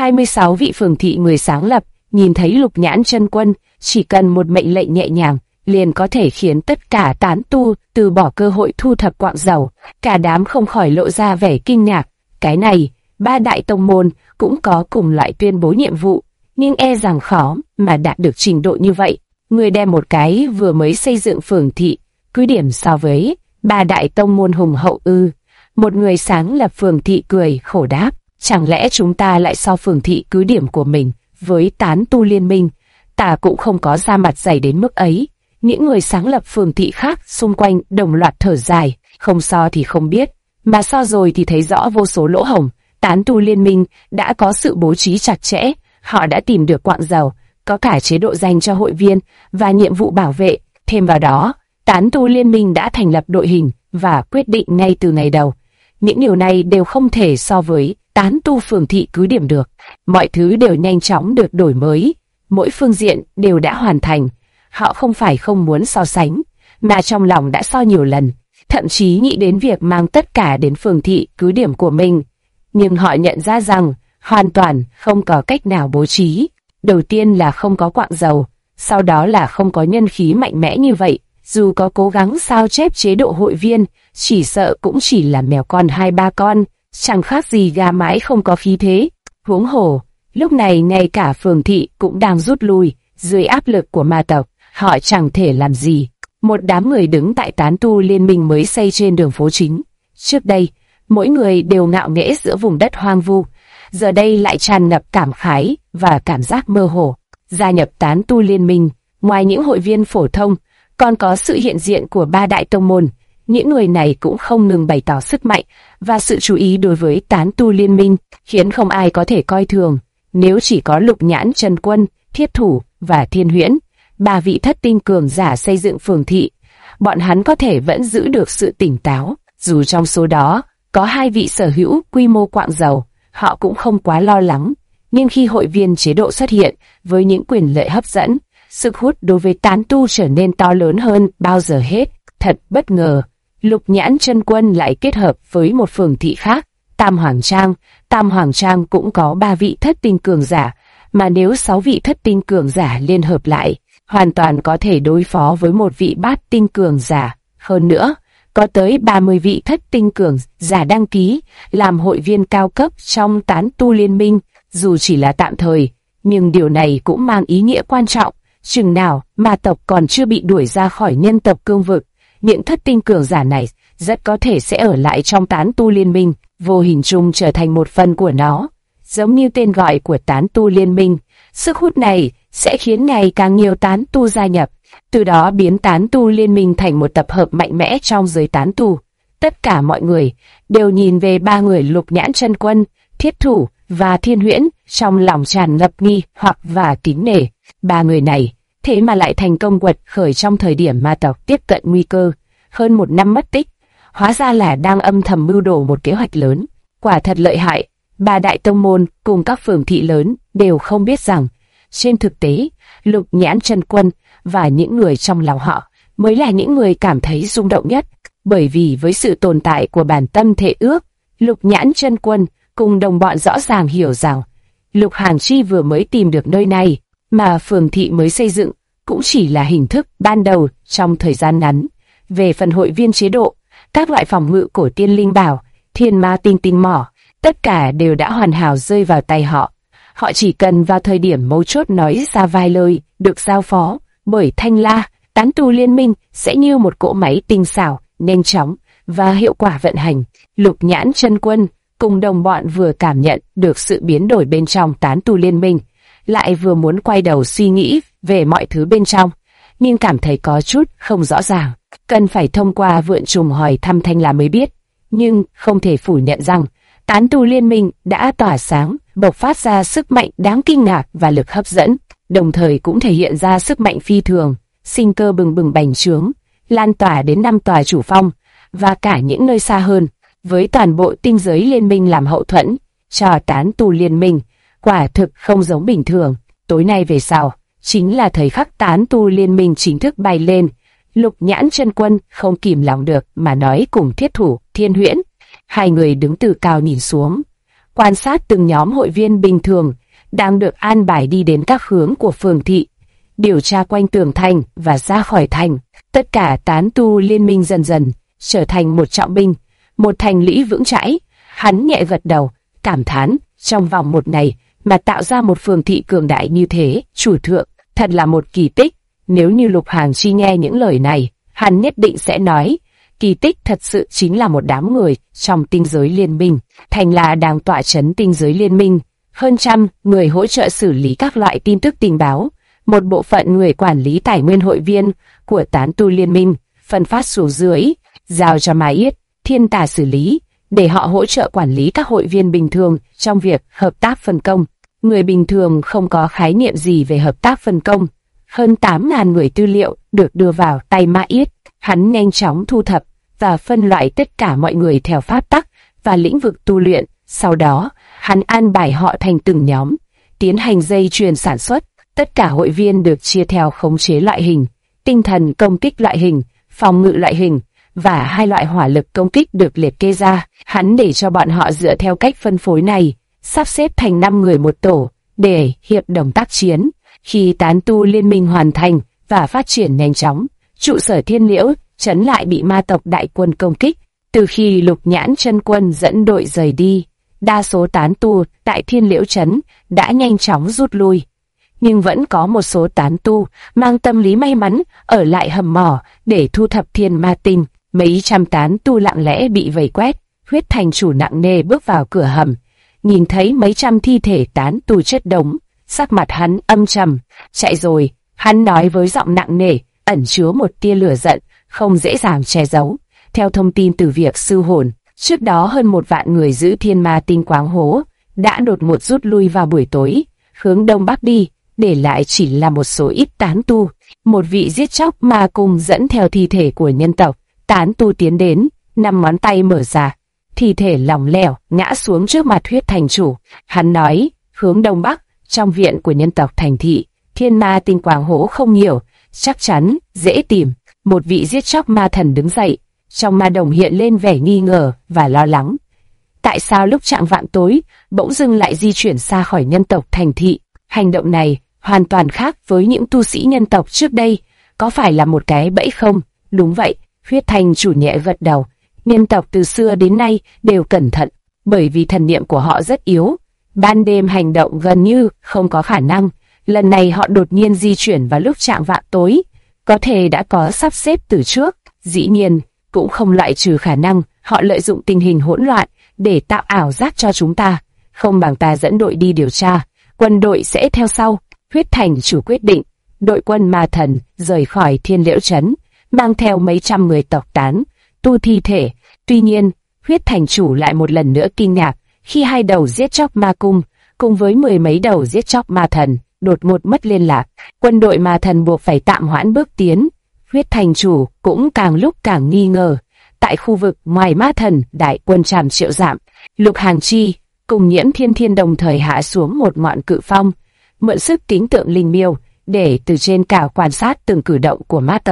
26 vị phường thị người sáng lập nhìn thấy Lục Nhãn Chân Quân chỉ cần một mệnh lệnh nhẹ nhàng liền có thể khiến tất cả tán tu từ bỏ cơ hội thu thập quạng dầu. Cả đám không khỏi lộ ra vẻ kinh ngạc. Cái này, 3 đại tông môn cũng có cùng loại tuyên bố nhiệm vụ, nhưng e rằng khó mà đạt được trình độ như vậy. Người đem một cái vừa mới xây dựng phường thị cứ điểm so với 3 đại tông môn hùng hậu ư? Một người sáng lập phường thị cười khổ đáp, chẳng lẽ chúng ta lại so phường thị cứ điểm của mình với tán tu liên minh? Ta cũng không có ra mặt dày đến mức ấy. Những người sáng lập phường thị khác xung quanh đồng loạt thở dài, không so thì không biết, mà so rồi thì thấy rõ vô số lỗ hổng. Tán tu liên minh đã có sự bố trí chặt chẽ, họ đã tìm được quạng dầu, có cả chế độ dành cho hội viên và nhiệm vụ bảo vệ. Thêm vào đó, tán tu liên minh đã thành lập đội hình và quyết định ngay từ ngày đầu. Những điều này đều không thể so với tán tu phường thị cứ điểm được. Mọi thứ đều nhanh chóng được đổi mới, mỗi phương diện đều đã hoàn thành. Họ không phải không muốn so sánh, mà trong lòng đã so nhiều lần, thậm chí nghĩ đến việc mang tất cả đến phường thị cứ điểm của mình. Nhưng họ nhận ra rằng hoàn toàn không có cách nào bố trí. Đầu tiên là không có quạng dầu, sau đó là không có nhân khí mạnh mẽ như vậy. Dù có cố gắng sao chép chế độ hội viên, chỉ sợ cũng chỉ là mèo con 2-3 con, chẳng khác gì gà mái không có khí thế. Huống hồ, lúc này ngay cả phường thị cũng đang rút lui, dưới áp lực của ma tộc, họ chẳng thể làm gì. Một đám người đứng tại tán tu liên minh mới xây trên đường phố chính. Trước đây, mỗi người đều ngạo nghễ giữa vùng đất hoang vu, giờ đây lại tràn ngập cảm khái và cảm giác mơ hồ. Gia nhập tán tu liên minh, ngoài những hội viên phổ thông, còn có sự hiện diện của 3 đại tông môn. Những người này cũng không ngừng bày tỏ sức mạnh và sự chú ý đối với tán tu liên minh, khiến không ai có thể coi thường. Nếu chỉ có Lục Nhãn Chân Quân, Thiết Thủ và Thiên Huyễn, 3 vị thất tinh cường giả xây dựng phường thị, bọn hắn có thể vẫn giữ được sự tỉnh táo. Dù trong số đó có 2 vị sở hữu quy mô quạng dầu, họ cũng không quá lo lắng. Nhưng khi hội viên chế độ xuất hiện với những quyền lợi hấp dẫn, sức hút đối với tán tu trở nên to lớn hơn bao giờ hết. Thật bất ngờ, Lục Nhãn Chân Quân lại kết hợp với một phường thị khác, Tam Hoàng Trang. Tam Hoàng Trang cũng có 3 vị thất tinh cường giả, mà nếu 6 vị thất tinh cường giả liên hợp lại, hoàn toàn có thể đối phó với một vị bát tinh cường giả. Hơn nữa, có tới 30 vị thất tinh cường giả đăng ký làm hội viên cao cấp trong tán tu liên minh. Dù chỉ là tạm thời, nhưng điều này cũng mang ý nghĩa quan trọng. Chừng nào ma tộc còn chưa bị đuổi ra khỏi nhân tộc cương vực, những thất tinh cường giả này rất có thể sẽ ở lại trong tán tu liên minh, vô hình chung trở thành một phần của nó. Giống như tên gọi của tán tu liên minh, sức hút này sẽ khiến ngày càng nhiều tán tu gia nhập, từ đó biến tán tu liên minh thành một tập hợp mạnh mẽ trong giới tán tu. Tất cả mọi người đều nhìn về 3 người Lục Nhãn Chân Quân, Thiết Thủ và Thiên Huyễn trong lòng tràn ngập nghi hoặc và kính nể. 3 người này thế mà lại thành công quật khởi trong thời điểm ma tộc tiếp cận nguy cơ, hơn 1 năm mất tích, hóa ra là đang âm thầm mưu đồ một kế hoạch lớn. Quả thật lợi hại. 3 đại tông môn cùng các phường thị lớn đều không biết rằng, trên thực tế, Lục Nhãn Chân Quân và những người trong lòng họ mới là những người cảm thấy rung động nhất. bởi vì với sự tồn tại của bản tâm thể ước, Lục Nhãn Chân Quân cùng đồng bọn rõ ràng hiểu rằng Lục Hàng Chi vừa mới tìm được nơi này, mà phường thị mới xây dựng cũng chỉ là hình thức ban đầu trong thời gian ngắn. Về phần hội viên chế độ, các loại phòng ngự của Tiên Linh Bảo, Thiên Ma Tinh Tinh Mỏ, tất cả đều đã hoàn hảo rơi vào tay họ. Họ chỉ cần vào thời điểm mấu chốt nói ra vài lời được giao phó bởi Thanh La, tán tu liên minh sẽ như một cỗ máy tinh xảo, nhanh chóng và hiệu quả vận hành. Lục Nhãn Chân Quân cùng đồng bọn vừa cảm nhận được sự biến đổi bên trong tán tu liên minh, lại vừa muốn quay đầu suy nghĩ về mọi thứ bên trong, nhưng cảm thấy có chút không rõ ràng, cần phải thông qua vượn trùng hỏi thăm Thanh La mới biết. Nhưng không thể phủ nhận rằng tán tu liên minh đã tỏa sáng, bộc phát ra sức mạnh đáng kinh ngạc và lực hấp dẫn, đồng thời cũng thể hiện ra sức mạnh phi thường, sinh cơ bừng bừng bành trướng, lan tỏa đến 5 tòa chủ phong và cả những nơi xa hơn, với toàn bộ tinh giới liên minh làm hậu thuẫn cho tán tu liên minh, quả thực không giống bình thường. Tối nay về sau, chính là thời khắc tán tu liên minh chính thức bay lên. Lục Nhãn Chân Quân không kìm lòng được mà nói cùng thiết thủ Thiên Huyễn. Hai người đứng từ cao nhìn xuống, quan sát từng nhóm hội viên bình thường đang được an bài đi đến các hướng của phường thị, điều tra quanh tường thành và ra khỏi thành. Tất cả tán tu liên minh dần dần trở thành một trọng binh, một thành lũy vững chãi. Hắn nhẹ gật đầu, cảm thán, trong vòng một ngày mà tạo ra một phường thị cường đại như thế, chủ thượng, thật là một kỳ tích. Nếu như Lục Hàng Chi nghe những lời này, hắn nhất định sẽ nói, kỳ tích thật sự chính là một đám người trong tinh giới liên minh. Thanh La đang tọa trấn tinh giới liên minh, hơn trăm người hỗ trợ xử lý các loại tin tức tình báo, một bộ phận người quản lý tài nguyên hội viên của tán tu liên minh, phân phát xuống dưới, giao cho Mai Yết, Thiên Tà xử lý, để họ hỗ trợ quản lý các hội viên bình thường trong việc hợp tác phân công. Người bình thường không có khái niệm gì về hợp tác phân công. Hơn 8.000 người tư liệu được đưa vào tay Mai Yết, hắn nhanh chóng thu thập và phân loại tất cả mọi người theo pháp tắc và lĩnh vực tu luyện. Sau đó, hắn an bài họ thành từng nhóm, tiến hành dây chuyền sản xuất. Tất cả hội viên được chia theo khống chế loại hình, tinh thần công kích loại hình, phòng ngự loại hình, và 2 loại hỏa lực công kích được liệt kê ra. Hắn để cho bọn họ dựa theo cách phân phối này, sắp xếp thành 5 người một tổ, để hiệp đồng tác chiến. Khi tán tu liên minh hoàn thành và phát triển nhanh chóng, trụ sở Thiên Liễu trấn lại bị ma tộc đại quân công kích. Từ khi Lục Nhãn Chân Quân dẫn đội rời đi, đa số tán tu tại Thiên Liễu trấn đã nhanh chóng rút lui. Nhưng vẫn có một số tán tu mang tâm lý may mắn ở lại hầm mỏ để thu thập thiên ma tinh. Mấy trăm tán tu lặng lẽ bị vây quét. Huyết Thành Chủ nặng nề bước vào cửa hầm, nhìn thấy mấy trăm thi thể tán tu chất đống, sắc mặt hắn âm trầm. Chạy rồi, hắn nói với giọng nặng nề, ẩn chứa một tia lửa giận, không dễ dàng che giấu. Theo thông tin từ việc sư hồn, trước đó hơn 1 vạn người giữ thiên ma tinh quáng hố đã đột ngột rút lui vào buổi tối, hướng đông bắc đi, để lại chỉ là một số ít tán tu. Một vị giết chóc ma cung dẫn theo thi thể của nhân tộc. Tán tu tiến đến, 5 ngón tay mở ra, thi thể lỏng lẻo ngã xuống trước mặt Huyết Thành Chủ. Hắn nói, hướng đông bắc, trong viện của nhân tộc thành thị, thiên ma tinh quáng hố không nhiều, chắc chắn dễ tìm. Một vị giết chóc ma thần đứng dậy, trong ma đồng hiện lên vẻ nghi ngờ và lo lắng. Tại sao lúc chạng vạng tối bỗng dưng lại di chuyển xa khỏi nhân tộc thành thị? Hành động này hoàn toàn khác với những tu sĩ nhân tộc trước đây, có phải là một cái bẫy không? Đúng vậy, Huyết Thành Chủ nhẹ gật đầu. Nhân tộc từ xưa đến nay đều cẩn thận, bởi vì thần niệm của họ rất yếu, ban đêm hành động gần như không có khả năng. Lần này họ đột nhiên di chuyển vào lúc chạng vạng tối, có thể đã có sắp xếp từ trước. Dĩ nhiên, cũng không loại trừ khả năng họ lợi dụng tình hình hỗn loạn để tạo ảo giác cho chúng ta. Không bằng ta dẫn đội đi điều tra, quân đội sẽ theo sau. Huyết Thành Chủ quyết định. Đội quân ma thần rời khỏi Thiên Liễu trấn, mang theo mấy trăm người tộc tán tu thi thể. Tuy nhiên, Huyết Thành Chủ lại một lần nữa kinh ngạc khi 2 đầu giết chóc ma cung cùng với 10 mấy đầu giết chóc ma thần đột ngột mất liên lạc. Quân đội ma thần buộc phải tạm hoãn bước tiến. Huyết Thành Chủ cũng càng lúc càng nghi ngờ. Tại khu vực ngoài ma thần, đại quân trảm triệu giảm, Lục Hàng Chi cùng Nhiễm Thiên Thiên đồng thời hạ xuống một ngọn cự phong, mượn sức kính tượng linh miêu để từ trên cao quan sát từng cử động của ma tộc.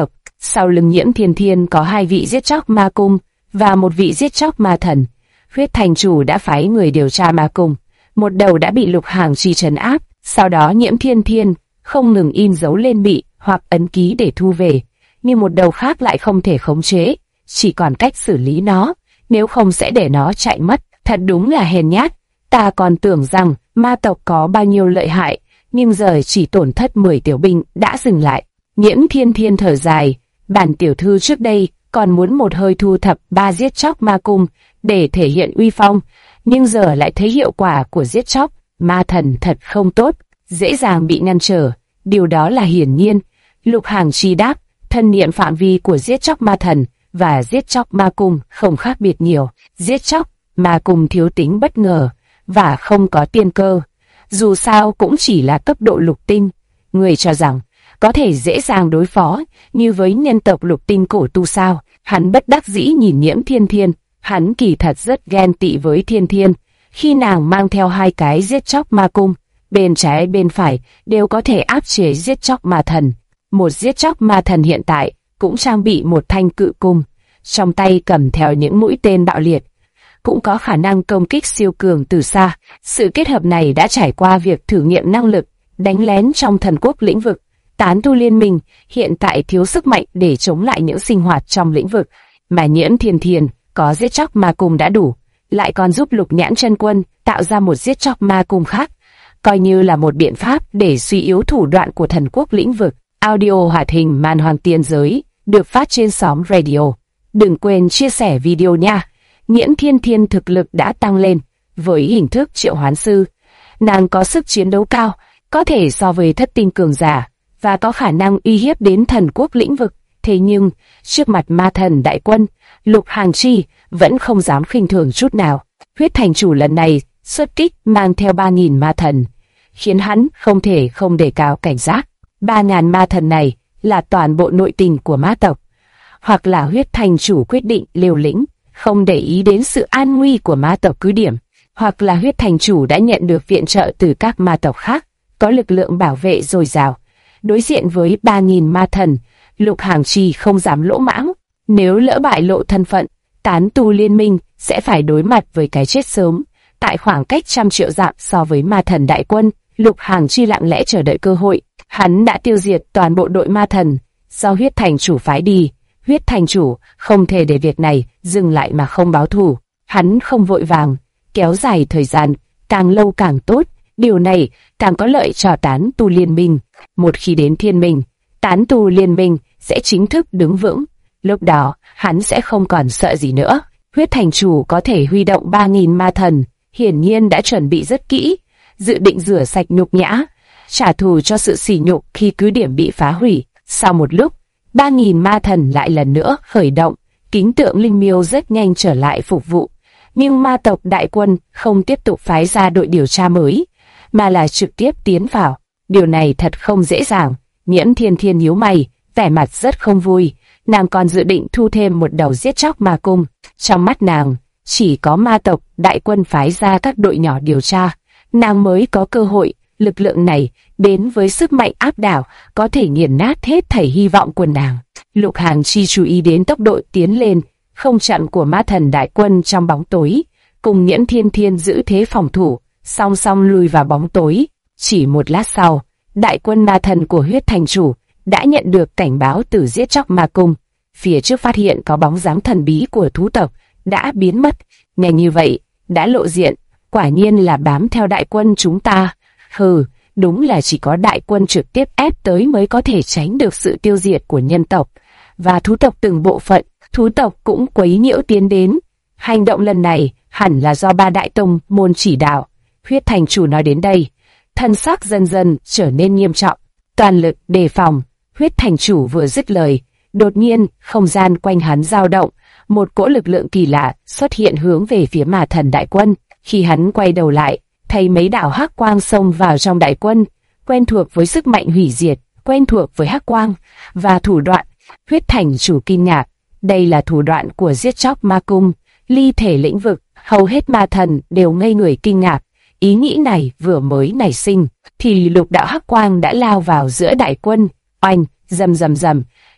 Sau lưng Nhiễm Thiên Thiên có 2 vị giết chóc ma cung và 1 vị giết chóc ma thần. Huyết thành chủ đã phái người điều tra ma cung, một đầu đã bị Lục Hàng Chi trấn áp, sau đó Nhiễm Thiên Thiên không ngừng in dấu lên bị hoặc ấn ký để thu về, nhưng một đầu khác lại không thể khống chế, chỉ còn cách xử lý nó, nếu không sẽ để nó chạy mất. Thật đúng là hèn nhát, ta còn tưởng rằng ma tộc có bao nhiêu lợi hại, nhưng giờ chỉ tổn thất 10 tiểu binh đã dừng lại. Nhiễm Thiên Thiên thở dài, bản tiểu thư trước đây còn muốn một hơi thu thập 3 giết chóc ma cung để thể hiện uy phong, nhưng giờ lại thấy hiệu quả của giết chóc ma thần thật không tốt, dễ dàng bị ngăn trở, điều đó là hiển nhiên. Lục Hàng Chi đáp, thân niệm phạm vi của giết chóc ma thần và giết chóc ma cung không khác biệt nhiều. Giết chóc ma cung thiếu tính bất ngờ và không có tiên cơ, dù sao cũng chỉ là cấp độ lục tinh. Người cho rằng có thể dễ dàng đối phó như với nhân tộc lục tinh cổ tu sao? Hắn bất đắc dĩ nhìn Nhiễm Thiên Thiên, hắn kỳ thật rất ghen tị với Thiên Thiên, khi nàng mang theo 2 cái giết chóc ma cung, bên trái bên phải đều có thể áp chế giết chóc ma thần. Một giết chóc ma thần hiện tại cũng trang bị một thanh cự cung, trong tay cầm theo những mũi tên bạo liệt, cũng có khả năng công kích siêu cường từ xa. Sự kết hợp này đã trải qua việc thử nghiệm năng lực đánh lén trong thần quốc lĩnh vực. Tán tu liên minh hiện tại thiếu sức mạnh để chống lại những sinh hoạt trong lĩnh vực, mà Nhiễm Thiên Thiên có giết chóc ma cung đã đủ, lại còn giúp Lục Nhãn chân quân tạo ra một giết chóc ma cung khác, coi như là một biện pháp để suy yếu thủ đoạn của thần quốc lĩnh vực. Audio hoạt hình Man Hoàng Tiên Giới được phát trên xóm radio. Đừng quên chia sẻ video nha. Nhiễm Thiên Thiên thực lực đã tăng lên với hình thức triệu hoán sư. Nàng có sức chiến đấu cao, có thể so với thất tinh cường giả và có khả năng uy hiếp đến thần quốc lĩnh vực. Thế nhưng, trước mặt ma thần đại quân, Lục Hàng Chi vẫn không dám khinh thường chút nào. Huyết thành chủ lần này xuất kích mang theo 3.000 ma thần, khiến hắn không thể không đề cao cảnh giác. 3.000 ma thần này là toàn bộ nội tình của ma tộc, hoặc là huyết thành chủ quyết định liều lĩnh, không để ý đến sự an nguy của ma tộc cứ điểm, hoặc là huyết thành chủ đã nhận được viện trợ từ các ma tộc khác, có lực lượng bảo vệ dồi dào. Đối diện với 3.000 ma thần, Lục Hàng Chi không dám lỗ mãng. Nếu lỡ bại lộ thân phận, tán tu liên minh sẽ phải đối mặt với cái chết sớm. Tại khoảng cách trăm triệu dặm so với ma thần đại quân, Lục Hàng Chi lặng lẽ chờ đợi cơ hội. Hắn đã tiêu diệt toàn bộ đội ma thần do huyết thành chủ phái đi. Huyết thành chủ không thể để việc này dừng lại mà không báo thù. Hắn không vội vàng, kéo dài thời gian, càng lâu càng tốt. Điều này càng có lợi cho tán tu liên minh. Một khi đến thiên minh, tán tu liên minh sẽ chính thức đứng vững. Lúc đó, hắn sẽ không còn sợ gì nữa. Huyết thành chủ có thể huy động 3.000 ma thần, hiển nhiên đã chuẩn bị rất kỹ, dự định rửa sạch nhục nhã, trả thù cho sự sỉ nhục khi cứ điểm bị phá hủy. Sau một lúc, 3.000 ma thần lại lần nữa khởi động, kính tượng linh miêu rất nhanh trở lại phục vụ. Nhưng ma tộc đại quân không tiếp tục phái ra đội điều tra mới, mà là trực tiếp tiến vào. Điều này thật không dễ dàng. Nhiễm Thiên Thiên nhíu mày, vẻ mặt rất không vui. Nàng còn dự định thu thêm một đầu giết chóc ma cung. Trong mắt nàng, chỉ có ma tộc đại quân phái ra các đội nhỏ điều tra, nàng mới có cơ hội. Lực lượng này đến với sức mạnh áp đảo, có thể nghiền nát hết thảy hy vọng của nàng. Lục Hàng Chi chú ý đến tốc độ tiến lên không chậm của ma thần đại quân trong bóng tối, cùng Nhiễm Thiên Thiên giữ thế phòng thủ, song song lùi vào bóng tối. Chỉ một lát sau, đại quân ma thần của huyết thành chủ đã nhận được cảnh báo từ giết chóc ma cung. Phía trước phát hiện có bóng dáng thần bí của thú tộc đã biến mất. Nghe như vậy, đã lộ diện, quả nhiên là bám theo đại quân chúng ta. Hừ, đúng là chỉ có đại quân trực tiếp ép tới mới có thể tránh được sự tiêu diệt của nhân tộc và thú tộc từng bộ phận. Thú tộc cũng quấy nhiễu tiến đến. Hành động lần này hẳn là do 3 đại tông môn chỉ đạo. Huyết thành chủ nói đến đây, thân sắc dần dần trở nên nghiêm trọng. Toàn lực đề phòng. Huyết thành chủ vừa dứt lời, đột nhiên không gian quanh hắn dao động, một cỗ lực lượng kỳ lạ xuất hiện hướng về phía ma thần đại quân. Khi hắn quay đầu lại, thấy mấy đạo hắc quang xông vào trong đại quân, quen thuộc với sức mạnh hủy diệt, quen thuộc với hắc quang và thủ đoạn. Huyết thành chủ kinh ngạc, đây là thủ đoạn của giết chóc ma cung, ly thể lĩnh vực. Hầu hết ma thần đều ngây người kinh ngạc. Ý nghĩ này vừa mới nảy sinh, thì lục đạo hắc quang đã lao vào giữa đại quân. Oanh, rầm rầm rầm,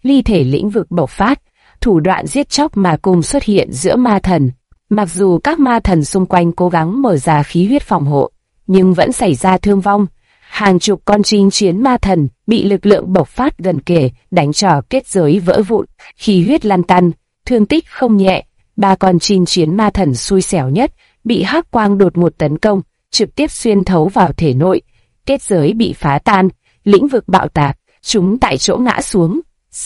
ly thể lĩnh vực bộc phát, thủ đoạn giết chóc ma cung xuất hiện giữa ma thần. Mặc dù các ma thần xung quanh cố gắng mở ra khí huyết phòng hộ, nhưng vẫn xảy ra thương vong. Hàng chục con chinh chiến ma thần bị lực lượng bộc phát gần kề đánh cho kết giới vỡ vụn, khí huyết lan tăn, thương tích không nhẹ. 3 con chinh chiến ma thần xui xẻo nhất bị hắc quang đột ngột tấn công, trực tiếp xuyên thấu vào thể nội, kết giới bị phá tan, lĩnh vực bạo tạc, chúng tại chỗ ngã xuống.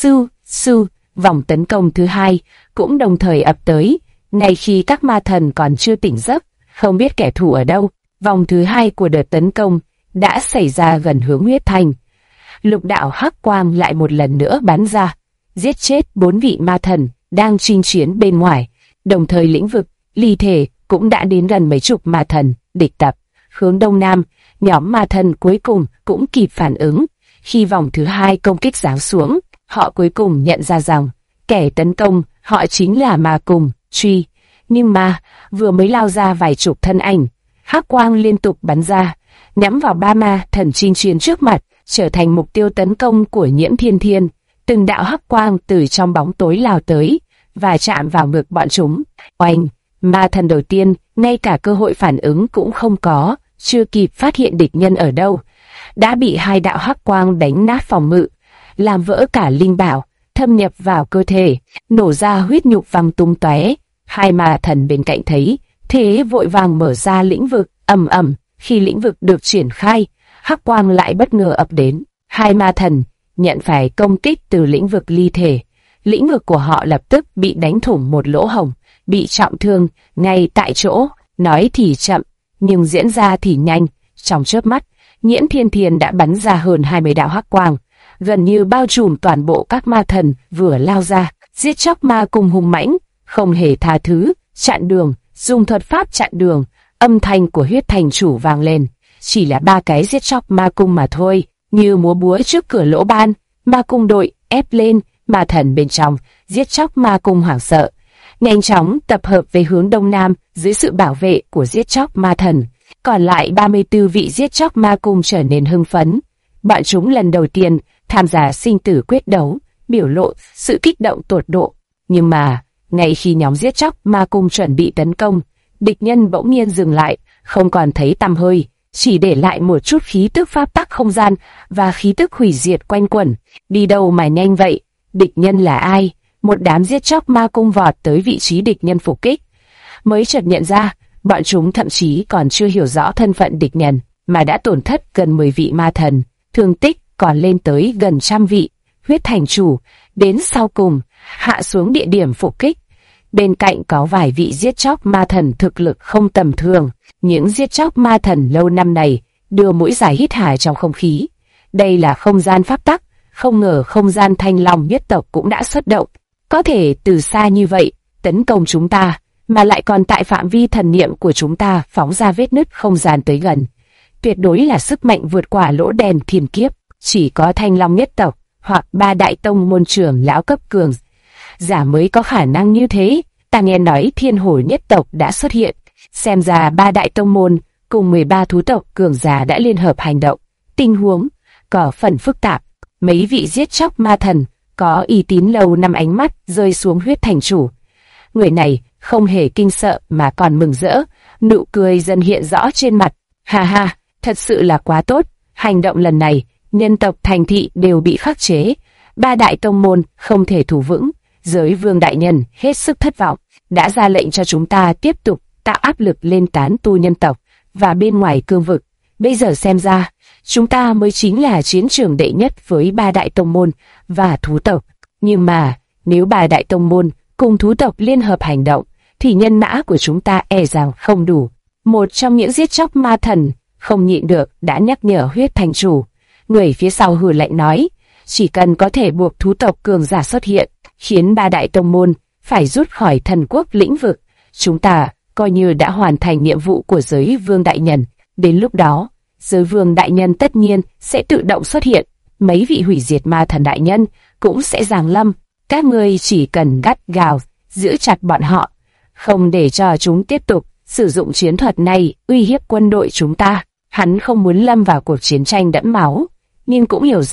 Sư, vòng tấn công thứ 2 cũng đồng thời ập tới, ngay khi các ma thần còn chưa tỉnh giấc, không biết kẻ thù ở đâu. Vòng thứ 2 của đợt tấn công đã xảy ra gần hướng huyết thành. Lục đạo hắc quang lại một lần nữa bắn ra, giết chết 4 vị ma thần đang chinh chiến bên ngoài. Đồng thời lĩnh vực ly thể cũng đã đến gần mấy chục ma thần địch tập. Hướng đông nam, nhóm ma thần cuối cùng cũng kịp phản ứng. Khi vòng thứ 2 công kích giáng xuống, họ cuối cùng nhận ra rằng kẻ tấn công họ chính là ma cung truy. Nhưng mà vừa mới lao ra vài chục thân ảnh, hắc quang liên tục bắn ra, nhắm vào 3 ma thần chinh chiến trước mặt, trở thành mục tiêu tấn công của Nhiễm Thiên Thiên. Từng đạo hắc quang từ trong bóng tối lao tới và chạm vào ngực bọn chúng. Oanh! Ma thần đầu tiên ngay cả cơ hội phản ứng cũng không có, chưa kịp phát hiện địch nhân ở đâu, đã bị 2 đạo hắc quang đánh nát phòng ngự, làm vỡ cả linh bảo, thâm nhập vào cơ thể, nổ ra huyết nhục văng tung tóe. 2 ma thần bên cạnh thấy thế vội vàng mở ra lĩnh vực. Ầm. Khi lĩnh vực được triển khai, hắc quang lại bất ngờ ập đến. 2 ma thần nhận phải công kích từ lĩnh vực ly thể, lĩnh vực của họ lập tức bị đánh thủng một lỗ hổng, bị trọng thương ngay tại chỗ. Nói thì chậm, nhưng diễn ra thì nhanh. Trong chớp mắt, Nhiễm Thiên Thiên đã bắn ra hơn 20 đạo hắc quang, gần như bao trùm toàn bộ các ma thần vừa lao ra, giết chóc ma cung hung mãnh, không hề tha thứ, chặn đường, dùng thuật pháp chặn đường. Âm thanh của huyết thành chủ vang lên, chỉ là 3 cái giết chóc ma cung mà thôi, như múa búa trước cửa lỗ ban. Ma cung đội ép lên, ma thần bên trong giết chóc ma cung hoảng sợ, nhanh chóng tập hợp về hướng đông nam dưới sự bảo vệ của giết chóc ma thần. Còn lại 34 vị giết chóc ma cung trở nên hưng phấn. Bọn chúng lần đầu tiên tham gia sinh tử quyết đấu, biểu lộ sự kích động tột độ. Nhưng mà ngay khi nhóm giết chóc ma cung chuẩn bị tấn công, địch nhân bỗng nhiên dừng lại, không còn thấy tăm hơi, chỉ để lại một chút khí tức pháp tắc không gian và khí tức hủy diệt quanh quẩn. Đi đâu mà nhanh vậy? Địch nhân là ai? Một đám giết chóc ma cung vọt tới vị trí địch nhân phục kích. Mới chợt nhận ra, bọn chúng thậm chí còn chưa hiểu rõ thân phận địch nhân, mà đã tổn thất gần 10 vị ma thần, thương tích còn lên tới gần 100 vị. Huyết thành chủ đến sau cùng, hạ xuống địa điểm phục kích. Bên cạnh có vài vị giết chóc ma thần thực lực không tầm thường. Những giết chóc ma thần lâu năm này đưa mũi dài hít hà trong không khí. Đây là không gian pháp tắc, không ngờ không gian Thanh Long nhất tộc cũng đã xuất động. Có thể từ xa như vậy tấn công chúng ta, mà lại còn tại phạm vi thần niệm của chúng ta phóng ra vết nứt không gian tới gần. Tuyệt đối là sức mạnh vượt qua lỗ đen thiên kiếp. Chỉ có Thanh Long nhất tộc hoặc 3 đại tông môn trưởng lão cấp cường giả mới có khả năng như thế. Ta nghe nói Thiên Hổ nhất tộc đã xuất hiện, xem ra 3 đại tông môn cùng 13 thú tộc cường giả đã liên hợp hành động. Tình huống có phần phức tạp. Mấy vị giết chóc ma thần có uy tín lâu năm ánh mắt rơi xuống huyết thành chủ. Người này không hề kinh sợ mà còn mừng rỡ, nụ cười dần hiện rõ trên mặt. Ha ha, thật sự là quá tốt. Hành động lần này, nhân tộc thành thị đều bị khắc chế, 3 đại tông môn không thể thủ vững. Giới vương đại nhân hết sức thất vọng, đã ra lệnh cho chúng ta tiếp tục tạo áp lực lên tán tu nhân tộc và bên ngoài cương vực. Bây giờ xem ra, chúng ta mới chính là chiến trường đệ nhất với 3 đại tông môn và thú tộc. Nhưng mà, nếu 3 đại tông môn cùng thú tộc liên hợp hành động, thì nhân mã của chúng ta e rằng không đủ. Một trong những giết chóc ma thần không nhịn được đã nhắc nhở huyết thành chủ. Người phía sau hừ lạnh nói, chỉ cần có thể buộc thú tộc cường giả xuất hiện, khiến 3 đại tông môn phải rút khỏi thần quốc lĩnh vực, chúng ta coi như đã hoàn thành nhiệm vụ của giới vương đại nhân. Đến lúc đó, giới vương đại nhân tất nhiên sẽ tự động xuất hiện, mấy vị hủy diệt ma thần đại nhân cũng sẽ giáng lâm. Các ngươi chỉ cần gắt gào giữ chặt bọn họ, không để cho chúng tiếp tục sử dụng chiến thuật này uy hiếp quân đội chúng ta. Hắn không muốn lâm vào cuộc chiến tranh đẫm máu, nhưng cũng hiểu rằng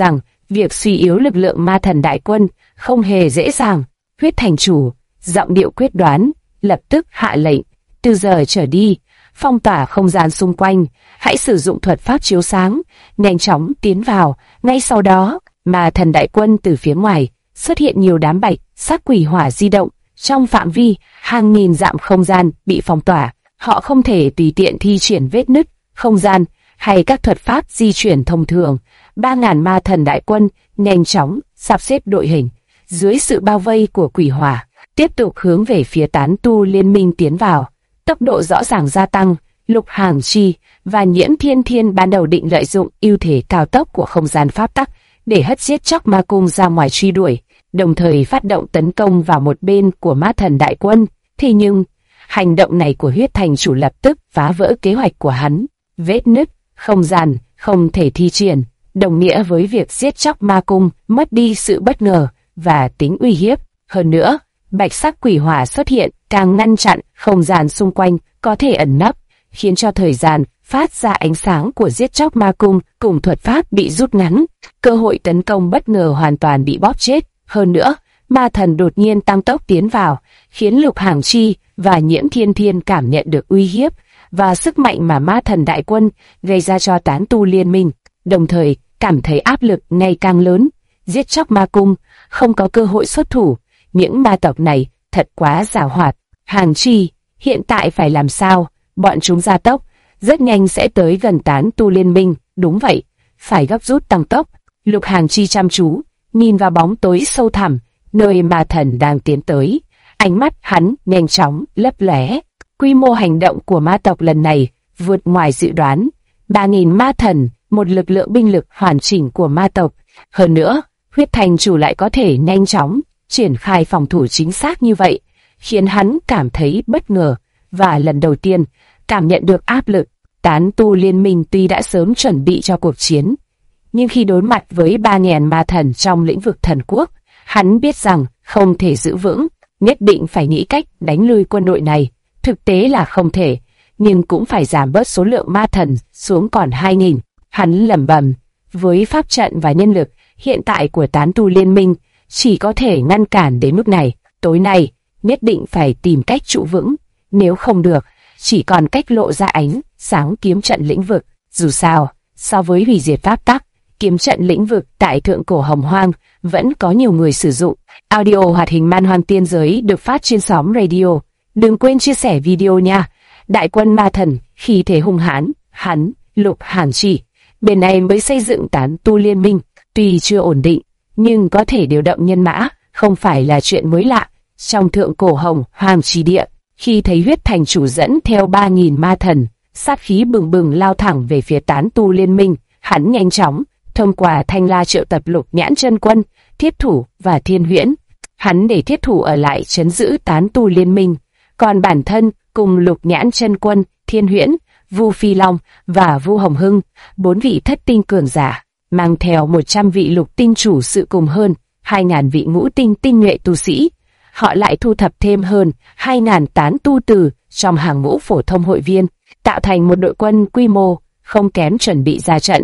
việc suy yếu lực lượng ma thần đại quân không hề dễ dàng. Huyết thành chủ, giọng điệu quyết đoán, lập tức hạ lệnh, từ giờ trở đi, phong tỏa không gian xung quanh, hãy sử dụng thuật pháp chiếu sáng, nhanh chóng tiến vào. Ngay sau đó, ma thần đại quân từ phía ngoài xuất hiện nhiều đám bạch sắc quỷ hỏa di động trong phạm vi hàng nghìn dặm không gian bị phong tỏa. Họ không thể tùy tiện thi triển vết nứt không gian hay các thuật pháp di chuyển thông thường. 3.000 ma thần đại quân nhanh chóng sắp xếp đội hình dưới sự bao vây của quỷ hỏa, tiếp tục hướng về phía tán tu liên minh tiến vào. Tốc độ rõ ràng gia tăng. Lục Hàng Chi và Nhiễm Thiên Thiên ban đầu định lợi dụng ưu thế cao tốc của không gian pháp tắc để hất giết chóc ma cung ra ngoài truy đuổi, đồng thời phát động tấn công vào một bên của ma thần đại quân. Thế nhưng, hành động này của huyết thành chủ lập tức phá vỡ kế hoạch của hắn. Vết nứt không gian không thể thi triển, đồng nghĩa với việc giết chóc ma cung mất đi sự bất ngờ và tính uy hiếp. Hơn nữa, bạch sắc quỷ hỏa xuất hiện càng ngăn chặn không gian xung quanh có thể ẩn nấp, khiến cho thời gian phát ra ánh sáng của giết chóc ma cung cùng thuật pháp bị rút ngắn. Cơ hội tấn công bất ngờ hoàn toàn bị bóp chết. Hơn nữa, ma thần đột nhiên tăng tốc tiến vào, khiến Lục Hàng Chi và Nhiễm Thiên Thiên cảm nhận được uy hiếp và sức mạnh mà ma thần đại quân gây ra cho tán tu liên minh, đồng thời cảm thấy áp lực ngày càng lớn. Giết chóc ma cung không có cơ hội xuất thủ, những ma tộc này thật quá giàu hoạt. Hàng Chi, hiện tại phải làm sao? Bọn chúng gia tốc, rất nhanh sẽ tới gần tán tu liên minh. Đúng vậy, phải gấp rút tăng tốc. Lục Hàng Chi chăm chú nhìn vào bóng tối sâu thẳm nơi ma thần đang tiến tới. Ánh mắt hắn nhanh chóng lấp lóe. Quy mô hành động của ma tộc lần này vượt ngoài dự đoán. 3.000 ma thần, một lực lượng binh lực hoàn chỉnh của ma tộc. Hơn nữa, huyết thành chủ lại có thể nhanh chóng triển khai phòng thủ chính xác như vậy, khiến hắn cảm thấy bất ngờ và lần đầu tiên cảm nhận được áp lực. Tán tu liên minh tuy đã sớm chuẩn bị cho cuộc chiến, nhưng khi đối mặt với 3.000 ma thần trong lĩnh vực thần quốc, hắn biết rằng không thể giữ vững, nhất định phải nghĩ cách đánh lui quân đội này. Thực tế là không thể, nhưng cũng phải giảm bớt số lượng ma thần xuống còn 2.000. Hắn lẩm bẩm, với pháp trận và nhân lực hiện tại của tán tu liên minh, chỉ có thể ngăn cản đến mức này. Tối nay, nhất định phải tìm cách trụ vững, nếu không được, chỉ còn cách lộ ra ánh sáng kiếm trận lĩnh vực. Dù sao, so với hủy diệt pháp tắc, kiếm trận lĩnh vực tại thượng cổ Hồng Hoang vẫn có nhiều người sử dụng. Audio hoạt hình man hoang tiên giới được phát trên xóm radio. Đừng quên chia sẻ video nha. Đại quân ma thần, khi thế hung hãn, hắn, Lục Hàng Chi, bên này mới xây dựng tán tu liên minh, tuy chưa ổn định, nhưng có thể điều động nhân mã, không phải là chuyện mới lạ. Trong thượng cổ Hồng Hoang chi địa, khi thấy huyết thành chủ dẫn theo 3.000 ma thần, sát khí bừng bừng lao thẳng về phía tán tu liên minh, hắn nhanh chóng thông qua Thanh La triệu tập Lục Nhãn chân quân, Thiết Thủ và Thiên Huyễn. Hắn để Thiết Thủ ở lại trấn giữ tán tu liên minh, còn bản thân cùng Lục Nhãn chân quân, Thiên Huyễn, Vu Phi Long và Vu Hồng Hưng, 4 vị thất tinh cường giả, mang theo 100 vị lục tinh chủ sự cùng hơn 2.000 vị ngũ tinh tinh nhuệ tu sĩ. Họ lại thu thập thêm hơn 2.000 tán tu từ trong hàng ngũ phổ thông hội viên, tạo thành một đội quân quy mô không kém chuẩn bị ra trận.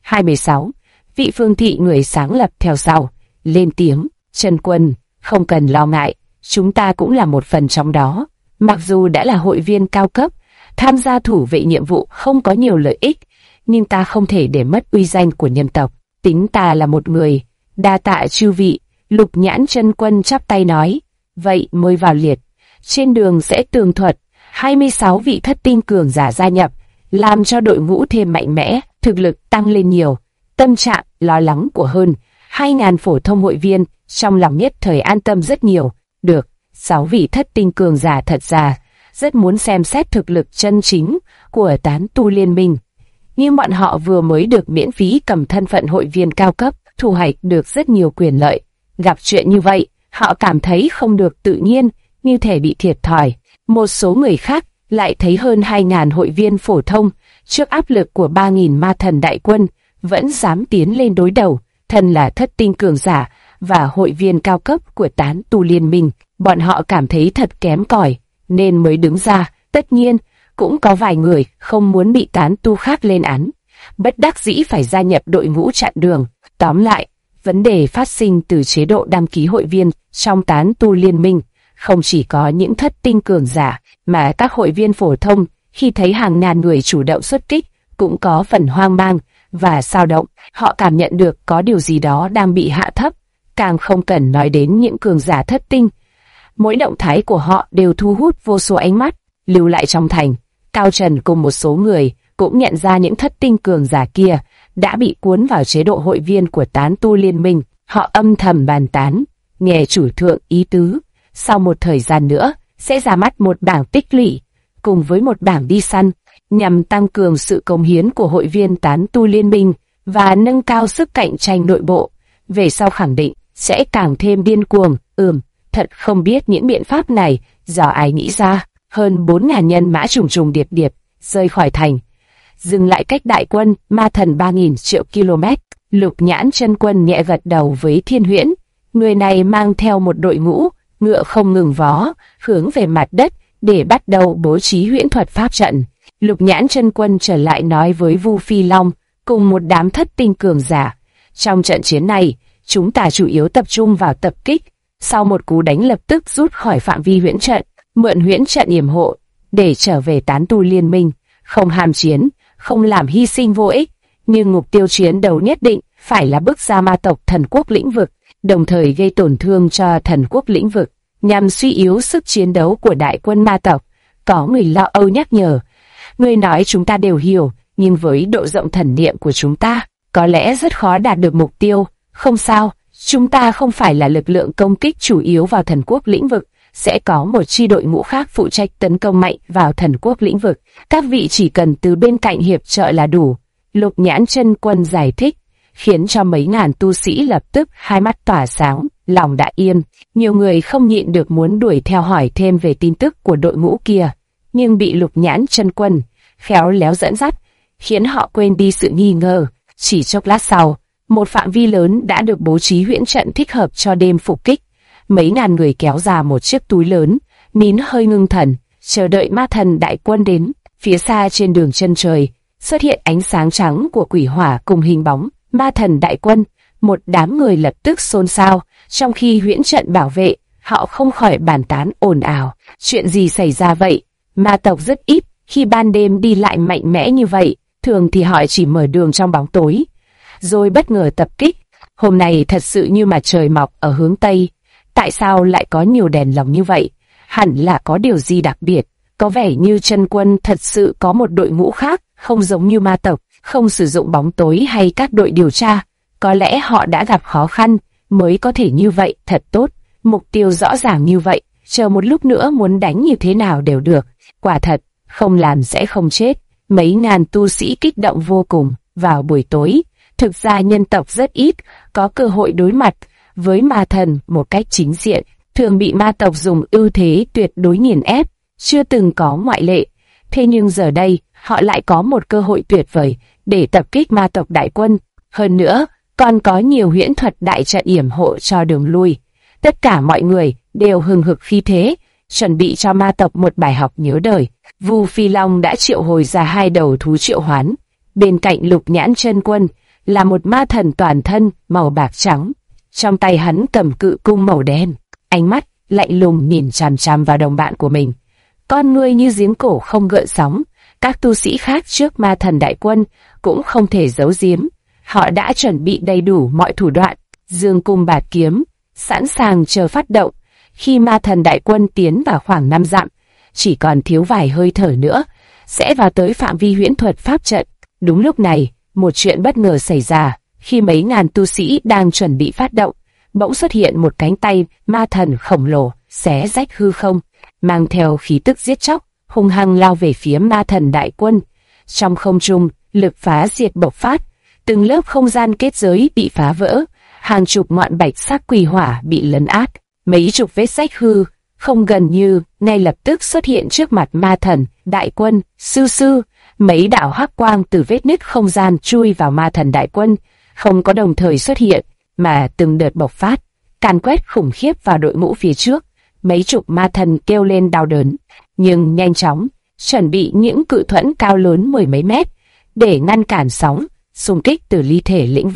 26 vị phương thị người sáng lập theo sau, lên tiếng, Chân quân, không cần lo ngại, chúng ta cũng là một phần trong đó. Mặc dù đã là hội viên cao cấp, tham gia thủ vệ nhiệm vụ không có nhiều lợi ích, nhưng ta không thể để mất uy danh của nhân tộc. Tính ta là một người, đa tạ chư vị. Lục Nhãn chân quân chắp tay nói, vậy mới vào liệt. Trên đường sẽ tường thuật, 26 vị thất tinh cường giả gia nhập, làm cho đội ngũ thêm mạnh mẽ, thực lực tăng lên nhiều. Tâm trạng lo lắng của hơn 2.000 phổ thông hội viên trong lòng nhất thời an tâm rất nhiều. Được, 6 vị thất tinh cường giả thật ra rất muốn xem xét thực lực chân chính của tán tu liên minh. Nhưng bọn họ vừa mới được miễn phí cầm thân phận hội viên cao cấp, thu hoạch được rất nhiều quyền lợi. Gặp chuyện như vậy, họ cảm thấy không được tự nhiên, như thể bị thiệt thòi. Một số người khác lại thấy hơn 2.000 hội viên phổ thông, trước áp lực của 3.000 ma thần đại quân, vẫn dám tiến lên đối đầu. Thân là thất tinh cường giả và hội viên cao cấp của tán tu liên minh, bọn họ cảm thấy thật kém cỏi, nên mới đứng ra. Tất nhiên, cũng có vài người không muốn bị tán tu khác lên án, bất đắc dĩ phải gia nhập đội ngũ chặn đường. Tóm lại, Vấn đề phát sinh từ chế độ đăng ký hội viên trong tán tu liên minh, không chỉ có những thất tinh cường giả, mà các hội viên phổ thông khi thấy hàng ngàn người chủ động xuất kích cũng có phần hoang mang và xao động. Họ cảm nhận được có điều gì đó đang bị hạ thấp, càng không cần nói đến những cường giả thất tinh. Mỗi động thái của họ đều thu hút vô số ánh mắt. Lưu lại trong thành, Cao Trần cùng một số người cũng nhận ra những thất tinh cường giả kia đã bị cuốn vào chế độ hội viên của tán tu liên minh. Họ âm thầm bàn tán, nghe chủ thượng ý tứ, sau một thời gian nữa sẽ ra mắt một bảng tích lũy cùng với một bảng đi săn, nhằm tăng cường sự cống hiến của hội viên tán tu liên minh và nâng cao sức cạnh tranh nội bộ. Về sau khẳng định sẽ càng thêm điên cuồng. Thật không biết những biện pháp này do ai nghĩ ra. Hơn 4.000 nhân mã trùng trùng điệp điệp rời khỏi thành, dừng lại cách đại quân Ma Thần 3.000 triệu km. Lục Nhãn Chân Quân nhẹ gật đầu với Thiên Huyễn. Người này mang theo một đội ngũ ngựa không ngừng vó, hướng về mặt đất để bắt đầu bố trí huyễn thuật pháp trận. Lục Nhãn Chân Quân trở lại nói với Vu Phi Long cùng một đám thất tinh cường giả. Trong trận chiến này, chúng ta chủ yếu tập trung vào tập kích. Sau một cú đánh lập tức rút khỏi phạm vi huyễn trận, mượn huyễn trận yểm hộ để trở về tán tu liên minh. Không ham chiến, không làm hy sinh vô ích, nhưng mục tiêu chiến đấu nhất định phải là bước ra ma tộc Thần Quốc lĩnh vực, đồng thời gây tổn thương cho Thần Quốc lĩnh vực, nhằm suy yếu sức chiến đấu của đại quân ma tộc. Có người lo âu nhắc nhở, người nói chúng ta đều hiểu, nhưng với độ rộng thần niệm của chúng ta, có lẽ rất khó đạt được mục tiêu. Không sao, chúng ta không phải là lực lượng công kích chủ yếu vào Thần Quốc lĩnh vực, sẽ có một chi đội ngũ khác phụ trách tấn công mạnh vào Thần Quốc lĩnh vực. Các vị chỉ cần từ bên cạnh hiệp trợ là đủ. Lục Nhãn Chân Quân giải thích, khiến cho mấy ngàn tu sĩ lập tức hai mắt tỏa sáng, lòng đã yên. Nhiều người không nhịn được muốn đuổi theo hỏi thêm về tin tức của đội ngũ kia, nhưng bị Lục Nhãn Chân Quân khéo léo dẫn dắt, khiến họ quên đi sự nghi ngờ. Chỉ chốc lát sau, một phạm vi lớn đã được bố trí huyễn trận thích hợp cho đêm phục kích. Mấy ngàn người kéo ra một chiếc túi lớn, nín hơi ngưng thần, chờ đợi ma thần đại quân đến. Phía xa trên đường chân trời, xuất hiện ánh sáng trắng của quỷ hỏa cùng hình bóng ma thần đại quân. Một đám người lập tức xôn xao, trong khi huyễn trận bảo vệ, họ không khỏi bàn tán ồn ào. Chuyện gì xảy ra vậy? Ma tộc rất ít khi ban đêm đi lại mạnh mẽ như vậy, thường thì họ chỉ mở đường trong bóng tối, rồi bất ngờ tập kích. Hôm nay thật sự như mặt trời mọc ở hướng Tây. Tại sao lại có nhiều đèn lồng như vậy? Hẳn là có điều gì đặc biệt. Có vẻ như Chân Quân thật sự có một đội ngũ khác, không giống như ma tộc, không sử dụng bóng tối hay các đội điều tra. Có lẽ họ đã gặp khó khăn, mới có thể như vậy. Thật tốt, mục tiêu rõ ràng như vậy, chờ một lúc nữa muốn đánh như thế nào đều được. Quả thật, không làm sẽ không chết. Mấy ngàn tu sĩ kích động vô cùng. Vào buổi tối, thực ra nhân tộc rất ít có cơ hội đối mặt với ma thần một cách chính diện, thường bị ma tộc dùng ưu thế tuyệt đối nghiền ép, chưa từng có ngoại lệ. Thế nhưng giờ đây, họ lại có một cơ hội tuyệt vời để tập kích ma tộc đại quân. Hơn nữa, còn có nhiều huyễn thuật đại trận yểm hộ cho đường lui. Tất cả mọi người đều hừng hực khí thế, chuẩn bị cho ma tộc một bài học nhớ đời. Vu Phi Long đã triệu hồi ra hai đầu thú triệu hoán. Bên cạnh Lục Nhãn Chân Quân là một ma thần toàn thân màu bạc trắng. Trong tay hắn cầm cự cung màu đen, ánh mắt lạnh lùng nhìn chằm chằm vào đồng bạn của mình. Con ngươi như giếng cổ không gợn sóng. Các tu sĩ khác trước ma thần đại quân cũng không thể giấu giếm. Họ đã chuẩn bị đầy đủ mọi thủ đoạn, dương cung bạt kiếm, sẵn sàng chờ phát động. Khi ma thần đại quân tiến vào khoảng 5 dặm, chỉ còn thiếu vài hơi thở nữa, sẽ vào tới phạm vi huyễn thuật pháp trận. Đúng lúc này, một chuyện bất ngờ xảy ra. Khi mấy ngàn tu sĩ đang chuẩn bị phát động, bỗng xuất hiện một cánh tay ma thần khổng lồ, xé rách hư không, mang theo khí tức giết chóc, hung hăng lao về phía ma thần đại quân. Trong không trung, lực phá diệt bộc phát, từng lớp không gian kết giới bị phá vỡ, hàng chục ngọn bạch sắc quỷ hỏa bị lấn át, mấy chục vết rách hư không gần như ngay lập tức xuất hiện trước mặt ma thần đại quân. Sư sư, mấy đạo hắc quang từ vết nứt không gian chui vào ma thần đại quân, không có đồng thời xuất hiện, mà từng đợt bộc phát, càn quét khủng khiếp vào đội ngũ phía trước. Mấy chục ma thần kêu lên đau đớn, nhưng nhanh chóng chuẩn bị những cự thuẫn cao lớn 10 mấy mét để ngăn cản sóng xung kích từ ly thể lĩnh vực.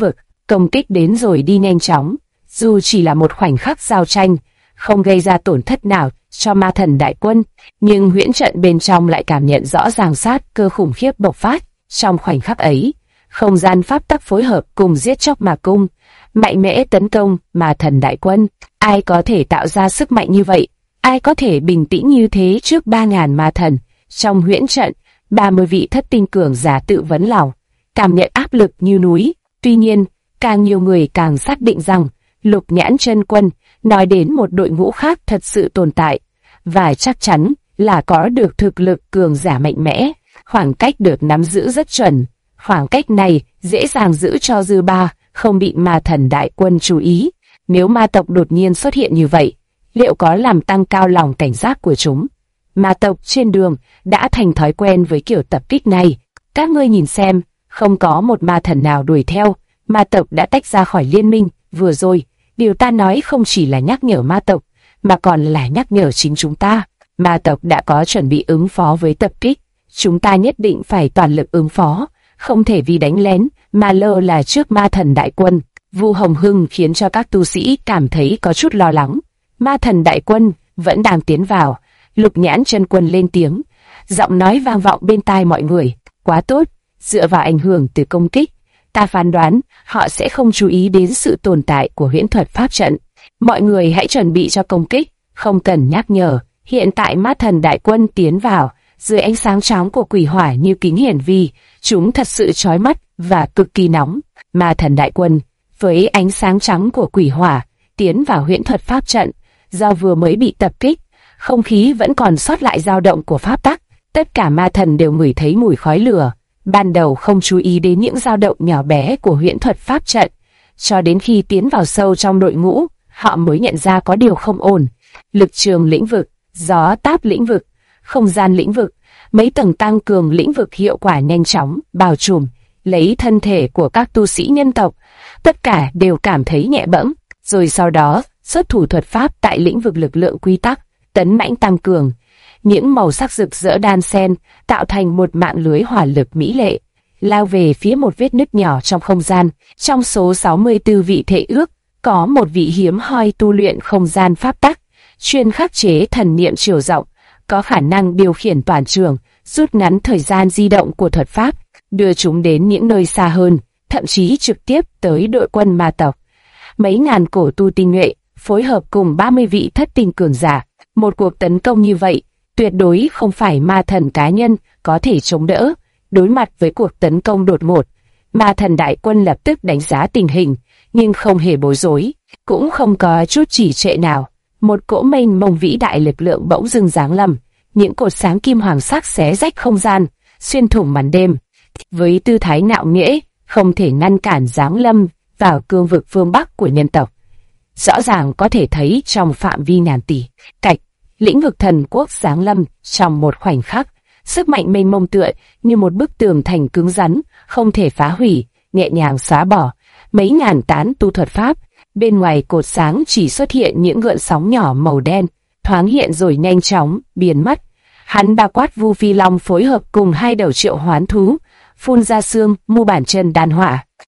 Công kích đến rồi đi nhanh chóng, dù chỉ là một khoảnh khắc giao tranh, không gây ra tổn thất nào cho ma thần đại quân, nhưng huyễn trận bên trong lại cảm nhận rõ ràng sát cơ khủng khiếp bộc phát. Trong khoảnh khắc ấy, không gian pháp tắc phối hợp cùng giết chóc ma cung, mạnh mẽ tấn công ma thần đại quân. Ai có thể tạo ra sức mạnh như vậy? Ai có thể bình tĩnh như thế trước 3.000 ma thần? Trong huyễn trận, 30 vị thất tinh cường giả tự vấn lòng, cảm nhận áp lực như núi. Tuy nhiên, càng nhiều người càng xác định rằng Lục Nhãn Chân Quân nói đến một đội ngũ khác thật sự tồn tại, và chắc chắn là có được thực lực cường giả mạnh mẽ. Khoảng cách được nắm giữ rất chuẩn, khoảng cách này dễ dàng giữ cho dư ba không bị ma thần đại quân chú ý. Nếu ma tộc đột nhiên xuất hiện như vậy, liệu có làm tăng cao lòng cảnh giác của chúng? Ma tộc trên đường đã thành thói quen với kiểu tập kích này. Các ngươi nhìn xem, không có một ma thần nào đuổi theo, ma tộc đã tách ra khỏi liên minh. Vừa rồi, điều ta nói không chỉ là nhắc nhở ma tộc, mà còn là nhắc nhở chính chúng ta. Ma tộc đã có chuẩn bị ứng phó với tập kích, chúng ta nhất định phải toàn lực ứng phó, không thể vì đánh lén mà lơ là trước ma thần đại quân. Vu Hồng Hưng khiến cho các tu sĩ cảm thấy có chút lo lắng. Ma thần đại quân vẫn đang tiến vào. Lục Nhãn Chân Quân lên tiếng, giọng nói vang vọng bên tai mọi người. Quá tốt, dựa vào ảnh hưởng từ công kích, ta phán đoán họ sẽ không chú ý đến sự tồn tại của huyễn thuật pháp trận. Mọi người hãy chuẩn bị cho công kích, không cần nhắc nhở. Hiện tại ma thần đại quân tiến vào, dưới ánh sáng chói của quỷ hỏa như kính hiển vi, chúng thật sự chói mắt và cực kỳ nóng. Ma thần đại quân với ánh sáng trắng của quỷ hỏa tiến vào huyễn thuật pháp trận. Do vừa mới bị tập kích, không khí vẫn còn sót lại dao động của pháp tắc. Tất cả ma thần đều ngửi thấy mùi khói lửa. Ban đầu không chú ý đến những dao động nhỏ bé của huyễn thuật pháp trận, cho đến khi tiến vào sâu trong đội ngũ, họ mới nhận ra có điều không ổn. Lực trường lĩnh vực, gió táp lĩnh vực, không gian lĩnh vực, mấy tầng tăng cường lĩnh vực hiệu quả nhanh chóng bao trùm lấy thân thể của các tu sĩ nhân tộc. Tất cả đều cảm thấy nhẹ bẫng, rồi sau đó xuất thủ thuật pháp tại lĩnh vực lực lượng quy tắc, tấn mãnh tăng cường. Những màu sắc rực rỡ đan xen tạo thành một mạng lưới hỏa lực mỹ lệ, lao về phía một vết nứt nhỏ trong không gian. Trong số 64 vị thể ước, có một vị hiếm hoi tu luyện không gian pháp tắc, chuyên khắc chế thần niệm chiều rộng, có khả năng điều khiển toàn trường, rút ngắn thời gian di động của thuật pháp, đưa chúng đến những nơi xa hơn, thậm chí trực tiếp tới đội quân ma tộc. Mấy ngàn cổ tu tinh nhuệ phối hợp cùng 30 vị thất tinh cường giả, một cuộc tấn công như vậy tuyệt đối không phải ma thần cá nhân có thể chống đỡ. Đối mặt với cuộc tấn công đột ngột, ma thần đại quân lập tức đánh giá tình hình, nhưng không hề bối rối, cũng không có chút chỉ trệ nào. Một cỗ mênh mông vĩ đại lực lượng bỗng dưng giáng lâm, những cột sáng kim hoàng sắc xé rách không gian, xuyên thủng màn đêm. Với tư thái ngạo nghễ, không thể ngăn cản giáng lâm vào cương vực phương Bắc của nhân tộc. Rõ ràng có thể thấy trong phạm vi ngàn tỷ cạch, lĩnh vực thần quốc giáng lâm trong một khoảnh khắc, sức mạnh mênh mông tựa như một bức tường thành cứng rắn, không thể phá hủy, nhẹ nhàng xóa bỏ mấy ngàn tán tu thuật pháp. Bên ngoài cột sáng chỉ xuất hiện những gợn sóng nhỏ màu đen, thoáng hiện rồi nhanh chóng biến mất. Hắn ba quát Vu Phi Long phối hợp cùng hai đầu triệu hoán thú, phun ra xương mu bản chân đan hỏa.